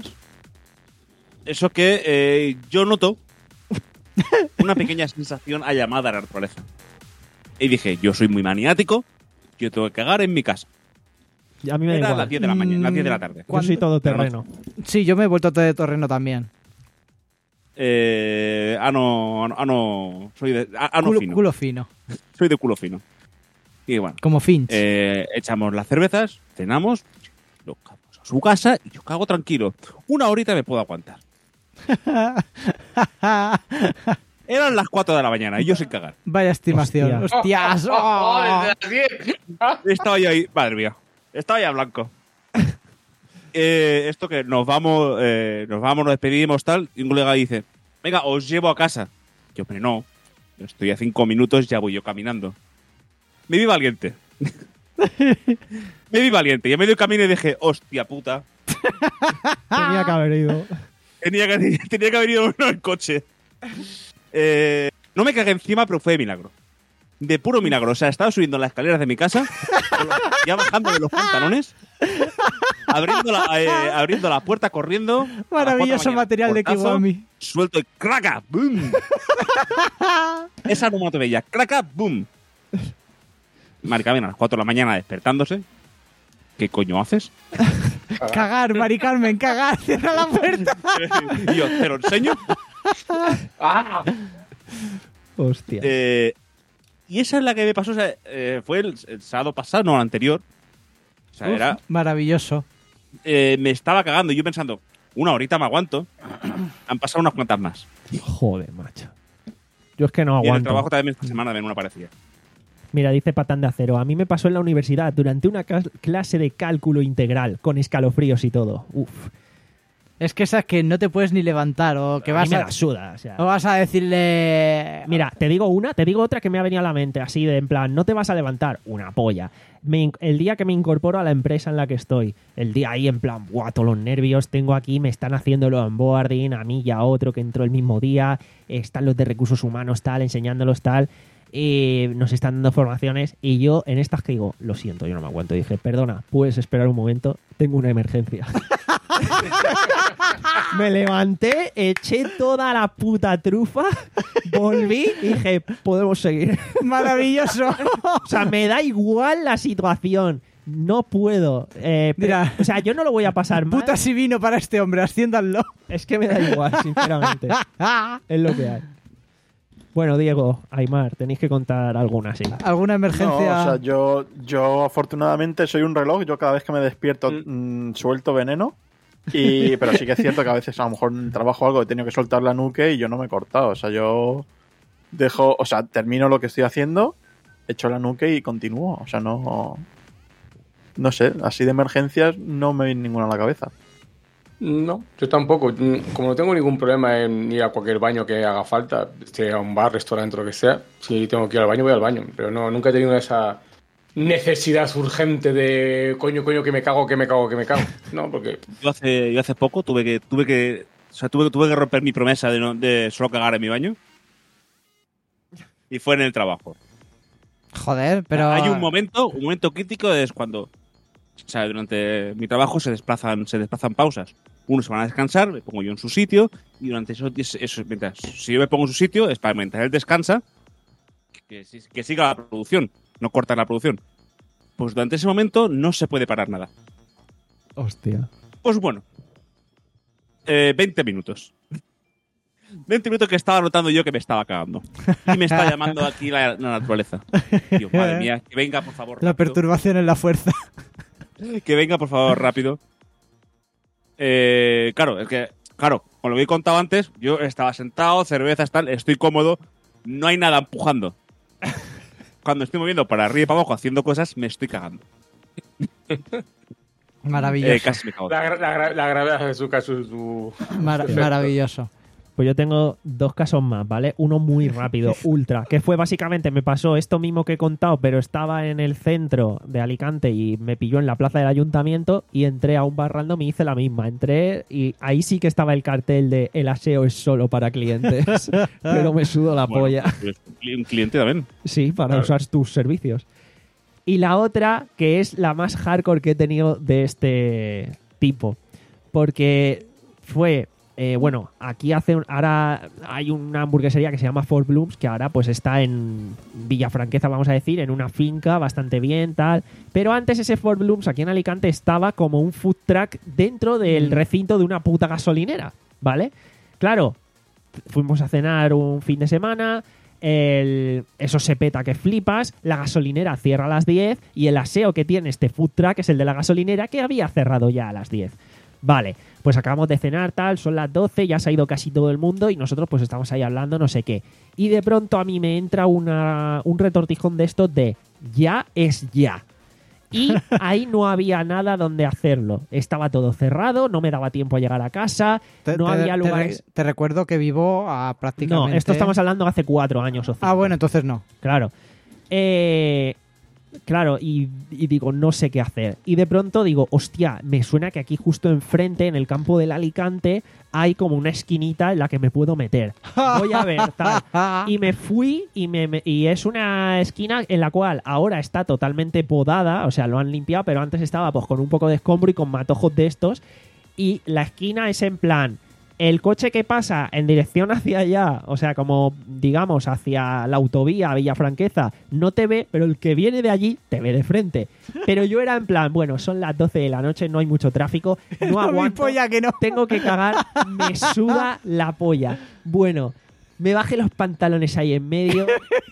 Eso que eh, yo noto una pequeña sensación a llamada a la naturaleza. Y dije, yo soy muy maniático, yo tengo que cagar en mi casa. A mí me da Era igual. las diez de la mañana, las diez de la tarde. Yo soy todo terreno. Sí, yo me he vuelto de terreno también. Eh, ano, ano, ano, soy de ano Culo fino. culo fino. Soy de culo fino. Y bueno, Como Finch. eh, echamos las cervezas, cenamos, nos vamos a su casa y yo cago tranquilo. Una horita me puedo aguantar. Eran las cuatro de la mañana y yo sin cagar. Vaya estimación. Hostia. ¡Hostias! ¡Oh! Estaba yo ahí, madre mía, estaba ya blanco. Eh, esto que nos vamos, eh, nos vamos, nos despedimos, tal, y un colega dice, venga, os llevo a casa. Yo, pero no, estoy a cinco minutos, ya voy yo caminando. Me vi valiente. Me vi valiente. Y a medio camino dije, hostia puta, Tenía que haber ido. tenía que, tenía que haber ido uno en coche. Eh, no me cagué encima, pero fue de milagro. De puro milagro. O sea, estaba subiendo las escaleras de mi casa, ya bajando de los pantalones, abriendo la, eh, abriendo la puerta, corriendo. a las cuatro de la Maravilloso mañana, material de portazo, Kiwami. Suelto y craca, boom. Esa no me veía, craca, boom. Marica, ven a las cuatro de la mañana despertándose. ¿Qué coño haces? Cagar, Mari Carmen, cagar. Cierra la puerta. Y yo, ¿te lo enseño? ¡Ah! Hostia. Eh, y esa es la que me pasó, o sea, eh, fue el, el sábado pasado, no, el anterior. O sea, Uf, era, maravilloso. eh, me estaba cagando. Y yo pensando, una horita me aguanto. Han pasado unas cuantas más. Joder, macho. Yo es que no Y en el aguanto. trabajo también esta semana también una parecía. Mira, dice Patán de Acero. A mí me pasó en la universidad durante una cas- clase de cálculo integral, con escalofríos y todo. Uf. Es que esas que no te puedes ni levantar o que a vas mí me a, la suda. O sea. o vas a decirle... Mira, te digo una, te digo otra que me ha venido a la mente, así de en plan, no te vas a levantar, una polla. Me in- el día que me incorporo a la empresa en la que estoy, el día ahí en plan, buah, todos los nervios, tengo aquí, me están haciendo los onboarding, a mí y a otro que entró el mismo día, están los de recursos humanos tal, enseñándolos tal, y nos están dando formaciones, y yo en estas que digo, lo siento, yo no me aguanto, dije, perdona, puedes esperar un momento, tengo una emergencia. Me levanté, eché toda la puta trufa, volví y dije, podemos seguir. Maravilloso. O sea, me da igual la situación. No puedo. Eh, pero- Mira. o sea, yo no lo voy a pasar mal. Puta si vino para este hombre, asciéndanlo. Es que me da igual, sinceramente. Es lo que hay. Bueno, Diego, Aymar, tenéis que contar alguna así. ¿Alguna No, emergencia? o sea, yo, yo afortunadamente soy un reloj. Yo cada vez que me despierto mm, suelto veneno. Y, pero sí que es cierto que a veces a lo mejor en trabajo o algo he tenido que soltar la nuque y yo no me he cortado. O sea, yo dejo, o sea, termino lo que estoy haciendo, echo la nuque y continúo. O sea, no. No sé, así de emergencias no me viene ninguna a la cabeza. No, yo tampoco. Como no tengo ningún problema en ir a cualquier baño que haga falta, sea un bar, restaurante, lo que sea, si tengo que ir al baño, voy al baño. Pero no, nunca he tenido esa necesidad urgente de coño, coño, que me cago, que me cago, que me cago. No, porque Yo hace, yo hace poco tuve que, tuve que, o sea, tuve, tuve que romper mi promesa de, no, de solo cagar en mi baño. Y fue en el trabajo. Joder, pero... Hay un momento, un momento crítico es cuando, o sea, durante mi trabajo se desplazan, se desplazan pausas. Unos se van a descansar, me pongo yo en su sitio y durante esos, esos mientras, si yo me pongo en su sitio es para mientras él descansa que, que, que siga la producción, no cortar la producción. Pues durante ese momento no se puede parar nada. Hostia. Pues bueno, eh, veinte minutos. veinte minutos que estaba notando yo que me estaba cagando. Y me está llamando aquí la, la naturaleza. Dios, madre mía, que venga por favor. La rápido. perturbación en la fuerza. Que venga por favor rápido. Eh, claro, es que, claro, como lo he contado antes, yo estaba sentado, cervezas, tal, estoy cómodo, no hay nada empujando. Cuando estoy moviendo para arriba y para abajo haciendo cosas, me estoy cagando. Maravilloso. Eh, casi me cago. la, gra- la, gra- la gravedad de su caso es su... Mar- Perfecto. maravilloso. Pues yo tengo dos casos más, ¿vale? Uno muy rápido, ultra, que fue básicamente, me pasó esto mismo que he contado, pero estaba en el centro de Alicante y me pilló en la plaza del ayuntamiento y entré a un bar random y hice la misma. Entré y ahí sí que estaba el cartel de el aseo es solo para clientes, pero me sudo la Bueno, polla. pues, un cliente también. Sí, para Claro. usar tus servicios. Y la otra, que es la más hardcore que he tenido de este tipo, porque fue eh, bueno, aquí hace un- ahora hay una hamburguesería que se llama Four Blooms, que ahora pues está en Villafranqueza, vamos a decir, en una finca bastante bien, tal. Pero antes ese Four Blooms aquí en Alicante estaba como un food truck dentro del Mm. recinto de una puta gasolinera, ¿vale? Claro, fuimos a cenar un fin de semana, el- eso se peta que flipas, la gasolinera cierra a las diez y el aseo que tiene este food truck es el de la gasolinera que había cerrado ya a las diez. Vale, pues acabamos de cenar, tal, son las doce, ya se ha ido casi todo el mundo y nosotros pues estamos ahí hablando, no sé qué. Y de pronto a mí me entra una, un retortijón de estos de ya es ya. Y ahí no había nada donde hacerlo. Estaba todo cerrado, no me daba tiempo a llegar a casa, Te, no te- había te- lugares... te recuerdo que vivo a No, prácticamente... esto estamos hablando hace cuatro años o cinco. Ah, bueno, entonces no. Claro. Eh, claro, y, y digo, no sé qué hacer. Y de pronto digo, hostia, me suena que aquí justo enfrente, en el campo del Alicante, hay como una esquinita en la que me puedo meter. Voy a ver, tal. Y me fui y, me, me- y es una esquina en la cual ahora está totalmente podada, o sea, lo han limpiado, pero antes estaba pues con un poco de escombro y con matojos de estos. Y la esquina es en plan, el coche que pasa en dirección hacia allá, o sea, como digamos hacia la autovía Villafranqueza, no te ve, pero el que viene de allí te ve de frente. Pero yo era en plan, bueno, son las doce de la noche, no hay mucho tráfico, no Mi aguanto, polla que no. tengo que cagar, me suda la polla. Bueno, me bajé los pantalones ahí en medio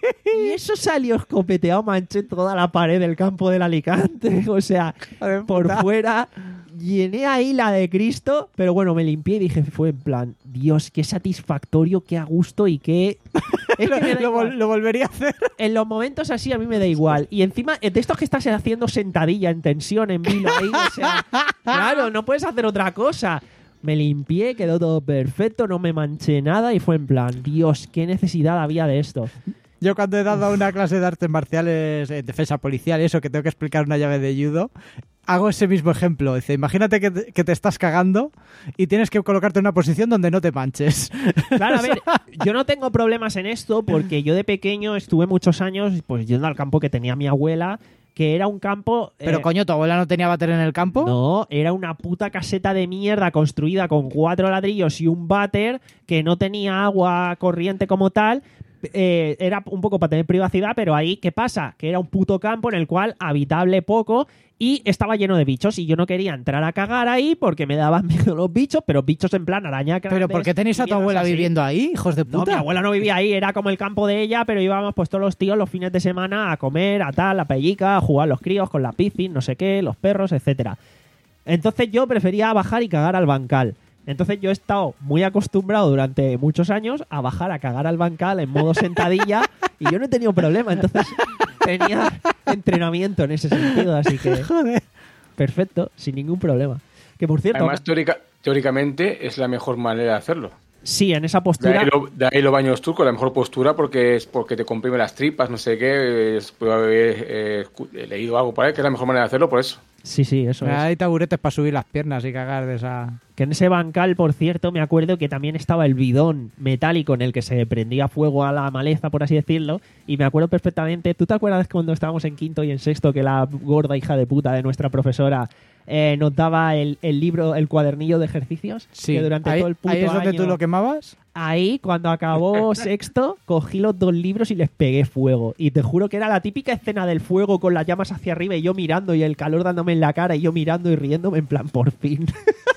y eso salió escopeteado, manché toda la pared del campo del Alicante, o sea, por fuera. Llené ahí la de Cristo, pero bueno, me limpié y dije, fue en plan, Dios, qué satisfactorio, qué a gusto y qué... Es que me da lo, igual. vol- lo volvería a hacer. En los momentos así a mí me da igual. Y encima, de estos que estás haciendo sentadilla en tensión, en vilo ahí, o sea, claro, no puedes hacer otra cosa. Me limpié, quedó todo perfecto, no me manché nada y fue en plan, Dios, qué necesidad había de esto. Yo cuando he dado una clase de artes marciales, en defensa policial, eso que tengo que explicar una llave de judo, hago ese mismo ejemplo. Dice, imagínate que te, que te estás cagando y tienes que colocarte en una posición donde no te manches. Claro, a ver, yo no tengo problemas en esto porque yo de pequeño estuve muchos años pues yendo al campo que tenía mi abuela, que era un campo... Pero eh, coño, ¿tu abuela no tenía váter en el campo? No, era una puta caseta de mierda construida con cuatro ladrillos y un váter que no tenía agua corriente como tal. Eh, era un poco para tener privacidad, pero ahí, ¿qué pasa? Que era un puto campo en el cual habitable poco y estaba lleno de bichos y yo no quería entrar a cagar ahí porque me daban miedo los bichos, pero bichos en plan araña. ¿Pero por qué tenéis a tu abuela viviendo ahí, hijos de No, puta? mi abuela no vivía ahí, era como el campo de ella, pero íbamos pues todos los tíos los fines de semana a comer, a tal, a pellica, a jugar los críos con la piscina, no sé qué, los perros, etcétera. Entonces yo prefería bajar y cagar al bancal. Entonces yo he estado muy acostumbrado durante muchos años a bajar a cagar al bancal en modo sentadilla y yo no he tenido problema. Entonces tenía entrenamiento en ese sentido, así que Joder. perfecto, sin ningún problema. Que por cierto, Además, teórica- teóricamente es la mejor manera de hacerlo. sí, en esa De postura... ahí, lo- de ahí los baños turcos, la mejor postura porque es porque te comprime las tripas, no sé qué. Es- puedo haber eh, escu- he leído algo por ahí que es la mejor manera de hacerlo por eso. Sí, sí, eso es. Hay taburetes para subir las piernas y cagar de esa... Que en ese bancal, por cierto, me acuerdo que también estaba el bidón metálico en el que se prendía fuego a la maleza, por así decirlo. Y me acuerdo perfectamente. ¿Tú te acuerdas cuando estábamos en quinto y en sexto que la gorda hija de puta de nuestra profesora eh, nos daba el, el libro, el cuadernillo de ejercicios? Sí, Que durante ahí, todo el puto ahí es donde año- tú lo quemabas. Ahí, cuando acabó sexto, cogí los dos libros y les pegué fuego. Y te juro que era la típica escena del fuego con las llamas hacia arriba y yo mirando y el calor dándome en la cara y yo mirando y riéndome en plan, por fin.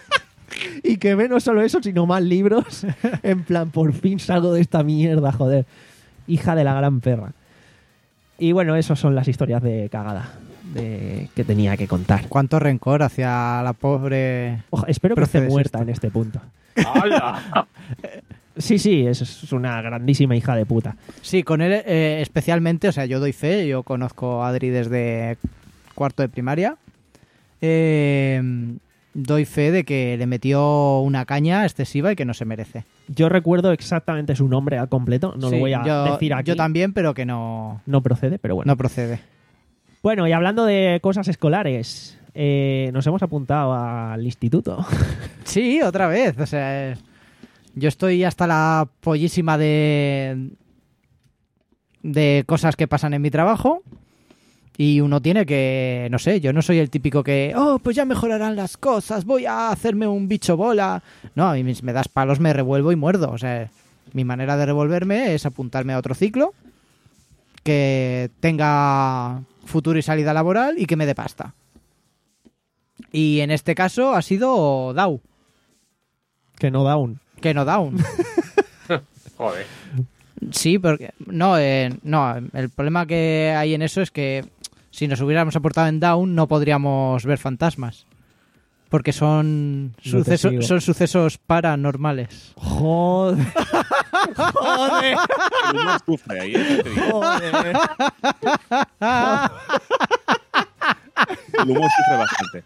Y que ve no solo eso, sino más libros. En plan, por fin salgo de esta mierda, joder. Hija de la gran perra. Y bueno, esas son las historias de cagada de... que tenía que contar. Cuánto rencor hacia la pobre... Oja, espero que esté Procedes muerta esto. en este punto. Sí, sí, es, es una grandísima hija de puta. Sí, con él eh, especialmente, o sea, yo doy fe, yo conozco a Adri desde cuarto de primaria. Eh, doy fe de que le metió una caña excesiva y que no se merece. Yo recuerdo exactamente su nombre al completo, no Sí, lo voy a yo, decir aquí. Yo también, pero que no, No procede, pero bueno. no procede. Bueno, y hablando de cosas escolares, eh, nos hemos apuntado al instituto. Sí, otra vez, o sea, es- yo estoy hasta la pollísima de de cosas que pasan en mi trabajo Y uno tiene que, no sé, yo no soy el típico que, oh, pues ya mejorarán las cosas, voy a hacerme un bicho bola. No, a mí me das palos, me revuelvo y muerdo. O sea, mi manera de revolverme es apuntarme a otro ciclo que tenga futuro y salida laboral y que me dé pasta. Y en este caso ha sido Down. Que no down. Que no Down. Joder. Sí, porque no, eh, no, el problema que hay en eso es que si nos hubiéramos aportado en Down no podríamos ver fantasmas. Porque son, No te suceso- sigo. son sucesos paranormales. Joder. Joder. El humor sufre ahí, ¿eh? Te digo. Joder. El humor sufre bastante.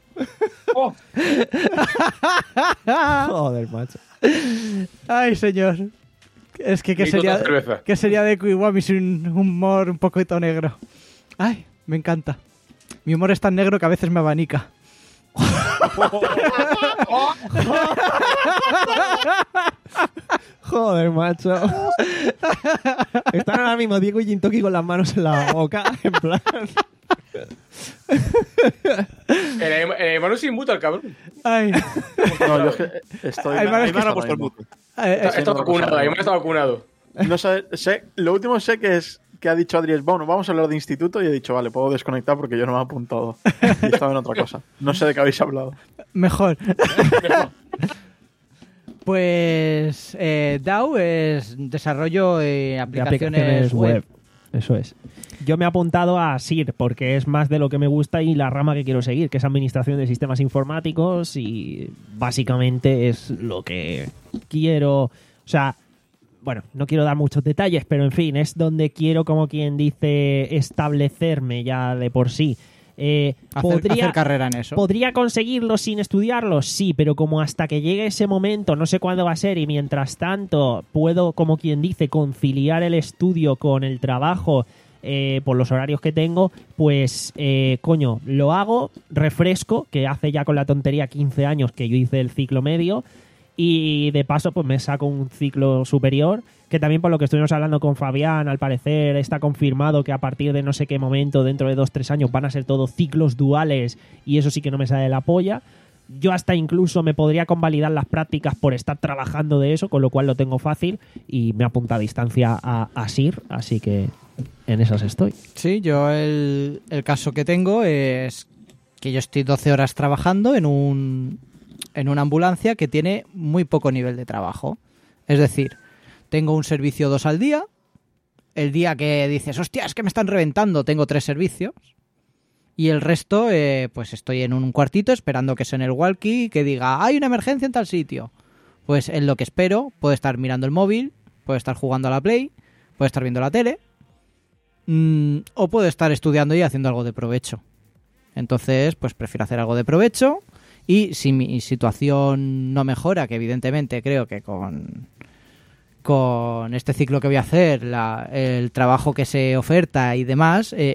Joder, macho. Ay, señor. Es que ¿qué Y sería, otra cerveza. ¿qué sería de Kiwami sin un humor un poquito negro? Ay, me encanta. Mi humor es tan negro que a veces me abanica. Joder, macho. Están ahora mismo Diego y Jintoki con las manos en la boca, en plan... El, el hermano sin muta, el cabrón. Ay, No, yo es que estoy... Ay, vale, ahí es que ahora ha puesto el mismo. mute. eh, eh, Está, está vacunado, Aymar está vacunado. No sé, sé, lo último sé que es que ha dicho Adri es, bueno, vamos a hablar de instituto y he dicho, vale, puedo desconectar porque yo no me he apuntado. Y estaba en otra cosa. No sé de qué habéis hablado. mejor. Pues eh, D A W es desarrollo de de aplicaciones, aplicaciones web. web. Eso es. Yo me he apuntado a S I R porque es más de lo que me gusta y la rama que quiero seguir, que es Administración de Sistemas Informáticos, y básicamente es lo que quiero. O sea, bueno, no quiero dar muchos detalles, pero en fin, es donde quiero, como quien dice, establecerme ya de por sí. Eh, Hacer, podría, hacer carrera en eso. ¿Podría conseguirlo sin estudiarlo? Sí, pero como hasta que llegue ese momento, no sé cuándo va a ser, y mientras tanto puedo, como quien dice, conciliar el estudio con el trabajo eh, por los horarios que tengo, pues, eh, coño, lo hago, refresco, que hace ya con la tontería quince años que yo hice el ciclo medio, y de paso pues me saco un ciclo superior, que también por lo que estuvimos hablando con Fabián, al parecer está confirmado que a partir de no sé qué momento, dentro de dos tres años, van a ser todos ciclos duales, y eso sí que no me sale de la polla. Yo hasta incluso me podría convalidar las prácticas por estar trabajando de eso, con lo cual lo tengo fácil, y me apunta a distancia a, a S I R, así que en esas estoy. Sí, yo el, el caso que tengo es que yo estoy doce horas trabajando en un en una ambulancia que tiene muy poco nivel de trabajo. Es decir, tengo un servicio dos al día. El día que dices, hostia, es que me están reventando, tengo tres servicios. Y el resto, eh, pues estoy en un cuartito esperando que suene el walkie que diga, hay una emergencia en tal sitio. Pues en lo que espero, puedo estar mirando el móvil, puedo estar jugando a la Play, puedo estar viendo la tele, mmm, o puedo estar estudiando y haciendo algo de provecho. Entonces, pues prefiero hacer algo de provecho. Y si mi situación no mejora, que evidentemente creo que con, con este ciclo que voy a hacer, la, el trabajo que se oferta y demás, eh,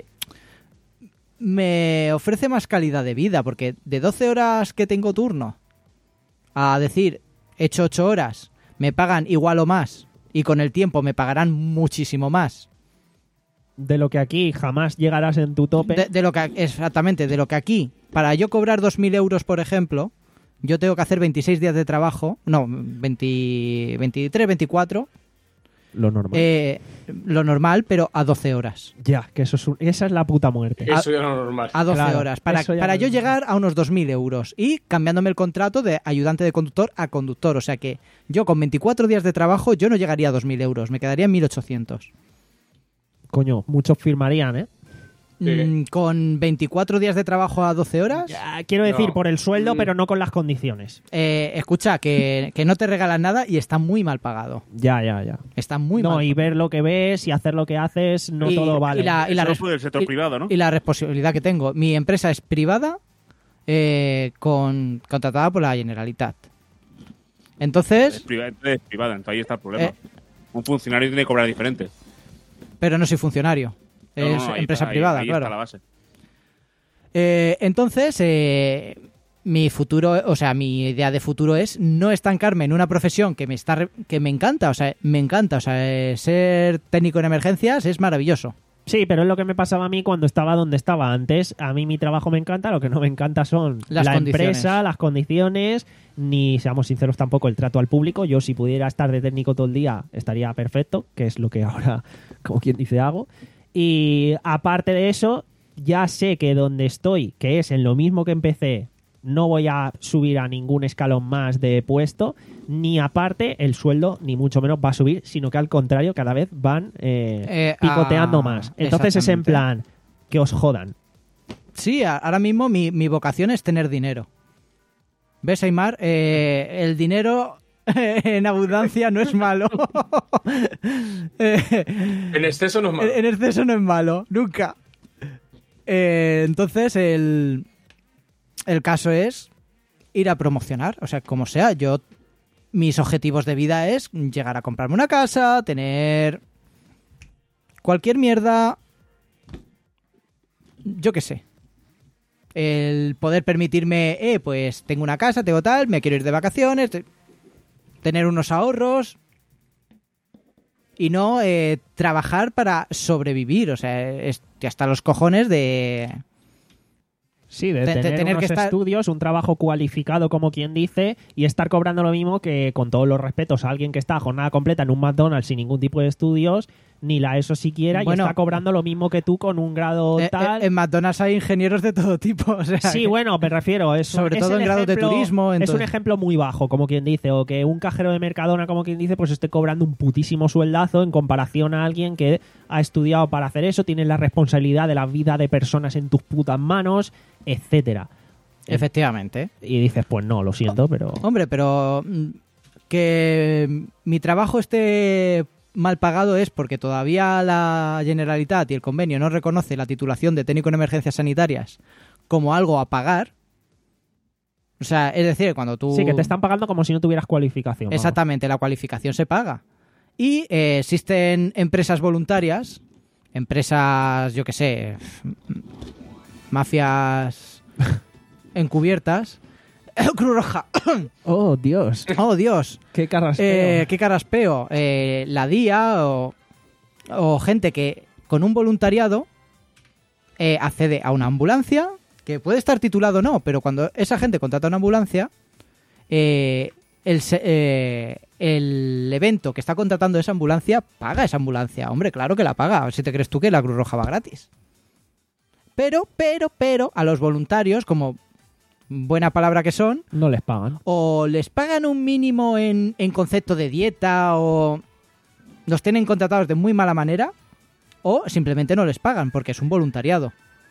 me ofrece más calidad de vida, porque de doce horas que tengo turno a decir, he hecho ocho horas, me pagan igual o más, y con el tiempo me pagarán muchísimo más. De lo que aquí jamás llegarás en tu tope. De, de lo que exactamente, de lo que aquí, para yo cobrar dos mil euros, por ejemplo, yo tengo que hacer veintiséis días de trabajo, no, veinte, veintitrés, veinticuatro, Lo normal. eh, lo normal, pero a doce horas. Ya, que eso es un- esa es la puta muerte. Eso ya no es normal. A doce Claro, horas, para, eso ya para no- yo llegar a unos dos mil euros y cambiándome el contrato de ayudante de conductor a conductor. O sea que yo con veinticuatro días de trabajo yo no llegaría a dos mil euros, me quedaría en mil ochocientos. Coño, muchos firmarían, ¿eh? Sí. Mm, con veinticuatro días de trabajo a doce horas, Ya, quiero decir, No. por el sueldo, Mm. pero no con las condiciones. eh, escucha, que, que no te regalan nada y está muy mal pagado. Ya, ya, ya. Está muy no, mal y ver lo que ves y hacer lo que haces, no Y- todo vale. y la- y la Eso res- fue del sector y- privado, ¿no? y la responsabilidad que tengo. Mi empresa es privada, eh, con, contratada por la Generalitat. Es Entonces, privada, es privada, entonces ahí está el problema. Eh. Un funcionario tiene que cobrar diferente. pero no soy funcionario. No, no, Es no, ahí empresa está, ahí- privada, ahí claro. está la base. Eh, entonces, eh, mi futuro, o sea, mi idea de futuro es no estancarme en una profesión que me está re- que me encanta, o sea, me encanta, o sea, eh, ser técnico en emergencias es maravilloso. Sí, pero es lo que me pasaba a mí cuando estaba donde estaba antes. A mí mi trabajo me encanta, lo que no me encanta son Las la condiciones. empresa, las condiciones, ni, seamos sinceros, tampoco el trato al público. Yo, si pudiera estar de técnico todo el día, estaría perfecto, que es lo que ahora, como quien dice, hago. Y aparte de eso, ya sé que donde estoy, que es en lo mismo que empecé, no voy a subir a ningún escalón más de puesto, ni aparte el sueldo, ni mucho menos va a subir, sino que al contrario, cada vez van eh, Eh, picoteando ah, más. Entonces es en exactamente. plan, que os jodan. Sí, a- ahora mismo mi, mi vocación es tener dinero. ¿Ves, Aymar? Eh, el dinero en abundancia no es malo. Eh, En exceso no es malo. En exceso no es malo, nunca. Eh, entonces, el, el caso es ir a promocionar. O sea, como sea, yo mis objetivos de vida es llegar a comprarme una casa, tener cualquier mierda, yo qué sé. El poder permitirme, eh, pues tengo una casa, tengo tal, me quiero ir de vacaciones, te- tener unos ahorros y no eh, trabajar para sobrevivir. O sea, estoy hasta los cojones de... Sí, de Te- te- tener, tener unos que estar- estudios, un trabajo cualificado, como quien dice, y estar cobrando lo mismo que, con todos los respetos, a alguien que está a jornada completa en un McDonald's sin ningún tipo de estudios, ni la ESO siquiera, Bueno. y está cobrando lo mismo que tú con un grado Eh, tal. eh, en McDonald's hay ingenieros de todo tipo. O sea, Sí, que- bueno, me refiero. Es, Sobre es todo el en grados de ejemplo- turismo, Es un entonces- ejemplo muy bajo, como quien dice, o que un cajero de Mercadona, como quien dice, pues esté cobrando un putísimo sueldazo en comparación a alguien que ha estudiado para hacer eso, tiene la responsabilidad de la vida de personas en tus putas manos, etcétera. Efectivamente. Y dices, pues no, lo siento, pero... Hombre, pero mm, que mi trabajo esté mal pagado es porque todavía la Generalitat y el convenio no reconoce la titulación de técnico en emergencias sanitarias como algo a pagar. O sea, es decir, cuando tú... Sí, que te están pagando como si no tuvieras cualificación. vamos. Exactamente, la cualificación se paga. Y eh, existen empresas voluntarias, empresas, yo qué sé, mafias encubiertas. Cruz Roja. Oh, Dios. Oh, Dios. Qué carraspeo. Eh, qué caraspeo. Eh, la D I A o, o gente que con un voluntariado eh, accede a una ambulancia, que puede estar titulado o no, pero cuando esa gente contrata una ambulancia, eh, el, se- eh, el evento que está contratando esa ambulancia paga esa ambulancia. Hombre, claro que la paga. Si te crees tú que la Cruz Roja va gratis. Pero, pero, pero, a los voluntarios, como buena palabra que son, No les pagan. o les pagan un mínimo en, en concepto de dieta o los tienen contratados de muy mala manera o simplemente no les pagan porque es un voluntariado.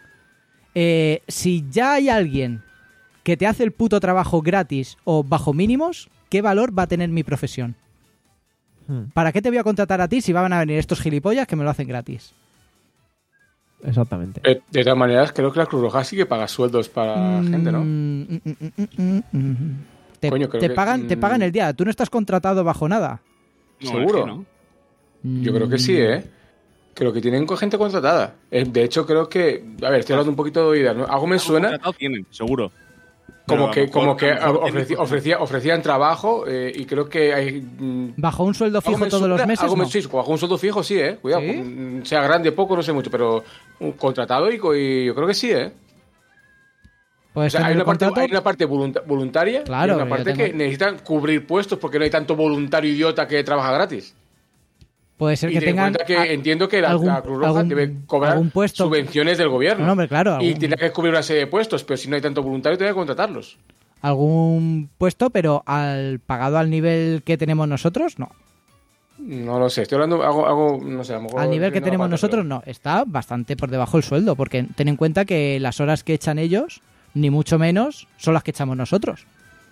Eh, si ya hay alguien que te hace el puto trabajo gratis o bajo mínimos, ¿qué valor va a tener mi profesión? Hmm, ¿Para qué te voy a contratar a ti si van a venir estos gilipollas que me lo hacen gratis? Exactamente. Eh, De todas maneras, creo que la Cruz Roja sí que paga sueldos para Mm, gente, ¿no? mm, mm, mm, mm, mm. Te, Coño, creo te que- pagan, te mm. pagan el día. Tú no estás contratado bajo nada. No, Seguro. es que no. Yo creo que sí, ¿eh? Creo que tienen co- gente contratada. Eh, De hecho, creo que... A ver, estoy hablando un poquito de oídas, ¿no? Algo me suena Contratado tienen, seguro. como Pero a que, lo mejor- como que a lo mejor ofreci- tienen- ofrecía, ofrecían trabajo eh, y creo que hay... mm, Bajo un sueldo algo fijo me todos los suena- meses. algo me- no. sí, bajo un sueldo fijo, sí, ¿eh? Cuidado, ¿Sí? mm, sea grande, poco, no sé mucho, pero un contratado y, co- y yo creo que sí, ¿eh? Puedes O sea, tener hay el una, parte, contrato. hay una parte volunta- voluntaria Claro, y una yo parte tengo- que necesitan cubrir puestos porque no hay tanto voluntario idiota que trabaja gratis. Puede ser Y que ten en tengan. cuenta que a- entiendo que la, algún- la Cruz Roja algún- debe cobrar algún puesto. subvenciones del gobierno. No, hombre, claro, Y algún- tiene que cubrir una serie de puestos, pero si no hay tanto voluntario, tiene que contratarlos. algún puesto, pero al pagado al nivel que tenemos nosotros, no. No lo sé, estoy hablando, hago, hago no sé, a lo mejor... Al nivel que no tenemos falta, nosotros, pero- no. Está bastante por debajo el sueldo, porque ten en cuenta que las horas que echan ellos, ni mucho menos, son las que echamos nosotros.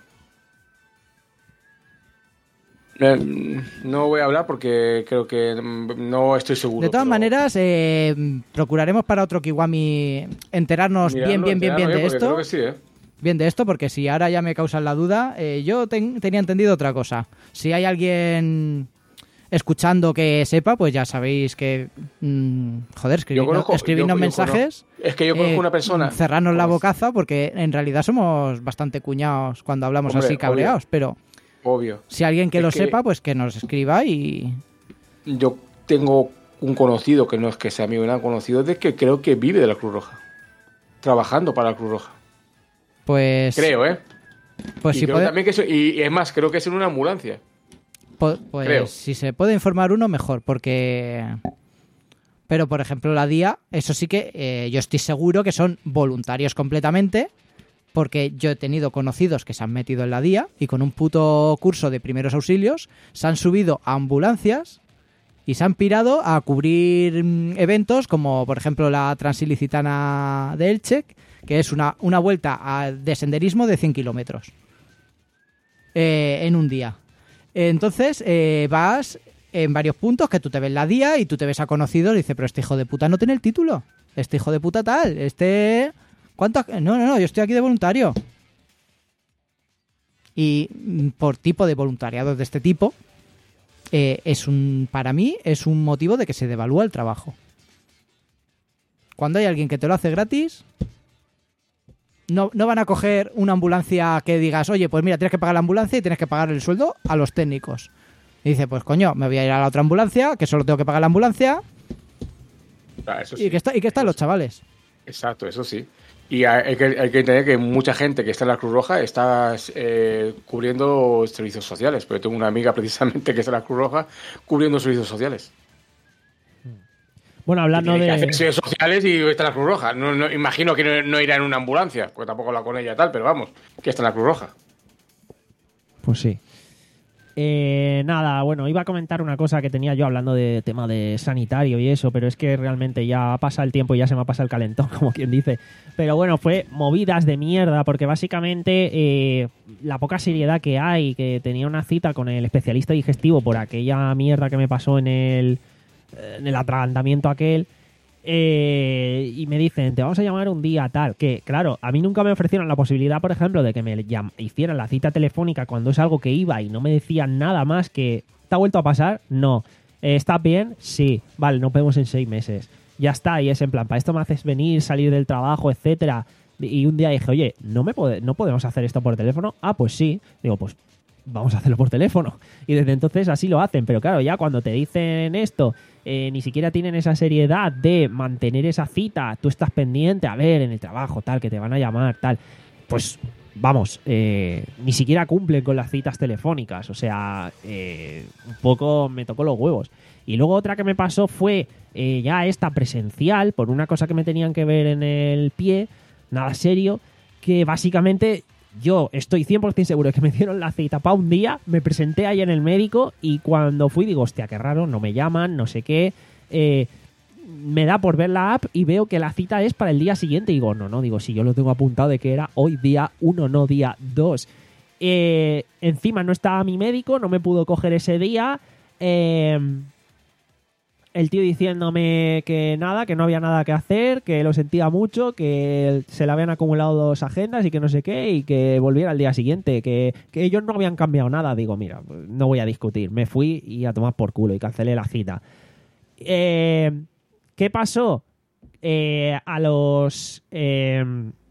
Eh, no voy a hablar porque creo que mm, no estoy seguro. De todas pero- maneras, eh, procuraremos para otro Kiwami enterarnos Mirarlo, bien, bien, bien, bien enterarlo, de porque esto. Creo que sí, ¿eh? Bien de esto, porque si ahora ya me causan la duda, eh, yo ten- tenía entendido otra cosa. Si hay alguien escuchando que sepa, pues ya sabéis que... mm, joder, escribidnos, conozco- escribidnos yo- yo mensajes. Es que yo conozco eh, una persona... Cerrarnos la pues, bocaza, porque en realidad somos bastante cuñados cuando hablamos Hombre, así cabreados. Pero Obvio. si alguien que Es lo que- sepa, pues que nos escriba y... Yo tengo un conocido, que no es que sea amigo, nada conocido, de que creo que vive de la Cruz Roja, trabajando para la Cruz Roja. Pues... Creo, ¿eh? Pues y, si creo puede, también que eso- y, y es más, creo que es en una ambulancia. po- pues creo. si se puede informar uno, mejor, porque... Pero, por ejemplo, la D I A, eso sí que eh, yo estoy seguro que son voluntarios completamente, porque yo he tenido conocidos que se han metido en la D I A y con un puto curso de primeros auxilios se han subido a ambulancias y se han pirado a cubrir mm, eventos como, por ejemplo, la Transilicitana de Elche, que es una, una vuelta a- de senderismo de cien kilómetros eh, en un día. Entonces eh, vas en varios puntos que tú te ves la D I A y tú te ves a conocidos y dices, pero este hijo de puta no tiene el título. Este hijo de puta tal. Este... ¿Cuántos? No, no, no, yo estoy aquí de voluntario. Y mm, por tipo de voluntariado de este tipo, eh, es un, para mí es un motivo de que se devalúa el trabajo. Cuando hay alguien que te lo hace gratis, no, no van a coger una ambulancia que digas, oye, pues mira, tienes que pagar la ambulancia y tienes que pagar el sueldo a los técnicos. Y dice, pues coño, me voy a ir a la otra ambulancia, que solo tengo que pagar la ambulancia, Ah, eso y sí. que está, y que están los chavales. Exacto, eso sí. Y hay hay que, hay que entender que mucha gente que está en la Cruz Roja está eh, cubriendo servicios sociales. Pero yo tengo una amiga precisamente que está en la Cruz Roja cubriendo servicios sociales. Bueno, hablando Tiene que hacer de... servicios sociales y está en la Cruz Roja. No, no, imagino que no, no irá en una ambulancia, porque tampoco la con ella y tal, pero vamos, que está en la Cruz Roja. Pues sí. Eh, nada, bueno, iba a comentar una cosa que tenía yo hablando de tema de sanitario y eso, pero es que realmente ya pasa el tiempo y ya se me ha pasado el calentón, como quien dice. Pero bueno, fue movidas de mierda, porque básicamente eh, la poca seriedad que hay, que tenía una cita con el especialista digestivo por aquella mierda que me pasó en el, en el atragantamiento aquel, eh, y me dicen, te vamos a llamar un día tal, que claro, a mí nunca me ofrecieron la posibilidad, por ejemplo, de que me llam- hicieran la cita telefónica cuando es algo que iba y no me decían nada más que, ¿te ha vuelto a pasar? No. Eh, ¿Estás bien? Sí. Vale, nos vemos en seis meses. Ya está, y es en plan, para esto me haces venir, salir del trabajo, etcétera. Y un día dije, oye, ¿no, me pode- ¿no podemos hacer esto por teléfono? Ah, pues sí. Digo, pues vamos a hacerlo por teléfono. Y desde entonces así lo hacen. Pero claro, ya cuando te dicen esto, eh, ni siquiera tienen esa seriedad de mantener esa cita. Tú estás pendiente, a ver, en el trabajo, tal, que te van a llamar, tal. Pues vamos, eh, ni siquiera cumplen con las citas telefónicas. O sea, eh, un poco me tocó los huevos. Y luego otra que me pasó fue eh, ya esta presencial, por una cosa que me tenían que ver en el pie, nada serio, que básicamente yo estoy cien por ciento seguro de que me dieron la cita para un día, me presenté ahí en el médico y cuando fui digo, hostia, qué raro, no me llaman, no sé qué, eh, me da por ver la app y veo que la cita es para el día siguiente y digo, no, no, digo, si yo lo tengo apuntado de que era hoy día uno, no día dos. Eh, encima no estaba mi médico, no me pudo coger ese día, eh... el tío diciéndome que nada, que no había nada que hacer, que lo sentía mucho, que se le habían acumulado dos agendas y que no sé qué, y que volviera al día siguiente, que, que ellos no habían cambiado nada. Digo, mira, no voy a discutir. Me fui y a tomar por culo y cancelé la cita. Eh, ¿Qué pasó? Eh, a los... Eh,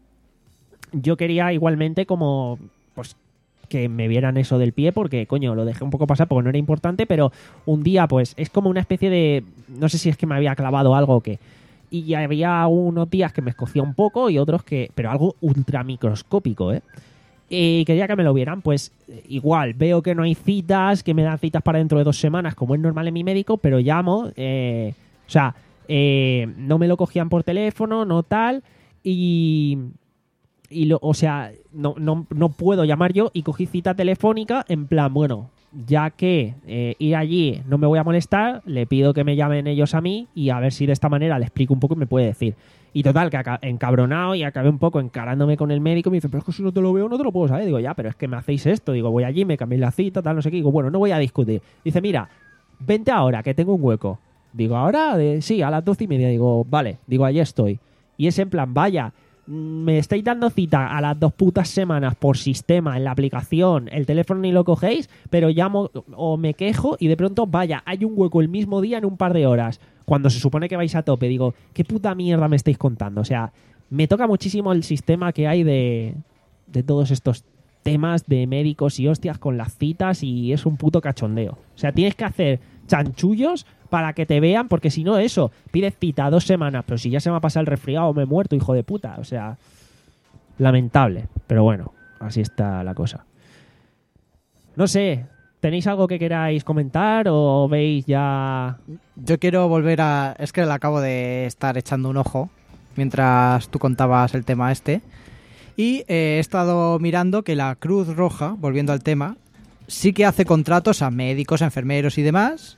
yo quería igualmente como... pues que me vieran eso del pie porque, coño, lo dejé un poco pasar porque no era importante, pero un día, pues, es como una especie de... no sé si es que me había clavado algo o qué. Y había unos días que me escocía un poco y otros que... pero algo ultra microscópico, ¿eh? Y quería que me lo vieran, pues igual, veo que no hay citas, que me dan citas para dentro de dos semanas, como es normal en mi médico, pero llamo, eh, o sea, eh, no me lo cogían por teléfono, no tal, y... Y lo, o sea, no, no, no puedo llamar yo y cogí cita telefónica en plan, bueno, ya que eh, ir allí no me voy a molestar, le pido que me llamen ellos a mí y a ver si de esta manera le explico un poco y me puede decir. Y total, que aca- encabronado y acabé un poco encarándome con el médico, me dice, pero es que si no te lo veo no te lo puedo saber. Digo, ya, pero es que me hacéis esto. Digo, voy allí, me cambiéis la cita, tal, no sé qué. Digo, bueno, no voy a discutir. Dice, mira, vente ahora, que tengo un hueco. Digo, ¿ahora? De, sí, a las doce y media. Digo, vale, digo, allí estoy. Y es en plan, vaya... me estáis dando cita a las dos putas semanas por sistema en la aplicación, el teléfono ni lo cogéis, pero llamo o me quejo y de pronto, vaya, hay un hueco el mismo día en un par de horas, cuando se supone que vais a tope. Digo, ¿qué puta mierda me estáis contando? O sea, me toca muchísimo el sistema que hay de, de todos estos temas de médicos y hostias con las citas y es un puto cachondeo. O sea, tienes que hacer chanchullos para que te vean, porque si no, eso, pides cita dos semanas, pero si ya se me ha pasado el resfriado, me he muerto, hijo de puta. O sea, lamentable. Pero bueno, así está la cosa. No sé, ¿tenéis algo que queráis comentar o veis ya...? Yo quiero volver a... Es que le acabo de estar echando un ojo mientras tú contabas el tema este. Y eh, he estado mirando que la Cruz Roja, volviendo al tema, sí que hace contratos a médicos, a enfermeros y demás.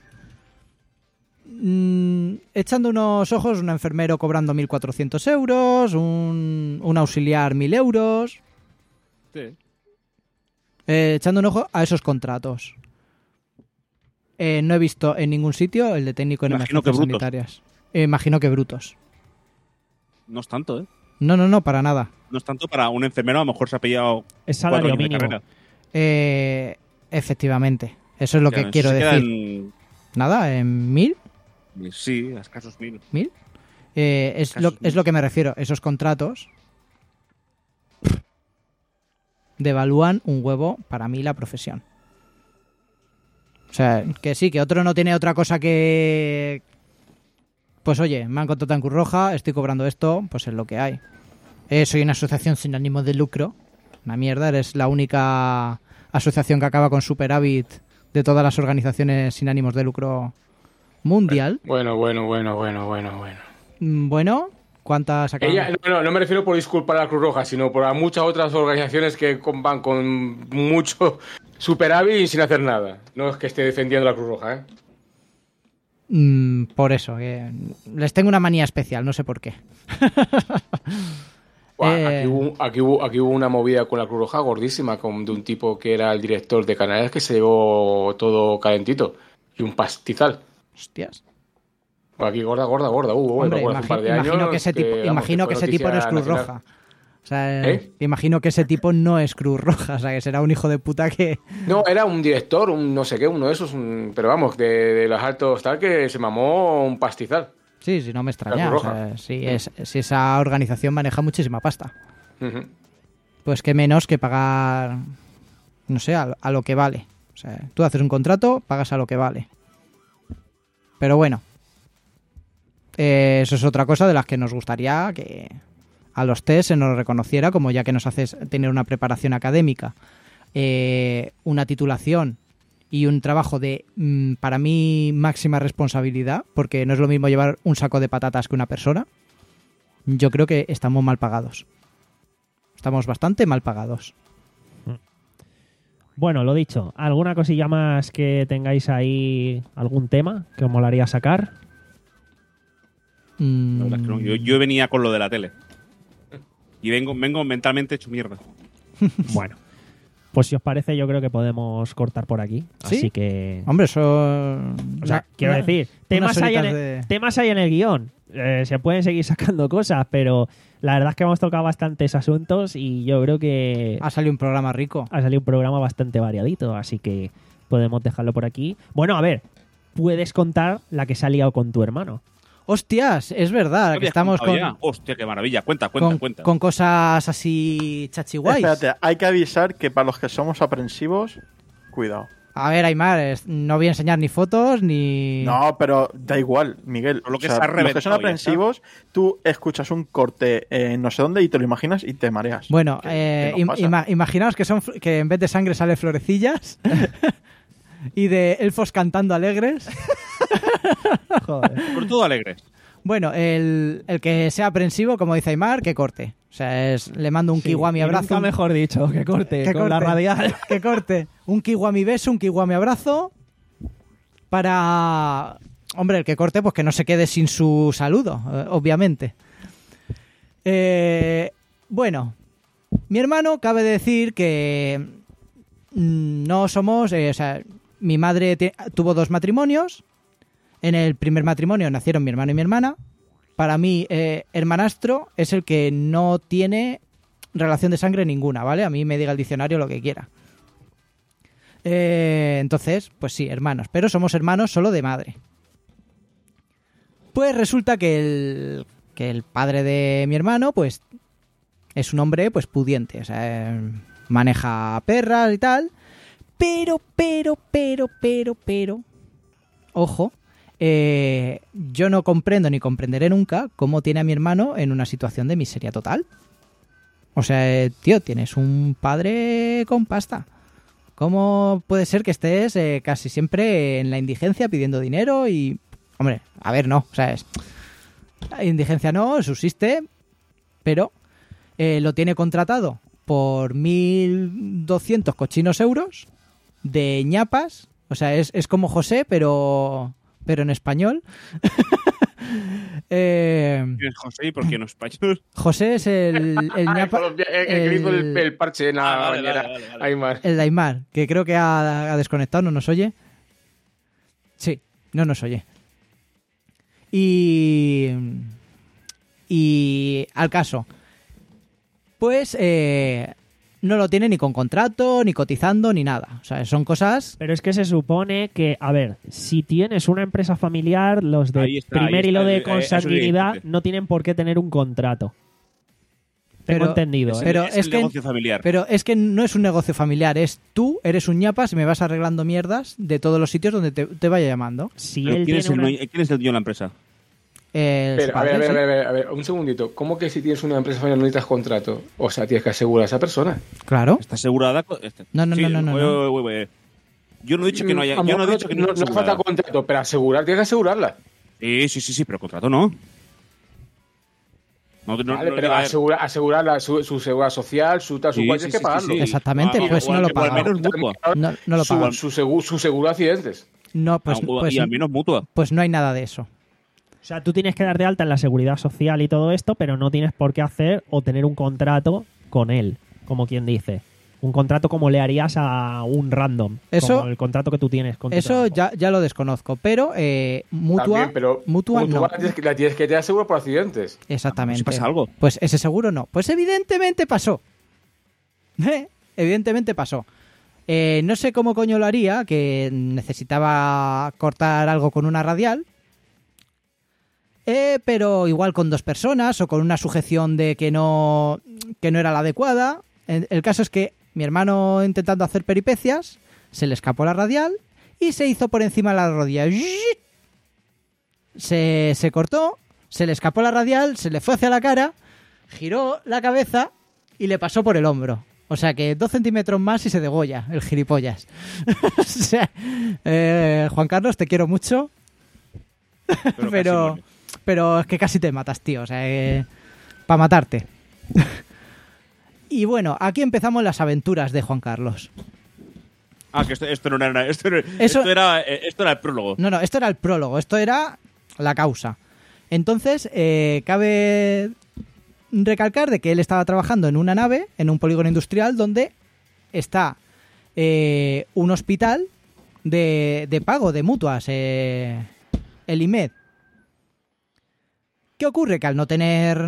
Mm, echando unos ojos, un enfermero cobrando mil cuatrocientos euros, un, un auxiliar mil euros. Sí. Eh, echando un ojo a esos contratos. Eh, no he visto en ningún sitio el de técnico en Imagino que emergencias brutos. sanitarias. Eh, imagino que brutos. No es tanto, ¿eh? No, no, no, para nada. No es tanto para un enfermero, a lo mejor se ha pillado Es cuatro salario años de mínimo. carrera. Eh, efectivamente. Eso es lo Ya, que se quiero queda decir. en- Nada, en mil. Sí, a escasos mil. ¿Mil? Eh, es, Casi lo, mil. es lo que me refiero. Esos contratos devalúan un huevo para mí la profesión. O sea, que sí, que otro no tiene otra cosa que... Pues oye, me han contratado en Cruz Roja, estoy cobrando esto, pues es lo que hay. Eh, soy una asociación sin ánimo de lucro. Una mierda, eres la única asociación que acaba con superávit de todas las organizaciones sin ánimos de lucro mundial. Bueno, bueno, bueno, bueno, bueno, bueno. Mm, Bueno, ¿cuántas acaban? Ella, no, no me refiero por disculpar a la Cruz Roja, sino por a muchas otras organizaciones que con- van con mucho superávit y sin hacer nada. No es que esté defendiendo la Cruz Roja, ¿eh? Mm, por eso, que les tengo una manía especial, no sé por qué. Buah, Eh, aquí, hubo, aquí, hubo, aquí hubo una movida con la Cruz Roja gordísima, con, de un tipo que era el director de Canarias que se llevó todo calentito. Y un pastizal. Hostias. Aquí gorda, gorda, gorda. Hubo, Hombre, bueno, hace un par de imagi- imagino años que ese tipo, vamos, imagino que que fue ese tipo no es noticia Cruz nacional. Roja. O sea, ¿Eh? imagino que ese tipo no es Cruz Roja, o sea, que será un hijo de puta que... No, era un director, un no sé qué, uno de esos, un- pero vamos, de, de los altos tal, que se mamó un pastizal. Sí, sí, no me extraña. La O Cruz sea, Roja. si, es, si esa organización maneja muchísima pasta. Ujú. Pues qué menos que pagar, no sé, a, a lo que vale. O sea, tú haces un contrato, pagas a lo que vale. Pero bueno, eh, eso es otra cosa de las que nos gustaría que a los test se nos reconociera, como ya que nos haces tener una preparación académica, eh, una titulación y un trabajo de, mm, para mí, máxima responsabilidad, porque no es lo mismo llevar un saco de patatas que una persona. Yo creo que estamos mal pagados. Estamos bastante mal pagados. Bueno, lo dicho, ¿alguna cosilla más que tengáis ahí, algún tema que os molaría sacar? Mm, La verdad es que no. Yo, yo venía con lo de la tele. Y vengo, vengo mentalmente hecho mierda. Bueno, pues si os parece, yo creo que podemos cortar por aquí. ¿Sí? Así que... Hombre, eso... O sea, quiero decir, temas hay, en el, temas hay en el guión. Eh, se pueden seguir sacando cosas, pero la verdad es que hemos tocado bastantes asuntos y yo creo que Ha salido un programa rico. ha salido un programa bastante variadito, así que podemos dejarlo por aquí. Bueno, a ver, puedes contar la que se ha liado con tu hermano. Hostias, es verdad, ¿Lo que habías estamos contado con, ya? Hostia, qué maravilla. Cuenta, cuenta, con, cuenta. con cosas así chachiguays. Espérate, hay que avisar que para los que somos aprensivos, cuidado. A ver, Aymar, es- no voy a enseñar ni fotos ni... No, pero da igual, Miguel. Lo que O sea, se ha los que reventado, son ya aprensivos, tú escuchas un corte en no sé dónde y te lo imaginas y te mareas. Bueno, ¿Qué- eh, qué im- nos pasa? ima- imaginaos que son fl- que en vez de sangre sale florecillas y de elfos cantando alegres. Joder. Por todo alegres. Bueno, el, el que sea aprensivo, como dice Aymar, que corte. O sea, es, le mando un Sí, kiwami y abrazo. nunca un- mejor dicho, que corte que con corte, la radial. Que corte. Un kiwami beso, un kiwami abrazo. Para... Hombre, el que corte, pues que no se quede sin su saludo, eh, obviamente. Eh, bueno, mi hermano cabe decir que mm, no somos... eh, o sea, mi madre te- tuvo dos matrimonios. En el primer matrimonio nacieron mi hermano y mi hermana. Para mí, eh, hermanastro es el que no tiene relación de sangre ninguna, ¿vale? A mí me diga el diccionario lo que quiera. Eh, entonces, pues sí, hermanos. Pero somos hermanos solo de madre. Pues resulta que el, que el padre de mi hermano, pues, es un hombre, pues, pudiente. O sea, eh, maneja perras y tal. Pero, pero, pero, pero, pero... ojo, eh, yo no comprendo ni comprenderé nunca cómo tiene a mi hermano en una situación de miseria total. O sea, eh, tío, tienes un padre con pasta. ¿Cómo puede ser que estés eh, casi siempre en la indigencia pidiendo dinero y... Hombre, a ver, no, o sea, es... La indigencia no, subsiste, pero eh, lo tiene contratado por mil doscientos cochinos euros de ñapas. O sea, es, es como José, pero pero en español. eh, ¿Quién es José y por qué no español? José es el, el ñapa... el, el, el, grito del- el parche en la Ah, vale, bañera. vale, vale, vale. Aymar. El Daimar, que creo que ha, ha desconectado, ¿no nos oye? Sí, no nos oye. Y... Y al caso, pues eh, no lo tiene ni con contrato, ni cotizando, ni nada. O sea, son cosas... Pero es que se supone que, a ver, si tienes una empresa familiar, los de Ahí está, primer ahí hilo está, de eh, eso es consanguinidad evidente. no tienen por qué tener un contrato. Tengo Pero- entendido, Es, ¿eh? el- Pero es es el que- negocio familiar. Pero es que no es un negocio familiar, es tú, eres un ñapas y me vas arreglando mierdas de todos los sitios donde te, te vaya llamando. Si Pero él ¿quién, es tiene el, una... dueño- quién es el dueño de la empresa? Eh, su Pero, a, ver, a, padre, ver, a, sí. ver, a ver, un segundito. ¿Cómo que si tienes una empresa familiar no necesitas contrato? O sea, tienes que asegurar a esa persona. Claro. ¿Está asegurada? co- este- No, no, Sí, no, no, no, oye, no. oye, oye, oye. Yo no he dicho que no haya. A lo Yo no he mejor dicho que no, no, no, esté no falta asegurada. contrato, pero asegurar tienes que asegurarla. Sí, sí, sí, sí, pero contrato no. No, no, Vale, no, pero a ver. asegura, asegurarla, su, su seguridad social, su tal, su Sí, cual, sí, tienes que sí, pagarlo. sí, sí. Exactamente, Ah, pues o no al- lo o al paga. menos mutua. No, no lo Su- paga. Su, seguro, su seguro accidentes. No, pues, Ah, pues, y al menos mutua. pues no hay nada de eso. O sea, tú tienes que dar de alta en la seguridad social y todo esto, pero no tienes por qué hacer o tener un contrato con él, como quien dice. Un contrato como le harías a un random. Eso- como el contrato que tú tienes con tu Eso trabajo. ya, ya lo desconozco, pero eh, mutua, También, pero mutua no. la tienes, que- la tienes que tener seguro por accidentes. Exactamente. Si pasa algo. Pues ese seguro no. Pues evidentemente pasó. ¿Eh? Evidentemente pasó. Eh, no sé cómo coño lo haría, que necesitaba cortar algo con una radial. Eh, pero igual con dos personas o con una sujeción de que no, que no era la adecuada. El, el caso es que mi hermano, intentando hacer peripecias, se le escapó la radial y se hizo por encima de la rodilla. Se, se cortó, se le escapó la radial, se le fue hacia la cara, giró la cabeza y le pasó por el hombro. O sea que dos centímetros más y se degolla el gilipollas. O sea, eh, Juan Carlos, te quiero mucho, Pero, pero, casi muere. pero es que casi te matas, tío. O sea, para matarte. Y bueno, aquí empezamos las aventuras de Juan Carlos. Ah, que esto, esto no era. Esto, era- Eso- esto era, eh, esto era el prólogo. No, no, esto era el prólogo, esto era la causa. Entonces, eh, cabe recalcar de que él estaba trabajando en una nave, en un polígono industrial, donde está eh, un hospital de, de pago, de mutuas, eh, el I M E D. ¿Qué ocurre? Que al no tener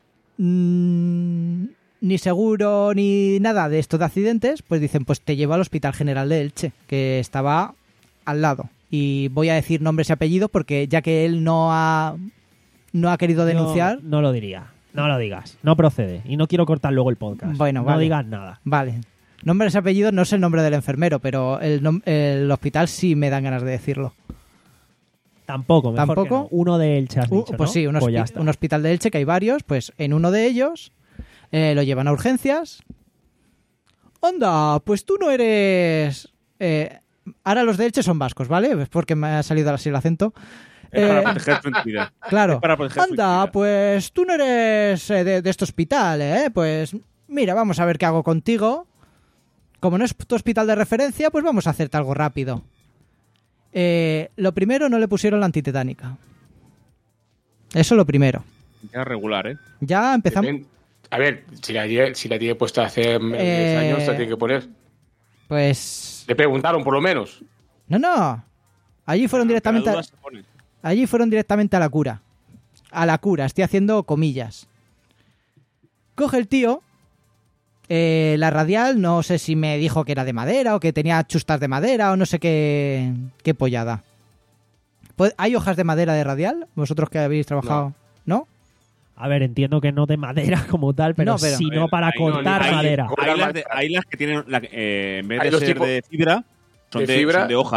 mm, ni seguro ni nada de estos de accidentes, pues dicen, pues te llevo al Hospital General de Elche, que estaba al lado. Y voy a decir nombres y apellidos porque ya que él no ha, no ha querido denunciar... No, no lo diría. No lo digas. No procede. Y no quiero cortar luego el podcast. Bueno, no vale. digas nada. Vale. Nombres y apellidos, no sé el nombre del enfermero, pero el, nom- el hospital sí me dan ganas de decirlo. Tampoco, mejor ¿Tampoco? que no. Uno de Elche has Uh, dicho, pues ¿no? sí, un, Pues hospi- ya está. un hospital de Elche, que hay varios, pues en uno de ellos eh, lo llevan a urgencias. Onda, pues tú no eres... eh, ahora los de Elche son vascos, ¿vale? Es porque me ha salido así el acento. Es para Eh, proteger tu entidad. Claro. Es para proteger tu Anda, intimidad. pues tú no eres eh, de, de este hospital, ¿eh? Pues mira, vamos a ver qué hago contigo. Como no es tu hospital de referencia, pues vamos a hacerte algo rápido. Eh, lo primero, no le pusieron la antitetánica. Eso lo primero. Ya regular, ¿eh? Ya empezamos... Depende- A ver, si la, tiene- si la tiene puesta hace mm, diez Eh, años, se la tiene que poner. Pues... Le preguntaron, por lo menos. No, no. Allí fueron directamente... La a- duda se pone. Allí fueron directamente a la cura. A la cura, estoy haciendo comillas. Coge el tío. eh, la radial, no sé si me dijo que era de madera o que tenía chustas de madera o no sé qué, qué pollada. Pues, ¿hay hojas de madera de radial? ¿Vosotros que habéis trabajado? ¿No? A ver, entiendo que no de madera como tal, pero, No, pero- si A ver, no para hay- cortar hay- madera. Hay las, de- hay las que tienen, la- eh, en vez Hay de dos ser tipos- de fibra, son de de, fibra. son de hoja.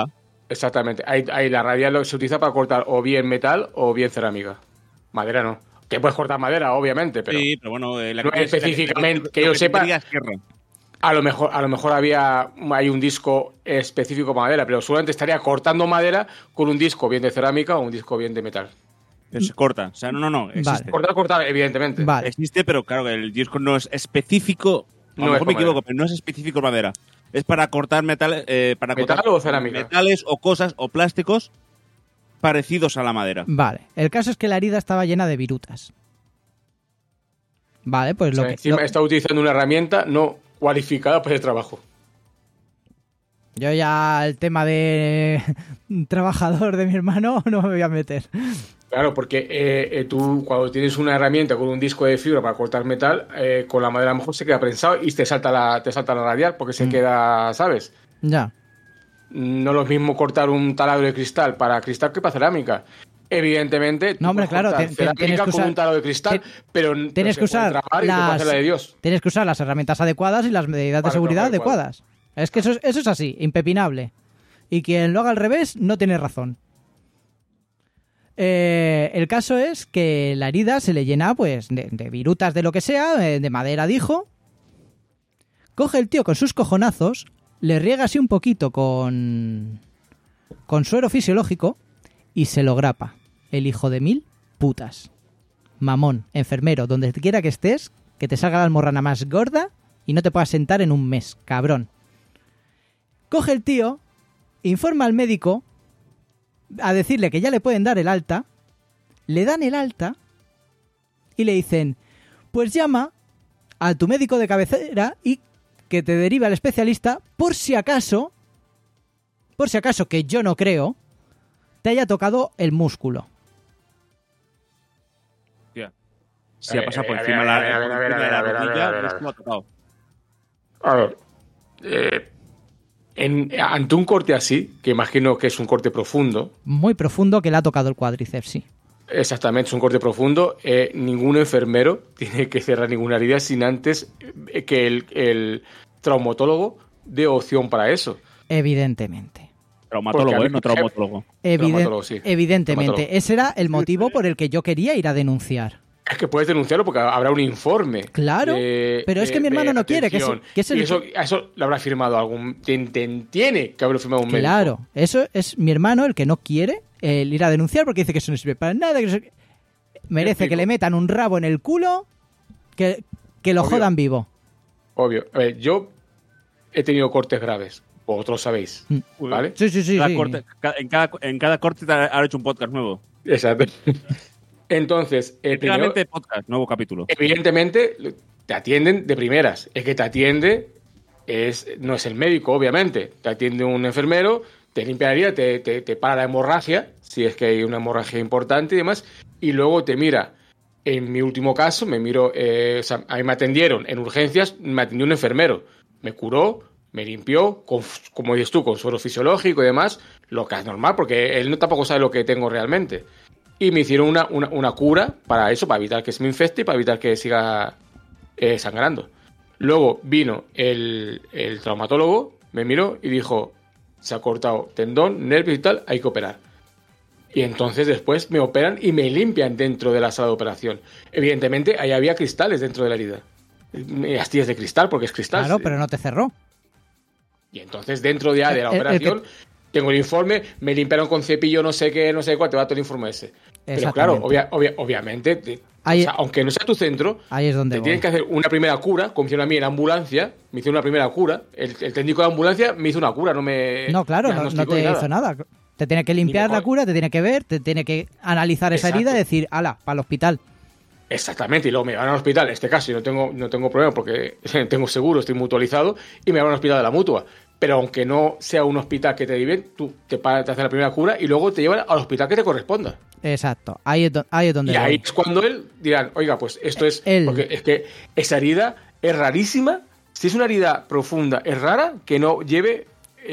Exactamente. Ahí, ahí la radial lo- se utiliza para cortar o bien metal o bien cerámica. Madera no. Que puedes cortar madera, obviamente, pero Sí, pero bueno, eh, la no que- específicamente, la que yo lo sepa. tendría es tierra. a lo mejor a lo mejor había hay un disco específico para madera, pero seguramente estaría cortando madera con un disco bien de cerámica o un disco bien de metal. Pero se corta. O sea, no, no, no. Existe. Vale. Cortar, cortar, evidentemente. Vale. Existe, pero claro, el disco no es específico. A No lo es mejor me para equivoco, madera. pero no es específico para madera. Es para cortar metal, eh, para ¿Metal cortar o cerámica? metales o cosas o plásticos parecidos a la madera. Vale. El caso es que la herida estaba llena de virutas. Vale, pues O lo sea, que... encima lo- está utilizando una herramienta no cualificada para el trabajo. Yo ya el tema de trabajador de mi hermano no me voy a meter. Claro, porque eh, eh, tú cuando tienes una herramienta con un disco de fibra para cortar metal, eh, con la madera a lo mejor se queda prensado y te salta la, te salta la radial porque se Mm. queda, ¿sabes? Ya. No es lo mismo cortar un taladro de cristal para cristal que para cerámica. Evidentemente, tú No, hombre, puedes claro, cortar te- te- cerámica tienes que con usar- un taladro de cristal, te- pero Tienes pero que se puede usar trabajar y te puede las hacer la de Dios. tienes que usar las herramientas adecuadas y las medidas de Para seguridad trabajar adecuado. adecuadas. Es que eso es, eso es así, impepinable. Y quien lo haga al revés no tiene razón. Eh, el caso es que la herida se le llena pues de, de virutas de lo que sea, eh, de madera dijo. Coge el tío con sus cojonazos, le riega así un poquito con con suero fisiológico y se lo grapa. El hijo de mil putas. Mamón, enfermero, donde quiera que estés, que te salga la almorrana más gorda y no te puedas sentar en un mes, cabrón. Coge el tío, informa al médico a decirle que ya le pueden dar el alta, le dan el alta y le dicen, pues llama a tu médico de cabecera y que te derive al especialista por si acaso, por si acaso, que yo no creo, te haya tocado el músculo. Hostia. Si A ha pasado ver, por a encima ver, la a ver, a ver, a ver, por encima de la a ver, a ver, rodilla, a ver, a ves ver. cómo ha tocado. A ver, eh, en- ante un corte así, que imagino que es un corte profundo, Muy profundo que le ha tocado el cuádriceps, sí. exactamente, es un corte profundo, eh, ningún enfermero tiene que cerrar ninguna herida sin antes eh, que el, el traumatólogo dé opción para eso. Evidentemente. Traumatólogo, Porque a ¿eh? mí, No por ejemplo- traumatólogo. Eviden- Traumatólogo, sí. Evidentemente. Traumatólogo. Ese era el motivo por el que yo quería ir a denunciar. Es que puedes denunciarlo porque habrá un informe. Claro, de- pero es de- que mi hermano de no quiere, que es- atención. que es el- Y eso, a eso lo habrá firmado algún. tien- tien- Tiene que haberlo firmado un médico. Claro, eso es mi hermano el que no quiere el ir a denunciar porque dice que eso no sirve para nada, que eso- merece explico. que le metan un rabo en el culo, que, que lo Obvio. jodan vivo. Obvio. A ver, yo he tenido cortes graves. Vosotros sabéis. Mm. ¿Vale? Sí, sí, sí. Cada sí. corte- ca- en, cada, en cada corte te ha ha hecho un podcast nuevo. Exacto. Entonces, el primero, Literalmente podcast, nuevo capítulo. evidentemente, te atienden de primeras. Es que te atiende, es, no es el médico, obviamente. Te atiende un enfermero, te limpia la herida, te, te, te para la hemorragia, si es que hay una hemorragia importante y demás, y luego te mira. En mi último caso, me miro, eh, o sea, a mí me atendieron en urgencias, me atendió un enfermero. Me curó, me limpió, con, como dices tú, con suero fisiológico y demás, lo que es normal, porque él no tampoco sabe lo que tengo realmente. Y me hicieron una, una, una cura para eso, para evitar que se me infecte y para evitar que siga eh, sangrando. Luego vino el, el traumatólogo, me miró y dijo, se ha cortado tendón, nervios y tal, hay que operar. Y entonces después me operan y me limpian dentro de la sala de operación. Evidentemente, ahí había cristales dentro de la herida. Eh, Astillas de cristal, porque es cristal. Claro, pero no te cerró. Y entonces dentro ya de la El- el- el operación que- tengo el informe, me limpiaron con cepillo no sé qué, no sé cuál, te va todo el informe ese. Pero claro, Exactamente. obvia- obvia- obviamente, te- Ahí- o sea, aunque no sea tu centro, Ahí es donde te voy. tienen que hacer una primera cura, como hicieron a mí en ambulancia, me hicieron una primera cura, el, el técnico de ambulancia me hizo una cura, no me No, claro, no, no diagnosticó te ni nada. hizo nada. Te tiene que limpiar Ni me la co- cura, te tiene que ver, te tiene que analizar esa Exacto. herida y decir, ala, para el hospital. Exactamente, y luego me van al hospital, en este caso yo no tengo, no tengo problema porque tengo seguro, estoy mutualizado, y me van al hospital de la mutua. Pero aunque no sea un hospital que te dé bien, tú te, pa- te hacen la primera cura y luego te llevan al hospital que te corresponda. Exacto, ahí es, do- ahí es donde Y ahí voy. es cuando él dirán, oiga, pues esto es... Él. Porque es que esa herida es rarísima. Si es una herida profunda, es rara que no lleve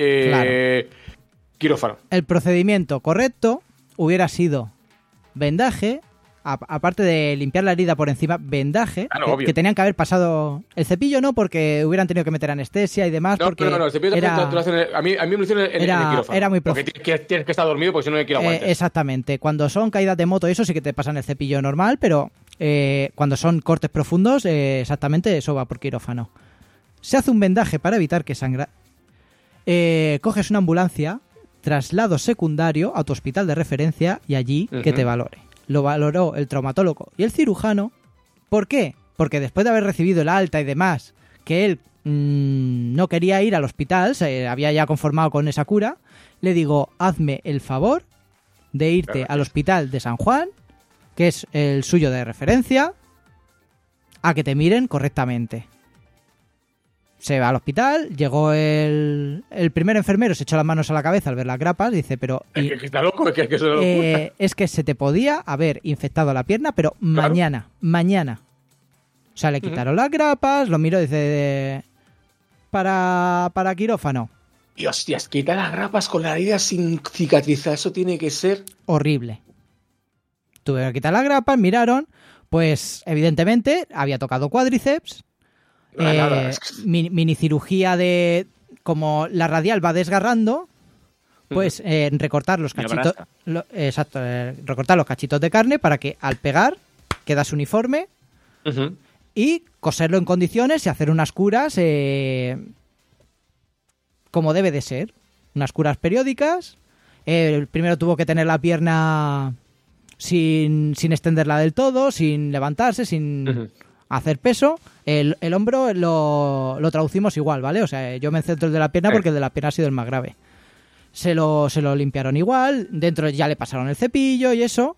eh, quirófano. El procedimiento correcto hubiera sido vendaje, a- aparte de limpiar la herida por encima, vendaje, Ah, no, que, obvio. que tenían que haber pasado... El cepillo no, porque hubieran tenido que meter anestesia y demás, No, porque no, no, no, el cepillo era, te- te lo hacen en el- a, mí, a mí me lo hicieron en, en era- el quirófano. era muy Porque profundo. tienes que, tienes que estar dormido porque si no hay que ir eh, aguantes. exactamente. Cuando son caídas de moto, eso sí que te pasan el cepillo normal, pero eh, cuando son cortes profundos, eh, exactamente eso va por quirófano. Se hace un vendaje para evitar que sangra. Eh, coges una ambulancia, traslado secundario a tu hospital de referencia y allí que Ujú. te valore. Lo valoró el traumatólogo y el cirujano. ¿Por qué? Porque después de haber recibido el alta y demás, que él mmm, no quería ir al hospital, se había ya conformado con esa cura, le digo, hazme el favor de irte Gracias. al hospital de San Juan, que es el suyo de referencia, a que te miren correctamente. Se va al hospital, llegó el, el primer enfermero, se echó las manos a la cabeza al ver las grapas, dice, pero... Es y- que, que está loco, es que, es que eso es locura. eh, es que se te podía haber infectado la pierna, pero mañana, mañana. O sea, le quitaron las grapas, lo miró, dice, de- para, para quirófano. Y hostias, quita las grapas con la herida sin cicatrizar, eso tiene que ser... Horrible. Tuve que quitar las grapas, miraron, pues evidentemente había tocado cuádriceps, Ah, eh, nada, es que- mini, mini cirugía de... Como la radial va desgarrando, pues eh, recortar los Ni cachitos... abraza. lo- exacto, eh, recortar los cachitos de carne para que al pegar quedas uniforme Ujú. y coserlo en condiciones y hacer unas curas eh, como debe de ser. Unas curas periódicas. Eh, primero tuvo que tener la pierna sin, sin extenderla del todo, sin levantarse, sin Ujú. hacer peso. El, el hombro lo, lo traducimos igual, ¿vale? O sea, yo me centro el de la pierna porque el de la pierna ha sido el más grave. Se lo, se lo limpiaron igual, dentro ya le pasaron el cepillo y eso.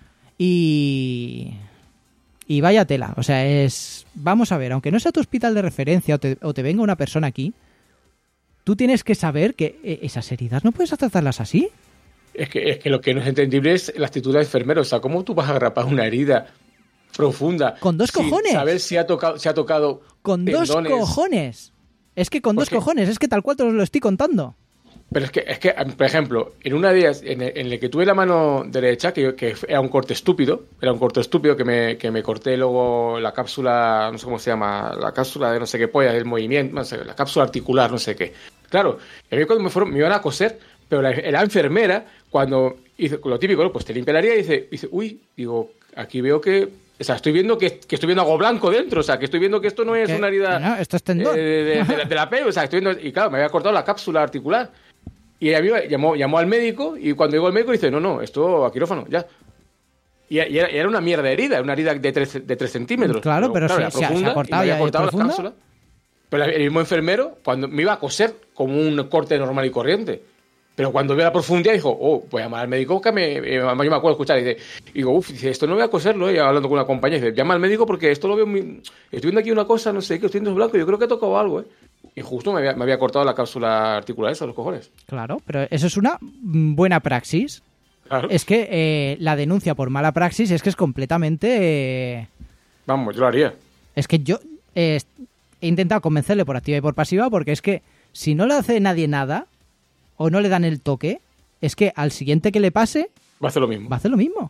Y... Y vaya tela, o sea, es... Vamos a ver, aunque no sea tu hospital de referencia o te, o te venga una persona aquí, tú tienes que saber que eh, esas heridas no puedes tratarlas así. Es que, es que lo que no es entendible es la actitud del enfermero. O sea, ¿cómo tú vas a agrapar una herida profunda? Con dos sin cojones. saber si ha tocado, si ha tocado Con dos tendones? cojones. Es que con ¿Por dos qué? cojones, es que tal cual te lo estoy contando. Pero es que, es que, por ejemplo, en una de ellas, en el, en el que tuve la mano derecha, que, que era un corte estúpido, era un corte estúpido que me, que me corté luego la cápsula, no sé cómo se llama, la cápsula de no sé qué polla, del movimiento, no sé, la cápsula articular, no sé qué. Claro, y a mí cuando me fueron, me iban a coser, pero la, la enfermera, cuando hizo lo típico, ¿no? Pues te limpia la herida y dice, dice, uy, digo, aquí veo que, o sea, estoy viendo que, que estoy viendo algo blanco dentro, o sea, que estoy viendo que esto no es Que- una herida que no, esto es tendón. eh, de, de- de la, de la pelo, o sea, estoy viendo, y claro, me había cortado la cápsula articular. Y ella me llamó, llamó al médico y cuando llegó el médico dice, no, no, esto a quirófano, ya. Y, y era, y era una mierda de herida, una herida de tres de tres centímetros. Claro, pero era se- se ha- se ha profunda, y cortado me ya, había ¿es cortado la profunda? cápsula. Pero el mismo enfermero, cuando me iba a coser como un corte normal y corriente. Pero cuando vio la profundidad dijo, oh, voy a llamar al médico que me, eh, yo me acuerdo escuchar. Y dice, y digo, uff, dice, esto no voy a coserlo, eh, hablando con una compañera. Dice, llama al médico porque esto lo veo muy... Estoy viendo aquí una cosa, no sé, que estoy viendo blanco, yo creo que he tocado algo, eh. Y justo me había, me había cortado la cápsula articular esa, los cojones. Claro, pero eso es una mm, buena praxis. Claro. Es que eh, la denuncia por mala praxis es que es completamente... eh, Vamos, yo lo haría. Es que yo eh, he intentado convencerle por activa y por pasiva porque es que si no le hace nadie nada o no le dan el toque, es que al siguiente que le pase Va a hacer lo mismo. va a hacer lo mismo.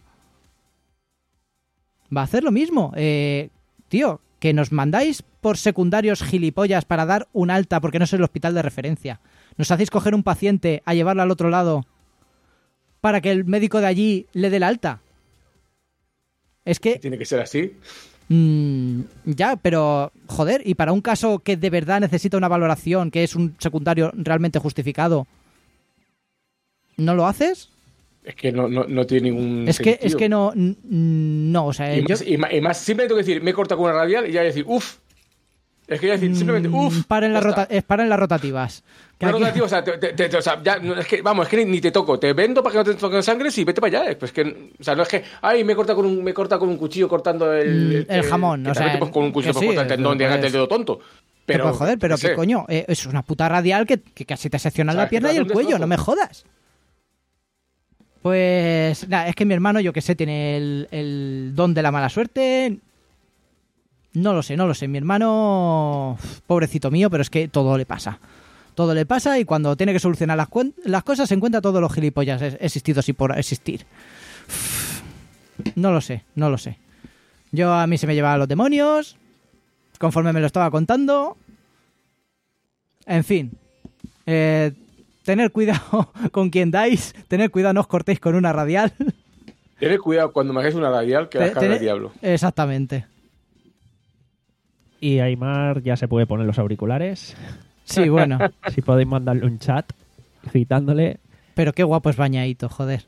Va a hacer lo mismo. Eh, tío, que nos mandáis por secundarios gilipollas para dar un alta porque no es el hospital de referencia. Nos hacéis coger un paciente a llevarlo al otro lado para que el médico de allí le dé el alta. Es que... Tiene que ser así. Mm, ya, pero joder, y para un caso que de verdad necesita una valoración, que es un secundario realmente justificado, ¿no lo haces? Es que no, no, no tiene ningún Es que, sentido. es que no, n- no, o sea, Y, yo... más, y, más, y más, simplemente tengo que decir, me he cortado con una radial y ya decir, uff. Es que ya decir, simplemente, mm, uff. paren, las rota- eh, paren las rotativas. Que Una aquí- rotativa, o sea, te, te- te- o sea, ya, no, es que, vamos, es que ni, ni te toco, te vendo para que no te toquen sangre y vete para allá. Pues que, o sea, no es que, ay, me corta con un, me corta con un cuchillo cortando el, Mm, el jamón, que o también sea, te puedes con un cuchillo que para sí, cortar el tendón, pero digamos, pues- el dedo tonto. Pero, Pero, joder, pero no qué sé. coño, eh, es una puta radial que, que casi te seccionan la ¿Sabes? pierna Que y te el hace un cuello, destrozo. no me jodas. Pues nada, es que mi hermano, yo que sé, tiene el, el don de la mala suerte. No lo sé, no lo sé. Mi hermano, pobrecito mío, pero es que todo le pasa. Todo le pasa y cuando tiene que solucionar las, cuen- las cosas se encuentra todos los gilipollas es- existidos y por existir. No lo sé, no lo sé. Yo a mí se me llevaban los demonios, conforme me lo estaba contando. En fin, eh, tener cuidado con quien dais, tener cuidado, no os cortéis con una radial. Tened cuidado cuando me hagáis una radial que la carga Tened- el diablo. Exactamente. Y Aymar ya se puede poner los auriculares. Sí, bueno. Si podéis mandarle un chat citándole. Pero qué guapo es bañadito, joder.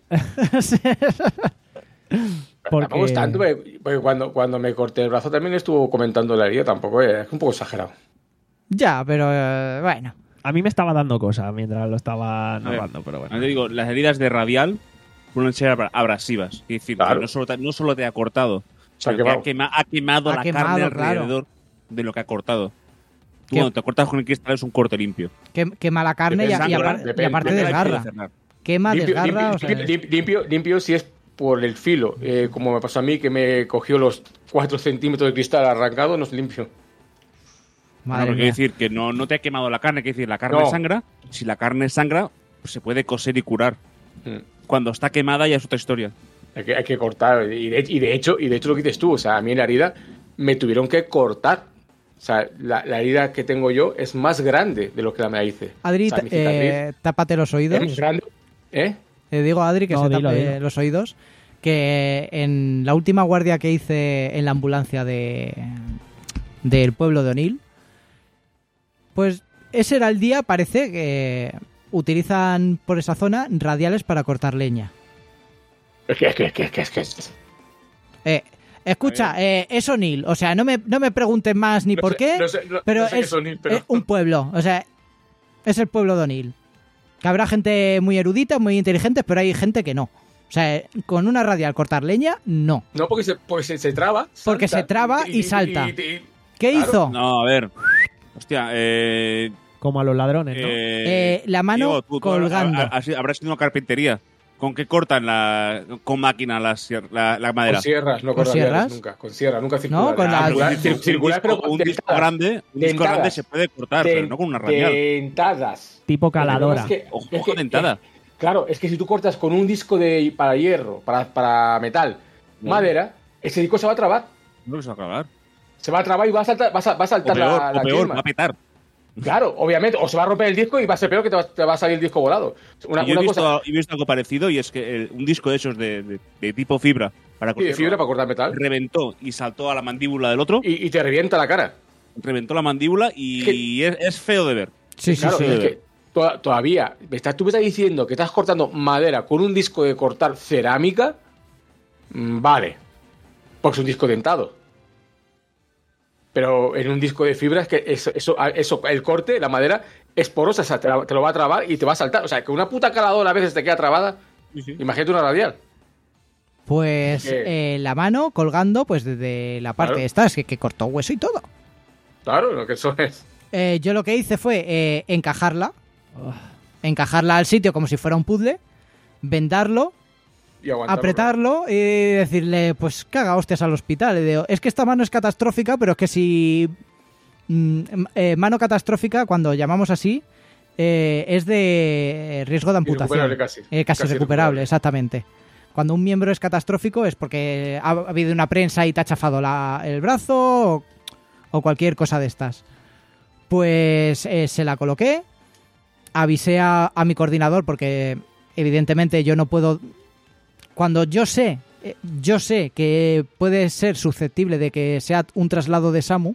Porque... Tampoco es tanto, porque, porque cuando, cuando me corté el brazo también estuvo comentando la herida, tampoco es un poco exagerado. Ya, pero eh, bueno. A mí me estaba dando cosas mientras lo estaba A ver, narrando, pero bueno. Yo te digo, las heridas de radial pueden ser abra- abrasivas. Es decir, Claro. que no, solo te, no solo te ha cortado, Se ha sino que ha, quemado. quema- ha quemado Ha la quemado, carne claro. alrededor de lo que ha cortado. Tú Qué- cuando te cortas con el cristal es un corte limpio. Qué, qué mala carne y, Depende, y apar- depende, y aparte depende. desgarra. Cerrar. Quema, Limpio, desgarra. limpio, o sea, limpio, limpio, limpio, limpio si es por el filo, eh, como me pasó a mí que me cogió los cuatro centímetros de cristal arrancado, no es limpio. madre No, pero quiero mía. decir que no, no te ha quemado la carne, quiero decir, la carne No. sangra. Si la carne sangra, pues se puede coser y curar. Mm. Cuando está quemada ya es otra historia. Hay que, hay que cortar. Y de, y de hecho, y de hecho lo que dices tú, o sea, a mí en la herida me tuvieron que cortar. O sea, la, la herida que tengo yo es más grande de lo que la me hice. Adri, O sea, mi cicatriz eh, tápate los oídos. es más grande. ¿Eh? Le digo a Adri que No, se dilo, tape dilo. los oídos. Que en la última guardia que hice en la ambulancia de del pueblo de O'Neill, pues ese era el día, parece que utilizan por esa zona radiales para cortar leña. Es que, es que, es que, es que, es que- es que- Eh, escucha, eh, es O'Neill, o sea, no me, no me pregunten más ni No por sé- qué, no sé- no- pero, no sé qué es, es O'Neill, pero- es un pueblo, o sea, es el pueblo de O'Neill. Que habrá gente muy erudita, muy inteligente, pero hay gente que no. O sea, con una radial cortar leña, no. No, porque se, porque se, se traba. Porque salta, se traba y salta. y- y- ¿Qué Claro. hizo? No, a ver. Hostia, eh. Como a los ladrones, ¿no? eh, Eh, la mano Diego, tú- tú colgando. ha- ha- ha- Habrás sido una carpintería. ¿Con qué cortan la, con máquina la, sier- la, la madera? Con sierras, no ¿Con con, radiales, sierras? nunca. Con sierras, nunca circular. con la- circular, un, cir- disco- circular, un pero disco, con un disco dentadas. grande, un disco Dentadas. grande se puede cortar, Den- pero no con una radial. Dentadas. Tipo El problema caladora. es que- Ojo, es que- dentada. eh, claro, es que si tú cortas con un disco de para hierro, para, para metal, No. madera, ese disco se va a trabar. No lo se va a acabar. Se va a trabar y va a saltar, va a, va a O saltar peor, la, la o peor, quema. va a petar. Claro, obviamente. O se va a romper el disco y va a ser peor que te va, te va a salir el disco volado. Una, Y yo he una visto, cosa. he visto algo parecido y es que el- un disco de esos de, de- de tipo fibra para Sí, de cortar fibra para cortar metal. reventó y saltó a la mandíbula del otro, Y, y te revienta la cara. reventó la mandíbula y es, es feo de ver. Sí, sí, Claro, sí. y es que to- todavía, me estás, tú me estás diciendo que estás cortando madera con un disco de cortar cerámica, mm, vale, porque es un disco dentado. Pero en un disco de fibra es que eso, eso, eso, el corte, la madera, es porosa, o sea, te, la- te lo va a trabar y te va a saltar. O sea, que una puta caladora a veces te queda trabada, imagínate una radial. Pues ¿Qué? eh, la mano colgando, pues desde la parte Claro. esta, es que, que cortó hueso y todo. Claro, lo que eso es. Eh, yo lo que hice fue eh, encajarla, encajarla al sitio como si fuera un puzzle, vendarlo, Y aguantarlo. apretarlo y decirle, pues caga hostias al hospital. Y digo, es que esta mano es catastrófica, pero es que si... mm, eh, mano catastrófica, cuando llamamos así, eh, es de riesgo de amputación. Irrecuperable casi. Eh, casi, Casi recuperable, irrecuperable. exactamente. Cuando un miembro es catastrófico es porque ha habido una prensa y te ha chafado la- el brazo o, o cualquier cosa de estas. Pues eh, se la coloqué, avisé a, a mi coordinador porque evidentemente yo no puedo... Cuando yo sé, eh, yo sé que puede ser susceptible de que sea un traslado de SAMU,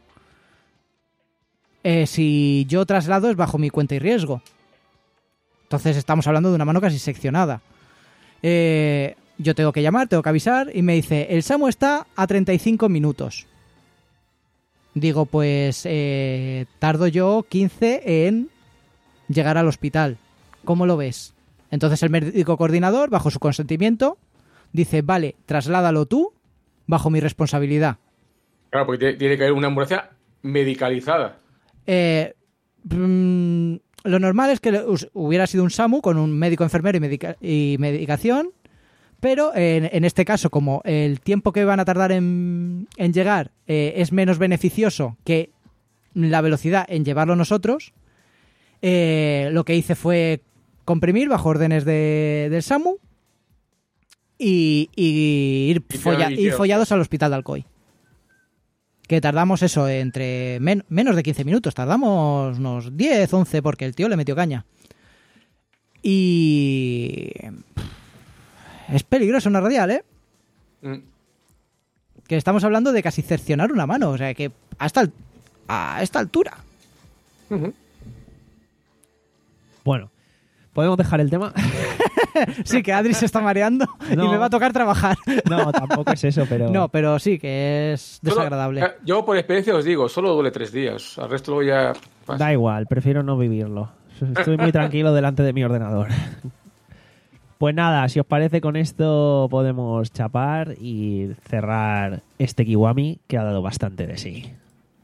eh, si yo traslado es bajo mi cuenta y riesgo. Entonces estamos hablando de una mano casi seccionada. Eh, yo tengo que llamar, tengo que avisar y me dice, el SAMU está a treinta y cinco minutos. Digo, pues eh, tardo yo quince en llegar al hospital. ¿Cómo lo ves? Entonces el médico coordinador, bajo su consentimiento, dice, vale, trasládalo tú bajo mi responsabilidad. Claro, porque tiene- tiene que haber una ambulancia medicalizada. Eh, mm, lo normal es que us- hubiera sido un SAMU con un médico enfermero y, medica- y medicación, pero en, en este caso, como el tiempo que van a tardar en, en llegar eh, es menos beneficioso que la velocidad en llevarlo nosotros, eh, lo que hice fue comprimir bajo órdenes de, del SAMU y, y ir, Y folla- te- y ir te- follados al hospital de Alcoy. Que tardamos eso, entre men- menos de quince minutos, tardamos unos diez, once, porque el tío le metió caña. Y... es peligroso una radial, ¿eh? Mm. Que estamos hablando de casi cercionar una mano, o sea que hasta el- a esta altura. Ujú. Bueno, ¿podemos dejar el tema? Sí, que Adri se está mareando No. y me va a tocar trabajar. No, tampoco es eso, pero... No, pero sí que es Solo- desagradable. eh, yo por experiencia os digo, solo duele tres días. Al resto luego ya pasa. Da igual, prefiero no vivirlo. Estoy muy tranquilo delante de mi ordenador. Pues nada, si os parece, con esto podemos chapar y cerrar este Kiwami que ha dado bastante de sí.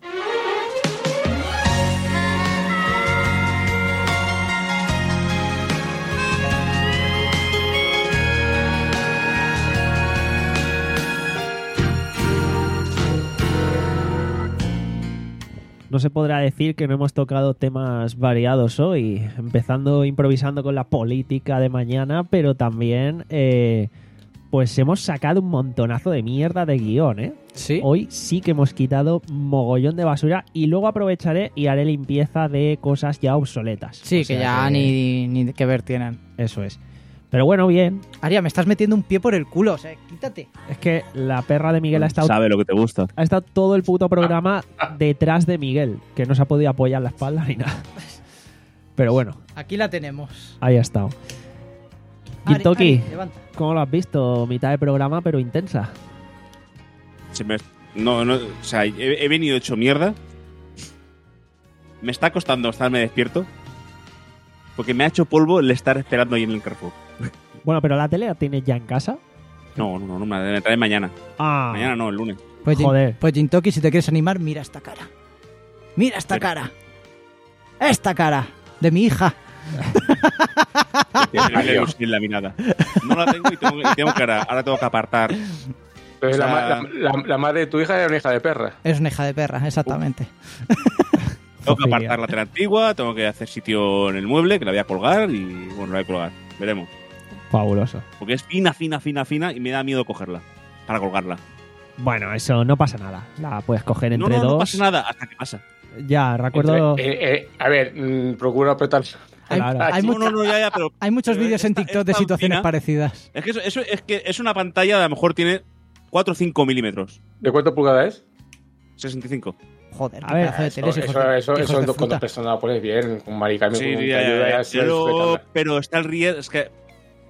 No se podrá decir que no hemos tocado temas variados hoy, empezando improvisando con la política de mañana, pero también eh, pues hemos sacado un montonazo de mierda de guión, ¿eh? Sí. Hoy sí que hemos quitado mogollón de basura y luego aprovecharé y haré limpieza de cosas ya obsoletas. Sí, O que sea ya ni, ni que ver tienen. Eso es. Pero bueno, bien. Aria, me estás metiendo un pie por el culo, o sea, quítate. Es que la perra de Miguel ha estado Sabe lo que te gusta. ha estado todo el puto programa detrás de Miguel, que no se ha podido apoyar la espalda ni nada. Pero bueno, Aquí la tenemos. ahí ha estado. Ari, Kintoki, Ari, levanta. ¿cómo lo has visto? Mitad de programa, pero intensa. Se me- no, no, o sea, he, he venido hecho mierda. Me está costando estarme despierto. Porque me ha hecho polvo el estar esperando ahí en el Carrefour. Bueno, pero la tele la tienes ya en casa. No, no, no, no me la trae mañana. Ah, Mañana no, el lunes. Pues, Jin- Joder. pues Jintoki, si te quieres animar, mira esta cara. Mira esta Pero- cara. Esta cara de mi hija. Tiene la ilusión en la mirada. No la tengo y tengo, y tengo que ahora, ahora tengo que apartar. Entonces, O sea- la, ma- la- la- la madre de tu hija era una hija de perra. Es una hija de perra, exactamente. Tengo que Zoofilia. apartar la tela antigua, tengo que hacer sitio en el mueble, que la voy a colgar y bueno, la voy a colgar. Veremos. Fabuloso. Porque es fina, fina, fina, fina y me da miedo cogerla para colgarla. Bueno, eso no pasa nada. La puedes coger No, entre no, dos. no pasa nada hasta que pasa. Ya, recuerdo. Entre- eh, eh, a ver, mm, procuro apretar. Hay, Claro. hay no, mucha- no, no, ya, ya, pero hay muchos pero vídeos en esta- TikTok de esta situaciones fina- parecidas. Es que eso, eso es que es una pantalla de a lo mejor tiene cuatro o cinco milímetros. ¿De cuánto pulgada es? sesenta y cinco. Joder, A qué ver, pedazo de Eso, teles, hijos eso, de- eso, hijos eso de cuando fruta. persona lo pones bien, con maricami, Sí, con sí, te ya, ya, ayuda, ya, ya, se pero, sujetarla. pero está el riesgo. Es que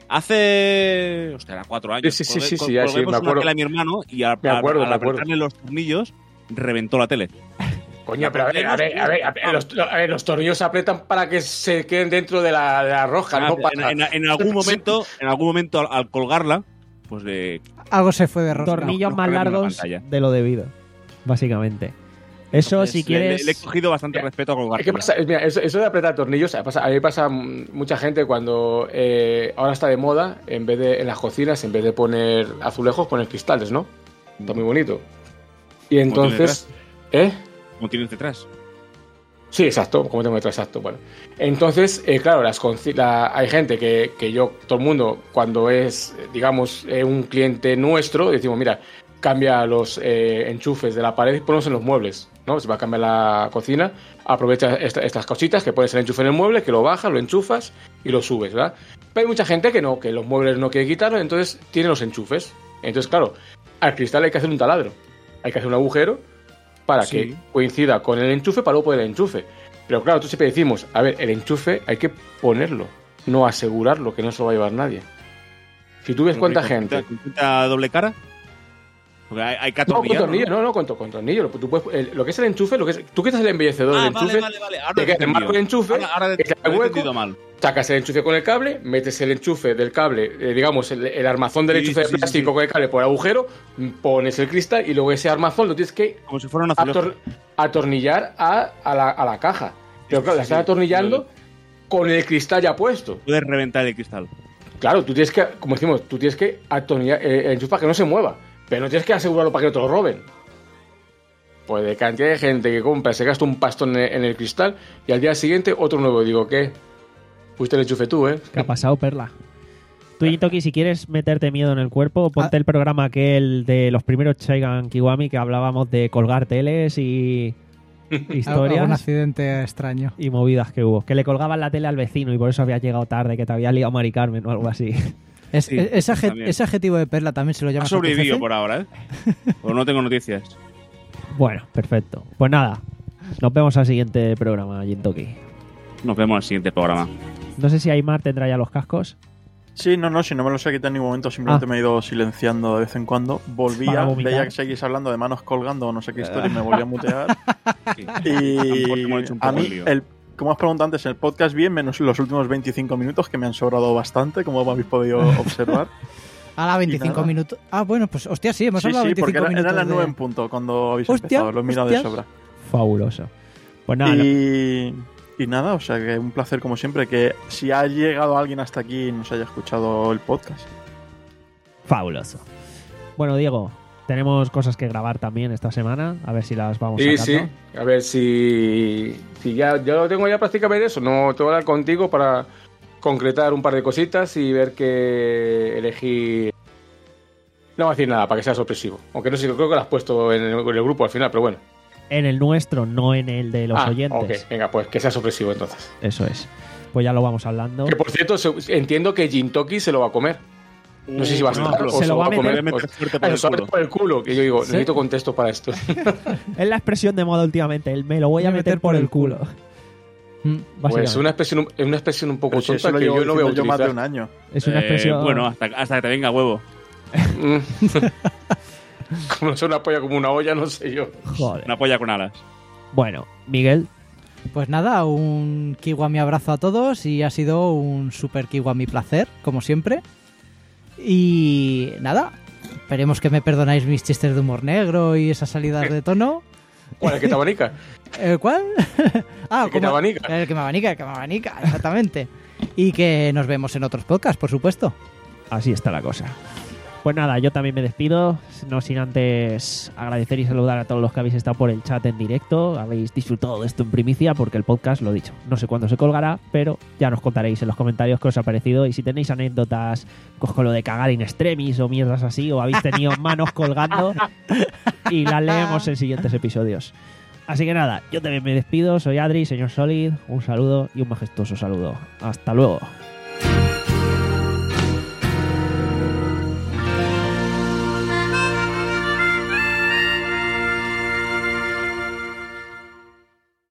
hace. Hostia, era cuatro años. Sí, sí, sí, Colgué- sí, ya, sí, colguemos me una acuerdo. tela a mi hermano y al, Me acuerdo, al, me al acuerdo. apretarle los tornillos reventó la tele. Coño, pero a ver, a ver, a ver, a ver, los, a ver, los tornillos se apretan para que se queden dentro de la, de la roja, Ah, no en, para... en- en algún momento, en algún momento al, al colgarla, pues de Algo se fue de rosca. Tornillos no más cargamos la largos pantalla. de lo debido. Básicamente. Eso, Entonces, si le- quieres. Le, le he cogido bastante Ya. respeto a colgarla. ¿Qué pasa? Es- mira, eso, eso de apretar tornillos, a pasa- a mí me pasa mm, mucha gente cuando eh, ahora está de moda, en vez de en las cocinas, en vez de poner azulejos, poner cristales, ¿no? Está muy bonito. Y entonces, ¿eh? Como tienes detrás. Sí, exacto, como tengo detrás, exacto. Bueno, entonces, eh, claro, las conci- la- hay gente que, que yo, todo el mundo, cuando es, eh, digamos, eh, un cliente nuestro, decimos, mira, cambia los eh, enchufes de la pared y ponlos en los muebles, ¿no? Se va a cambiar la cocina, aprovecha esta- estas cositas, que pones el enchufe en el mueble, que lo bajas, lo enchufas y lo subes, ¿verdad? Pero hay mucha gente que no, que los muebles no quiere quitarlos, entonces tiene los enchufes. Entonces, claro, al cristal hay que hacer un taladro, hay que hacer un agujero para Sí. que coincida con el enchufe para luego poner el enchufe. Pero claro, tú siempre decimos, a ver, el enchufe hay que ponerlo, no asegurarlo, que no se lo va a llevar nadie. Si tú ves Pero cuánta con gente... cinta- con cinta doble cara? Porque hay, hay que No, con atornillarlo, tornillo, ¿no? no, no, con, to- con tornillo. Tú puedes, el- lo que es el enchufe, lo que es, tú quitas el embellecedor Ah, del vale, enchufe, vale, vale. Ahora te he queda el entendido. marco del enchufe, Ahora, ahora he- que está lo he hueco, entendido mal. sacas el enchufe con el cable, metes el enchufe del cable, eh, digamos, el, el armazón del Sí, enchufe sí, de sí, plástico sí. con el cable por el agujero, pones el cristal y luego ese armazón lo tienes que Como si fuera una azulejo. ator- atornillar a, a, la, a la caja. Pero claro, la sí, estás sí. atornillando con el cristal ya puesto. Puedes reventar el cristal. Claro, tú tienes que, como decimos, tú tienes que atornillar eh, el enchufe para que no se mueva. Pero no tienes que asegurarlo para que no te lo roben. Pues de cantidad de gente que compra, se gasta un pastón en, en el cristal y al día siguiente otro nuevo. Digo, ¿qué? Fuiste el enchufe tú, ¿eh? ¿Qué ha pasado, Perla? Tú, Jintoki, si quieres meterte miedo en el cuerpo, ponte Ah. el programa aquel de los primeros Chaigan Kiwami que hablábamos de colgar teles y Algún historias accidente extraño. y movidas que hubo. Que le colgaban la tele al vecino y por eso habías llegado tarde, que te había liado Mari Carmen o algo así. Es, Sí, es- ese, adje- también. ese adjetivo de perla también se lo Ha llamas a tu sobrevivido jefe. por ahora, ¿eh? Pues no tengo noticias. Bueno, perfecto. Pues nada, nos vemos al siguiente programa, Jintoki. Nos vemos en el siguiente programa. No sé si Aymar tendrá ya los cascos. Sí, no, no, si no me los he quitado en ningún momento, simplemente Ah. me he ido silenciando de vez en cuando. Para Volvía, vomitar. veía que seguís hablando de manos colgando o no sé qué historia y me volví a mutear. Sí. A lo mejor te hemos hecho Y un a poco mí, el lío. el, como has preguntado antes, el podcast bien, menos los últimos veinticinco minutos que me han sobrado bastante, como habéis podido observar. A la veinticinco nada. minutos. Ah, bueno, pues hostia, sí, hemos Sí, hablado sí, porque veinticinco era, minutos. eran las de- nueve en punto cuando habéis Hostia, empezado, lo he mirado de hostias. sobra. Fabuloso. Pues nada, Y, y nada, o sea que un placer como siempre, que si ha llegado alguien hasta aquí y nos haya escuchado el podcast. fabuloso. Bueno, Diego, tenemos cosas que grabar también esta semana, a ver si las vamos Sí, sí. sacando. A ver si, si ya, ya lo tengo ya prácticamente eso. No te voy a hablar contigo para concretar un par de cositas y ver qué elegir. No voy a decir nada para que sea sorpresivo. Aunque no sé, creo que lo has puesto en el, en el grupo al final, pero bueno. En el nuestro, no en el de los ah, oyentes. ok, venga, pues que sea sorpresivo entonces. Eso es. Pues ya lo vamos hablando. Que por cierto, se- entiendo que Jintoki se lo va a comer. No sé si va a no, estar o se lo va a comer. meter- o- fuerte por Ah, el se lo va a culo. meter por el culo. Que yo digo, Sí. necesito contexto para esto. Es la expresión de moda últimamente, el me lo voy a meter por el culo. Mm. Pues Básicamente. una expresión, un- es una expresión un poco Pero si eso tonta lo que llevo yo no veo diciendo yo más de utilizar. un año. Es una Eh, expresión... bueno, hasta, hasta que te venga huevo. Mm. Como no se una polla como una olla, no sé yo. Joder. Una polla con alas. Bueno, Miguel, Pues nada, un Kiwami abrazo a todos y ha sido un super Kiwami placer, como siempre. Y nada, esperemos que me perdonáis mis chistes de humor negro y esas salidas de tono. ¿Cuál es que te abanica? ¿El cuál? ah, El que te como- abanica. El que me abanica, el que me abanica, exactamente. Y que nos vemos en otros podcasts, por supuesto. así está la cosa. Pues nada, yo también me despido, no sin antes agradecer y saludar a todos los que habéis estado por el chat en directo, habéis disfrutado de esto en primicia porque el podcast, lo dicho, no sé cuándo se colgará, pero ya nos contaréis en los comentarios qué os ha parecido y si tenéis anécdotas pues, con lo de cagar in extremis o mierdas así o habéis tenido manos colgando y las leemos en siguientes episodios. Así que nada, yo también me despido, soy Adri, señor Solid, un saludo y un majestuoso saludo. Hasta luego.